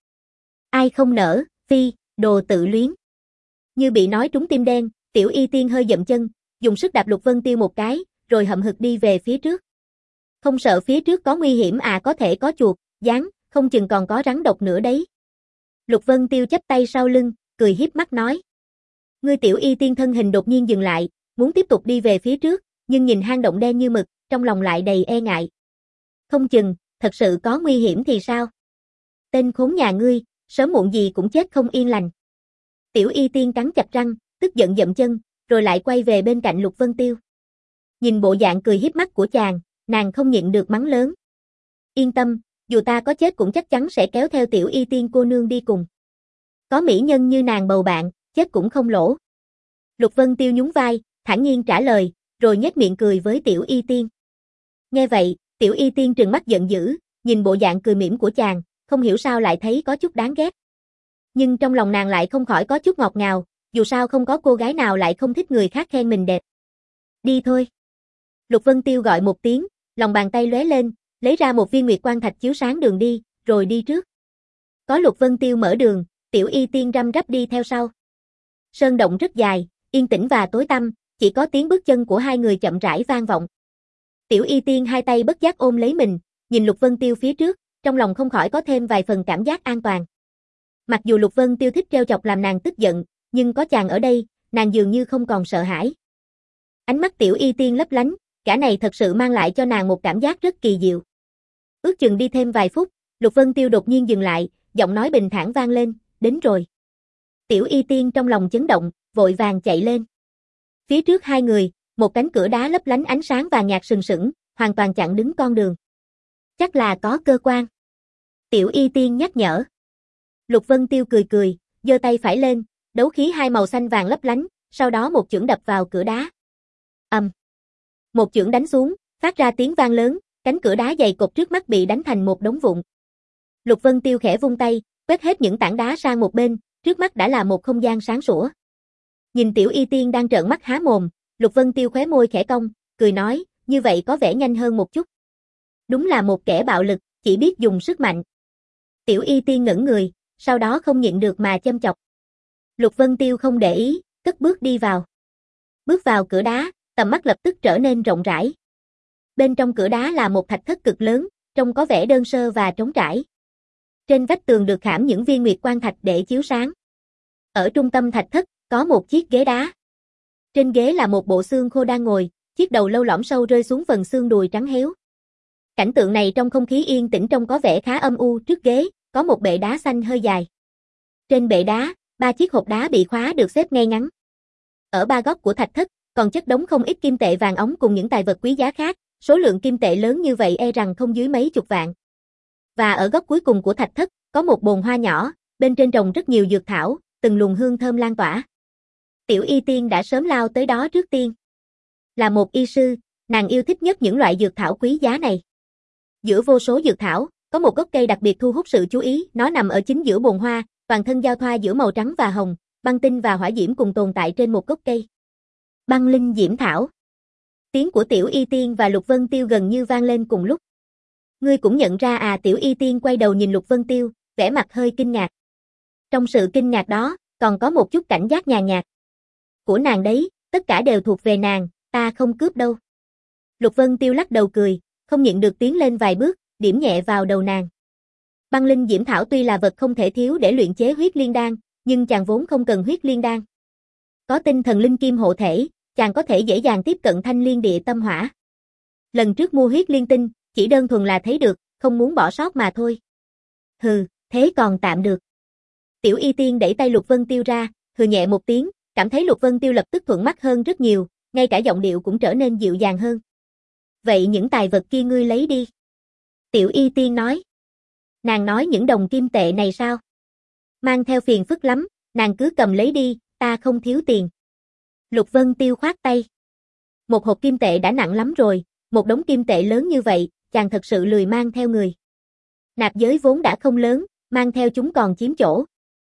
Ai không nỡ, phi, đồ tự luyến. Như bị nói trúng tim đen, Tiểu Y Tiên hơi dậm chân, dùng sức đạp Lục Vân Tiêu một cái, rồi hậm hực đi về phía trước. Không sợ phía trước có nguy hiểm à? Có thể có chuột, gián, không chừng còn có rắn độc nữa đấy. Lục Vân Tiêu chắp tay sau lưng, cười hiếp mắt nói. Ngươi Tiểu Y Tiên thân hình đột nhiên dừng lại, muốn tiếp tục đi về phía trước, nhưng nhìn hang động đen như mực, trong lòng lại đầy e ngại. Không chừng, thật sự có nguy hiểm thì sao? Tên khốn nhà ngươi, sớm muộn gì cũng chết không yên lành. Tiểu Y Tiên cắn chặt răng, tức giận dậm chân, rồi lại quay về bên cạnh Lục Vân Tiêu. Nhìn bộ dạng cười hiếp mắt của chàng, nàng không nhịn được mắng lớn. Yên tâm, dù ta có chết cũng chắc chắn sẽ kéo theo Tiểu Y Tiên cô nương đi cùng. Có mỹ nhân như nàng bầu bạn, chết cũng không lỗ. Lục Vân Tiêu nhún vai, thản nhiên trả lời, rồi nhếch miệng cười với Tiểu Y Tiên. Nghe vậy, Tiểu Y Tiên trừng mắt giận dữ, nhìn bộ dạng cười mỉm của chàng, không hiểu sao lại thấy có chút đáng ghét. Nhưng trong lòng nàng lại không khỏi có chút ngọt ngào, dù sao không có cô gái nào lại không thích người khác khen mình đẹp. Đi thôi. Lục Vân Tiêu gọi một tiếng, lòng bàn tay lóe lên, lấy ra một viên nguyệt quang thạch chiếu sáng đường đi, rồi đi trước. Có Lục Vân Tiêu mở đường, Tiểu Y Tiên răm rắp đi theo sau. Sơn động rất dài, yên tĩnh và tối tăm, chỉ có tiếng bước chân của hai người chậm rãi vang vọng. Tiểu Y Tiên hai tay bất giác ôm lấy mình, nhìn Lục Vân Tiêu phía trước, trong lòng không khỏi có thêm vài phần cảm giác an toàn. Mặc dù Lục Vân Tiêu thích trêu chọc làm nàng tức giận, nhưng có chàng ở đây, nàng dường như không còn sợ hãi. Ánh mắt Tiểu Y Tiên lấp lánh, cả này thật sự mang lại cho nàng một cảm giác rất kỳ diệu. Ước chừng đi thêm vài phút, Lục Vân Tiêu đột nhiên dừng lại, giọng nói bình thản vang lên, đến rồi. Tiểu Y Tiên trong lòng chấn động, vội vàng chạy lên. Phía trước hai người, một cánh cửa đá lấp lánh ánh sáng vàng nhạt sừng sững, hoàn toàn chặn đứng con đường. Chắc là có cơ quan. Tiểu Y Tiên nhắc nhở. Lục Vân Tiêu cười cười, giơ tay phải lên, đấu khí hai màu xanh vàng lấp lánh, sau đó một chưởng đập vào cửa đá. Ầm. Um. Một chưởng đánh xuống, phát ra tiếng vang lớn, cánh cửa đá dày cộp trước mắt bị đánh thành một đống vụn. Lục Vân Tiêu khẽ vung tay, quét hết những tảng đá sang một bên, trước mắt đã là một không gian sáng sủa. Nhìn Tiểu Y Tiên đang trợn mắt há mồm, Lục Vân Tiêu khóe môi khẽ cong, cười nói, như vậy có vẻ nhanh hơn một chút. Đúng là một kẻ bạo lực, chỉ biết dùng sức mạnh. Tiểu Y Tiên ngẩn người, sau đó không nhịn được mà châm chọc. Lục Vân Tiêu không để ý, cất bước đi vào. Bước vào cửa đá, tầm mắt lập tức trở nên rộng rãi. Bên trong cửa đá là một thạch thất cực lớn, trông có vẻ đơn sơ và trống trải. Trên vách tường được khảm những viên nguyệt quan thạch để chiếu sáng. Ở trung tâm thạch thất, có một chiếc ghế đá. Trên ghế là một bộ xương khô đang ngồi, chiếc đầu lâu lõm sâu rơi xuống phần xương đùi trắng héo. Cảnh tượng này trong không khí yên tĩnh trông có vẻ khá âm u. Trước ghế, có một bệ đá xanh hơi dài. Trên bệ đá, ba chiếc hộp đá bị khóa được xếp ngay ngắn. Ở ba góc của thạch thất, còn chất đống không ít kim tệ vàng óng cùng những tài vật quý giá khác, số lượng kim tệ lớn như vậy e rằng không dưới mấy chục vạn. Và ở góc cuối cùng của thạch thất, có một bồn hoa nhỏ, bên trên trồng rất nhiều dược thảo, từng luồng hương thơm lan tỏa. Tiểu Y Tiên đã sớm lao tới đó trước tiên. Là một y sư, nàng yêu thích nhất những loại dược thảo quý giá này. Giữa vô số dược thảo, có một gốc cây đặc biệt thu hút sự chú ý, nó nằm ở chính giữa bồn hoa, toàn thân giao thoa giữa màu trắng và hồng, băng tinh và hỏa diễm cùng tồn tại trên một gốc cây. Băng linh diễm thảo. Tiếng của Tiểu Y Tiên và Lục Vân Tiêu gần như vang lên cùng lúc. Ngươi cũng nhận ra à? Tiểu Y Tiên quay đầu nhìn Lục Vân Tiêu, vẻ mặt hơi kinh ngạc. Trong sự kinh ngạc đó, còn có một chút cảnh giác nhàn nhạt. Của nàng đấy, tất cả đều thuộc về nàng, ta không cướp đâu. Lục Vân Tiêu lắc đầu cười, không nhịn được tiến lên vài bước, điểm nhẹ vào đầu nàng. Băng linh diễm thảo tuy là vật không thể thiếu để luyện chế huyết liên đan, nhưng chàng vốn không cần huyết liên đan. Có tinh thần linh kim hộ thể, chàng có thể dễ dàng tiếp cận thanh liên địa tâm hỏa. Lần trước mua huyết liên tinh, chỉ đơn thuần là thấy được, không muốn bỏ sót mà thôi. Hừ, thế còn tạm được. Tiểu Y Tiên đẩy tay Lục Vân Tiêu ra, hừ nhẹ một tiếng, cảm thấy Lục Vân Tiêu lập tức thuận mắt hơn rất nhiều, ngay cả giọng điệu cũng trở nên dịu dàng hơn. Vậy những tài vật kia ngươi lấy đi. Tiểu Y Tiên nói. Nàng nói những đồng kim tệ này sao? Mang theo phiền phức lắm, nàng cứ cầm lấy đi, ta không thiếu tiền. Lục Vân Tiêu khoát tay. Một hộp kim tệ đã nặng lắm rồi, một đống kim tệ lớn như vậy, chàng thật sự lười mang theo người. Nạp giới vốn đã không lớn, mang theo chúng còn chiếm chỗ.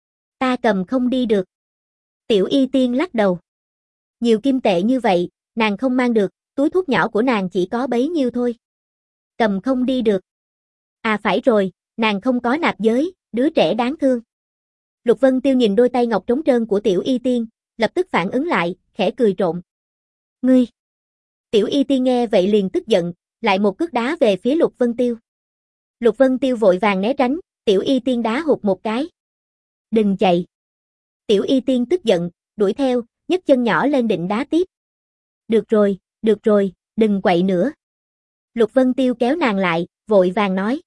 Ta cầm không đi được. Tiểu Y Tiên lắc đầu. Nhiều kim tệ như vậy, nàng không mang được, túi thuốc nhỏ của nàng chỉ có bấy nhiêu thôi. Cầm không đi được. À phải rồi, nàng không có nạp giới, đứa trẻ đáng thương. Lục Vân Tiêu nhìn đôi tay ngọc trống trơn của Tiểu Y Tiên, lập tức phản ứng lại, khẽ cười trộm. Ngươi! Tiểu Y Tiên nghe vậy liền tức giận, lại một cước đá về phía Lục Vân Tiêu. Lục Vân Tiêu vội vàng né tránh, Tiểu Y Tiên đá hụt một cái. Đừng chạy! Tiểu Y Tiên tức giận, đuổi theo, nhấc chân nhỏ lên định đá tiếp. Được rồi, được rồi, đừng quậy nữa. Lục Vân Tiêu kéo nàng lại, vội vàng nói.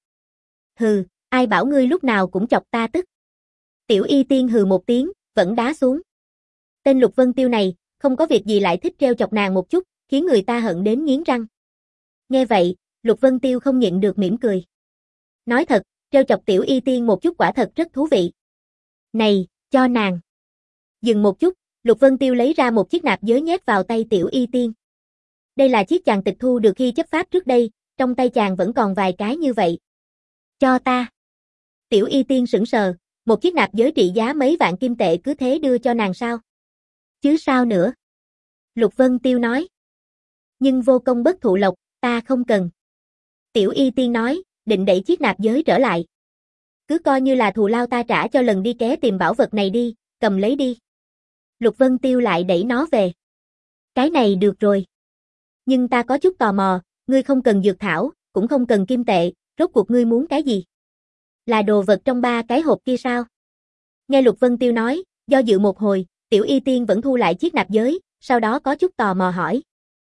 Hừ, ai bảo ngươi lúc nào cũng chọc ta tức. Tiểu Y Tiên hừ một tiếng, vẫn đá xuống. Tên Lục Vân Tiêu này, không có việc gì lại thích treo chọc nàng một chút, khiến người ta hận đến nghiến răng. Nghe vậy, Lục Vân Tiêu không nhịn được mỉm cười. Nói thật, treo chọc Tiểu Y Tiên một chút quả thật rất thú vị. Này, cho nàng. Dừng một chút, Lục Vân Tiêu lấy ra một chiếc nạp giới nhét vào tay Tiểu Y Tiên. Đây là chiếc chàng tịch thu được khi chấp pháp trước đây, trong tay chàng vẫn còn vài cái như vậy. Cho ta. Tiểu Y Tiên sững sờ, một chiếc nạp giới trị giá mấy vạn kim tệ cứ thế đưa cho nàng sao? Chứ sao nữa? Lục Vân Tiêu nói. Nhưng vô công bất thụ lộc, ta không cần. Tiểu Y Tiên nói, định đẩy chiếc nạp giới trở lại. Cứ coi như là thù lao ta trả cho lần đi ké tìm bảo vật này đi, cầm lấy đi. Lục Vân Tiêu lại đẩy nó về. Cái này được rồi. Nhưng ta có chút tò mò, ngươi không cần dược thảo, cũng không cần kim tệ, rốt cuộc ngươi muốn cái gì? Là đồ vật trong ba cái hộp kia sao? Nghe Lục Vân Tiêu nói, do dự một hồi, Tiểu Y Tiên vẫn thu lại chiếc nạp giới, sau đó có chút tò mò hỏi.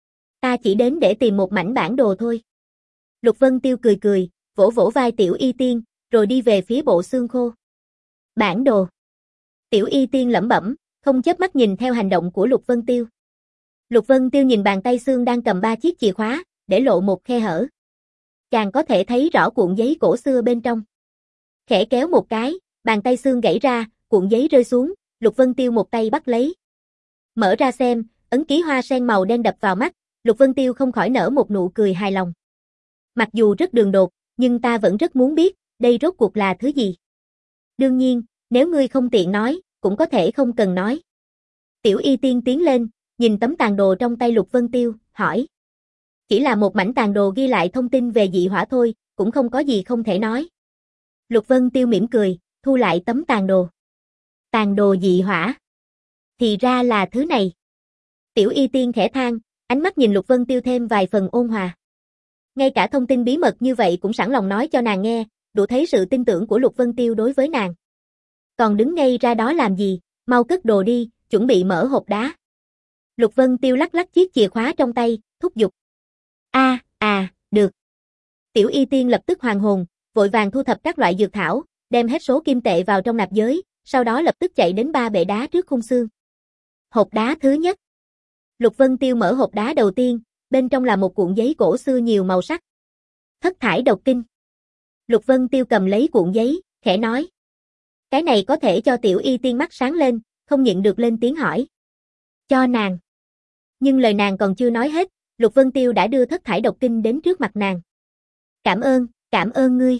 Ta chỉ đến để tìm một mảnh bản đồ thôi. Lục Vân Tiêu cười cười, vỗ vỗ vai Tiểu Y Tiên, rồi đi về phía bộ xương khô. Bản đồ. Tiểu Y Tiên lẩm bẩm, không chớp mắt nhìn theo hành động của Lục Vân Tiêu. Lục Vân Tiêu nhìn bàn tay xương đang cầm ba chiếc chìa khóa, để lộ một khe hở. Chàng có thể thấy rõ cuộn giấy cổ xưa bên trong. Khẽ kéo một cái, bàn tay xương gãy ra, cuộn giấy rơi xuống, Lục Vân Tiêu một tay bắt lấy. Mở ra xem, ấn ký hoa sen màu đen đập vào mắt, Lục Vân Tiêu không khỏi nở một nụ cười hài lòng. Mặc dù rất đường đột, nhưng ta vẫn rất muốn biết, đây rốt cuộc là thứ gì. Đương nhiên, nếu ngươi không tiện nói, cũng có thể không cần nói. Tiểu Y Tiên tiến lên, nhìn tấm tàn đồ trong tay Lục Vân Tiêu, hỏi. Chỉ là một mảnh tàn đồ ghi lại thông tin về dị hỏa thôi, cũng không có gì không thể nói. Lục Vân Tiêu mỉm cười, thu lại tấm tàn đồ. Tàn đồ dị hỏa. Thì ra là thứ này. Tiểu Y Tiên khẽ than, ánh mắt nhìn Lục Vân Tiêu thêm vài phần ôn hòa. Ngay cả thông tin bí mật như vậy cũng sẵn lòng nói cho nàng nghe, đủ thấy sự tin tưởng của Lục Vân Tiêu đối với nàng. Còn đứng ngay ra đó làm gì, mau cất đồ đi, chuẩn bị mở hộp đá. Lục Vân Tiêu lắc lắc chiếc chìa khóa trong tay, thúc giục. A, à, à, được. Tiểu Y Tiên lập tức hoàn hồn, vội vàng thu thập các loại dược thảo, đem hết số kim tệ vào trong nạp giới, sau đó lập tức chạy đến ba bệ đá trước khung xương. Hộp đá thứ nhất. Lục Vân Tiêu mở hộp đá đầu tiên, bên trong là một cuộn giấy cổ xưa nhiều màu sắc. Thất thải độc kinh. Lục Vân Tiêu cầm lấy cuộn giấy, khẽ nói. Cái này có thể cho Tiểu Y Tiên mắt sáng lên, không nhịn được lên tiếng hỏi. Cho nàng. Nhưng lời nàng còn chưa nói hết, Lục Vân Tiêu đã đưa thất thải độc kinh đến trước mặt nàng. Cảm ơn, cảm ơn ngươi.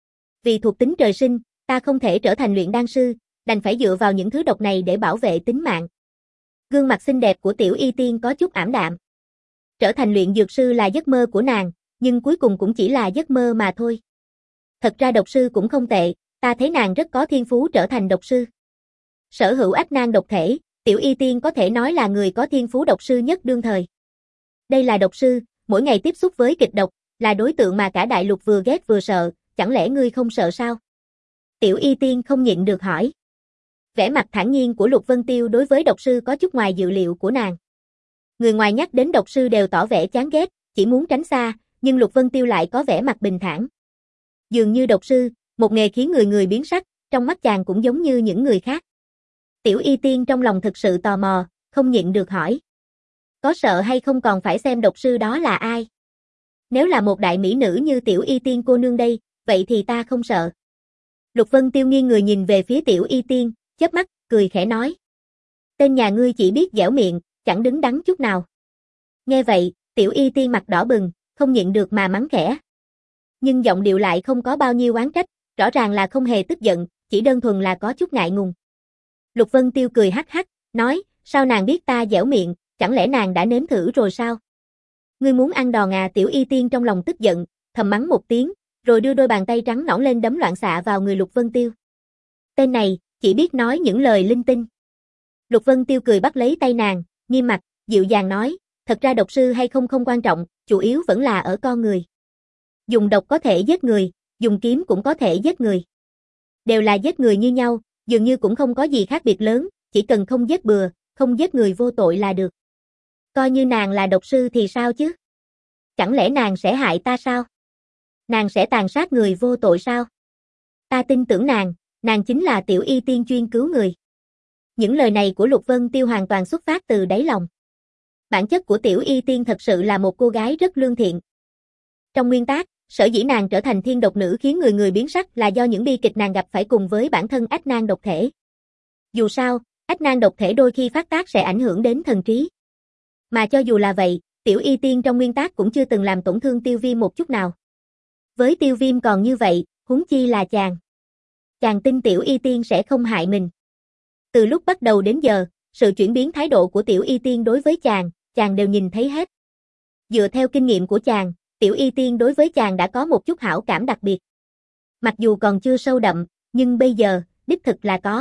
Vì thuộc tính trời sinh, ta không thể trở thành luyện đan sư, đành phải dựa vào những thứ độc này để bảo vệ tính mạng. Gương mặt xinh đẹp của Tiểu Y Tiên có chút ảm đạm. Trở thành luyện dược sư là giấc mơ của nàng, nhưng cuối cùng cũng chỉ là giấc mơ mà thôi. Thật ra độc sư cũng không tệ, ta thấy nàng rất có thiên phú trở thành độc sư. Sở hữu ách nan độc thể, Tiểu Y Tiên có thể nói là người có thiên phú độc sư nhất đương thời. Đây là độc sư, mỗi ngày tiếp xúc với kịch độc, là đối tượng mà cả đại lục vừa ghét vừa sợ, chẳng lẽ ngươi không sợ sao? Tiểu Y Tiên không nhịn được hỏi. Vẻ mặt thản nhiên của Lục Vân Tiêu đối với độc sư có chút ngoài dự liệu của nàng. Người ngoài nhắc đến độc sư đều tỏ vẻ chán ghét, chỉ muốn tránh xa, nhưng Lục Vân Tiêu lại có vẻ mặt bình thản. Dường như độc sư, một nghề khiến người người biến sắc, trong mắt chàng cũng giống như những người khác. Tiểu Y Tiên trong lòng thực sự tò mò, không nhịn được hỏi. Có sợ hay không còn phải xem độc sư đó là ai? Nếu là một đại mỹ nữ như Tiểu Y Tiên cô nương đây, vậy thì ta không sợ. Lục Vân Tiêu nghiêng người nhìn về phía Tiểu Y Tiên, chớp mắt, cười khẽ nói. Tên nhà ngươi chỉ biết dẻo miệng, chẳng đứng đắn chút nào. Nghe vậy, Tiểu Y Tiên mặt đỏ bừng, không nhịn được mà mắng khẽ. Nhưng giọng điệu lại không có bao nhiêu oán trách, rõ ràng là không hề tức giận, chỉ đơn thuần là có chút ngại ngùng. Lục Vân Tiêu cười hắc hắc, nói, sao nàng biết ta dẻo miệng, chẳng lẽ nàng đã nếm thử rồi sao? Ngươi muốn ăn đòn à? Tiểu Y Tiên trong lòng tức giận, thầm mắng một tiếng, rồi đưa đôi bàn tay trắng nõn lên đấm loạn xạ vào người Lục Vân Tiêu. Tên này, chỉ biết nói những lời linh tinh. Lục Vân Tiêu cười bắt lấy tay nàng, nghiêm mặt, dịu dàng nói, thật ra độc sư hay không không quan trọng, chủ yếu vẫn là ở con người. Dùng độc có thể giết người, dùng kiếm cũng có thể giết người. Đều là giết người như nhau, dường như cũng không có gì khác biệt lớn, chỉ cần không giết bừa, không giết người vô tội là được. Coi như nàng là độc sư thì sao chứ? Chẳng lẽ nàng sẽ hại ta sao? Nàng sẽ tàn sát người vô tội sao? Ta tin tưởng nàng, nàng chính là Tiểu Y Tiên chuyên cứu người. Những lời này của Lục Vân Tiêu hoàn toàn xuất phát từ đáy lòng. Bản chất của Tiểu Y Tiên thật sự là một cô gái rất lương thiện. Trong nguyên tác, sở dĩ nàng trở thành thiên độc nữ khiến người người biến sắc là do những bi kịch nàng gặp phải cùng với bản thân ách nan độc thể. Dù sao, ách nan độc thể đôi khi phát tác sẽ ảnh hưởng đến thần trí. Mà cho dù là vậy, Tiểu Y Tiên trong nguyên tác cũng chưa từng làm tổn thương Tiêu Viêm một chút nào. Với Tiêu Viêm còn như vậy, huống chi là chàng. Chàng tin Tiểu Y Tiên sẽ không hại mình. Từ lúc bắt đầu đến giờ, sự chuyển biến thái độ của Tiểu Y Tiên đối với chàng, chàng đều nhìn thấy hết. Dựa theo kinh nghiệm của chàng, Tiểu Y Tiên đối với chàng đã có một chút hảo cảm đặc biệt. Mặc dù còn chưa sâu đậm, nhưng bây giờ, đích thực là có.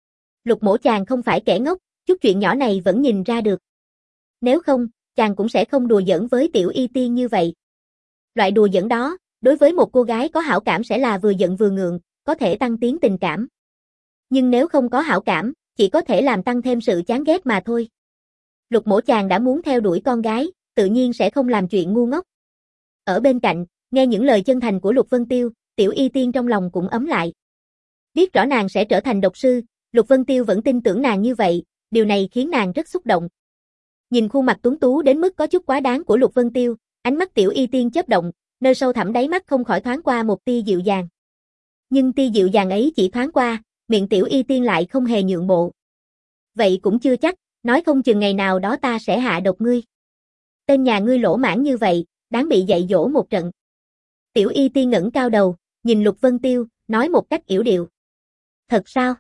Lục Mỗ chàng không phải kẻ ngốc, chút chuyện nhỏ này vẫn nhìn ra được. Nếu không, chàng cũng sẽ không đùa giỡn với Tiểu Y Tiên như vậy. Loại đùa giỡn đó, đối với một cô gái có hảo cảm sẽ là vừa giận vừa ngượng, có thể tăng tiến tình cảm. Nhưng nếu không có hảo cảm, chỉ có thể làm tăng thêm sự chán ghét mà thôi. Lục Mỗ chàng đã muốn theo đuổi con gái, tự nhiên sẽ không làm chuyện ngu ngốc. Ở bên cạnh, nghe những lời chân thành của Lục Vân Tiêu, Tiểu Y Tiên trong lòng cũng ấm lại. Biết rõ nàng sẽ trở thành độc sư, Lục Vân Tiêu vẫn tin tưởng nàng như vậy, điều này khiến nàng rất xúc động. Nhìn khuôn mặt tuấn tú đến mức có chút quá đáng của Lục Vân Tiêu, ánh mắt Tiểu Y Tiên chớp động, nơi sâu thẳm đáy mắt không khỏi thoáng qua một tia dịu dàng. Nhưng tia dịu dàng ấy chỉ thoáng qua, miệng Tiểu Y Tiên lại không hề nhượng bộ. Vậy cũng chưa chắc, nói không chừng ngày nào đó ta sẽ hạ độc ngươi. Tên nhà ngươi lỗ mãng như vậy, đáng bị dạy dỗ một trận. Tiểu Y Tiên ngẩng cao đầu, nhìn Lục Vân Tiêu, nói một cách yểu điệu. Thật sao?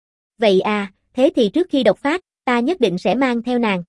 Vậy à, thế thì trước khi độc phát, ta nhất định sẽ mang theo nàng.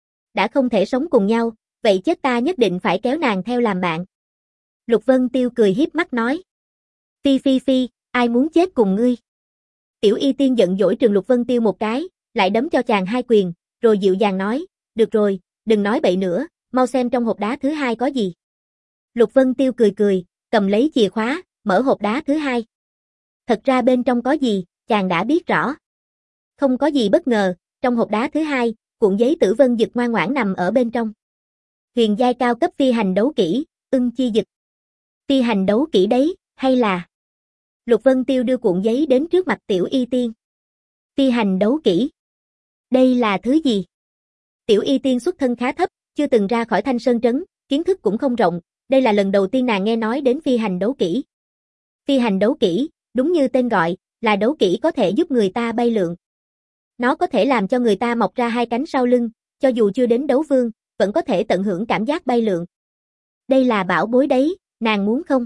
Đã không thể sống cùng nhau, vậy chết ta nhất định phải kéo nàng theo làm bạn. Lục Vân Tiêu cười hiếp mắt nói. Phi phi phi, ai muốn chết cùng ngươi? Tiểu Y Tiên giận dỗi trừng Lục Vân Tiêu một cái, lại đấm cho chàng hai quyền, rồi dịu dàng nói, được rồi, đừng nói bậy nữa, mau xem trong hộp đá thứ hai có gì. Lục Vân Tiêu cười cười, cầm lấy chìa khóa, mở hộp đá thứ hai. Thật ra bên trong có gì, chàng đã biết rõ. Không có gì bất ngờ, trong hộp đá thứ hai, cuộn giấy tử vân dực ngoan ngoãn nằm ở bên trong. Huyền giai cao cấp phi hành đấu kỹ, ưng chi dực. Phi hành đấu kỹ đấy, hay là... Lục Vân Tiêu đưa cuộn giấy đến trước mặt Tiểu Y Tiên. Phi hành đấu kỹ. Đây là thứ gì? Tiểu Y Tiên xuất thân khá thấp, chưa từng ra khỏi Thanh Sơn Trấn, kiến thức cũng không rộng, đây là lần đầu tiên nàng nghe nói đến phi hành đấu kỹ. Phi hành đấu kỹ, đúng như tên gọi, là đấu kỹ có thể giúp người ta bay lượn. Nó có thể làm cho người ta mọc ra hai cánh sau lưng, cho dù chưa đến đấu vương, vẫn có thể tận hưởng cảm giác bay lượn. Đây là bảo bối đấy, nàng muốn không?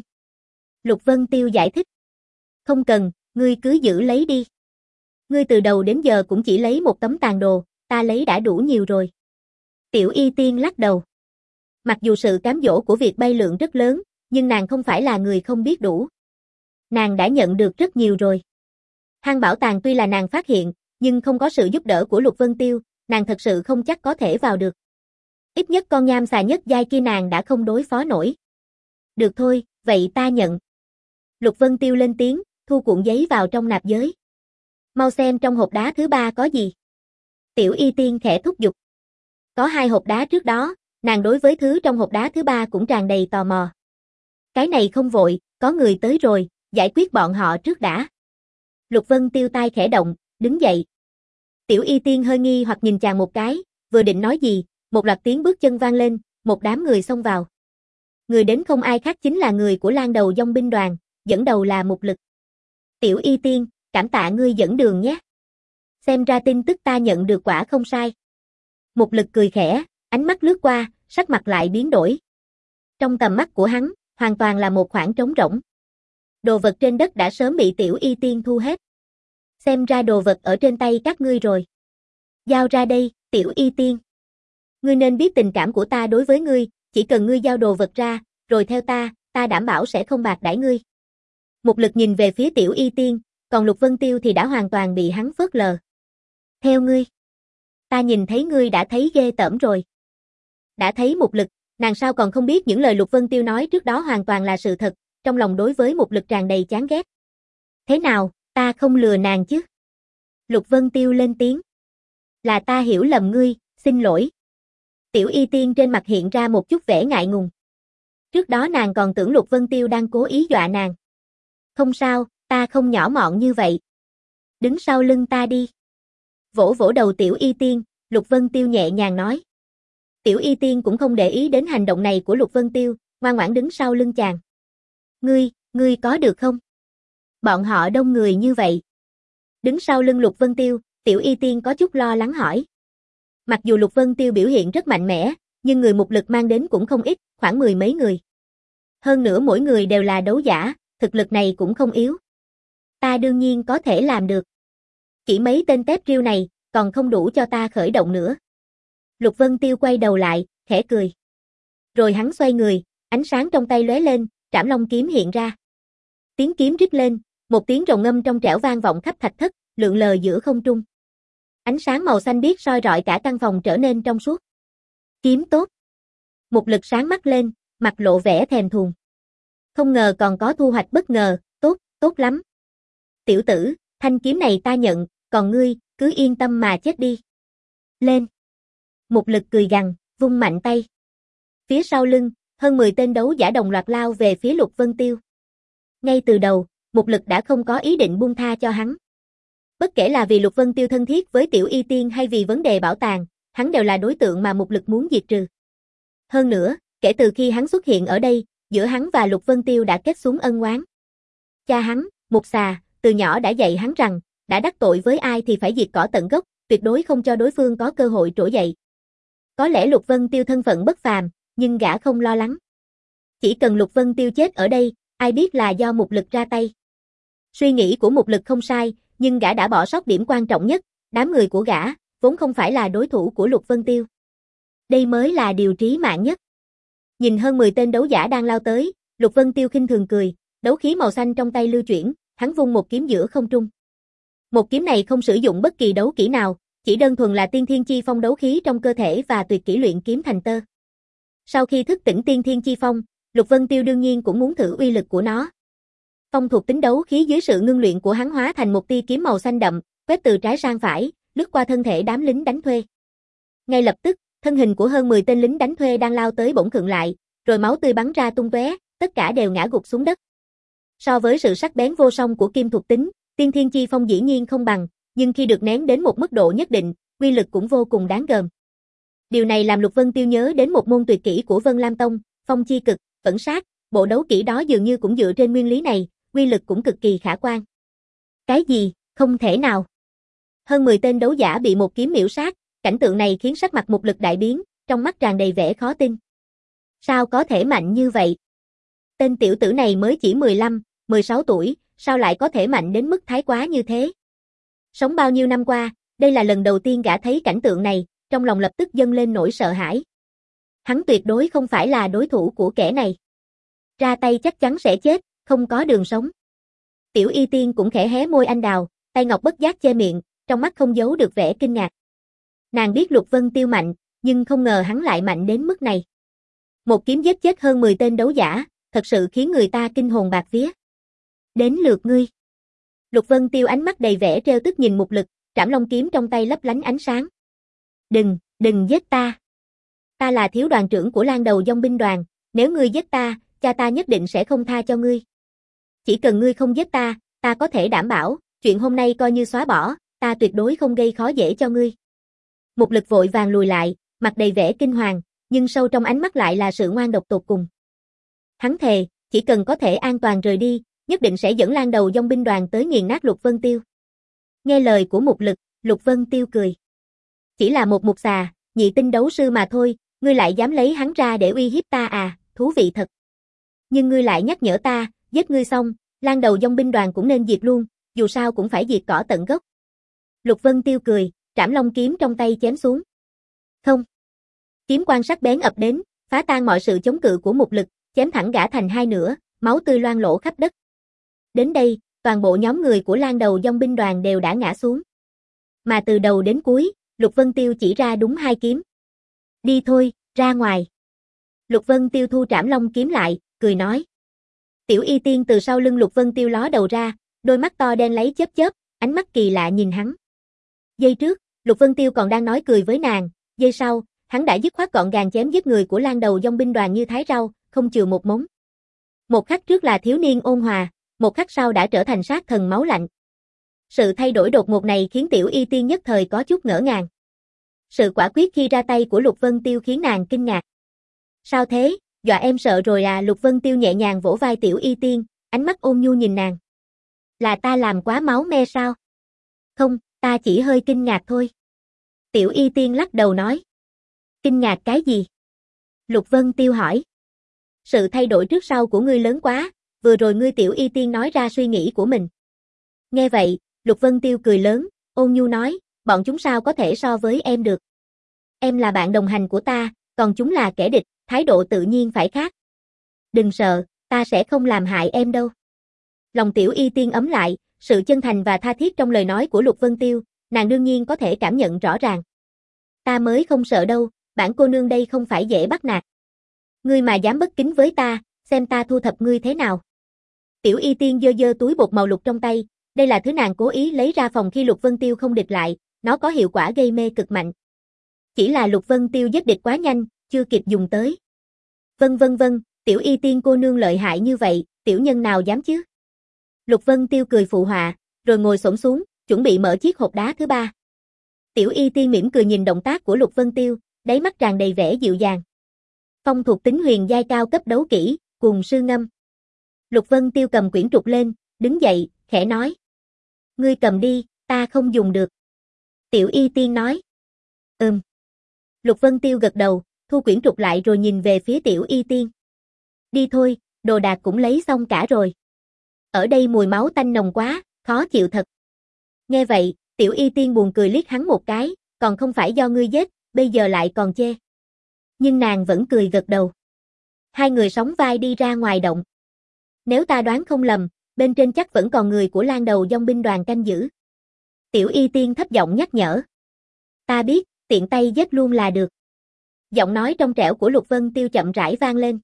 Lục Vân Tiêu giải thích. Không cần, ngươi cứ giữ lấy đi. Ngươi từ đầu đến giờ cũng chỉ lấy một tấm tàn đồ, ta lấy đã đủ nhiều rồi. Tiểu Y Tiên lắc đầu. Mặc dù sự cám dỗ của việc bay lượn rất lớn, nhưng nàng không phải là người không biết đủ. Nàng đã nhận được rất nhiều rồi. Hang bảo tàng tuy là nàng phát hiện, nhưng không có sự giúp đỡ của Lục Vân Tiêu, nàng thật sự không chắc có thể vào được. Ít nhất con nham xà nhất giai kia nàng đã không đối phó nổi. Được thôi, vậy ta nhận. Lục Vân Tiêu lên tiếng, thu cuộn giấy vào trong nạp giới. Mau xem trong hộp đá thứ ba có gì. Tiểu Y Tiên khẽ thúc giục. Có hai hộp đá trước đó, nàng đối với thứ trong hộp đá thứ ba cũng tràn đầy tò mò. Cái này không vội, có người tới rồi, giải quyết bọn họ trước đã. Lục Vân Tiêu tai khẽ động, đứng dậy. Tiểu Y Tiên hơi nghi hoặc nhìn chàng một cái, vừa định nói gì, một loạt tiếng bước chân vang lên, một đám người xông vào. Người đến không ai khác chính là người của Lang Đầu Dông binh đoàn, dẫn đầu là Mục Lực. Tiểu Y Tiên, cảm tạ ngươi dẫn đường nhé. Xem ra tin tức ta nhận được quả không sai. Mục Lực cười khẽ, ánh mắt lướt qua, sắc mặt lại biến đổi. Trong tầm mắt của hắn, hoàn toàn là một khoảng trống rỗng. Đồ vật trên đất đã sớm bị Tiểu Y Tiên thu hết. Xem ra đồ vật ở trên tay các ngươi rồi. Giao ra đây, Tiểu Y Tiên. Ngươi nên biết tình cảm của ta đối với ngươi, chỉ cần ngươi giao đồ vật ra, rồi theo ta, ta đảm bảo sẽ không bạc đãi ngươi. Mục Lực nhìn về phía Tiểu Y Tiên, còn Lục Vân Tiêu thì đã hoàn toàn bị hắn phớt lờ. Theo ngươi. Ta nhìn thấy ngươi đã thấy ghê tởm rồi. Đã thấy Mục Lực, nàng sao còn không biết những lời Lục Vân Tiêu nói trước đó hoàn toàn là sự thật, trong lòng đối với Mục Lực tràn đầy chán ghét. Thế nào, ta không lừa nàng chứ? Lục Vân Tiêu lên tiếng. Là ta hiểu lầm ngươi, xin lỗi. Tiểu Y Tiên trên mặt hiện ra một chút vẻ ngại ngùng. Trước đó nàng còn tưởng Lục Vân Tiêu đang cố ý dọa nàng. Không sao, ta không nhỏ mọn như vậy. Đứng sau lưng ta đi. Vỗ vỗ đầu Tiểu Y Tiên, Lục Vân Tiêu nhẹ nhàng nói. Tiểu Y Tiên cũng không để ý đến hành động này của Lục Vân Tiêu, ngoan ngoãn đứng sau lưng chàng. Ngươi, ngươi có được không? Bọn họ đông người như vậy. Đứng sau lưng Lục Vân Tiêu, Tiểu Y Tiên có chút lo lắng hỏi. Mặc dù Lục Vân Tiêu biểu hiện rất mạnh mẽ, nhưng người Mục Lực mang đến cũng không ít, khoảng mười mấy người. Hơn nữa mỗi người đều là đấu giả, thực lực này cũng không yếu. Ta đương nhiên có thể làm được. Chỉ mấy tên tép riêu này, còn không đủ cho ta khởi động nữa. Lục Vân Tiêu quay đầu lại, khẽ cười. Rồi hắn xoay người, ánh sáng trong tay lóe lên, Trảm Long kiếm hiện ra. Tiếng kiếm rít lên, một tiếng rồng ngâm trong trẻo vang vọng khắp thạch thất, lượn lờ giữa không trung. Ánh sáng màu xanh biếc soi rọi cả căn phòng trở nên trong suốt. Kiếm tốt. Mục Lực sáng mắt lên, mặt lộ vẻ thèm thuồng. Không ngờ còn có thu hoạch bất ngờ, tốt, tốt lắm. Tiểu tử, thanh kiếm này ta nhận, còn ngươi, cứ yên tâm mà chết đi. Lên. Mục Lực cười gằn, vung mạnh tay. Phía sau lưng, hơn mười tên đấu giả đồng loạt lao về phía Lục Vân Tiêu. Ngay từ đầu, Mục Lực đã không có ý định buông tha cho hắn. Bất kể là vì Lục Vân Tiêu thân thiết với Tiểu Y Tiên hay vì vấn đề bảo tàng, hắn đều là đối tượng mà Mục Lực muốn diệt trừ. Hơn nữa, kể từ khi hắn xuất hiện ở đây, giữa hắn và Lục Vân Tiêu đã kết xuống ân oán. Cha hắn, Mục Xà, từ nhỏ đã dạy hắn rằng, đã đắc tội với ai thì phải diệt cỏ tận gốc, tuyệt đối không cho đối phương có cơ hội trỗi dậy. Có lẽ Lục Vân Tiêu thân phận bất phàm, nhưng gã không lo lắng. Chỉ cần Lục Vân Tiêu chết ở đây, ai biết là do Mục Lực ra tay. Suy nghĩ của Mục Lực không sai, nhưng gã đã bỏ sót điểm quan trọng nhất, đám người của gã, vốn không phải là đối thủ của Lục Vân Tiêu. Đây mới là điều trí mạng nhất. Nhìn hơn mười tên đấu giả đang lao tới, Lục Vân Tiêu khinh thường cười, đấu khí màu xanh trong tay lưu chuyển, hắn vung một kiếm giữa không trung. Một kiếm này không sử dụng bất kỳ đấu kỹ nào, chỉ đơn thuần là tiên thiên chi phong đấu khí trong cơ thể và tuyệt kỹ luyện kiếm thành tơ. Sau khi thức tỉnh tiên thiên chi phong, Lục Vân Tiêu đương nhiên cũng muốn thử uy lực của nó. Phong thuộc tính đấu khí dưới sự ngưng luyện của hắn hóa thành một tia kiếm màu xanh đậm, quét từ trái sang phải, lướt qua thân thể đám lính đánh thuê. Ngay lập tức, thân hình của hơn mười tên lính đánh thuê đang lao tới bỗng khựng lại, rồi máu tươi bắn ra tung tóe, tất cả đều ngã gục xuống đất. So với sự sắc bén vô song của kim thuộc tính, tiên thiên chi phong dĩ nhiên không bằng, nhưng khi được nén đến một mức độ nhất định, uy lực cũng vô cùng đáng gờm. Điều này làm Lục Vân Tiêu nhớ đến một môn tuyệt kỹ của Vân Lam Tông, Phong Chi Cực, Ẩn Sát, bộ đấu kỹ đó dường như cũng dựa trên nguyên lý này, uy lực cũng cực kỳ khả quan. Cái gì, không thể nào. Hơn mười tên đấu giả bị một kiếm miểu sát, cảnh tượng này khiến sắc mặt Mục Lực đại biến, trong mắt tràn đầy vẻ khó tin. Sao có thể mạnh như vậy? Tên tiểu tử này mới chỉ mười lăm, mười sáu tuổi, sao lại có thể mạnh đến mức thái quá như thế? Sống bao nhiêu năm qua, đây là lần đầu tiên gã thấy cảnh tượng này, trong lòng lập tức dâng lên nỗi sợ hãi. Hắn tuyệt đối không phải là đối thủ của kẻ này. Ra tay chắc chắn sẽ chết, không có đường sống. Tiểu Y Tiên cũng khẽ hé môi anh đào, tay ngọc bất giác che miệng, trong mắt không giấu được vẻ kinh ngạc. Nàng biết Lục Vân Tiêu mạnh, nhưng không ngờ hắn lại mạnh đến mức này. Một kiếm giết chết hơn mười tên đấu giả, thật sự khiến người ta kinh hồn bạt vía. Đến lượt ngươi. Lục Vân Tiêu ánh mắt đầy vẻ trêu tức nhìn Mục Lực, trảm long kiếm trong tay lấp lánh ánh sáng. Đừng, đừng giết ta. Ta là thiếu đoàn trưởng của Lan Đầu Dòng binh đoàn, nếu ngươi giết ta, cha ta nhất định sẽ không tha cho ngươi. Chỉ cần ngươi không giết ta, ta có thể đảm bảo, chuyện hôm nay coi như xóa bỏ, ta tuyệt đối không gây khó dễ cho ngươi. Mục Lực vội vàng lùi lại, mặt đầy vẻ kinh hoàng, nhưng sâu trong ánh mắt lại là sự ngoan độc tột cùng. Hắn thề, chỉ cần có thể an toàn rời đi, nhất định sẽ dẫn Lan Đầu Dòng binh đoàn tới nghiền nát Lục Vân Tiêu. Nghe lời của Mục Lực, Lục Vân Tiêu cười. Chỉ là một mục xà, nhị tinh đấu sư mà thôi, ngươi lại dám lấy hắn ra để uy hiếp ta à, thú vị thật. Nhưng ngươi lại nhắc nhở ta, giết ngươi xong, Lan Đầu Dòng binh đoàn cũng nên diệt luôn, dù sao cũng phải diệt cỏ tận gốc. Lục Vân Tiêu cười, trảm long kiếm trong tay chém xuống. Không. Kiếm quang sắc bén ập đến, phá tan mọi sự chống cự của Mục Lực, chém thẳng gã thành hai nửa, máu tươi loang lổ khắp đất. Đến đây, toàn bộ nhóm người của Lan Đầu Dòng binh đoàn đều đã ngã xuống. Mà từ đầu đến cuối, Lục Vân Tiêu chỉ ra đúng hai kiếm. Đi thôi, ra ngoài. Lục Vân Tiêu thu trảm long kiếm lại, cười nói. Tiểu Y Tiên từ sau lưng Lục Vân Tiêu ló đầu ra, đôi mắt to đen lấy chớp chớp, ánh mắt kỳ lạ nhìn hắn. Giây trước, Lục Vân Tiêu còn đang nói cười với nàng, giây sau, hắn đã dứt khoát gọn gàng chém giết người của Lan Đầu Dòng binh đoàn như thái rau, không chừa một mống. Một khắc trước là thiếu niên ôn hòa, một khắc sau đã trở thành sát thần máu lạnh. Sự thay đổi đột ngột này khiến Tiểu Y Tiên nhất thời có chút ngỡ ngàng. Sự quả quyết khi ra tay của Lục Vân Tiêu khiến nàng kinh ngạc. Sao thế, dọa em sợ rồi à? Lục Vân Tiêu nhẹ nhàng vỗ vai Tiểu Y Tiên, ánh mắt ôn nhu nhìn nàng. Là ta làm quá máu me sao? Không, ta chỉ hơi kinh ngạc thôi. Tiểu Y Tiên lắc đầu nói. Kinh ngạc cái gì? Lục Vân Tiêu hỏi. Sự thay đổi trước sau của ngươi lớn quá, vừa rồi ngươi Tiểu Y Tiên nói ra suy nghĩ của mình. Nghe vậy, Lục Vân Tiêu cười lớn, ôn nhu nói, bọn chúng sao có thể so với em được. Em là bạn đồng hành của ta, còn chúng là kẻ địch, thái độ tự nhiên phải khác. Đừng sợ, ta sẽ không làm hại em đâu. Lòng Tiểu Y Tiên ấm lại, sự chân thành và tha thiết trong lời nói của Lục Vân Tiêu, nàng đương nhiên có thể cảm nhận rõ ràng. Ta mới không sợ đâu, bản cô nương đây không phải dễ bắt nạt. Ngươi mà dám bất kính với ta, xem ta thu thập ngươi thế nào. Tiểu Y Tiên giơ giơ túi bột màu lục trong tay, đây là thứ nàng cố ý lấy ra phòng khi Lục Vân Tiêu không địch lại, nó có hiệu quả gây mê cực mạnh. Chỉ là Lục Vân Tiêu giết địch quá nhanh, chưa kịp dùng tới. Vân vân vân, Tiểu Y Tiên cô nương lợi hại như vậy, tiểu nhân nào dám chứ? Lục Vân Tiêu cười phụ họa, rồi ngồi xổm xuống, chuẩn bị mở chiếc hộp đá thứ ba. Tiểu Y Tiên mỉm cười nhìn động tác của Lục Vân Tiêu, đáy mắt tràn đầy vẻ dịu dàng. Phong thuộc tính huyền giai cao cấp đấu kỹ, cùng sư ngâm. Lục Vân Tiêu cầm quyển trục lên, đứng dậy, khẽ nói. Ngươi cầm đi, ta không dùng được. Tiểu Y Tiên nói. Ừm. Lục Vân Tiêu gật đầu, thu quyển trục lại rồi nhìn về phía Tiểu Y Tiên. Đi thôi, đồ đạc cũng lấy xong cả rồi. Ở đây mùi máu tanh nồng quá, khó chịu thật. Nghe vậy, Tiểu Y Tiên buồn cười liếc hắn một cái, còn không phải do ngươi giết, bây giờ lại còn chê. Nhưng nàng vẫn cười gật đầu. Hai người sóng vai đi ra ngoài động. Nếu ta đoán không lầm, bên trên chắc vẫn còn người của Lang Đầu Dòng binh đoàn canh giữ. Tiểu Y Tiên thấp giọng nhắc nhở. Ta biết, tiện tay giết luôn là được. Giọng nói trong trẻo của Lục Vân Tiêu chậm rãi vang lên.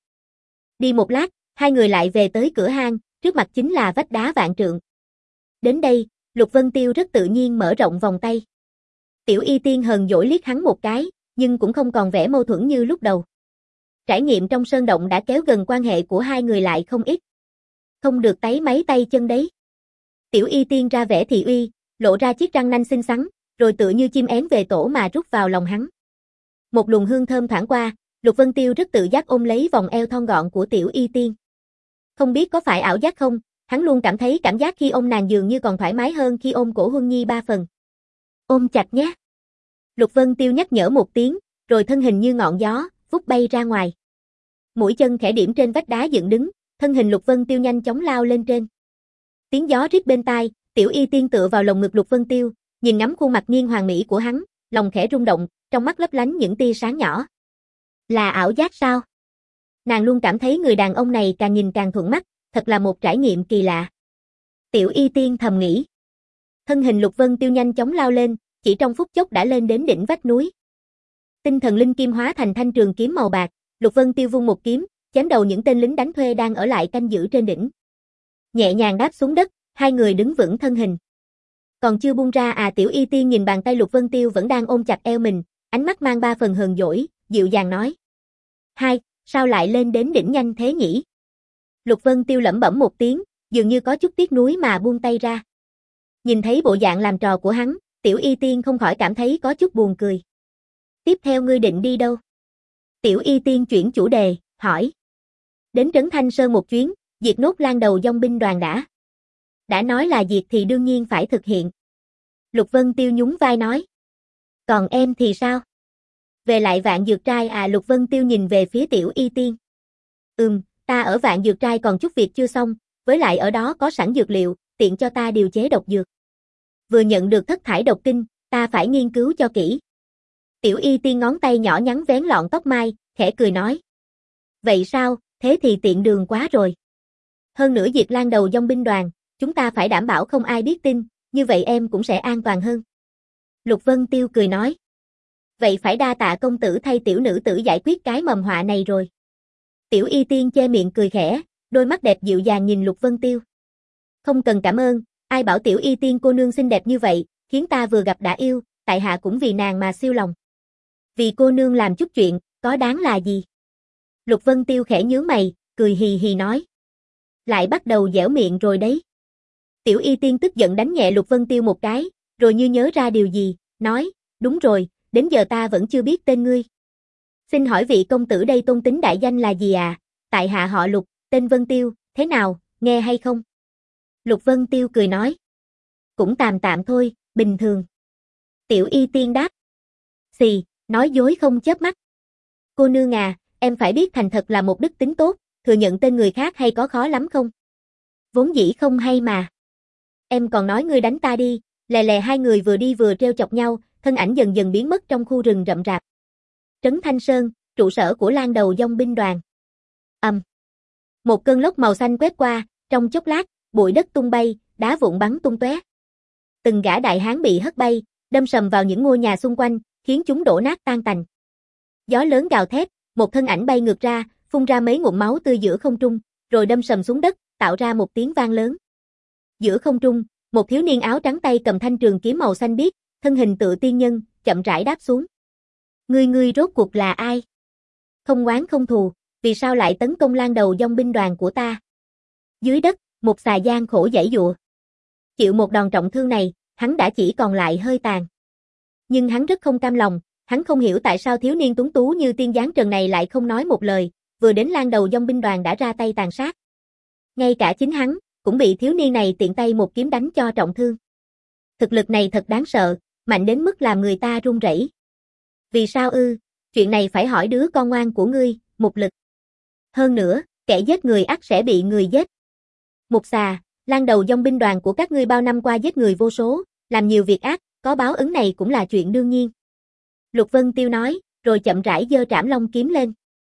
Đi một lát, hai người lại về tới cửa hang, trước mặt chính là vách đá vạn trượng. Đến đây, Lục Vân Tiêu rất tự nhiên mở rộng vòng tay. Tiểu Y Tiên hờn dỗi liếc hắn một cái, nhưng cũng không còn vẻ mâu thuẫn như lúc đầu. Trải nghiệm trong sơn động đã kéo gần quan hệ của hai người lại không ít. Không được táy máy tay chân đấy. Tiểu Y Tiên ra vẻ thị uy, lộ ra chiếc răng nanh xinh xắn, rồi tựa như chim én về tổ mà rút vào lòng hắn. Một luồng hương thơm thoảng qua, Lục Vân Tiêu rất tự giác ôm lấy vòng eo thon gọn của Tiểu Y Tiên. Không biết có phải ảo giác không, hắn luôn cảm thấy cảm giác khi ôm nàng dường như còn thoải mái hơn khi ôm cổ Huân Nhi ba phần. Ôm chặt nhé. Lục Vân Tiêu nhắc nhở một tiếng, rồi thân hình như ngọn gió, vút bay ra ngoài. Mũi chân khẽ điểm trên vách đá dựng đứng, thân hình Lục Vân Tiêu nhanh chóng lao lên trên. Tiếng gió rít bên tai, Tiểu Y Tiên tựa vào lồng ngực Lục Vân Tiêu, nhìn ngắm khuôn mặt nghiêng hoàn mỹ của hắn, lòng khẽ rung động, trong mắt lấp lánh những tia sáng nhỏ. Là ảo giác sao? Nàng luôn cảm thấy người đàn ông này càng nhìn càng thuận mắt, thật là một trải nghiệm kỳ lạ. Tiểu Y Tiên thầm nghĩ. Thân hình Lục Vân Tiêu nhanh chóng lao lên, chỉ trong phút chốc đã lên đến đỉnh vách núi. Tinh thần linh kim hóa thành thanh trường kiếm màu bạc, Lục Vân Tiêu vung một kiếm, chém đầu những tên lính đánh thuê đang ở lại canh giữ trên đỉnh. Nhẹ nhàng đáp xuống đất, hai người đứng vững thân hình. Còn chưa buông ra à? Tiểu Y Tiên nhìn bàn tay Lục Vân Tiêu vẫn đang ôm chặt eo mình, ánh mắt mang ba phần hờn dỗi, dịu dàng nói. Hai, sao lại lên đến đỉnh nhanh thế nhỉ? Lục Vân Tiêu lẩm bẩm một tiếng, dường như có chút tiếc nuối mà buông tay ra. Nhìn thấy bộ dạng làm trò của hắn, Tiểu Y Tiên không khỏi cảm thấy có chút buồn cười. Tiếp theo ngươi định đi đâu? Tiểu Y Tiên chuyển chủ đề, hỏi. Đến Trấn Thanh Sơn một chuyến, diệt nốt Lang Đầu Dòng binh đoàn đã. Đã nói là diệt thì đương nhiên phải thực hiện. Lục Vân Tiêu nhún vai nói. Còn em thì sao? Về lại Vạn Dược Trai à? Lục Vân Tiêu nhìn về phía Tiểu Y Tiên. Ừm, ta ở Vạn Dược Trai còn chút việc chưa xong, với lại ở đó có sẵn dược liệu, tiện cho ta điều chế độc dược. Vừa nhận được thất thải độc kinh, ta phải nghiên cứu cho kỹ. Tiểu Y Tiên ngón tay nhỏ nhắn vén lọn tóc mai, khẽ cười nói. Vậy sao, thế thì tiện đường quá rồi. Hơn nữa diệt Lang Đầu Dòng binh đoàn, chúng ta phải đảm bảo không ai biết tin, như vậy em cũng sẽ an toàn hơn. Lục Vân Tiêu cười nói. Vậy phải đa tạ công tử thay tiểu nữ tử giải quyết cái mầm họa này rồi. Tiểu Y Tiên che miệng cười khẽ, đôi mắt đẹp dịu dàng nhìn Lục Vân Tiêu. Không cần cảm ơn, ai bảo Tiểu Y Tiên cô nương xinh đẹp như vậy, khiến ta vừa gặp đã yêu, tại hạ cũng vì nàng mà siêu lòng. Vì cô nương làm chút chuyện, có đáng là gì? Lục Vân Tiêu khẽ nhướng mày, cười hì hì nói. Lại bắt đầu dẻo miệng rồi đấy. Tiểu Y Tiên tức giận đánh nhẹ Lục Vân Tiêu một cái, rồi như nhớ ra điều gì, nói, đúng rồi, đến giờ ta vẫn chưa biết tên ngươi. Xin hỏi vị công tử đây tôn tính đại danh là gì à? Tại hạ họ Lục, tên Vân Tiêu, thế nào, nghe hay không? Lục Vân Tiêu cười nói. Cũng tạm tạm thôi, bình thường. Tiểu Y Tiên đáp. Xì, nói dối không chớp mắt. Cô nương à, em phải biết thành thật là một đức tính tốt, thừa nhận tên người khác hay có khó lắm không? Vốn dĩ không hay mà. Em còn nói ngươi đánh ta đi, lè lè hai người vừa đi vừa treo chọc nhau, thân ảnh dần dần biến mất trong khu rừng rậm rạp. Trấn Thanh Sơn, trụ sở của Lang Đầu Dòng binh đoàn. Ầm. Um. Một cơn lốc màu xanh quét qua, trong chốc lát, bụi đất tung bay, đá vụn bắn tung tóe. Từng gã đại hán bị hất bay, đâm sầm vào những ngôi nhà xung quanh, khiến chúng đổ nát tan tành. Gió lớn gào thét, một thân ảnh bay ngược ra, phun ra mấy ngụm máu tươi giữa không trung, rồi đâm sầm xuống đất, tạo ra một tiếng vang lớn. Giữa không trung, một thiếu niên áo trắng tay cầm thanh trường kiếm màu xanh biếc, thân hình tựa tiên nhân, chậm rãi đáp xuống. Ngươi ngươi rốt cuộc là ai? Không oán không thù, vì sao lại tấn công Lang Đầu Dòng binh đoàn của ta? Dưới đất, một xà gian khổ giãy giụa. Chịu một đòn trọng thương này, hắn đã chỉ còn lại hơi tàn. Nhưng hắn rất không cam lòng, hắn không hiểu tại sao thiếu niên tuấn tú như tiên giáng trần này lại không nói một lời, vừa đến Lang Đầu Dông binh đoàn đã ra tay tàn sát. Ngay cả chính hắn, cũng bị thiếu niên này tiện tay một kiếm đánh cho trọng thương. Thực lực này thật đáng sợ, mạnh đến mức làm người ta run rẩy. Vì sao ư? Chuyện này phải hỏi đứa con ngoan của ngươi, Mục Lực. Hơn nữa, kẻ giết người ắt sẽ bị người giết. Mục Xà, Lang Đầu Dông binh đoàn của các ngươi bao năm qua giết người vô số, làm nhiều việc ác, có báo ứng này cũng là chuyện đương nhiên. Lục Vân Tiêu nói, rồi chậm rãi giơ Trảm Long kiếm lên.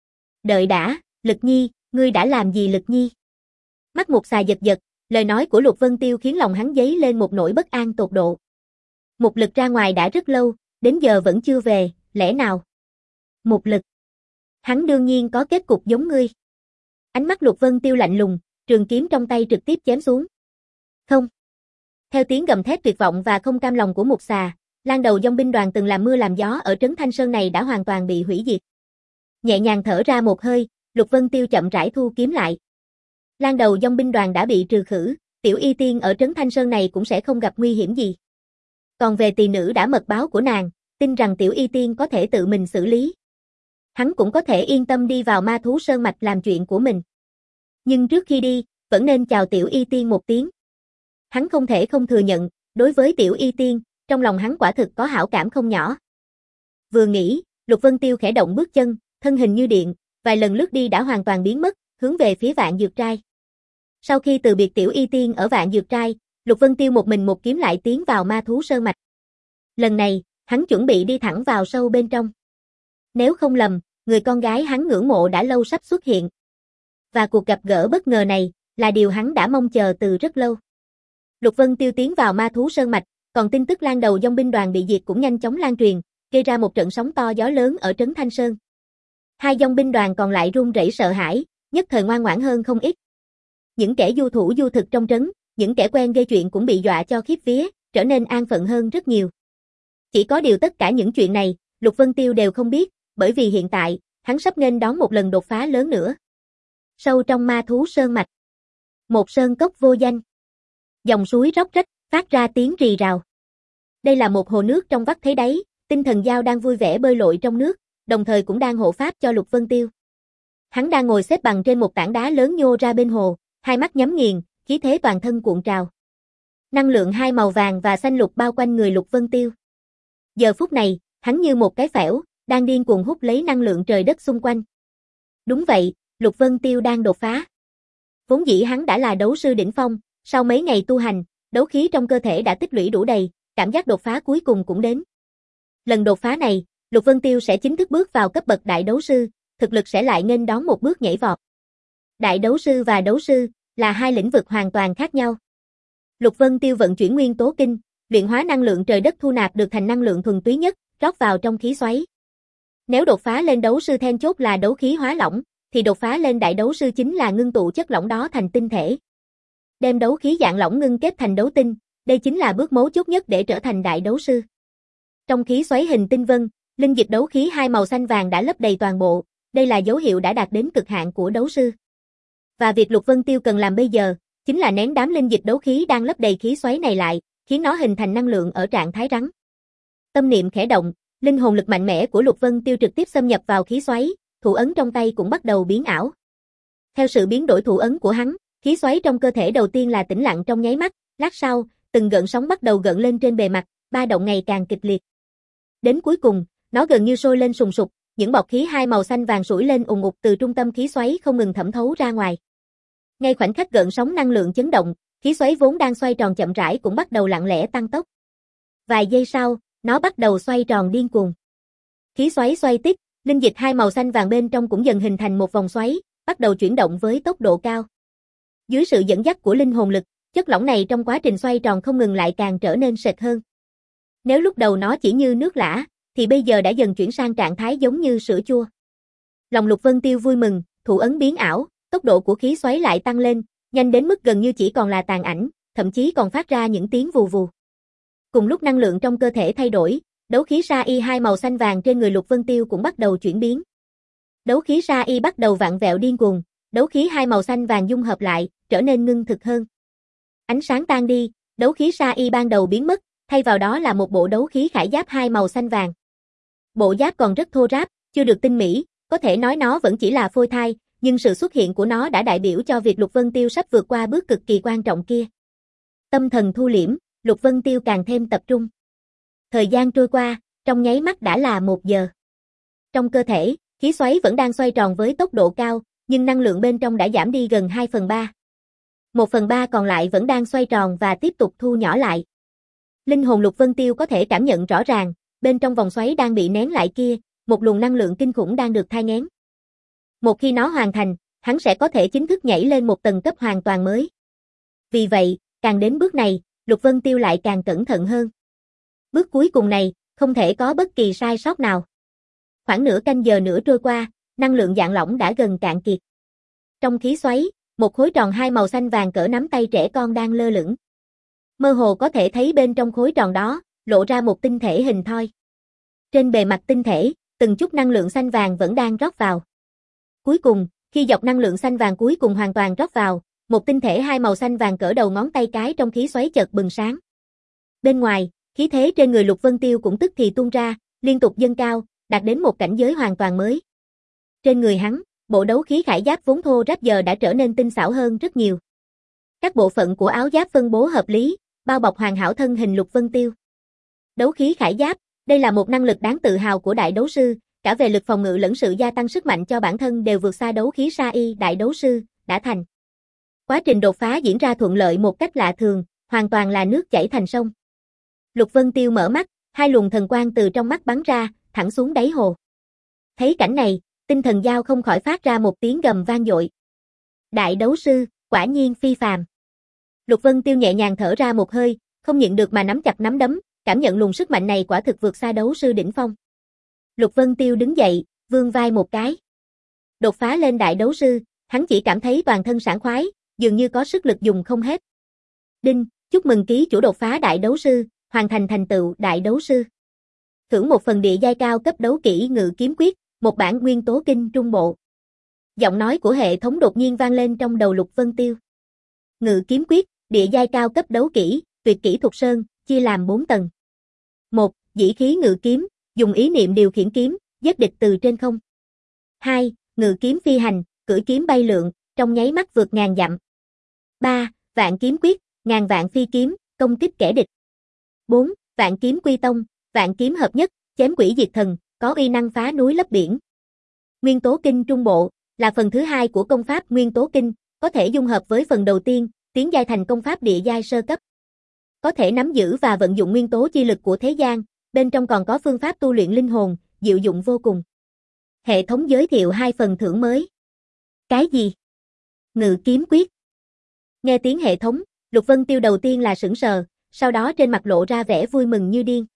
Đợi đã, Lực Nhi, ngươi đã làm gì Lực Nhi? Mắt Mục Xà giật giật, lời nói của Lục Vân Tiêu khiến lòng hắn dấy lên một nỗi bất an tột độ. Mục Lực ra ngoài đã rất lâu, đến giờ vẫn chưa về, lẽ nào? Mục Lực. Hắn đương nhiên có kết cục giống ngươi. Ánh mắt Lục Vân Tiêu lạnh lùng, trường kiếm trong tay trực tiếp chém xuống. Không. Theo tiếng gầm thét tuyệt vọng và không cam lòng của Mục Xà, Lang Đầu Dông binh đoàn từng làm mưa làm gió ở trấn Thanh Sơn này đã hoàn toàn bị hủy diệt. Nhẹ nhàng thở ra một hơi, Lục Vân Tiêu chậm rãi thu kiếm lại. Lang Đầu Dông binh đoàn đã bị trừ khử, Tiểu Y Tiên ở trấn Thanh Sơn này cũng sẽ không gặp nguy hiểm gì. Còn về tỳ nữ đã mật báo của nàng, tin rằng Tiểu Y Tiên có thể tự mình xử lý. Hắn cũng có thể yên tâm đi vào Ma Thú Sơn mạch làm chuyện của mình. Nhưng trước khi đi, vẫn nên chào Tiểu Y Tiên một tiếng. Hắn không thể không thừa nhận, đối với Tiểu Y Tiên, trong lòng hắn quả thực có hảo cảm không nhỏ. Vừa nghĩ, Lục Vân Tiêu khẽ động bước chân, thân hình như điện, vài lần lướt đi đã hoàn toàn biến mất, hướng về phía Vạn Dược Trai. Sau khi từ biệt Tiểu Y Tiên ở Vạn Dược Trai, Lục Vân Tiêu một mình một kiếm lại tiến vào Ma Thú Sơn mạch. Lần này, hắn chuẩn bị đi thẳng vào sâu bên trong. Nếu không lầm, người con gái hắn ngưỡng mộ đã lâu sắp xuất hiện. Và cuộc gặp gỡ bất ngờ này, là điều hắn đã mong chờ từ rất lâu. Lục Vân Tiêu tiến vào Ma Thú Sơn mạch, còn tin tức Lang Đầu Dông binh đoàn bị diệt cũng nhanh chóng lan truyền, gây ra một trận sóng to gió lớn ở trấn Thanh Sơn. Hai dông binh đoàn còn lại run rẩy sợ hãi, nhất thời ngoan ngoãn hơn không ít. Những kẻ du thủ du thực trong trấn, những kẻ quen gây chuyện cũng bị dọa cho khiếp vía, trở nên an phận hơn rất nhiều. Chỉ có điều tất cả những chuyện này, Lục Vân Tiêu đều không biết, bởi vì hiện tại, hắn sắp nghênh đón một lần đột phá lớn nữa. Sâu trong Ma Thú Sơn mạch, một sơn cốc vô danh. Dòng suối róc rách, phát ra tiếng rì rào. Đây là một hồ nước trong vắt thấy đáy, Tinh Thần Dao đang vui vẻ bơi lội trong nước, đồng thời cũng đang hộ pháp cho Lục Vân Tiêu. Hắn đang ngồi xếp bằng trên một tảng đá lớn nhô ra bên hồ, hai mắt nhắm nghiền, khí thế toàn thân cuộn trào. Năng lượng hai màu vàng và xanh lục bao quanh người Lục Vân Tiêu. Giờ phút này, hắn như một cái phễu, đang điên cuồng hút lấy năng lượng trời đất xung quanh. Đúng vậy, Lục Vân Tiêu đang đột phá. Vốn dĩ hắn đã là đấu sư đỉnh phong, sau mấy ngày tu hành, đấu khí trong cơ thể đã tích lũy đủ đầy, cảm giác đột phá cuối cùng cũng đến. Lần đột phá này, Lục Vân Tiêu sẽ chính thức bước vào cấp bậc đại đấu sư, thực lực sẽ lại nghênh đón một bước nhảy vọt. Đại đấu sư và đấu sư là hai lĩnh vực hoàn toàn khác nhau. Lục Vân Tiêu vận chuyển nguyên tố kinh, luyện hóa năng lượng trời đất thu nạp được thành năng lượng thuần túy nhất, rót vào trong khí xoáy. Nếu đột phá lên đấu sư then chốt là đấu khí hóa lỏng, thì đột phá lên đại đấu sư chính là ngưng tụ chất lỏng đó thành tinh thể. Đem đấu khí dạng lỏng ngưng kết thành đấu tinh, đây chính là bước mấu chốt nhất để trở thành đại đấu sư. Trong khí xoáy hình tinh vân, linh dịch đấu khí hai màu xanh vàng đã lấp đầy toàn bộ, đây là dấu hiệu đã đạt đến cực hạn của đấu sư. Và việc Lục Vân Tiêu cần làm bây giờ, chính là nén đám linh dịch đấu khí đang lấp đầy khí xoáy này lại, khiến nó hình thành năng lượng ở trạng thái rắn. Tâm niệm khẽ động, linh hồn lực mạnh mẽ của Lục Vân Tiêu trực tiếp xâm nhập vào khí xoáy, thủ ấn trong tay cũng bắt đầu biến ảo. Theo sự biến đổi thủ ấn của hắn, khí xoáy trong cơ thể đầu tiên là tĩnh lặng trong nháy mắt, lát sau, từng gợn sóng bắt đầu gợn lên trên bề mặt, ba động ngày càng kịch liệt. Đến cuối cùng, nó gần như sôi lên sùng sục, những bọt khí hai màu xanh vàng sủi lên ùn ục từ trung tâm khí xoáy không ngừng thẩm thấu ra ngoài. Ngay khoảnh khắc gợn sóng năng lượng chấn động, khí xoáy vốn đang xoay tròn chậm rãi cũng bắt đầu lặng lẽ tăng tốc. Vài giây sau, nó bắt đầu xoay tròn điên cuồng. Khí xoáy xoay tiếp, linh dịch hai màu xanh vàng bên trong cũng dần hình thành một vòng xoáy, bắt đầu chuyển động với tốc độ cao. Dưới sự dẫn dắt của linh hồn lực, chất lỏng này trong quá trình xoay tròn không ngừng lại càng trở nên sệt hơn. Nếu lúc đầu nó chỉ như nước lã, thì bây giờ đã dần chuyển sang trạng thái giống như sữa chua. Lòng Lục Vân Tiêu vui mừng, thủ ấn biến ảo, tốc độ của khí xoáy lại tăng lên, nhanh đến mức gần như chỉ còn là tàn ảnh, thậm chí còn phát ra những tiếng vù vù. Cùng lúc năng lượng trong cơ thể thay đổi, đấu khí sa y hai màu xanh vàng trên người Lục Vân Tiêu cũng bắt đầu chuyển biến. Đấu khí sa y bắt đầu vặn vẹo điên cuồng, đấu khí hai màu xanh vàng dung hợp lại, trở nên ngưng thực hơn. Ánh sáng tan đi, đấu khí sa y ban đầu biến mất, thay vào đó là một bộ đấu khí khải giáp hai màu xanh vàng. Bộ giáp còn rất thô ráp, chưa được tinh mỹ, có thể nói nó vẫn chỉ là phôi thai, nhưng sự xuất hiện của nó đã đại biểu cho việc Lục Vân Tiêu sắp vượt qua bước cực kỳ quan trọng kia. Tâm thần thu liễm, Lục Vân Tiêu càng thêm tập trung. Thời gian trôi qua, trong nháy mắt đã là một giờ. Trong cơ thể, khí xoáy vẫn đang xoay tròn với tốc độ cao, nhưng năng lượng bên trong đã giảm đi gần hai phần ba. một phần ba còn lại vẫn đang xoay tròn và tiếp tục thu nhỏ lại. Linh hồn Lục Vân Tiêu có thể cảm nhận rõ ràng, bên trong vòng xoáy đang bị nén lại kia, một luồng năng lượng kinh khủng đang được thai nghén. Một khi nó hoàn thành, hắn sẽ có thể chính thức nhảy lên một tầng cấp hoàn toàn mới. Vì vậy, càng đến bước này, Lục Vân Tiêu lại càng cẩn thận hơn. Bước cuối cùng này, không thể có bất kỳ sai sót nào. Khoảng nửa canh giờ nữa trôi qua, năng lượng dạng lỏng đã gần cạn kiệt. Trong khí xoáy, một khối tròn hai màu xanh vàng cỡ nắm tay trẻ con đang lơ lửng. Mơ hồ có thể thấy bên trong khối tròn đó, lộ ra một tinh thể hình thoi. Trên bề mặt tinh thể, từng chút năng lượng xanh vàng vẫn đang rót vào. Cuối cùng, khi dọc năng lượng xanh vàng cuối cùng hoàn toàn rót vào, một tinh thể hai màu xanh vàng cỡ đầu ngón tay cái trong khí xoáy chợt bừng sáng. Bên ngoài, khí thế trên người Lục Vân Tiêu cũng tức thì tuôn ra, liên tục dâng cao, đạt đến một cảnh giới hoàn toàn mới. Trên người hắn, bộ đấu khí khải giáp vốn thô ráp giờ đã trở nên tinh xảo hơn rất nhiều. Các bộ phận của áo giáp phân bố hợp lý, bao bọc hoàn hảo thân hình Lục Vân Tiêu. Đấu khí khải giáp, đây là một năng lực đáng tự hào của đại đấu sư, cả về lực phòng ngự lẫn sự gia tăng sức mạnh cho bản thân đều vượt xa đấu khí sa y đại đấu sư, đã thành. Quá trình đột phá diễn ra thuận lợi một cách lạ thường, hoàn toàn là nước chảy thành sông. Lục Vân Tiêu mở mắt, hai luồng thần quang từ trong mắt bắn ra, thẳng xuống đáy hồ. Thấy cảnh này, tinh thần giao không khỏi phát ra một tiếng gầm vang dội. Đại đấu sư, quả nhiên phi phàm. Lục Vân Tiêu nhẹ nhàng thở ra một hơi, không nhịn được mà nắm chặt nắm đấm, cảm nhận luồng sức mạnh này quả thực vượt xa đấu sư đỉnh phong. Lục Vân Tiêu đứng dậy, vươn vai một cái. Đột phá lên đại đấu sư, hắn chỉ cảm thấy toàn thân sảng khoái, dường như có sức lực dùng không hết. Đinh, chúc mừng ký chủ đột phá đại đấu sư, hoàn thành thành tựu đại đấu sư. Thưởng một phần địa giai cao cấp đấu kỹ ngự kiếm quyết, một bản nguyên tố kinh trung bộ. Giọng nói của hệ thống đột nhiên vang lên trong đầu Lục Vân Tiêu. Ngự kiếm quyết, địa giai cao cấp đấu kỹ, tuyệt kỹ thuộc sơn, chia làm bốn tầng. một. Dĩ khí ngự kiếm, dùng ý niệm điều khiển kiếm, giết địch từ trên không. hai. Ngự kiếm phi hành, cưỡi kiếm bay lượn, trong nháy mắt vượt ngàn dặm. ba. Vạn kiếm quyết, ngàn vạn phi kiếm, công kích kẻ địch. bốn. Vạn kiếm quy tông, vạn kiếm hợp nhất, chém quỷ diệt thần, có uy năng phá núi lấp biển. Nguyên tố kinh trung bộ, là phần thứ hai của công pháp nguyên tố kinh, có thể dung hợp với phần đầu tiên, tiến giai thành công pháp địa giai sơ cấp. Có thể nắm giữ và vận dụng nguyên tố chi lực của thế gian, bên trong còn có phương pháp tu luyện linh hồn, diệu dụng vô cùng. Hệ thống giới thiệu hai phần thưởng mới. Cái gì? Ngự kiếm quyết. Nghe tiếng hệ thống, Lục Vân Tiêu đầu tiên là sững sờ, sau đó trên mặt lộ ra vẻ vui mừng như điên.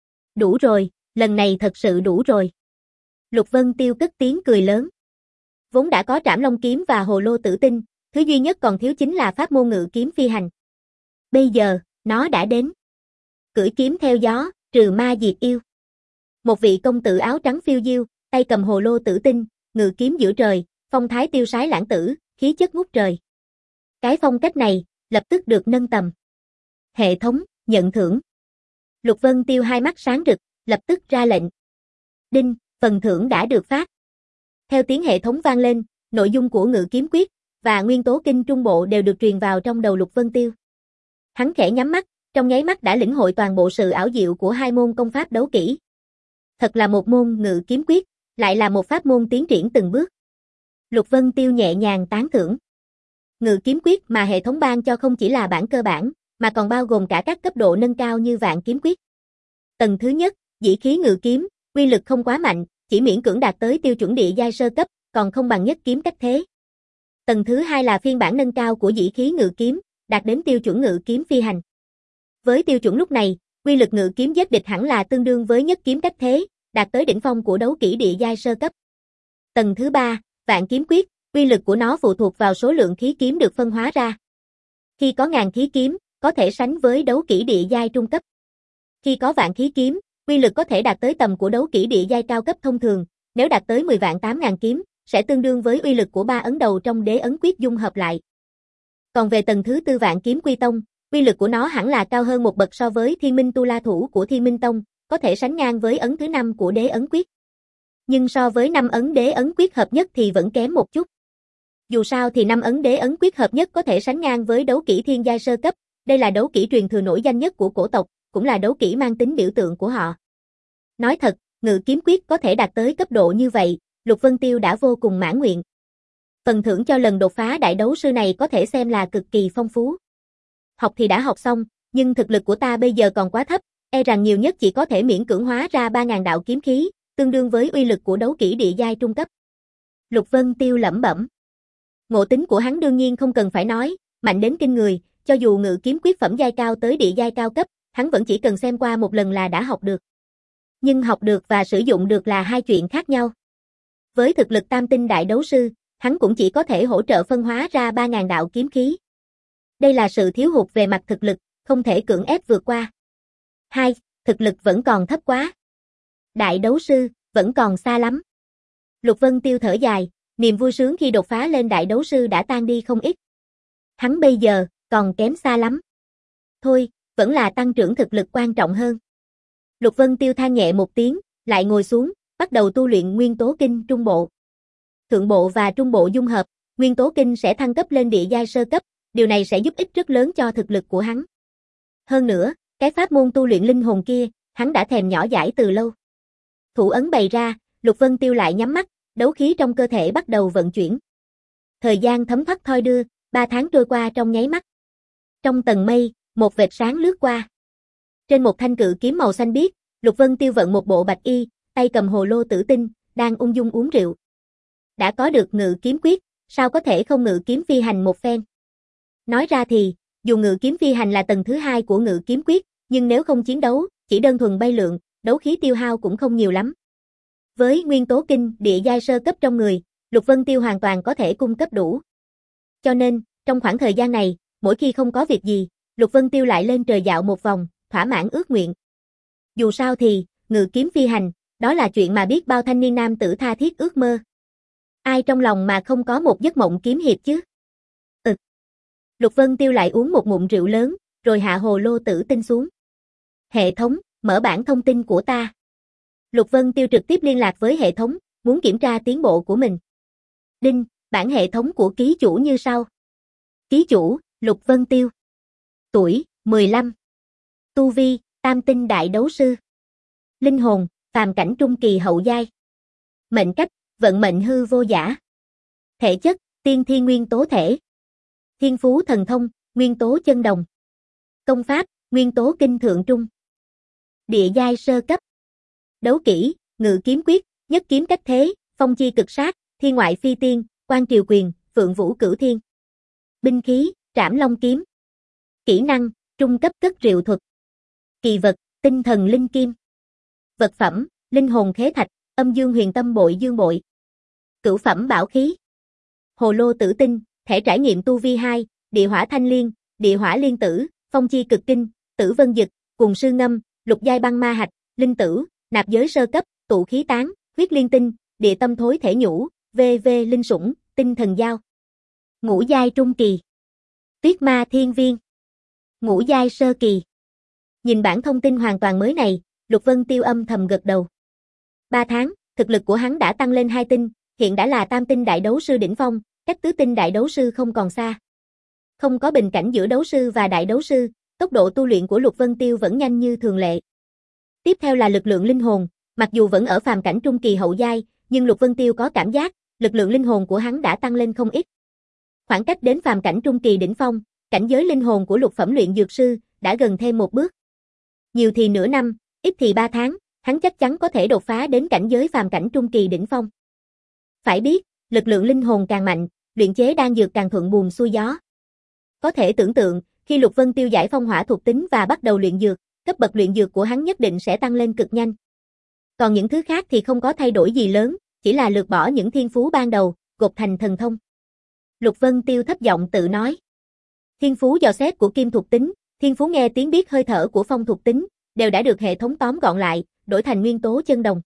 Đủ rồi, lần này thật sự đủ rồi. Lục Vân Tiêu cất tiếng cười lớn. Vốn đã có Trảm Long kiếm và Hồ Lô Tử Tinh, thứ duy nhất còn thiếu chính là pháp môn ngự kiếm phi hành. Bây giờ, nó đã đến. Cưỡi kiếm theo gió, trừ ma diệt yêu. Một vị công tử áo trắng phiêu diêu, tay cầm Hồ Lô Tử Tinh, ngự kiếm giữa trời, phong thái tiêu sái lãng tử, khí chất ngút trời. Cái phong cách này, lập tức được nâng tầm. Hệ thống, nhận thưởng. Lục Vân Tiêu hai mắt sáng rực, lập tức ra lệnh. Đinh, phần thưởng đã được phát. Theo tiếng hệ thống vang lên, nội dung của ngự kiếm quyết và nguyên tố kinh trung bộ đều được truyền vào trong đầu Lục Vân Tiêu. Hắn khẽ nhắm mắt, trong nháy mắt đã lĩnh hội toàn bộ sự ảo diệu của hai môn công pháp đấu kỹ. Thật là một môn ngự kiếm quyết, lại là một pháp môn tiến triển từng bước. Lục Vân Tiêu nhẹ nhàng tán thưởng. Ngự kiếm quyết mà hệ thống ban cho không chỉ là bản cơ bản, mà còn bao gồm cả các cấp độ nâng cao như vạn kiếm quyết. Tầng thứ nhất, dĩ khí ngự kiếm, uy lực không quá mạnh, chỉ miễn cưỡng đạt tới tiêu chuẩn địa giai sơ cấp, còn không bằng nhất kiếm cách thế. Tầng thứ hai là phiên bản nâng cao của dĩ khí ngự kiếm, đạt đến tiêu chuẩn ngự kiếm phi hành. Với tiêu chuẩn lúc này, uy lực ngự kiếm giết địch hẳn là tương đương với nhất kiếm cách thế, đạt tới đỉnh phong của đấu kỹ địa giai sơ cấp. Tầng thứ ba, vạn kiếm quyết, uy lực của nó phụ thuộc vào số lượng khí kiếm được phân hóa ra. Khi có ngàn khí kiếm, có thể sánh với đấu kỹ địa giai trung cấp. Khi có vạn khí kiếm, uy lực có thể đạt tới tầm của đấu kỹ địa giai cao cấp thông thường, nếu đạt tới mười vạn tám ngàn kiếm, sẽ tương đương với uy lực của ba ấn đầu trong đế ấn quyết dung hợp lại. Còn về tầng thứ tư vạn kiếm quy tông, Uy lực của nó hẳn là cao hơn một bậc so với Thiên Minh Tu La Thủ của Thiên Minh Tông, có thể sánh ngang với ấn thứ năm của Đế Ấn Quyết. Nhưng so với năm ấn Đế Ấn Quyết hợp nhất thì vẫn kém một chút. Dù sao thì năm ấn Đế Ấn Quyết hợp nhất có thể sánh ngang với đấu kỹ thiên giai sơ cấp, đây là đấu kỹ truyền thừa nổi danh nhất của cổ tộc, cũng là đấu kỹ mang tính biểu tượng của họ. Nói thật, Ngự Kiếm Quyết có thể đạt tới cấp độ như vậy, Lục Vân Tiêu đã vô cùng mãn nguyện. Phần thưởng cho lần đột phá đại đấu sư này có thể xem là cực kỳ phong phú. Học thì đã học xong, nhưng thực lực của ta bây giờ còn quá thấp, e rằng nhiều nhất chỉ có thể miễn cưỡng hóa ra ba ngàn đạo kiếm khí, tương đương với uy lực của đấu kỹ địa giai trung cấp. Lục Vân Tiêu lẩm bẩm. Ngộ tính của hắn đương nhiên không cần phải nói, mạnh đến kinh người, cho dù Ngự Kiếm Quyết phẩm giai cao tới địa giai cao cấp, hắn vẫn chỉ cần xem qua một lần là đã học được. Nhưng học được và sử dụng được là hai chuyện khác nhau. Với thực lực tam tinh đại đấu sư, hắn cũng chỉ có thể hỗ trợ phân hóa ra ba ngàn đạo kiếm khí. Đây là sự thiếu hụt về mặt thực lực, không thể cưỡng ép vượt qua. Hai, thực lực vẫn còn thấp quá. Đại đấu sư, vẫn còn xa lắm. Lục Vân Tiêu thở dài, niềm vui sướng khi đột phá lên đại đấu sư đã tan đi không ít. Hắn bây giờ, còn kém xa lắm. Thôi, vẫn là tăng trưởng thực lực quan trọng hơn. Lục Vân Tiêu than nhẹ một tiếng, lại ngồi xuống, bắt đầu tu luyện Nguyên Tố Kinh trung bộ. Thượng bộ và trung bộ dung hợp, Nguyên Tố Kinh sẽ thăng cấp lên địa giai sơ cấp, điều này sẽ giúp ích rất lớn cho thực lực của hắn. Hơn nữa, cái pháp môn tu luyện linh hồn kia, hắn đã thèm nhỏ dãi từ lâu. Thủ ấn bày ra, Lục Vân Tiêu lại nhắm mắt, đấu khí trong cơ thể bắt đầu vận chuyển. Thời gian thấm thoát thoi đưa, ba tháng trôi qua trong nháy mắt. Trong tầng mây, một vệt sáng lướt qua. Trên một thanh cự kiếm màu xanh biếc, Lục Vân Tiêu vận một bộ bạch y, tay cầm hồ lô tử tinh, đang ung dung uống rượu. Đã có được Ngự Kiếm Quyết, sao có thể không ngự kiếm phi hành một phen? Nói ra thì, dù ngự kiếm phi hành là tầng thứ hai của Ngự Kiếm Quyết, nhưng nếu không chiến đấu, chỉ đơn thuần bay lượn, đấu khí tiêu hao cũng không nhiều lắm. Với Nguyên Tố Kinh địa giai sơ cấp trong người, Lục Vân Tiêu hoàn toàn có thể cung cấp đủ. Cho nên, trong khoảng thời gian này, mỗi khi không có việc gì, Lục Vân Tiêu lại lên trời dạo một vòng, thỏa mãn ước nguyện. Dù sao thì, ngự kiếm phi hành, đó là chuyện mà biết bao thanh niên nam tử tha thiết ước mơ. Ai trong lòng mà không có một giấc mộng kiếm hiệp chứ? Ừ. Lục Vân Tiêu lại uống một ngụm rượu lớn, rồi hạ hồ lô tử tinh xuống. Hệ thống, mở bảng thông tin của ta. Lục Vân Tiêu trực tiếp liên lạc với hệ thống, muốn kiểm tra tiến bộ của mình. Đinh, bảng hệ thống của ký chủ như sau. Ký chủ, Lục Vân Tiêu. Tuổi, mười lăm. Tu vi, tam tinh đại đấu sư. Linh hồn, phàm cảnh trung kỳ hậu giai. Mệnh cách, vận mệnh hư vô giả. Thể chất, tiên thiên nguyên tố thể. Thiên phú thần thông, nguyên tố chân đồng. Công pháp, nguyên tố kinh thượng trung. Địa giai sơ cấp. Đấu kỹ, Ngự Kiếm Quyết, nhất kiếm cách thế, phong chi cực sát, thiên ngoại phi tiên, quan triều quyền, phượng vũ cửu thiên. Binh khí, trảm long kiếm. Kỹ năng, trung cấp cất rượu thuật. Kỳ vật, tinh thần linh kim. Vật phẩm, linh hồn khế thạch, âm dương huyền tâm bội dương bội. Cửu phẩm bảo khí. Hồ lô tử tinh, thẻ trải nghiệm tu vi hai, địa hỏa thanh liên, địa hỏa liên tử, phong chi cực kinh, tử vân dực, cùng sư ngâm, lục giai băng ma hạch, linh tử, nạp giới sơ cấp, tụ khí tán, huyết liên tinh, địa tâm thối thể nhũ, vv linh sủng, tinh thần giao. Ngũ giai trung kỳ. Tuyết ma thiên viên. Ngũ giai sơ kỳ. Nhìn bản thông tin hoàn toàn mới này, Lục Vân Tiêu âm thầm gật đầu. Ba tháng, thực lực của hắn đã tăng lên hai tinh, hiện đã là tam tinh đại đấu sư đỉnh phong, cách tứ tinh đại đấu sư không còn xa. Không có bình cảnh giữa đấu sư và đại đấu sư, tốc độ tu luyện của Lục Vân Tiêu vẫn nhanh như thường lệ. Tiếp theo là lực lượng linh hồn, mặc dù vẫn ở phàm cảnh trung kỳ hậu giai, nhưng Lục Vân Tiêu có cảm giác, lực lượng linh hồn của hắn đã tăng lên không ít. Khoảng cách đến phàm cảnh trung kỳ đỉnh phong, cảnh giới linh hồn của lục phẩm luyện dược sư đã gần thêm một bước. Nhiều thì nửa năm, ít thì ba tháng, hắn chắc chắn có thể đột phá đến cảnh giới phàm cảnh trung kỳ đỉnh phong. Phải biết, lực lượng linh hồn càng mạnh, luyện chế đan dược càng thuận buồm xuôi gió. Có thể tưởng tượng, khi Lục Vân Tiêu giải phong hỏa thuộc tính và bắt đầu luyện dược, cấp bậc luyện dược của hắn nhất định sẽ tăng lên cực nhanh. Còn những thứ khác thì không có thay đổi gì lớn, chỉ là lược bỏ những thiên phú ban đầu, gộp thành thần thông. Lục Vân Tiêu thấp giọng tự nói. Thiên phú dò xét của kim thuộc tính, thiên phú nghe tiếng biết hơi thở của phong thuộc tính, đều đã được hệ thống tóm gọn lại, đổi thành nguyên tố chân đồng.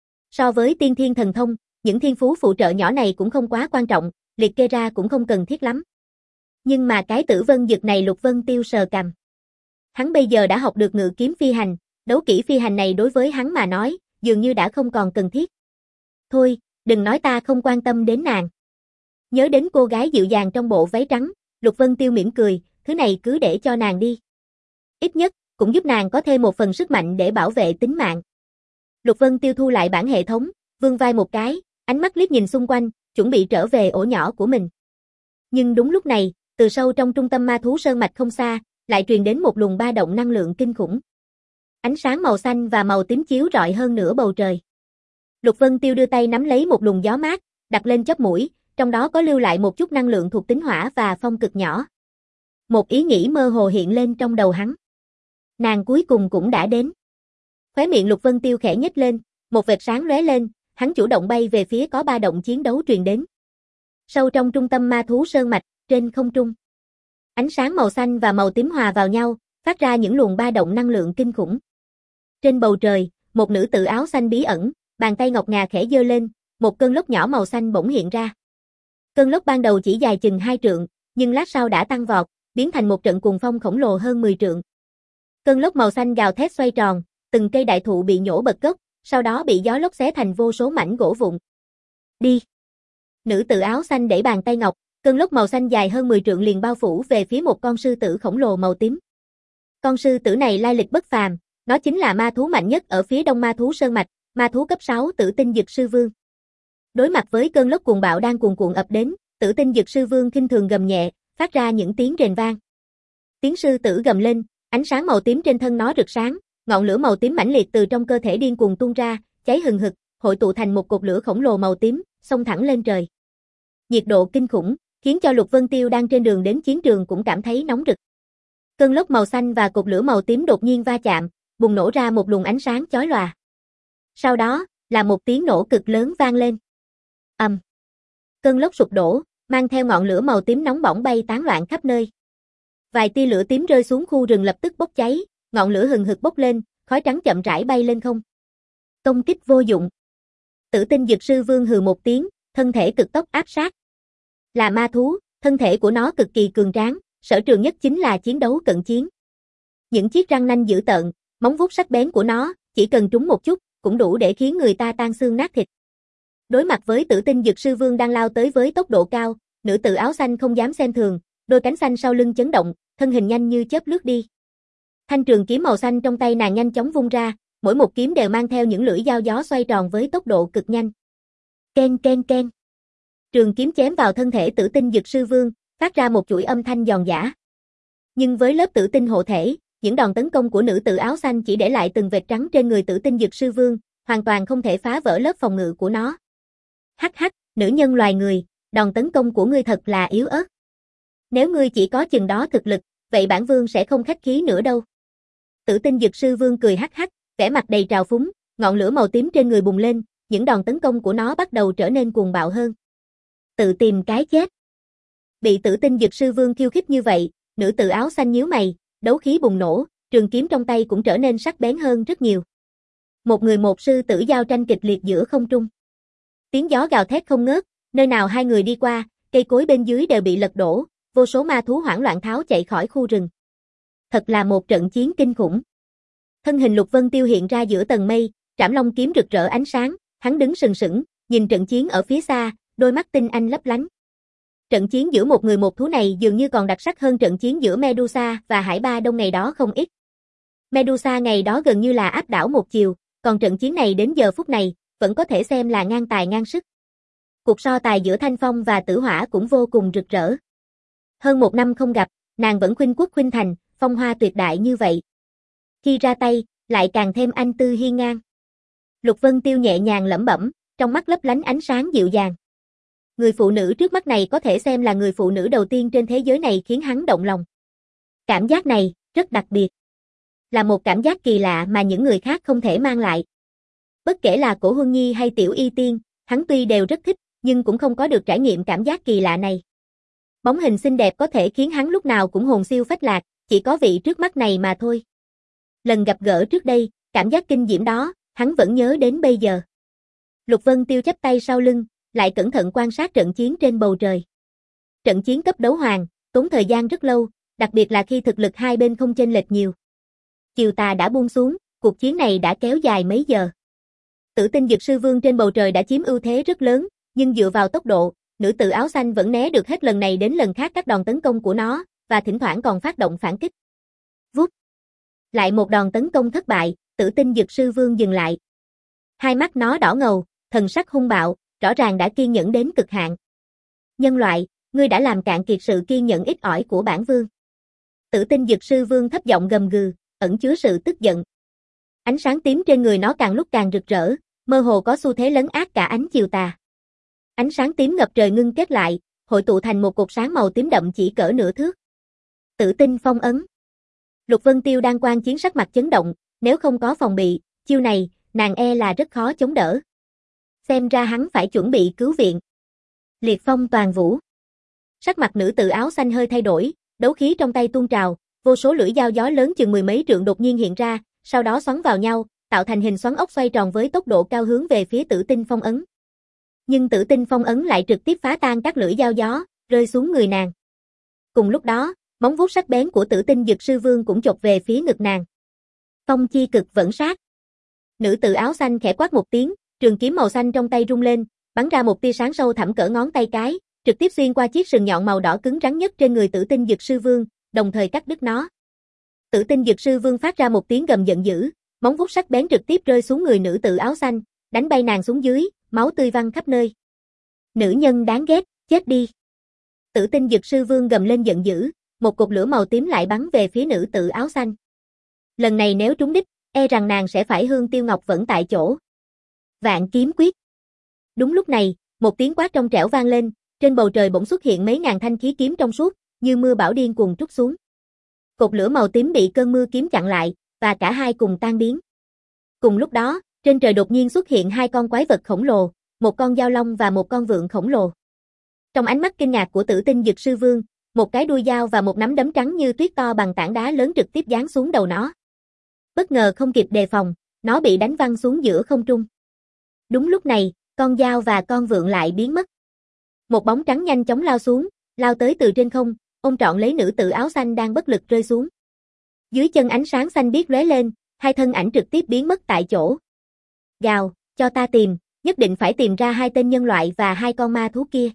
So với tiên thiên thần thông, những thiên phú phụ trợ nhỏ này cũng không quá quan trọng, liệt kê ra cũng không cần thiết lắm. Nhưng mà cái Tử Vân Dực này Lục Vân Tiêu sờ cằm. Hắn bây giờ đã học được ngự kiếm phi hành, đấu kỹ phi hành này đối với hắn mà nói, dường như đã không còn cần thiết. Thôi, đừng nói ta không quan tâm đến nàng. Nhớ đến cô gái dịu dàng trong bộ váy trắng, Lục Vân Tiêu mỉm cười, thứ này cứ để cho nàng đi. Ít nhất, cũng giúp nàng có thêm một phần sức mạnh để bảo vệ tính mạng. Lục Vân Tiêu thu lại bản hệ thống, vươn vai một cái, ánh mắt liếc nhìn xung quanh, chuẩn bị trở về ổ nhỏ của mình. Nhưng đúng lúc này, từ sâu trong trung tâm ma thú sơn mạch không xa, lại truyền đến một luồng ba động năng lượng kinh khủng. Ánh sáng màu xanh và màu tím chiếu rọi hơn nửa bầu trời. Lục Vân Tiêu đưa tay nắm lấy một luồng gió mát, đặt lên chóp mũi, trong đó có lưu lại một chút năng lượng thuộc tính hỏa và phong cực nhỏ. Một ý nghĩ mơ hồ hiện lên trong đầu hắn. Nàng cuối cùng cũng đã đến. Khóe miệng Lục Vân Tiêu khẽ nhếch lên, một vệt sáng lóe lên, hắn chủ động bay về phía có ba động chiến đấu truyền đến. Sâu trong trung tâm ma thú sơn mạch, trên không trung. Ánh sáng màu xanh và màu tím hòa vào nhau, phát ra những luồng ba động năng lượng kinh khủng. Trên bầu trời, một nữ tử áo xanh bí ẩn, bàn tay ngọc ngà khẽ giơ lên, một cơn lốc nhỏ màu xanh bỗng hiện ra. Cơn lốc ban đầu chỉ dài chừng hai trượng, nhưng lát sau đã tăng vọt, biến thành một trận cuồng phong khổng lồ hơn mười trượng. Cơn lốc màu xanh gào thét xoay tròn, từng cây đại thụ bị nhổ bật gốc, sau đó bị gió lốc xé thành vô số mảnh gỗ vụn. Đi! Nữ tử áo xanh đẩy bàn tay ngọc, cơn lốc màu xanh dài hơn mười trượng liền bao phủ về phía một con sư tử khổng lồ màu tím. Con sư tử này lai lịch bất phàm, nó chính là ma thú mạnh nhất ở phía đông ma thú sơn mạch, ma thú cấp sáu Tử Tinh Dực Sư Vương. Đối mặt với cơn lốc cuồng bạo đang cuồn cuộn ập đến, Tử Tinh Dực Sư Vương khinh thường gầm nhẹ, phát ra những tiếng rền vang. Tiếng sư tử gầm lên, ánh sáng màu tím trên thân nó rực sáng, ngọn lửa màu tím mãnh liệt từ trong cơ thể điên cuồng tuôn ra, cháy hừng hực, hội tụ thành một cột lửa khổng lồ màu tím, xông thẳng lên trời. Nhiệt độ kinh khủng, khiến cho Lục Vân Tiêu đang trên đường đến chiến trường cũng cảm thấy nóng rực. Cơn lốc màu xanh và cột lửa màu tím đột nhiên va chạm, bùng nổ ra một luồng ánh sáng chói lòa. Sau đó, là một tiếng nổ cực lớn vang lên. Ầm. Um. Cơn lốc sụp đổ, mang theo ngọn lửa màu tím nóng bỏng bay tán loạn khắp nơi. Vài tia lửa tím rơi xuống khu rừng lập tức bốc cháy, ngọn lửa hừng hực bốc lên, khói trắng chậm rãi bay lên không. Công kích vô dụng. Tử Tinh Dực Sư Vương hừ một tiếng, thân thể cực tốc áp sát. Là ma thú, thân thể của nó cực kỳ cường tráng, sở trường nhất chính là chiến đấu cận chiến. Những chiếc răng nanh dữ tợn, móng vuốt sắc bén của nó, chỉ cần trúng một chút, cũng đủ để khiến người ta tan xương nát thịt. Đối mặt với Tử Tinh Dực Sư Vương đang lao tới với tốc độ cao, nữ tử áo xanh không dám xem thường, đôi cánh xanh sau lưng chấn động, thân hình nhanh như chớp lướt đi. Thanh trường kiếm màu xanh trong tay nàng nhanh chóng vung ra, mỗi một kiếm đều mang theo những lưỡi dao gió xoay tròn với tốc độ cực nhanh. Ken ken ken. Trường kiếm chém vào thân thể Tử Tinh Dực Sư Vương, phát ra một chuỗi âm thanh giòn giã. Nhưng với lớp tử tinh hộ thể, những đòn tấn công của nữ tử áo xanh chỉ để lại từng vệt trắng trên người Tử Tinh Dực Sư Vương, hoàn toàn không thể phá vỡ lớp phòng ngự của nó. Hắc hắc, nữ nhân loài người, đòn tấn công của ngươi thật là yếu ớt. Nếu ngươi chỉ có chừng đó thực lực, vậy bản vương sẽ không khách khí nữa đâu. Tử Tinh Dực Sư Vương cười hắc hắc, vẻ mặt đầy trào phúng, ngọn lửa màu tím trên người bùng lên, những đòn tấn công của nó bắt đầu trở nên cuồng bạo hơn. Tự tìm cái chết. Bị Tử Tinh Dực Sư Vương khiêu khích như vậy, nữ tử áo xanh nhíu mày, đấu khí bùng nổ, trường kiếm trong tay cũng trở nên sắc bén hơn rất nhiều. Một người một sư tử giao tranh kịch liệt giữa không trung. Tiếng gió gào thét không ngớt, nơi nào hai người đi qua, cây cối bên dưới đều bị lật đổ, vô số ma thú hoảng loạn tháo chạy khỏi khu rừng. Thật là một trận chiến kinh khủng. Thân hình Lục Vân Tiêu hiện ra giữa tầng mây, trảm long kiếm rực rỡ ánh sáng, hắn đứng sừng sững, nhìn trận chiến ở phía xa, đôi mắt tinh anh lấp lánh. Trận chiến giữa một người một thú này dường như còn đặc sắc hơn trận chiến giữa Medusa và Hải Ba Đông ngày đó không ít. Medusa ngày đó gần như là áp đảo một chiều, còn trận chiến này đến giờ phút này, vẫn có thể xem là ngang tài ngang sức. Cuộc so tài giữa Thanh Phong và Tử Hỏa cũng vô cùng rực rỡ. Hơn một năm không gặp, nàng vẫn khuynh quốc khuynh thành, phong hoa tuyệt đại như vậy. Khi ra tay, lại càng thêm anh tư hiên ngang. Lục Vân Tiêu nhẹ nhàng lẩm bẩm, trong mắt lấp lánh ánh sáng dịu dàng. Người phụ nữ trước mắt này có thể xem là người phụ nữ đầu tiên trên thế giới này khiến hắn động lòng. Cảm giác này, rất đặc biệt. Là một cảm giác kỳ lạ mà những người khác không thể mang lại. Bất kể là Cổ Huân Nhi hay Tiểu Y Tiên, hắn tuy đều rất thích, nhưng cũng không có được trải nghiệm cảm giác kỳ lạ này. Bóng hình xinh đẹp có thể khiến hắn lúc nào cũng hồn siêu phách lạc, chỉ có vị trước mắt này mà thôi. Lần gặp gỡ trước đây, cảm giác kinh diễm đó, hắn vẫn nhớ đến bây giờ. Lục Vân Tiêu chắp tay sau lưng, lại cẩn thận quan sát trận chiến trên bầu trời. Trận chiến cấp đấu hoàng, tốn thời gian rất lâu, đặc biệt là khi thực lực hai bên không chênh lệch nhiều. Chiều tà đã buông xuống, cuộc chiến này đã kéo dài mấy giờ. Tử Tinh Dực Sư Vương trên bầu trời đã chiếm ưu thế rất lớn, nhưng dựa vào tốc độ, nữ tử áo xanh vẫn né được hết lần này đến lần khác các đòn tấn công của nó, và thỉnh thoảng còn phát động phản kích. Vút. Lại một đòn tấn công thất bại, Tử Tinh Dực Sư Vương dừng lại. Hai mắt nó đỏ ngầu, thần sắc hung bạo, rõ ràng đã kiên nhẫn đến cực hạn. Nhân loại, ngươi đã làm cạn kiệt sự kiên nhẫn ít ỏi của bản vương. Tử Tinh Dực Sư Vương thấp giọng gầm gừ, ẩn chứa sự tức giận. Ánh sáng tím trên người nó càng lúc càng rực rỡ, mơ hồ có xu thế lấn át cả ánh chiều tà. Ánh sáng tím ngập trời ngưng kết lại, hội tụ thành một cột sáng màu tím đậm chỉ cỡ nửa thước. Tử Tinh Phong Ấn. Lục Vân Tiêu đang quan chiến sắc mặt chấn động, nếu không có phòng bị, chiêu này, nàng e là rất khó chống đỡ. Xem ra hắn phải chuẩn bị cứu viện. Liệt Phong Toàn Vũ. Sắc mặt nữ tử áo xanh hơi thay đổi, đấu khí trong tay tuôn trào, vô số lưỡi dao gió lớn chừng mười mấy trượng đột nhiên hiện ra, sau đó xoắn vào nhau, tạo thành hình xoắn ốc xoay tròn với tốc độ cao hướng về phía Tử Tinh Phong Ấn. Nhưng Tử Tinh Phong Ấn lại trực tiếp phá tan các lưỡi dao gió, rơi xuống người nàng. Cùng lúc đó, móng vuốt sắc bén của Tử Tinh Dực Sư Vương cũng chộp về phía ngực nàng. Phong chi cực vẫn sát. Nữ tử áo xanh khẽ quát một tiếng, trường kiếm màu xanh trong tay rung lên, bắn ra một tia sáng sâu thẳm cỡ ngón tay cái, trực tiếp xuyên qua chiếc sừng nhọn màu đỏ cứng rắn nhất trên người Tử Tinh Dực Sư Vương, đồng thời cắt đứt nó. Tử Tinh Dực Sư Vương phát ra một tiếng gầm giận dữ, móng vuốt sắc bén trực tiếp rơi xuống người nữ tử áo xanh, đánh bay nàng xuống dưới, máu tươi văng khắp nơi. Nữ nhân đáng ghét, chết đi. Tử Tinh Dực Sư Vương gầm lên giận dữ, một cột lửa màu tím lại bắn về phía nữ tử áo xanh. Lần này nếu trúng đích, e rằng nàng sẽ phải hương tiêu ngọc vẫn tại chỗ. Vạn kiếm quyết. Đúng lúc này, một tiếng quát trong trẻo vang lên, trên bầu trời bỗng xuất hiện mấy ngàn thanh khí kiếm trong suốt, như mưa bão điên cuồng trút xuống. Cột lửa màu tím bị cơn mưa kiếm chặn lại, và cả hai cùng tan biến. Cùng lúc đó, trên trời đột nhiên xuất hiện hai con quái vật khổng lồ, một con dao long và một con vượn khổng lồ. Trong ánh mắt kinh ngạc của Tử Tinh Dực Sư Vương, một cái đuôi dao và một nắm đấm trắng như tuyết to bằng tảng đá lớn trực tiếp giáng xuống đầu nó. Bất ngờ không kịp đề phòng, nó bị đánh văng xuống giữa không trung. Đúng lúc này, con dao và con vượn lại biến mất. Một bóng trắng nhanh chóng lao xuống, lao tới từ trên không, ôm trọn lấy nữ tử áo xanh đang bất lực rơi xuống. Dưới chân ánh sáng xanh biếc lóe lên, hai thân ảnh trực tiếp biến mất tại chỗ. Gào, cho ta tìm, nhất định phải tìm ra hai tên nhân loại và hai con ma thú kia.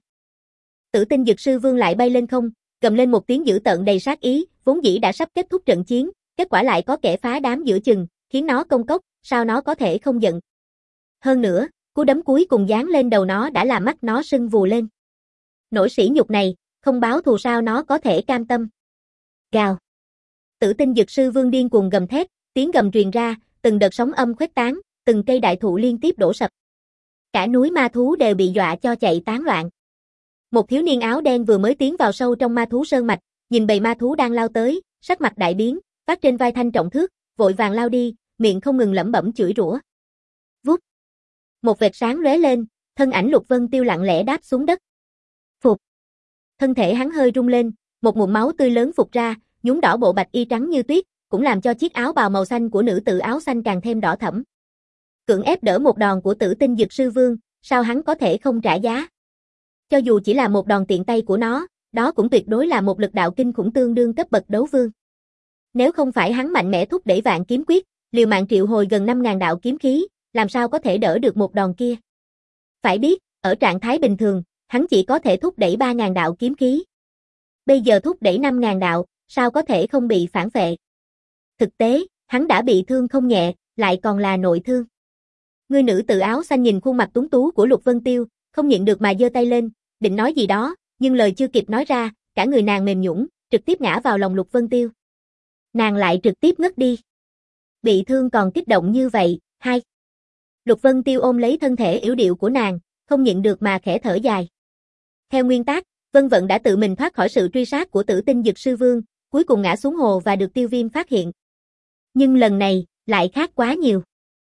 Tử Tinh Dực Sư Vương lại bay lên không, gầm lên một tiếng dữ tợn đầy sát ý, vốn dĩ đã sắp kết thúc trận chiến, kết quả lại có kẻ phá đám giữa chừng, khiến nó công cốc, sao nó có thể không giận. Hơn nữa, cú đấm cuối cùng giáng lên đầu nó đã làm mắt nó sưng vù lên. Nỗi sỉ nhục này, không báo thù sao nó có thể cam tâm. Gào. Tử Tinh Dực Sư Vương điên cuồng gầm thét, tiếng gầm truyền ra, từng đợt sóng âm khuếch tán, từng cây đại thụ liên tiếp đổ sập. Cả núi ma thú đều bị dọa cho chạy tán loạn. Một thiếu niên áo đen vừa mới tiến vào sâu trong ma thú sơn mạch, nhìn bầy ma thú đang lao tới, sắc mặt đại biến, vác trên vai thanh trọng thước, vội vàng lao đi, miệng không ngừng lẩm bẩm chửi rủa. Vút. Một vệt sáng lóe lên, thân ảnh Lục Vân Tiêu lặng lẽ đáp xuống đất. Phục. Thân thể hắn hơi rung lên, một ngụm máu tươi lớn phụt ra, nhuốm đỏ bộ bạch y trắng như tuyết, cũng làm cho chiếc áo bào màu xanh của nữ tử áo xanh càng thêm đỏ thẫm. Cưỡng ép đỡ một đòn của Tử Tinh Dực Sư Vương, sao hắn có thể không trả giá? Cho dù chỉ là một đòn tiện tay của nó, đó cũng tuyệt đối là một lực đạo kinh khủng tương đương cấp bậc đấu vương. Nếu không phải hắn mạnh mẽ thúc đẩy vạn kiếm quyết, liều mạng triệu hồi gần năm ngàn đạo kiếm khí, làm sao có thể đỡ được một đòn kia? Phải biết, ở trạng thái bình thường, hắn chỉ có thể thúc đẩy ba ngàn đạo kiếm khí. Bây giờ thúc đẩy năm ngàn đạo, sao có thể không bị phản phệ? Thực tế, hắn đã bị thương không nhẹ, lại còn là nội thương. Người nữ tự áo xanh nhìn khuôn mặt tuấn tú của Lục Vân Tiêu, không nhịn được mà giơ tay lên, định nói gì đó, nhưng lời chưa kịp nói ra, cả người nàng mềm nhũn, trực tiếp ngã vào lòng Lục Vân Tiêu. Nàng lại trực tiếp ngất đi. Bị thương còn kích động như vậy, hai. Lục Vân Tiêu ôm lấy thân thể yếu điệu của nàng, không nhịn được mà khẽ thở dài. Theo nguyên tắc, Vân Vận đã tự mình thoát khỏi sự truy sát của Tử Tinh Dực Sư Vương, cuối cùng ngã xuống hồ và được Tiêu Viêm phát hiện. Nhưng lần này, lại khác quá nhiều.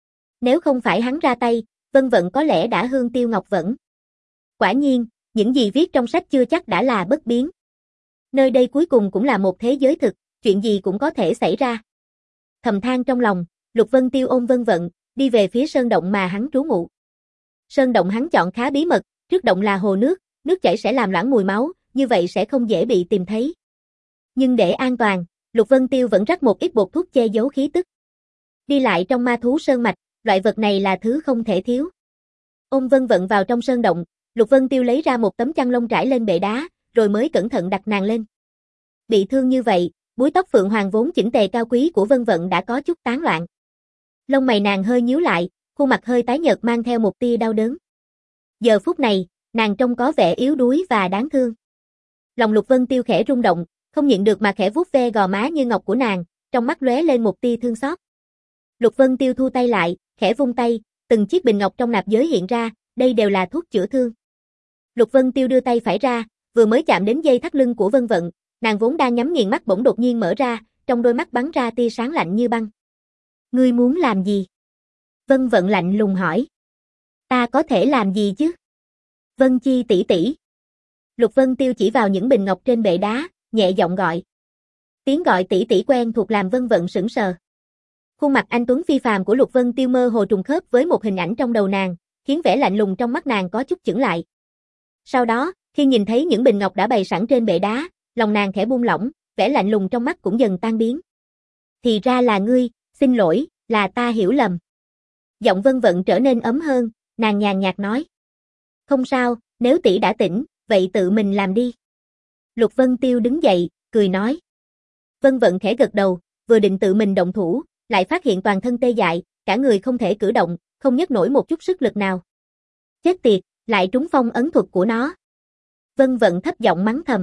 Nếu không phải hắn ra tay, Vân Vận có lẽ đã hương tiêu ngọc vẫn. Quả nhiên, những gì viết trong sách chưa chắc đã là bất biến. Nơi đây cuối cùng cũng là một thế giới thực, chuyện gì cũng có thể xảy ra. Thầm than trong lòng, Lục Vân Tiêu ôm Vân Vận, đi về phía sơn động mà hắn trú ngụ. Sơn động hắn chọn khá bí mật, trước động là hồ nước, nước chảy sẽ làm loãng mùi máu, như vậy sẽ không dễ bị tìm thấy. Nhưng để an toàn, Lục Vân Tiêu vẫn rắc một ít bột thuốc che giấu khí tức. Đi lại trong ma thú sơn mạch, loại vật này là thứ không thể thiếu. Ôm Vân Vận vào trong sơn động, Lục Vân Tiêu lấy ra một tấm chăn lông trải lên bệ đá, rồi mới cẩn thận đặt nàng lên. Bị thương như vậy, búi tóc phượng hoàng vốn chỉnh tề cao quý của Vân Vận đã có chút tán loạn. Lông mày nàng hơi nhíu lại, khuôn mặt hơi tái nhợt mang theo một tia đau đớn. Giờ phút này, nàng trông có vẻ yếu đuối và đáng thương. Lòng Lục Vân Tiêu khẽ rung động, không nhịn được mà khẽ vuốt ve gò má như ngọc của nàng, trong mắt lóe lên một tia thương xót. Lục Vân Tiêu thu tay lại, khẽ vung tay, từng chiếc bình ngọc trong nạp giới hiện ra, đây đều là thuốc chữa thương. Lục Vân Tiêu đưa tay phải ra, vừa mới chạm đến dây thắt lưng của Vân Vận, nàng vốn đang nhắm nghiền mắt bỗng đột nhiên mở ra, trong đôi mắt bắn ra tia sáng lạnh như băng. Ngươi muốn làm gì? Vân Vận lạnh lùng hỏi. Ta có thể làm gì chứ? Vân Chi tỷ tỷ. Lục Vân Tiêu chỉ vào những bình ngọc trên bệ đá, nhẹ giọng gọi. Tiếng gọi tỷ tỷ quen thuộc làm Vân Vận sững sờ. Khuôn mặt anh tuấn phi phàm của Lục Vân Tiêu mơ hồ trùng khớp với một hình ảnh trong đầu nàng, khiến vẻ lạnh lùng trong mắt nàng có chút chững lại. Sau đó, khi nhìn thấy những bình ngọc đã bày sẵn trên bệ đá, lòng nàng khẽ buông lỏng, vẻ lạnh lùng trong mắt cũng dần tan biến. Thì ra là ngươi, xin lỗi, là ta hiểu lầm. Giọng Vân Vận trở nên ấm hơn, nàng nhàn nhạt nói. Không sao, nếu tỷ đã tỉnh, vậy tự mình làm đi. Lục Vân Tiêu đứng dậy, cười nói. Vân Vận khẽ gật đầu, vừa định tự mình động thủ, lại phát hiện toàn thân tê dại, cả người không thể cử động, không nhấc nổi một chút sức lực nào. Chết tiệt, lại trúng phong ấn thuật của nó. Vân Vận thấp giọng mắng thầm.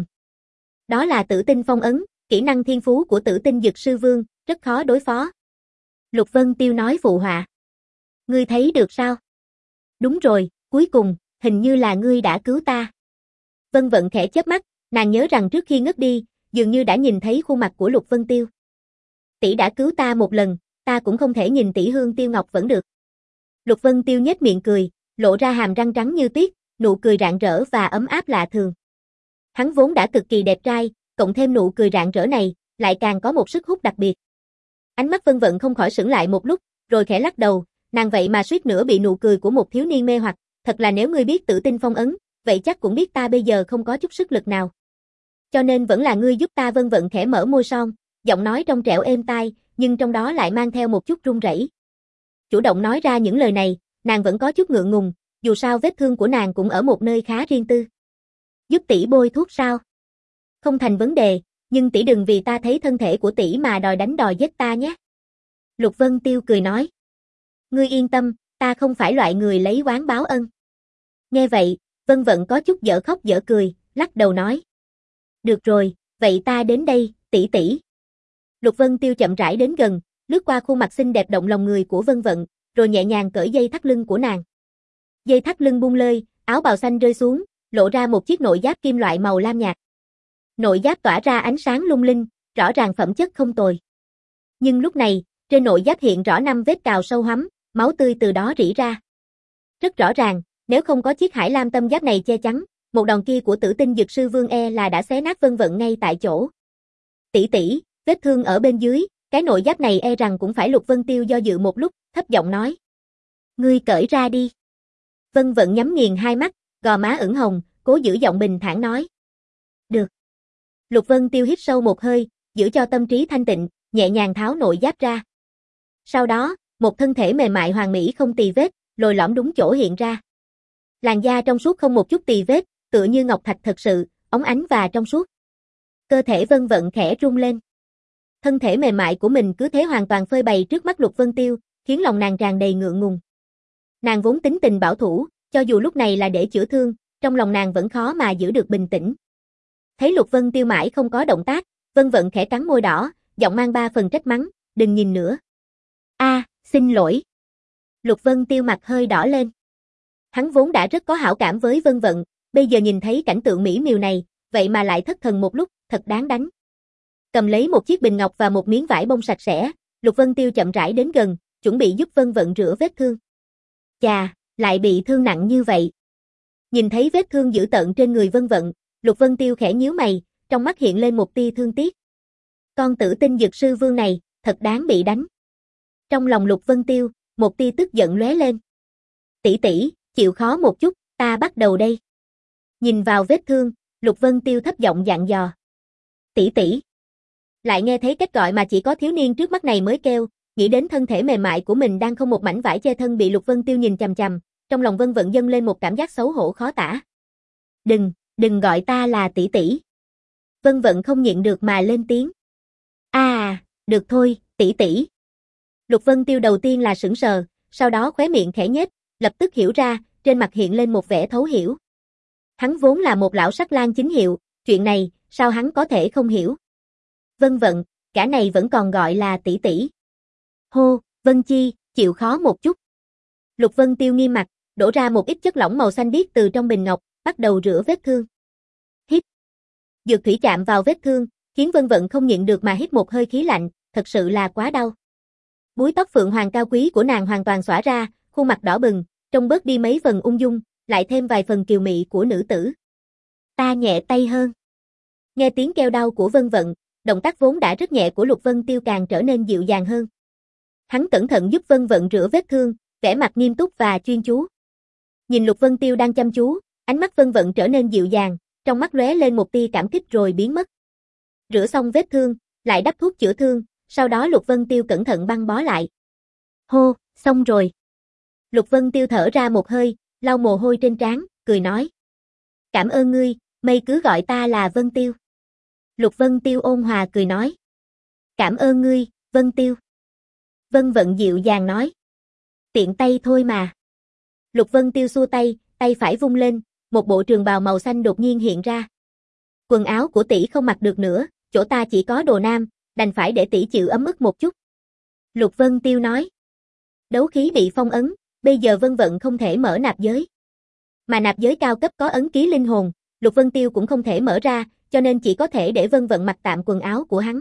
Đó là Tử Tinh phong ấn, kỹ năng thiên phú của Tử Tinh Dực Sư Vương, rất khó đối phó. Lục Vân Tiêu nói phụ họa. Ngươi thấy được sao? Đúng rồi, cuối cùng, hình như là ngươi đã cứu ta. Vân Vận khẽ chớp mắt, nàng nhớ rằng trước khi ngất đi, dường như đã nhìn thấy khuôn mặt của Lục Vân Tiêu. Tỷ đã cứu ta một lần, ta cũng không thể nhìn tỷ hương tiêu ngọc vẫn được. Lục Vân Tiêu nhếch miệng cười, lộ ra hàm răng trắng như tuyết, nụ cười rạng rỡ và ấm áp lạ thường. Hắn vốn đã cực kỳ đẹp trai, cộng thêm nụ cười rạng rỡ này, lại càng có một sức hút đặc biệt. Ánh mắt Vân Vận không khỏi sững lại một lúc, rồi khẽ lắc đầu, nàng vậy mà suýt nữa bị nụ cười của một thiếu niên mê hoặc, thật là nếu ngươi biết Tử Tinh phong ấn, vậy chắc cũng biết ta bây giờ không có chút sức lực nào. Cho nên vẫn là ngươi giúp ta. Vân Vận khẽ mở môi son, giọng nói trong trẻo êm tai, nhưng trong đó lại mang theo một chút run rẩy. Chủ động nói ra những lời này, nàng vẫn có chút ngượng ngùng, dù sao vết thương của nàng cũng ở một nơi khá riêng tư. Giúp tỷ bôi thuốc sao? Không thành vấn đề, nhưng tỷ đừng vì ta thấy thân thể của tỷ mà đòi đánh đòi giết ta nhé. Lục Vân Tiêu cười nói. Ngươi yên tâm, ta không phải loại người lấy oán báo ân. Nghe vậy, Vân Vận có chút dở khóc dở cười, lắc đầu nói. Được rồi, vậy ta đến đây, tỷ tỷ. Lục Vân Tiêu chậm rãi đến gần, lướt qua khuôn mặt xinh đẹp động lòng người của Vân Vận, rồi nhẹ nhàng cởi dây thắt lưng của nàng. Dây thắt lưng bung lơi, áo bào xanh rơi xuống, lộ ra một chiếc nội giáp kim loại màu lam nhạt. Nội giáp tỏa ra ánh sáng lung linh, rõ ràng phẩm chất không tồi. Nhưng lúc này, trên nội giáp hiện rõ năm vết cào sâu hoắm, máu tươi từ đó rỉ ra. Rất rõ ràng, nếu không có chiếc hải lam tâm giáp này che chắn, một đòn kia của Tử Tinh Dực Sư Vương e là đã xé nát Vân Vận ngay tại chỗ. Tỷ tỷ, vết thương ở bên dưới, cái nội giáp này e rằng cũng phải. Lục Vân Tiêu do dự một lúc, thấp giọng nói. Ngươi cởi ra đi. Vân Vận nhắm nghiền hai mắt, gò má ửng hồng, cố giữ giọng bình thản nói. Được. Lục Vân Tiêu hít sâu một hơi, giữ cho tâm trí thanh tịnh, nhẹ nhàng tháo nội giáp ra. Sau đó, một thân thể mềm mại hoàn mỹ không tì vết, lồi lõm đúng chỗ hiện ra. Làn da trong suốt không một chút tì vết, tựa như ngọc thạch thật sự, óng ánh và trong suốt. Cơ thể Vân Vận khẽ rung lên. Thân thể mềm mại của mình cứ thế hoàn toàn phơi bày trước mắt Lục Vân Tiêu, khiến lòng nàng tràn đầy ngượng ngùng. Nàng vốn tính tình bảo thủ, cho dù lúc này là để chữa thương, trong lòng nàng vẫn khó mà giữ được bình tĩnh. Thấy Lục Vân Tiêu mãi không có động tác, Vân Vận khẽ cắn môi đỏ, giọng mang ba phần trách mắng, đừng nhìn nữa. A, xin lỗi. Lục Vân Tiêu mặt hơi đỏ lên. Hắn vốn đã rất có hảo cảm với Vân Vận, bây giờ nhìn thấy cảnh tượng mỹ miều này, vậy mà lại thất thần một lúc, thật đáng đánh. Cầm lấy một chiếc bình ngọc và một miếng vải bông sạch sẽ, Lục Vân Tiêu chậm rãi đến gần, chuẩn bị giúp Vân Vận rửa vết thương. Chà, lại bị thương nặng như vậy. Nhìn thấy vết thương dữ tợn trên người Vân Vận, Lục Vân Tiêu khẽ nhíu mày, trong mắt hiện lên một tia thương tiếc. Con Tử Tinh Dực Sư Vương này, thật đáng bị đánh. Trong lòng Lục Vân Tiêu, một tia tức giận lóe lên. Tỷ tỷ, chịu khó một chút, ta bắt đầu đây. Nhìn vào vết thương, Lục Vân Tiêu thấp giọng dặn dò. Tỷ tỷ. Lại nghe thấy cách gọi mà chỉ có thiếu niên trước mắt này mới kêu, nghĩ đến thân thể mềm mại của mình đang không một mảnh vải che thân bị Lục Vân Tiêu nhìn chằm chằm, trong lòng Vân Vận dâng lên một cảm giác xấu hổ khó tả. Đừng, đừng gọi ta là tỷ tỷ. Vân Vận không nhịn được mà lên tiếng. À, được thôi, tỷ tỷ. Lục Vân Tiêu đầu tiên là sững sờ, sau đó khóe miệng khẽ nhếch, lập tức hiểu ra, trên mặt hiện lên một vẻ thấu hiểu. Hắn vốn là một lão sắc lang chính hiệu, chuyện này, sao hắn có thể không hiểu? Vân Vận, cả này vẫn còn gọi là tỷ tỷ. Hô, Vân Chi, chịu khó một chút. Lục Vân Tiêu nghiêm mặt, đổ ra một ít chất lỏng màu xanh biếc từ trong bình ngọc, bắt đầu rửa vết thương. Hít. Dược thủy chạm vào vết thương, khiến Vân Vận không nhịn được mà hít một hơi khí lạnh, thật sự là quá đau. Búi tóc phượng hoàng cao quý của nàng hoàn toàn xõa ra, khuôn mặt đỏ bừng, trông bớt đi mấy phần ung dung, lại thêm vài phần kiều mị của nữ tử. Ta nhẹ tay hơn. Nghe tiếng kêu đau của Vân Vận, động tác vốn đã rất nhẹ của Lục Vân Tiêu càng trở nên dịu dàng hơn. Hắn cẩn thận giúp Vân Vận rửa vết thương, vẻ mặt nghiêm túc và chuyên chú. Nhìn Lục Vân Tiêu đang chăm chú, ánh mắt Vân Vận trở nên dịu dàng, trong mắt lóe lên một tia cảm kích rồi biến mất. Rửa xong vết thương, lại đắp thuốc chữa thương, sau đó Lục Vân Tiêu cẩn thận băng bó lại. Hô, xong rồi. Lục Vân Tiêu thở ra một hơi, lau mồ hôi trên trán, cười nói. Cảm ơn ngươi, mây cứ gọi ta là Vân Tiêu. Lục Vân Tiêu ôn hòa cười nói. Cảm ơn ngươi, Vân Tiêu. Vân Vận dịu dàng nói. Tiện tay thôi mà. Lục Vân Tiêu xua tay, tay phải vung lên, một bộ trường bào màu xanh đột nhiên hiện ra. Quần áo của tỷ không mặc được nữa, chỗ ta chỉ có đồ nam, đành phải để tỷ chịu ấm ức một chút. Lục Vân Tiêu nói. Đấu khí bị phong ấn, bây giờ Vân Vận không thể mở nạp giới. Mà nạp giới cao cấp có ấn ký linh hồn, Lục Vân Tiêu cũng không thể mở ra, cho nên chỉ có thể để Vân Vận mặc tạm quần áo của hắn.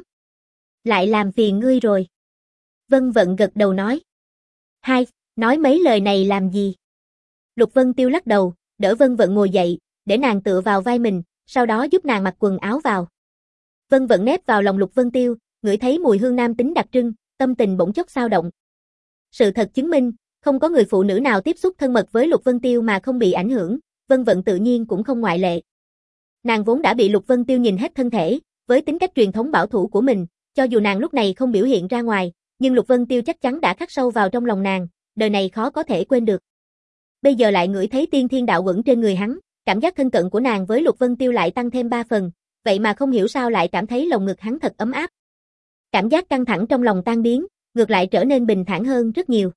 Lại làm phiền ngươi rồi. Vân Vận gật đầu nói. Hai, nói mấy lời này làm gì? Lục Vân Tiêu lắc đầu, đỡ Vân Vận ngồi dậy, để nàng tựa vào vai mình, sau đó giúp nàng mặc quần áo vào. Vân Vận nép vào lòng Lục Vân Tiêu, ngửi thấy mùi hương nam tính đặc trưng, tâm tình bỗng chốc xao động. Sự thật chứng minh, không có người phụ nữ nào tiếp xúc thân mật với Lục Vân Tiêu mà không bị ảnh hưởng, Vân Vận tự nhiên cũng không ngoại lệ. Nàng vốn đã bị Lục Vân Tiêu nhìn hết thân thể, với tính cách truyền thống bảo thủ của mình, cho dù nàng lúc này không biểu hiện ra ngoài, nhưng Lục Vân Tiêu chắc chắn đã khắc sâu vào trong lòng nàng, đời này khó có thể quên được. Bây giờ lại ngửi thấy tiên thiên đạo quẩn trên người hắn, cảm giác thân cận của nàng với Lục Vân Tiêu lại tăng thêm ba phần, vậy mà không hiểu sao lại cảm thấy lồng ngực hắn thật ấm áp. Cảm giác căng thẳng trong lòng tan biến, ngược lại trở nên bình thản hơn rất nhiều.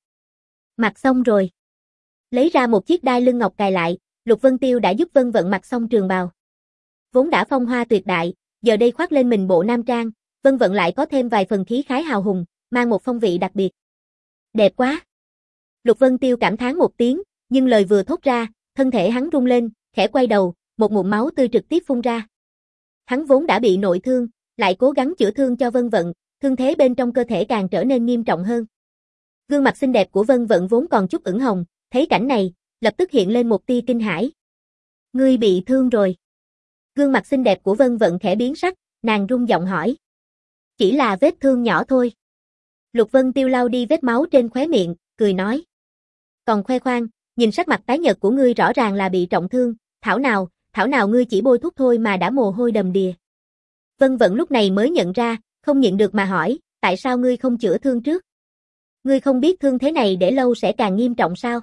Mặc xong rồi. Lấy ra một chiếc đai lưng ngọc cài lại, Lục Vân Tiêu đã giúp Vân Vận mặc xong trường bào. Vốn đã phong hoa tuyệt đại, giờ đây khoác lên mình bộ nam trang, Vân Vận lại có thêm vài phần khí khái hào hùng, mang một phong vị đặc biệt. Đẹp quá. Lục Vân Tiêu cảm thán một tiếng, nhưng lời vừa thốt ra, thân thể hắn rung lên, khẽ quay đầu, một ngụm máu tươi trực tiếp phun ra. Hắn vốn đã bị nội thương, lại cố gắng chữa thương cho Vân Vận, thương thế bên trong cơ thể càng trở nên nghiêm trọng hơn. Gương mặt xinh đẹp của Vân Vận vốn còn chút ửng hồng, thấy cảnh này, lập tức hiện lên một tia kinh hãi. Ngươi bị thương rồi. Gương mặt xinh đẹp của Vân Vận khẽ biến sắc, nàng run giọng hỏi. Chỉ là vết thương nhỏ thôi. Lục Vân Tiêu lau đi vết máu trên khóe miệng, cười nói. Còn khoe khoang, nhìn sắc mặt tái nhợt của ngươi rõ ràng là bị trọng thương, thảo nào, thảo nào ngươi chỉ bôi thuốc thôi mà đã mồ hôi đầm đìa. Vân Vận lúc này mới nhận ra, không nhịn được mà hỏi, tại sao ngươi không chữa thương trước? Ngươi không biết thương thế này để lâu sẽ càng nghiêm trọng sao?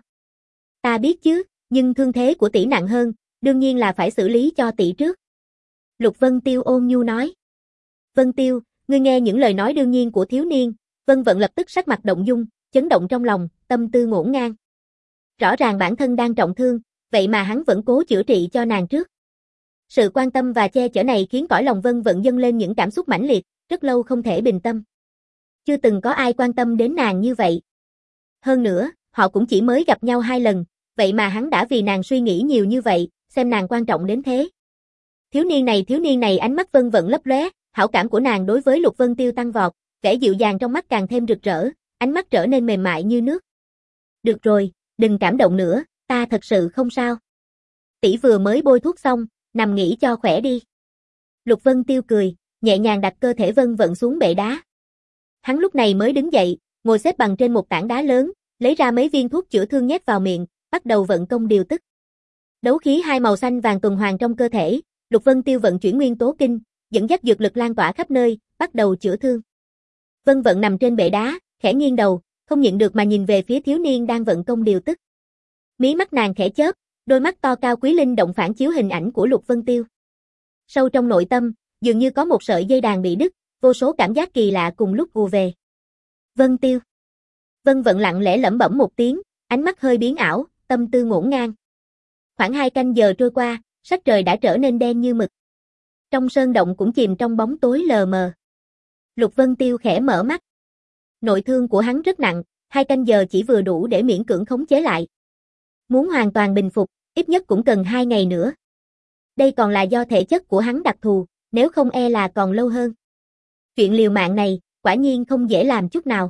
Ta biết chứ, nhưng thương thế của tỷ nặng hơn, đương nhiên là phải xử lý cho tỷ trước. Lục Vân Tiêu ôn nhu nói. Vân Tiêu, ngươi nghe những lời nói đương nhiên của thiếu niên, Vân Vận lập tức sắc mặt động dung, chấn động trong lòng, tâm tư ngổn ngang. Rõ ràng bản thân đang trọng thương, vậy mà hắn vẫn cố chữa trị cho nàng trước. Sự quan tâm và che chở này khiến cõi lòng Vân Vận dâng lên những cảm xúc mãnh liệt, rất lâu không thể bình tâm. Chưa từng có ai quan tâm đến nàng như vậy. Hơn nữa, họ cũng chỉ mới gặp nhau hai lần, vậy mà hắn đã vì nàng suy nghĩ nhiều như vậy, xem nàng quan trọng đến thế. Thiếu niên này thiếu niên này ánh mắt Vân Vận lấp lóe, hảo cảm của nàng đối với Lục Vân Tiêu tăng vọt, vẻ dịu dàng trong mắt càng thêm rực rỡ, ánh mắt trở nên mềm mại như nước. Được rồi, đừng cảm động nữa, ta thật sự không sao. Tỷ vừa mới bôi thuốc xong, nằm nghỉ cho khỏe đi. Lục Vân Tiêu cười, nhẹ nhàng đặt cơ thể Vân Vận xuống bệ đá. Hắn lúc này mới đứng dậy, ngồi xếp bằng trên một tảng đá lớn, lấy ra mấy viên thuốc chữa thương nhét vào miệng, bắt đầu vận công điều tức. Đấu khí hai màu xanh vàng tuần hoàn trong cơ thể, Lục Vân Tiêu vận chuyển nguyên tố kinh, dẫn dắt dược lực lan tỏa khắp nơi, bắt đầu chữa thương. Vân Vận nằm trên bệ đá, khẽ nghiêng đầu, không nhịn được mà nhìn về phía thiếu niên đang vận công điều tức. Mí mắt nàng khẽ chớp, đôi mắt to cao quý linh động phản chiếu hình ảnh của Lục Vân Tiêu. Sâu trong nội tâm, dường như có một sợi dây đàn bị đứt, vô số cảm giác kỳ lạ cùng lúc ùa về. Vân Tiêu. Vân Vận lặng lẽ lẩm bẩm một tiếng, ánh mắt hơi biến ảo, tâm tư ngổn ngang. Khoảng hai canh giờ trôi qua, sắc trời đã trở nên đen như mực. Trong sơn động cũng chìm trong bóng tối lờ mờ. Lục Vân Tiêu khẽ mở mắt. Nội thương của hắn rất nặng, hai canh giờ chỉ vừa đủ để miễn cưỡng khống chế lại. Muốn hoàn toàn bình phục, ít nhất cũng cần hai ngày nữa. Đây còn là do thể chất của hắn đặc thù, nếu không e là còn lâu hơn. Chuyện liều mạng này, quả nhiên không dễ làm chút nào.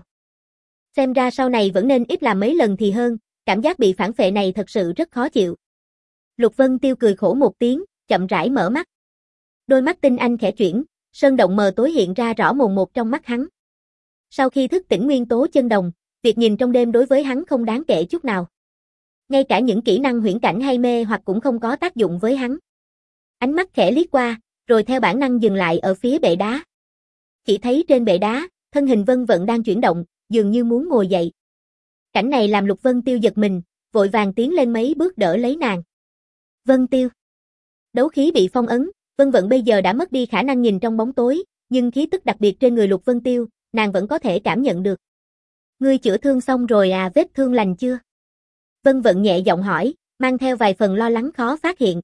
Xem ra sau này vẫn nên ít làm mấy lần thì hơn, cảm giác bị phản phệ này thật sự rất khó chịu. Lục Vân Tiêu cười khổ một tiếng, chậm rãi mở mắt. Đôi mắt tinh anh khẽ chuyển, sơn động mờ tối hiện ra rõ mồn một trong mắt hắn. Sau khi thức tỉnh nguyên tố chân đồng, việc nhìn trong đêm đối với hắn không đáng kể chút nào. Ngay cả những kỹ năng huyễn cảnh hay mê hoặc cũng không có tác dụng với hắn. Ánh mắt khẽ liếc qua, rồi theo bản năng dừng lại ở phía bệ đá. Chỉ thấy trên bệ đá, thân hình Vân Vận đang chuyển động, dường như muốn ngồi dậy. Cảnh này làm Lục Vân Tiêu giật mình, vội vàng tiến lên mấy bước đỡ lấy nàng. Vân Tiêu. Đấu khí bị phong ấn, Vân Vận bây giờ đã mất đi khả năng nhìn trong bóng tối, nhưng khí tức đặc biệt trên người Lục Vân Tiêu, nàng vẫn có thể cảm nhận được. Ngươi chữa thương xong rồi à, vết thương lành chưa? Vân Vận nhẹ giọng hỏi, mang theo vài phần lo lắng khó phát hiện.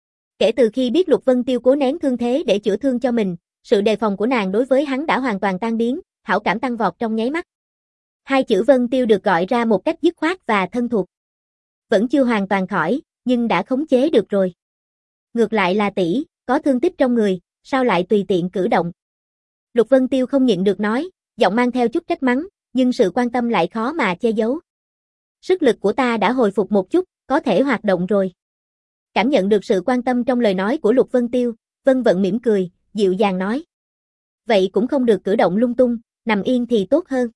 Kể từ khi biết Lục Vân Tiêu cố nén thương thế để chữa thương cho mình, sự đề phòng của nàng đối với hắn đã hoàn toàn tan biến, hảo cảm tăng vọt trong nháy mắt. Hai chữ Vân Tiêu được gọi ra một cách dứt khoát và thân thuộc. Vẫn chưa hoàn toàn khỏi, nhưng đã khống chế được rồi. Ngược lại là tỷ, có thương tích trong người, sao lại tùy tiện cử động? Lục Vân Tiêu không nhịn được nói, giọng mang theo chút trách mắng, nhưng sự quan tâm lại khó mà che giấu. Sức lực của ta đã hồi phục một chút, có thể hoạt động rồi. Cảm nhận được sự quan tâm trong lời nói của Lục Vân Tiêu, Vân Vận mỉm cười, dịu dàng nói. Vậy cũng không được cử động lung tung, nằm yên thì tốt hơn.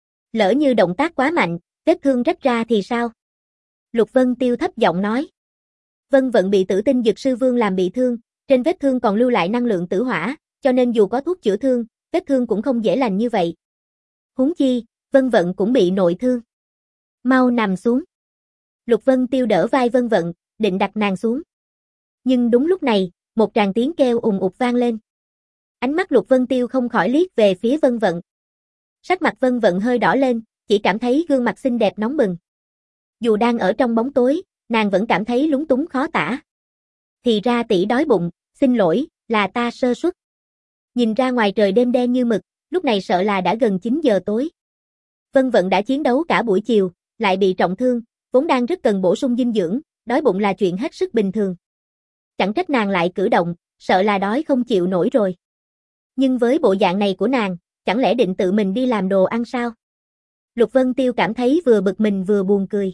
Lỡ như động tác quá mạnh, vết thương rách ra thì sao? Lục Vân Tiêu thấp giọng nói. Vân Vận bị Tử Tinh Dược Sư Vương làm bị thương, trên vết thương còn lưu lại năng lượng tử hỏa, cho nên dù có thuốc chữa thương, vết thương cũng không dễ lành như vậy. Huống chi, Vân Vận cũng bị nội thương. Mau nằm xuống. Lục Vân Tiêu đỡ vai Vân Vận, định đặt nàng xuống. Nhưng đúng lúc này, một tràng tiếng kêu ùng ục vang lên. Ánh mắt Lục Vân Tiêu không khỏi liếc về phía Vân Vận. Sắc mặt Vân Vận hơi đỏ lên, chỉ cảm thấy gương mặt xinh đẹp nóng bừng. Dù đang ở trong bóng tối, nàng vẫn cảm thấy lúng túng khó tả. Thì ra tỷ đói bụng, xin lỗi, là ta sơ suất. Nhìn ra ngoài trời đêm đen như mực, lúc này sợ là đã gần chín giờ tối. Vân Vận đã chiến đấu cả buổi chiều, lại bị trọng thương, vốn đang rất cần bổ sung dinh dưỡng, đói bụng là chuyện hết sức bình thường. Chẳng trách nàng lại cử động, sợ là đói không chịu nổi rồi. Nhưng với bộ dạng này của nàng, chẳng lẽ định tự mình đi làm đồ ăn sao? Lục Vân Tiêu cảm thấy vừa bực mình vừa buồn cười.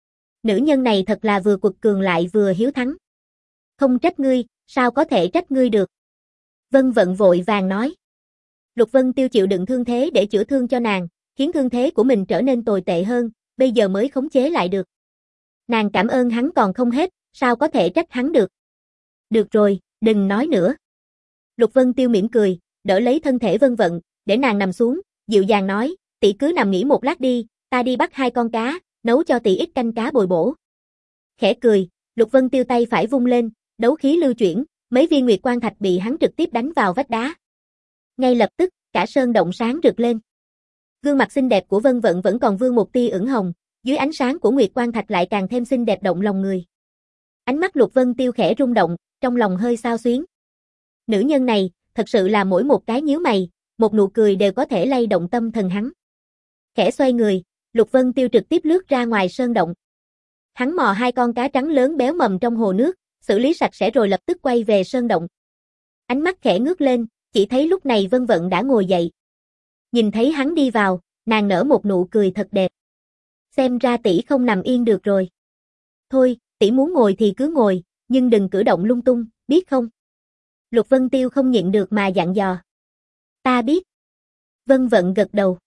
Nữ nhân này thật là vừa quật cường lại vừa hiếu thắng. Không trách ngươi, sao có thể trách ngươi được? Vân Vận vội vàng nói. Lục Vân Tiêu chịu đựng thương thế để chữa thương cho nàng, khiến thương thế của mình trở nên tồi tệ hơn, bây giờ mới khống chế lại được. Nàng cảm ơn hắn còn không hết, sao có thể trách hắn được? Được rồi, đừng nói nữa. Lục Vân Tiêu mỉm cười, đỡ lấy thân thể Vân Vận, để nàng nằm xuống, dịu dàng nói, tỷ cứ nằm nghỉ một lát đi, ta đi bắt hai con cá, nấu cho tỷ ít canh cá bồi bổ. Khẽ cười, Lục Vân Tiêu tay phải vung lên, đấu khí lưu chuyển, mấy viên nguyệt quan thạch bị hắn trực tiếp đánh vào vách đá. Ngay lập tức, cả sơn động sáng rực lên. Gương mặt xinh đẹp của Vân Vận vẫn còn vương một tia ửng hồng, dưới ánh sáng của nguyệt quan thạch lại càng thêm xinh đẹp động lòng người. Ánh mắt Lục Vân Tiêu khẽ rung động, trong lòng hơi xao xuyến. Nữ nhân này, thật sự là mỗi một cái nhíu mày, một nụ cười đều có thể lay động tâm thần hắn. Khẽ xoay người, Lục Vân Tiêu trực tiếp lướt ra ngoài sơn động. Hắn mò hai con cá trắng lớn béo mầm trong hồ nước, xử lý sạch sẽ rồi lập tức quay về sơn động. Ánh mắt khẽ ngước lên, chỉ thấy lúc này Vân Vận đã ngồi dậy. Nhìn thấy hắn đi vào, nàng nở một nụ cười thật đẹp. Xem ra tỷ không nằm yên được rồi. Thôi, tỷ muốn ngồi thì cứ ngồi, nhưng đừng cử động lung tung, biết không? Lục Vân Tiêu không nhịn được mà dặn dò. Ta biết. Vân Vận gật đầu.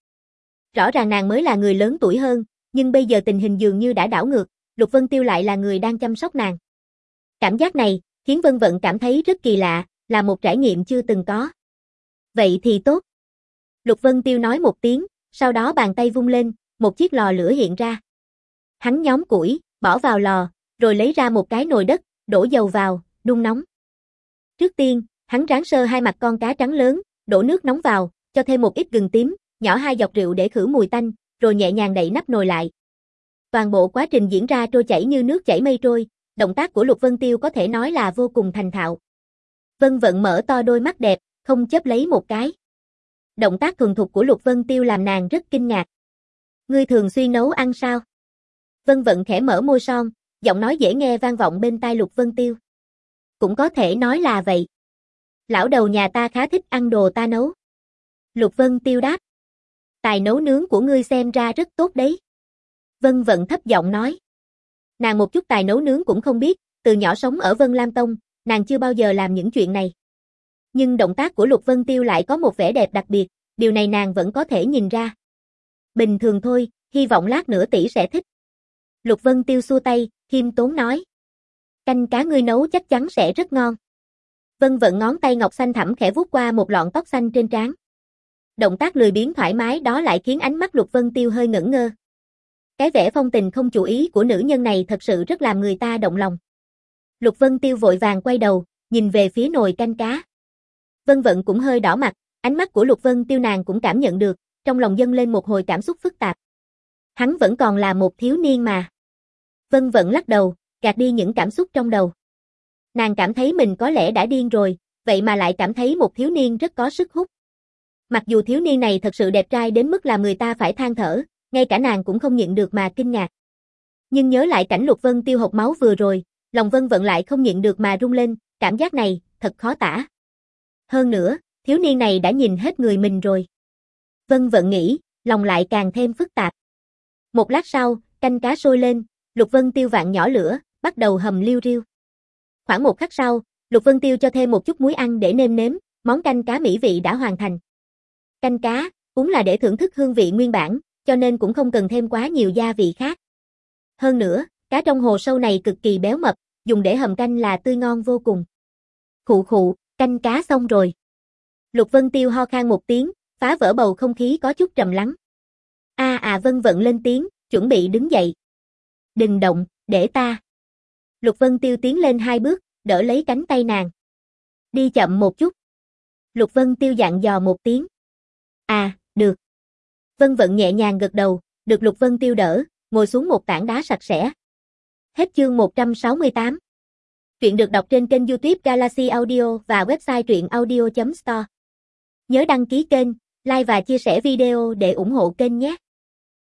Rõ ràng nàng mới là người lớn tuổi hơn, nhưng bây giờ tình hình dường như đã đảo ngược, Lục Vân Tiêu lại là người đang chăm sóc nàng. Cảm giác này, khiến Vân Vận cảm thấy rất kỳ lạ, là một trải nghiệm chưa từng có. Vậy thì tốt. Lục Vân Tiêu nói một tiếng, sau đó bàn tay vung lên, một chiếc lò lửa hiện ra. Hắn nhóm củi, bỏ vào lò, rồi lấy ra một cái nồi đất, đổ dầu vào, đun nóng. Trước tiên, hắn rán sơ hai mặt con cá trắng lớn, đổ nước nóng vào, cho thêm một ít gừng tím, nhỏ hai giọt rượu để khử mùi tanh, rồi nhẹ nhàng đậy nắp nồi lại. Toàn bộ quá trình diễn ra trôi chảy như nước chảy mây trôi, động tác của Lục Vân Tiêu có thể nói là vô cùng thành thạo. Vân Vận mở to đôi mắt đẹp, không chớp lấy một cái. Động tác thuần thục của Lục Vân Tiêu làm nàng rất kinh ngạc. Ngươi thường xuyên nấu ăn sao? Vân Vận khẽ mở môi son, giọng nói dễ nghe vang vọng bên tai Lục Vân Tiêu. Cũng có thể nói là vậy. Lão đầu nhà ta khá thích ăn đồ ta nấu. Lục Vân Tiêu đáp. Tài nấu nướng của ngươi xem ra rất tốt đấy. Vân Vận thấp giọng nói. Nàng một chút tài nấu nướng cũng không biết, từ nhỏ sống ở Vân Lam Tông, nàng chưa bao giờ làm những chuyện này. Nhưng động tác của Lục Vân Tiêu lại có một vẻ đẹp đặc biệt, điều này nàng vẫn có thể nhìn ra. Bình thường thôi, hy vọng lát nữa tỷ sẽ thích. Lục Vân Tiêu xua tay, khiêm tốn nói. Canh cá ngươi nấu chắc chắn sẽ rất ngon. Vân Vận ngón tay ngọc xanh thẳm khẽ vuốt qua một lọn tóc xanh trên trán. Động tác lười biếng thoải mái đó lại khiến ánh mắt Lục Vân Tiêu hơi ngẩn ngơ. Cái vẻ phong tình không chú ý của nữ nhân này thật sự rất làm người ta động lòng. Lục Vân Tiêu vội vàng quay đầu, nhìn về phía nồi canh cá. Vân Vận cũng hơi đỏ mặt, ánh mắt của Lục Vân Tiêu nàng cũng cảm nhận được, trong lòng dâng lên một hồi cảm xúc phức tạp. Hắn vẫn còn là một thiếu niên mà. Vân Vận lắc đầu, gạt đi những cảm xúc trong đầu. Nàng cảm thấy mình có lẽ đã điên rồi, vậy mà lại cảm thấy một thiếu niên rất có sức hút. Mặc dù thiếu niên này thật sự đẹp trai đến mức làm người ta phải than thở, ngay cả nàng cũng không nhịn được mà kinh ngạc. Nhưng nhớ lại cảnh Lục Vân Tiêu hộc máu vừa rồi, lòng Vân Vận lại không nhịn được mà rung lên, cảm giác này, thật khó tả. Hơn nữa, thiếu niên này đã nhìn hết người mình rồi. Vân Vận nghĩ, lòng lại càng thêm phức tạp. Một lát sau, canh cá sôi lên, Lục Vân Tiêu vặn nhỏ lửa, bắt đầu hầm liu riu. Khoảng một khắc sau, Lục Vân Tiêu cho thêm một chút muối ăn để nêm nếm, món canh cá mỹ vị đã hoàn thành. Canh cá, uống là để thưởng thức hương vị nguyên bản, cho nên cũng không cần thêm quá nhiều gia vị khác. Hơn nữa, cá trong hồ sâu này cực kỳ béo mập, dùng để hầm canh là tươi ngon vô cùng. Khụ khụ, canh cá xong rồi. Lục Vân Tiêu ho khan một tiếng, phá vỡ bầu không khí có chút trầm lắng. A à Vân Vận lên tiếng, chuẩn bị đứng dậy. Đừng động, để ta. Lục Vân Tiêu tiến lên hai bước, đỡ lấy cánh tay nàng. Đi chậm một chút. Lục Vân Tiêu dặn dò một tiếng. À, được. Vân Vận nhẹ nhàng gật đầu, được Lục Vân Tiêu đỡ, ngồi xuống một tảng đá sạch sẽ. Hết chương một trăm sáu mươi tám. Truyện được đọc trên kênh YouTube Galaxy Audio và website truyện audio chấm store. Nhớ đăng ký kênh, like và chia sẻ video để ủng hộ kênh nhé.